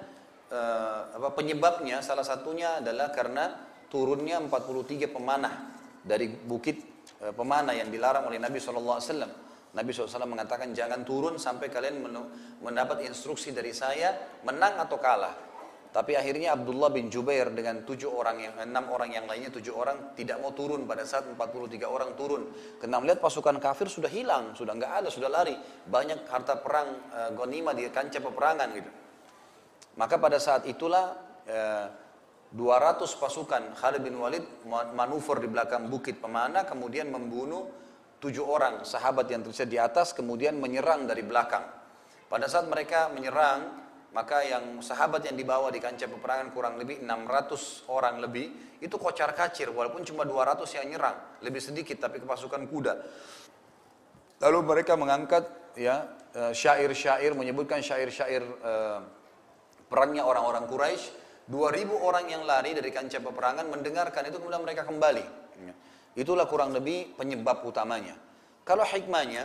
penyebabnya salah satunya adalah karena turunnya 43 pemanah dari bukit pemanah yang dilarang oleh Nabi SAW. Nabi SAW mengatakan jangan turun sampai kalian mendapat instruksi dari saya menang atau kalah. Tapi akhirnya Abdullah bin Jubair dengan 6 orang yang lainnya 7 orang tidak mau turun pada saat 43 orang turun. Karena melihat pasukan kafir sudah hilang, sudah nggak ada, sudah lari. Banyak harta perang ghanimah di kancah peperangan gitu. Maka pada saat itulah 200 pasukan Khalid bin Walid manuver di belakang bukit pemanah, kemudian membunuh 7 orang sahabat yang terlihat di atas, kemudian menyerang dari belakang. Pada saat mereka menyerang, maka yang sahabat yang dibawa di kancah peperangan kurang lebih 600 orang lebih, itu kocar kacir, walaupun cuma 200 yang nyerang, lebih sedikit tapi kepasukan kuda. Lalu mereka mengangkat syair-syair, menyebutkan syair-syair perangnya orang-orang Quraisy. 2000 orang yang lari dari kancah peperangan mendengarkan itu, kemudian mereka kembali. Itulah kurang lebih penyebab utamanya. Kalau hikmahnya,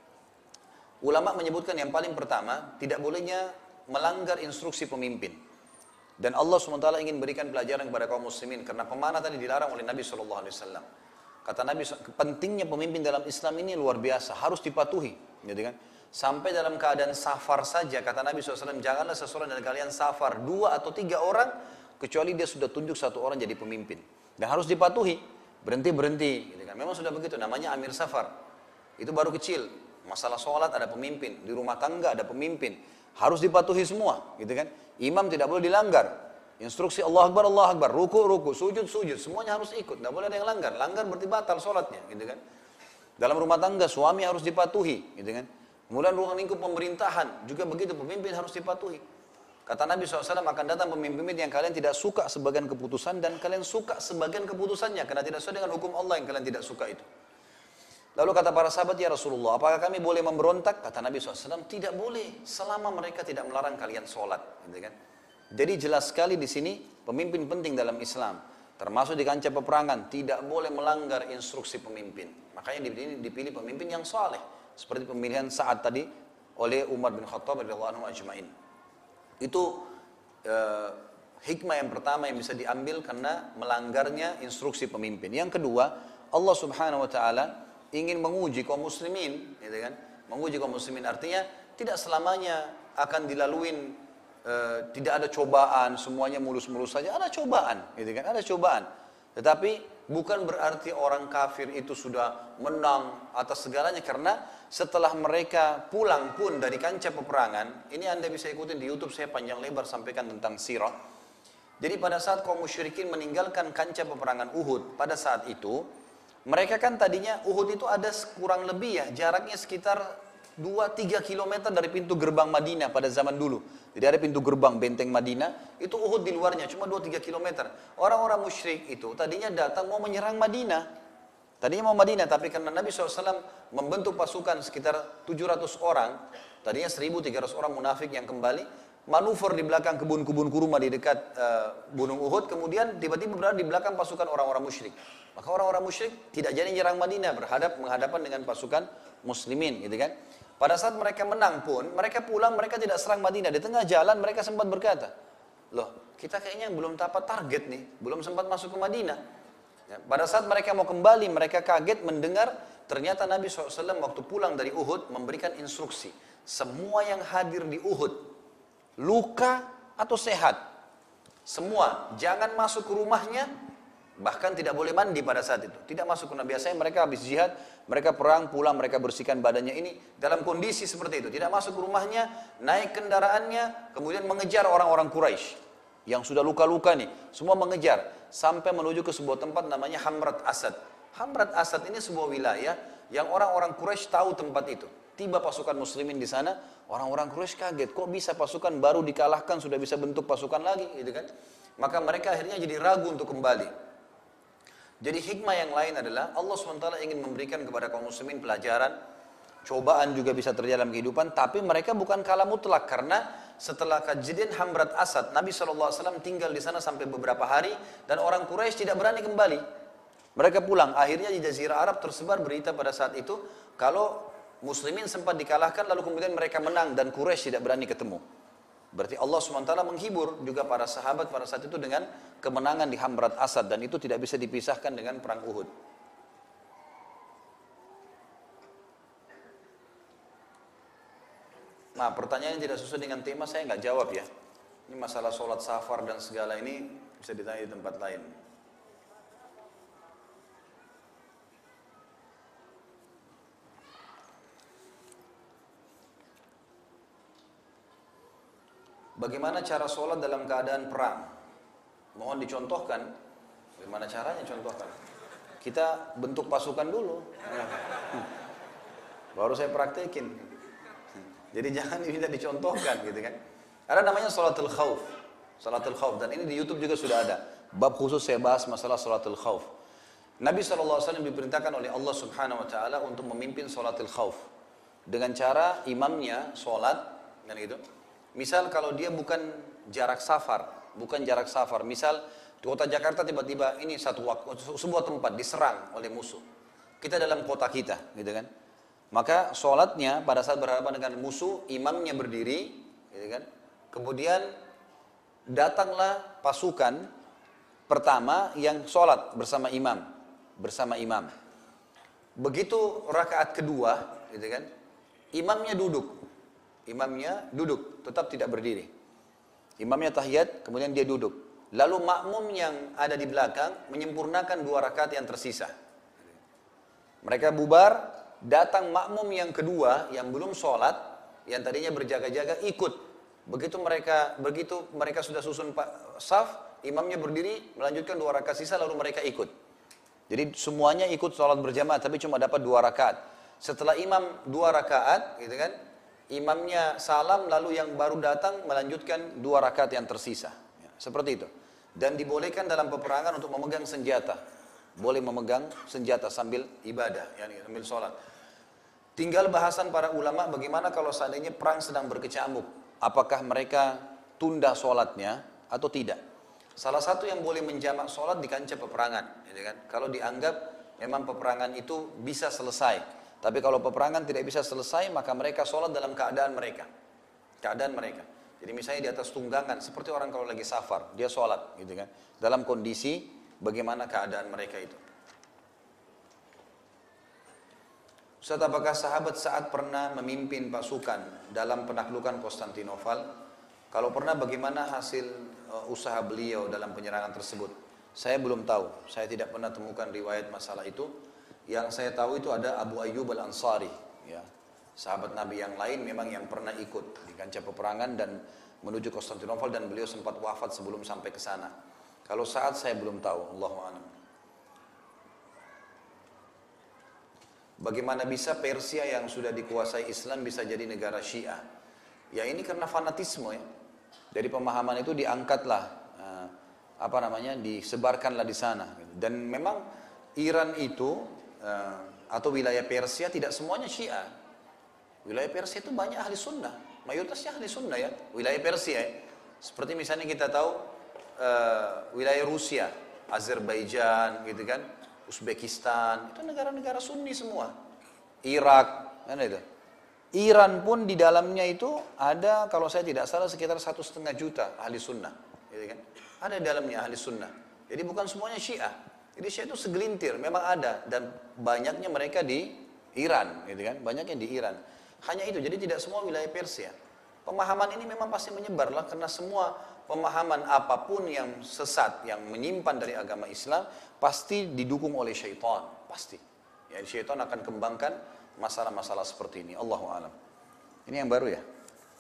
ulama menyebutkan yang paling pertama, tidak bolehnya melanggar instruksi pemimpin. Dan Allah SWT ingin berikan pelajaran kepada kaum muslimin, karena pemanah tadi dilarang oleh Nabi SAW. Kata Nabi, pentingnya pemimpin dalam Islam ini luar biasa, harus dipatuhi. Gitu kan? Sampai dalam keadaan safar saja, kata Nabi SAW, janganlah seseorang dari kalian safar 2 atau 3 orang, kecuali dia sudah tunjuk 1 orang jadi pemimpin. Dan harus dipatuhi, berhenti-berhenti. Gitu kan? Memang sudah begitu, namanya amir safar. Itu baru kecil, masalah sholat ada pemimpin, di rumah tangga ada pemimpin. Harus dipatuhi semua, gitu kan? Imam tidak boleh dilanggar. Instruksi Allah Akbar, ruku, sujud, semuanya harus ikut. Tidak boleh ada yang langgar. Langgar berarti batal sholatnya, gitu kan? Dalam rumah tangga suami harus dipatuhi, gitu kan? Kemudian ruang lingkup pemerintahan juga begitu, pemimpin harus dipatuhi. Kata Nabi SAW, akan datang pemimpin yang kalian tidak suka sebagian keputusan dan kalian suka sebagian keputusannya, karena tidak sesuai dengan hukum Allah yang kalian tidak suka itu. Lalu kata para sahabat, ya Rasulullah, apakah kami boleh memberontak? Kata Nabi SAW, tidak boleh selama mereka tidak melarang kalian sholat. Gitu kan? Jadi jelas sekali di sini pemimpin penting dalam Islam, termasuk di kancah peperangan, tidak boleh melanggar instruksi pemimpin. Makanya dipilih pemimpin yang saleh, seperti pemilihan Sa'ad tadi oleh Umar bin Khattab radhiyallahu anhu ajma'in. Itu hikmah yang pertama yang bisa diambil karena melanggarnya instruksi pemimpin. Yang kedua, Allah Subhanahu wa taala ingin menguji kaum muslimin, gitu kan? Menguji kaum muslimin artinya tidak selamanya akan dilaluin, tidak ada cobaan, semuanya mulus-mulus saja. Ada cobaan, gitu kan? Ada cobaan. Tetapi bukan berarti orang kafir itu sudah menang atas segalanya, karena setelah mereka pulang pun dari kancah peperangan, ini Anda bisa ikutin di YouTube, saya panjang lebar sampaikan tentang sirah. Jadi pada saat kaum musyrikin meninggalkan kancah peperangan Uhud, pada saat itu mereka kan tadinya Uhud itu ada kurang lebih jaraknya sekitar 2-3 km dari pintu gerbang Madinah pada zaman dulu. Jadi ada pintu gerbang benteng Madinah, itu Uhud di luarnya cuma 2-3 km. Orang-orang musyrik itu tadinya datang mau menyerang Madinah. Tadinya mau Madinah, tapi karena Nabi SAW membentuk pasukan sekitar 700 orang, tadinya 1.300 orang munafik yang kembali, manuver di belakang kebun-kebun kurma di dekat Gunung Uhud, kemudian tiba-tiba berada di belakang pasukan orang-orang musyrik. Maka orang-orang musyrik tidak jadi nyerang Madinah, menghadapan dengan pasukan muslimin, gitu kan? Pada saat mereka menang pun, mereka pulang, mereka tidak serang Madinah. Di tengah jalan mereka sempat berkata, loh, kita kayaknya belum dapat target nih, belum sempat masuk ke Madinah. Ya, pada saat mereka mau kembali, mereka kaget mendengar ternyata Nabi SAW waktu pulang dari Uhud memberikan instruksi, semua yang hadir di Uhud, luka atau sehat, semua jangan masuk ke rumahnya, bahkan tidak boleh mandi pada saat itu, tidak masuk ke rumah. Biasanya mereka habis jihad, mereka perang, pulang, mereka bersihkan badannya, ini dalam kondisi seperti itu, tidak masuk ke rumahnya, naik kendaraannya, kemudian mengejar orang-orang Quraisy yang sudah luka-luka nih, semua mengejar sampai menuju ke sebuah tempat namanya Hamrat Asad. Hamrat Asad ini sebuah wilayah yang orang-orang Quraisy tahu tempat itu. Tiba pasukan muslimin di sana, orang-orang Quraisy kaget, kok bisa pasukan baru dikalahkan sudah bisa bentuk pasukan lagi, gitu kan? Maka mereka akhirnya jadi ragu untuk kembali. Jadi hikmah yang lain adalah Allah SWT ingin memberikan kepada kaum muslimin pelajaran, cobaan juga bisa terjadi dalam kehidupan, tapi mereka bukan kalah mutlak, karena setelah kejadian Hamrat Asad, Nabi SAW tinggal di sana sampai beberapa hari dan orang Quraisy tidak berani kembali. Mereka pulang, akhirnya di Jazirah Arab tersebar berita pada saat itu kalau muslimin sempat dikalahkan lalu kemudian mereka menang dan Quraisy tidak berani ketemu. Berarti Allah SWT menghibur juga para sahabat pada saat itu dengan kemenangan di Hamrat Asad, dan itu tidak bisa dipisahkan dengan perang Uhud. Nah, pertanyaan yang tidak sesuai dengan tema saya nggak jawab ya. Ini masalah sholat safar dan segala ini bisa ditanya di tempat lain. Bagaimana cara sholat dalam keadaan perang? Mohon dicontohkan. Bagaimana caranya contohkan? Kita bentuk pasukan dulu. Baru saya praktekin. Jadi jangan diminta dicontohkan gitu kan. Ada namanya sholatul khauf. Sholatul khauf. Dan ini di YouTube juga sudah ada. Bab khusus saya bahas masalah sholatul khauf. Nabi SAW diperintahkan oleh Allah Subhanahu Wa Taala untuk memimpin sholatul khauf. Dengan cara imamnya sholat. Dan gitu. Misal kalau dia bukan jarak safar. Misal di kota Jakarta tiba-tiba ini sebuah tempat diserang oleh musuh. Kita dalam kota kita, gitu kan? Maka sholatnya pada saat berhadapan dengan musuh, imamnya berdiri, gitu kan? Kemudian datanglah pasukan pertama yang sholat bersama imam. Begitu rakaat kedua, gitu kan? Imamnya duduk, tetap tidak berdiri. Imamnya tahiyat, kemudian dia duduk. Lalu makmum yang ada di belakang menyempurnakan 2 rakaat yang tersisa. Mereka bubar, datang makmum yang kedua yang belum sholat, yang tadinya berjaga-jaga ikut. Begitu mereka sudah susun saf, imamnya berdiri, melanjutkan 2 rakaat sisa, lalu mereka ikut. Jadi semuanya ikut sholat berjamaah, tapi cuma dapat 2 rakaat. Setelah imam 2 rakaat, gitu kan? Imamnya salam, lalu yang baru datang melanjutkan 2 rakaat yang tersisa. Ya, seperti itu. Dan dibolehkan dalam peperangan untuk memegang senjata. Boleh memegang senjata sambil ibadah, yani sambil sholat. Tinggal bahasan para ulama bagaimana kalau seandainya perang sedang berkecamuk. Apakah mereka tunda sholatnya atau tidak. Salah satu yang boleh menjamak sholat di kancah peperangan. Gitu kan? Kalau dianggap memang peperangan itu bisa selesai. Tapi kalau peperangan tidak bisa selesai, maka mereka sholat dalam keadaan mereka. Jadi misalnya di atas tunggangan, seperti orang kalau lagi safar, dia sholat, gitu kan. Dalam kondisi bagaimana keadaan mereka itu. Ustaz, apakah sahabat Sa'ad pernah memimpin pasukan dalam penaklukan Konstantinopel? Kalau pernah, bagaimana hasil usaha beliau dalam penyerangan tersebut? Saya belum tahu, saya tidak pernah temukan riwayat masalah itu. Yang saya tahu itu ada Abu Ayyub al-Ansari, ya. Sahabat Nabi yang lain memang yang pernah ikut di kancah peperangan dan menuju Konstantinopel, dan beliau sempat wafat sebelum sampai ke sana. Kalau saat saya belum tahu, Allahu a'lam. Bagaimana bisa Persia yang sudah dikuasai Islam bisa jadi negara Syiah? Ya ini karena fanatisme ya. Dari pemahaman itu diangkatlah, disebarkanlah di sana. Dan memang Iran itu atau wilayah Persia tidak semuanya Syiah. Wilayah Persia itu banyak ahli sunnah, mayoritasnya ahli sunnah ya. Wilayah Persia ya. Seperti misalnya kita tahu wilayah Rusia, Azerbaijan gitu kan, Uzbekistan, itu negara-negara sunni semua. Irak, kan itu. Iran pun di dalamnya itu ada, kalau saya tidak salah, sekitar 1,5 juta ahli sunnah, gitu kan. Ada di dalamnya ahli sunnah. Jadi bukan semuanya Syiah. Jadi Syiah itu segelintir, memang ada, dan banyaknya mereka di Iran, gitu kan, banyaknya di Iran. Hanya itu, jadi tidak semua wilayah Persia. Pemahaman ini memang pasti menyebarlah, karena semua pemahaman apapun yang sesat, yang menyimpan dari agama Islam, pasti didukung oleh syaitan, pasti. Ya, syaitan akan kembangkan masalah-masalah seperti ini. Allahu a'lam. Ini yang baru ya.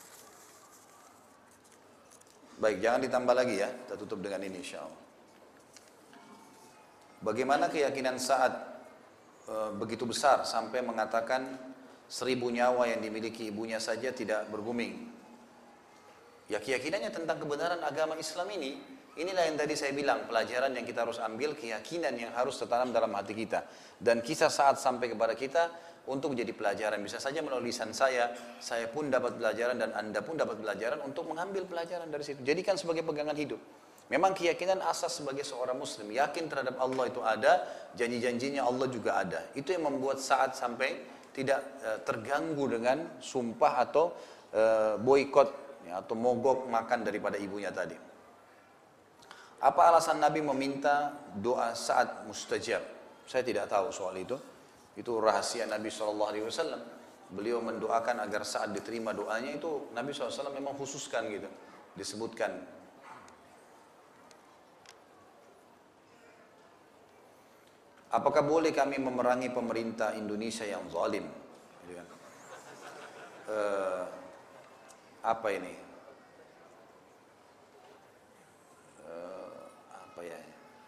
Baik, jangan ditambah lagi ya. Kita tutup dengan ini insyaallah. Bagaimana keyakinan Sa'ad begitu besar sampai mengatakan 1000 nyawa yang dimiliki ibunya saja tidak berguming? Ya, keyakinannya tentang kebenaran agama Islam ini, inilah yang tadi saya bilang, pelajaran yang kita harus ambil, keyakinan yang harus tertanam dalam hati kita. Dan kisah Sa'ad sampai kepada kita untuk menjadi pelajaran. Bisa saja melalui lisan saya pun dapat pelajaran dan Anda pun dapat pelajaran untuk mengambil pelajaran dari situ. Jadikan sebagai pegangan hidup. Memang keyakinan asas sebagai seorang muslim, yakin terhadap Allah itu ada, janji-janjinya Allah juga ada. Itu yang membuat Sa'ad sampai tidak terganggu dengan sumpah atau boikot ya, atau mogok makan daripada ibunya tadi. Apa alasan Nabi meminta doa Sa'ad mustajab? Saya tidak tahu soal itu. Itu rahasia Nabi SAW. beliau mendoakan agar saat diterima doanya itu Nabi SAW memang khususkan gitu, disebutkan. Apakah boleh kami memerangi pemerintah Indonesia yang zalim? Gitu kan. Apa ini? Apa ya?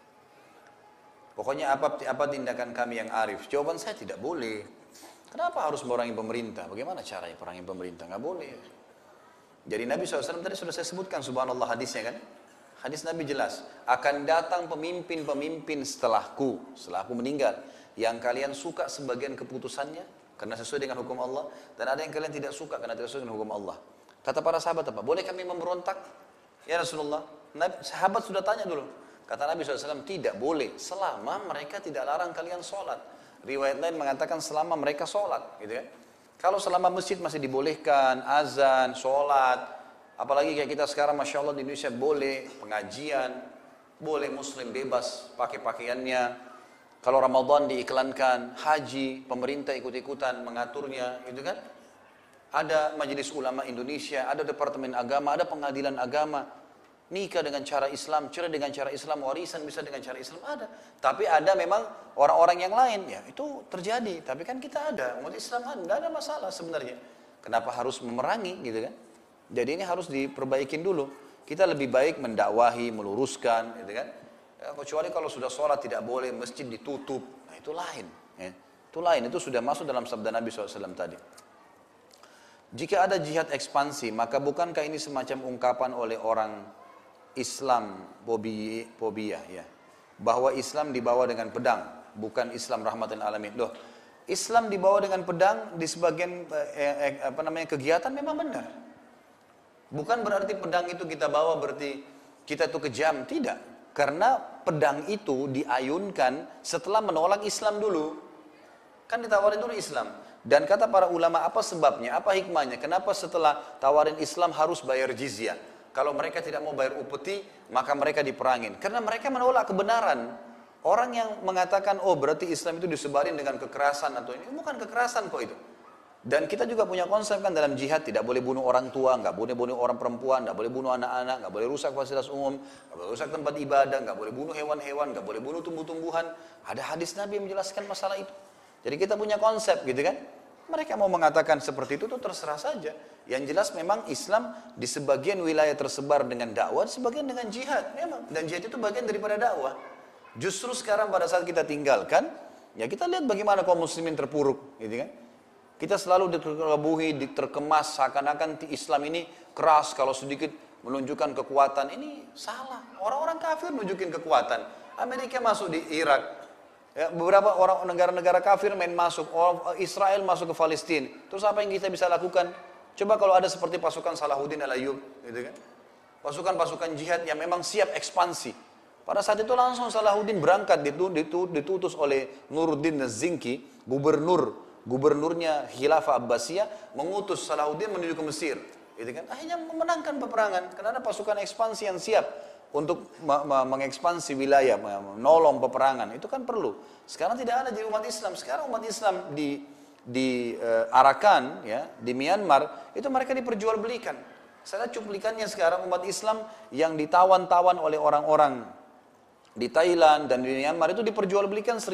Pokoknya apa tindakan kami yang arif? Jawaban saya tidak boleh. Kenapa harus memerangi pemerintah? Bagaimana caranya perangi pemerintah? Nggak boleh. Jadi Nabi SAW tadi sudah saya sebutkan, subhanallah hadisnya kan? Hadis Nabi jelas, akan datang pemimpin-pemimpin setelah aku meninggal, yang kalian suka sebagian keputusannya karena sesuai dengan hukum Allah, dan ada yang kalian tidak suka karena tidak sesuai dengan hukum Allah. Kata para sahabat apa? Boleh kami memberontak? Ya Rasulullah, sahabat sudah tanya dulu. Kata Nabi SAW, tidak boleh selama mereka tidak larang kalian sholat. Riwayat lain mengatakan selama mereka sholat, gitu kan? Kalau selama masjid masih dibolehkan, azan, sholat, apalagi kayak kita sekarang, Masya Allah di Indonesia boleh pengajian, boleh muslim bebas pakai pakaiannya. Kalau Ramadan diiklankan, haji, pemerintah ikut-ikutan mengaturnya, gitu kan? Ada Majelis Ulama Indonesia, ada Departemen Agama, ada Pengadilan Agama. Nikah dengan cara Islam, cerai dengan cara Islam, warisan bisa dengan cara Islam, ada. Tapi ada memang orang-orang yang lain, ya itu terjadi. Tapi kan kita ada, umat Islam kan, tidak ada masalah sebenarnya. Kenapa harus memerangi, gitu kan? Jadi ini harus diperbaikin dulu. Kita lebih baik mendakwahi, meluruskan, gitu kan? Ya, kecuali kalau sudah sholat tidak boleh, masjid ditutup, nah itu lain. Ya. Itu lain, itu sudah masuk dalam sabda Nabi SAW tadi. Jika ada jihad ekspansi, maka bukankah ini semacam ungkapan oleh orang Islam fobia, ya, bahwa Islam dibawa dengan pedang, bukan Islam rahmatan alamin. Loh, Islam dibawa dengan pedang di sebagian kegiatan memang benar. Bukan berarti pedang itu kita bawa berarti kita itu kejam, tidak. Karena pedang itu diayunkan setelah menolak Islam dulu. Kan ditawarin dulu Islam. Dan kata para ulama, apa sebabnya, apa hikmahnya? Kenapa setelah tawarin Islam harus bayar jizyah? Kalau mereka tidak mau bayar upeti, maka mereka diperangin. Karena mereka menolak kebenaran. Orang yang mengatakan, oh berarti Islam itu disebarin dengan kekerasan atau ini, bukan kekerasan kok itu. Dan kita juga punya konsep kan dalam jihad, tidak boleh bunuh orang tua, nggak boleh bunuh orang perempuan, nggak boleh bunuh anak-anak, nggak boleh rusak fasilitas umum, nggak boleh rusak tempat ibadah, nggak boleh bunuh hewan-hewan, nggak boleh bunuh tumbuh-tumbuhan. Ada hadis Nabi yang menjelaskan masalah itu. Jadi kita punya konsep gitu kan. Mereka mau mengatakan seperti itu tuh terserah saja. Yang jelas memang Islam di sebagian wilayah tersebar dengan dakwah, sebagian dengan jihad memang. Dan jihad itu bagian daripada dakwah. Justru sekarang pada saat kita tinggalkan, ya kita lihat bagaimana kaum muslimin terpuruk, gitu kan? Kita selalu diterkebuhi, diterkemas seakan-akan Islam ini keras, kalau sedikit menunjukkan kekuatan. Ini salah. Orang-orang kafir menunjukkan kekuatan. Amerika masuk di Irak. Ya, beberapa orang negara-negara kafir main masuk, Israel masuk ke Palestina. Terus apa yang kita bisa lakukan? Coba kalau ada seperti pasukan Salahuddin Al-Ayyub, gitu kan? Pasukan-pasukan jihad yang memang siap ekspansi. Pada saat itu langsung Salahuddin berangkat, ditutus oleh Nuruddin Az-Zinki, gubernurnya Khilafah Abbasiyah, mengutus Salahuddin menuju ke Mesir. Gitu kan? Akhirnya memenangkan peperangan, karena ada pasukan ekspansi yang siap untuk mengekspansi wilayah, menolong peperangan, itu kan perlu. Sekarang tidak ada di umat Islam. Sekarang umat Islam di Arakan, ya, di Myanmar, itu mereka diperjualbelikan. Saya lihat cuplikannya sekarang umat Islam yang ditawan-tawan oleh orang-orang di Thailand dan di Myanmar itu diperjualbelikan $1.000.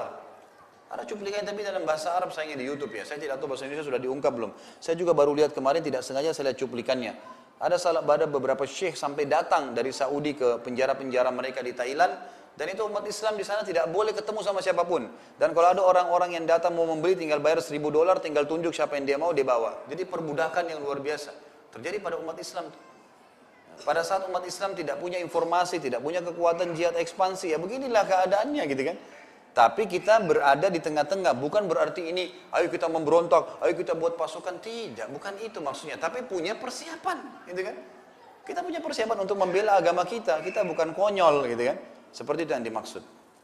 Ada cuplikannya tapi dalam bahasa Arab sayangnya di YouTube ya. Saya tidak tahu bahasa Indonesia sudah diungkap belum. Saya juga baru lihat kemarin, tidak sengaja saya lihat cuplikannya. Ada beberapa syekh sampai datang dari Saudi ke penjara-penjara mereka di Thailand, dan itu umat Islam di sana tidak boleh ketemu sama siapapun. Dan kalau ada orang-orang yang datang mau membeli, tinggal bayar $1.000, tinggal tunjuk siapa yang dia mau, dia bawa. Jadi perbudakan yang luar biasa terjadi pada umat Islam. Pada saat umat Islam tidak punya informasi, tidak punya kekuatan jihad ekspansi, ya beginilah keadaannya gitu kan. Tapi kita berada di tengah-tengah, bukan berarti ini, ayo kita memberontak, ayo kita buat pasukan, tidak, bukan itu maksudnya. Tapi punya persiapan, gitu kan? Kita punya persiapan untuk membela agama kita bukan konyol, gitu kan? Seperti itu yang dimaksud.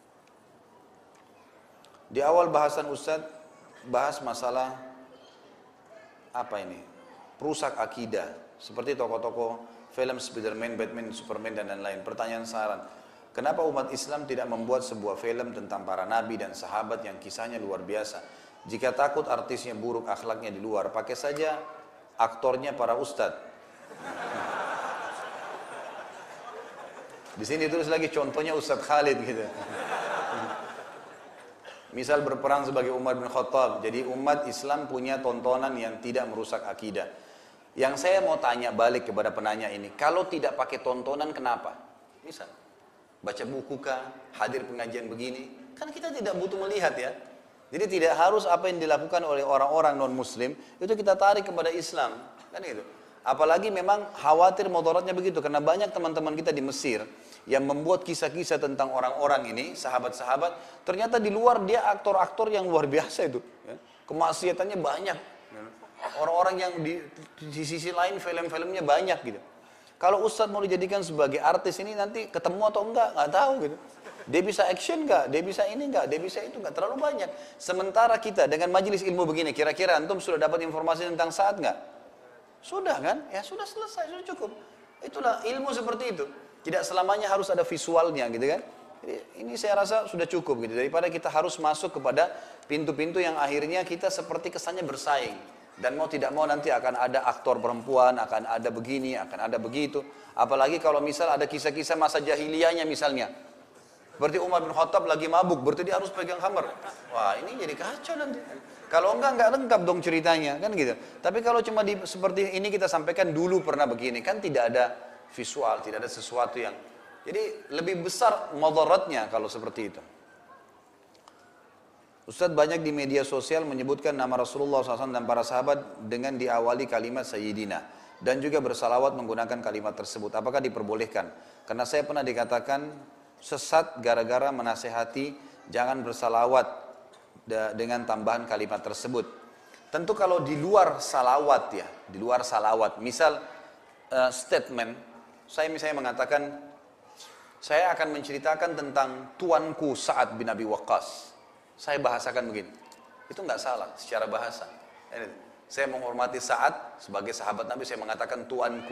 Di awal bahasan Ustadz, bahas masalah, apa ini? Perusak akidah, seperti tokoh-tokoh film Spiderman, Batman, Superman, dan lain-lain. Pertanyaan saran. Kenapa umat Islam tidak membuat sebuah film tentang para nabi dan sahabat yang kisahnya luar biasa? Jika takut artisnya buruk, akhlaknya di luar, pakai saja aktornya para ustadz. Di sini tulis lagi contohnya Ustadz Khalid gitu. Misal berperang sebagai Umar bin Khattab. Jadi umat Islam punya tontonan yang tidak merusak akidah. Yang saya mau tanya balik kepada penanya ini, kalau tidak pakai tontonan kenapa? Misal baca buku kah, hadir pengajian begini, kan kita tidak butuh melihat ya. Jadi tidak harus apa yang dilakukan oleh orang-orang non-muslim itu kita tarik kepada Islam, kan gitu. Apalagi memang khawatir mudaratnya begitu, karena banyak teman-teman kita di Mesir yang membuat kisah-kisah tentang orang-orang ini, sahabat-sahabat, ternyata di luar dia aktor-aktor yang luar biasa itu, ya. Kemaksiatannya banyak, orang-orang yang di sisi lain film-filmnya banyak gitu. Kalau Ustadz mau dijadikan sebagai artis ini nanti ketemu atau enggak tahu gitu. Dia bisa action enggak, dia bisa ini enggak, dia bisa itu enggak, terlalu banyak. Sementara kita dengan majelis ilmu begini, kira-kira antum sudah dapat informasi tentang saat enggak? Sudah kan? Ya sudah selesai, sudah cukup. Itulah ilmu seperti itu. Tidak selamanya harus ada visualnya gitu kan. Jadi ini saya rasa sudah cukup gitu. Daripada kita harus masuk kepada pintu-pintu yang akhirnya kita seperti kesannya bersaing. Dan mau tidak mau nanti akan ada aktor perempuan, akan ada begini, akan ada begitu. Apalagi kalau misal ada kisah-kisah masa jahiliyahnya misalnya. Seperti Umar bin Khattab lagi mabuk, berarti dia harus pegang khamar. Wah ini jadi kacau nanti. Kalau enggak lengkap dong ceritanya, kan gitu. Tapi kalau cuma seperti ini kita sampaikan dulu pernah begini, kan tidak ada visual, tidak ada sesuatu yang... Jadi lebih besar mudaratnya kalau seperti itu. Ustadz banyak di media sosial menyebutkan nama Rasulullah SAW dan para sahabat dengan diawali kalimat Sayyidina. Dan juga bersalawat menggunakan kalimat tersebut. Apakah diperbolehkan? Karena saya pernah dikatakan sesat gara-gara menasehati jangan bersalawat dengan tambahan kalimat tersebut. Tentu kalau di luar salawat ya, di luar salawat. Misal statement, saya misalnya mengatakan, saya akan menceritakan tentang tuanku Sa'ad bin Abi Waqqas. Saya bahasakan begini, itu nggak salah secara bahasa. Saya menghormati Sa'ad sebagai sahabat Nabi, saya mengatakan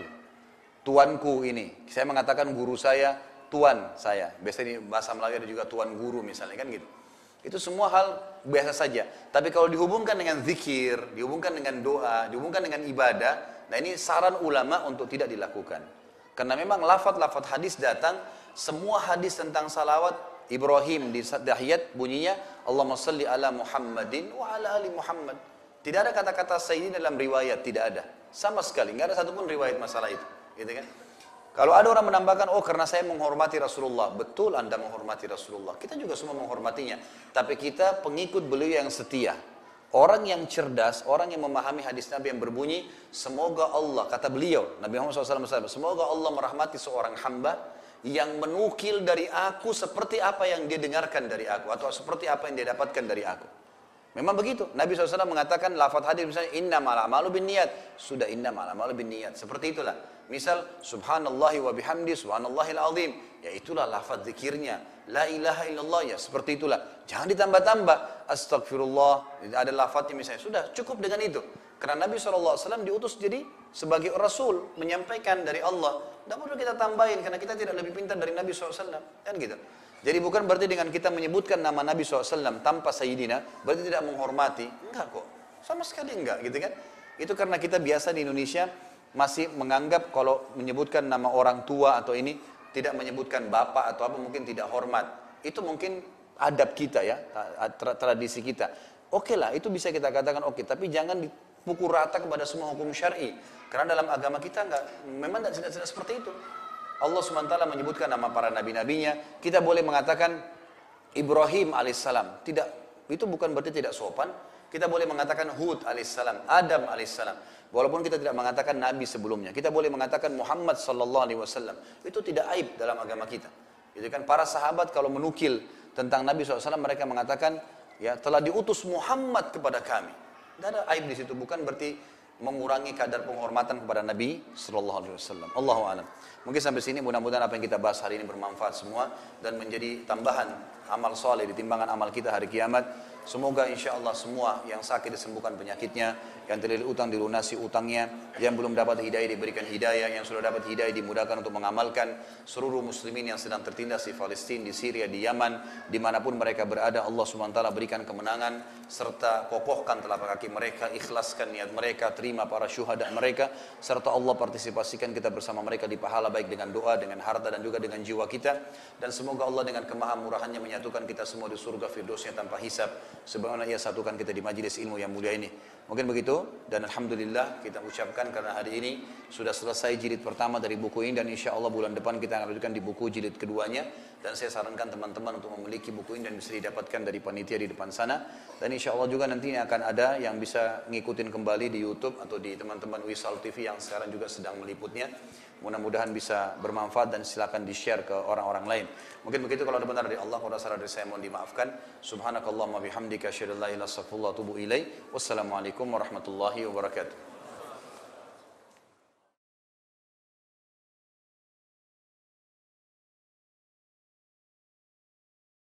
tuanku ini. Saya mengatakan guru saya, tuan saya. Biasanya di bahasa Melayu ada juga tuan guru misalnya kan gitu. Itu semua hal biasa saja. Tapi kalau dihubungkan dengan zikir, dihubungkan dengan doa, dihubungkan dengan ibadah, nah ini saran ulama untuk tidak dilakukan. Karena memang lafaz-lafaz hadis datang, semua hadis tentang salawat Ibrahim di tahiyat bunyinya Allahumma salli ala Muhammadin wa ala ali Muhammad. Tidak ada kata-kata sayyidina dalam riwayat, tidak ada. Sama sekali, enggak ada satupun riwayat masalah itu, gitu kan? Kalau ada orang menambahkan, oh karena saya menghormati Rasulullah. Betul Anda menghormati Rasulullah. Kita juga semua menghormatinya. Tapi kita pengikut beliau yang setia. Orang yang cerdas, orang yang memahami hadis Nabi yang berbunyi, semoga Allah, kata beliau, Nabi Muhammad SAW, semoga Allah merahmati seorang hamba yang menukil dari aku seperti apa yang dia dengarkan dari aku. Atau seperti apa yang dia dapatkan dari aku. Memang begitu. Nabi SAW mengatakan, lafaz hadis misalnya, innamal a'malu binniyat. Sudah innamal a'malu binniyat. Seperti itulah. Misal, subhanallahi wa bihamdi, subhanallahil azim. Ya itulah lafaz zikirnya. La ilaha illallah, ya seperti itulah. Jangan ditambah-tambah. Astagfirullah. Ada lafaznya misalnya. Sudah, cukup dengan itu. Karena Nabi SAW diutus jadi sebagai Rasul. Menyampaikan dari Allah. Tidak perlu kita tambahin. Karena kita tidak lebih pintar dari Nabi SAW. Kan gitu. Jadi bukan berarti dengan kita menyebutkan nama Nabi SAW tanpa Sayyidina, berarti tidak menghormati. Enggak kok. Sama sekali enggak gitu kan. Itu karena kita biasa di Indonesia masih menganggap kalau menyebutkan nama orang tua atau ini tidak menyebutkan bapak atau apa mungkin tidak hormat. Itu mungkin adab kita ya, tradisi kita. Oke lah, itu bisa kita katakan oke, tapi jangan dipukul rata kepada semua hukum syar'i. Karena dalam agama kita memang tidak seperti itu. Allah SWT menyebutkan nama para nabi-nabinya. Kita boleh mengatakan Ibrahim alaihissalam. Tidak, itu bukan berarti tidak sopan. Kita boleh mengatakan Hud alaihissalam, Adam alaihissalam. Walaupun kita tidak mengatakan nabi sebelumnya. Kita boleh mengatakan Muhammad sallallahu alaihi wasallam. Itu tidak aib dalam agama kita. Itu kan para sahabat kalau menukil tentang Nabi SAW mereka mengatakan ya telah diutus Muhammad kepada kami. Tidak ada aib di situ. Bukan berarti mengurangi kadar penghormatan kepada Nabi sallallahu alaihi wasallam. Allahu a'lam. Mungkin sampai sini mudah-mudahan apa yang kita bahas hari ini bermanfaat semua dan menjadi tambahan amal soleh di timbangan amal kita hari kiamat. Semoga insya Allah semua yang sakit disembuhkan penyakitnya, yang terlilit utang dilunasi utangnya, yang belum dapat hidayah diberikan hidayah, yang sudah dapat hidayah dimudahkan untuk mengamalkan, seluruh muslimin yang sedang tertindas di Palestina, di Syria, di Yaman, dimanapun mereka berada, Allah SWT berikan kemenangan, serta kokohkan telapak kaki mereka, ikhlaskan niat mereka, terima para syuhada mereka, serta Allah partisipasikan kita bersama mereka di pahala baik dengan doa, dengan harta dan juga dengan jiwa kita, dan semoga Allah dengan kemahamurahannya menyatukan kita semua di surga firdausnya tanpa hisab, sebagaimana Ia satukan kita di majelis ilmu yang mulia ini. Mungkin begitu, dan alhamdulillah kita ucapkan karena hari ini sudah selesai jilid pertama dari buku ini, dan insya Allah bulan depan kita akan lanjutkan di buku jilid keduanya, dan saya sarankan teman-teman untuk memiliki buku ini dan bisa didapatkan dari panitia di depan sana, dan insya Allah juga nanti akan ada yang bisa ngikutin kembali di YouTube atau di teman-teman Wisal TV yang sekarang juga sedang meliputnya. Mudah-mudahan bisa bermanfaat dan silakan di-share ke orang-orang lain. Mungkin begitu, kalau ada benar dari Allah, kalau ada salah dari saya mohon dimaafkan. Subhanakallahumma bihamdika asyhadu an la ilaha illa anta astaghfiruka wa atubu ilaik. Wassalamualaikum warahmatullahi wabarakatuh.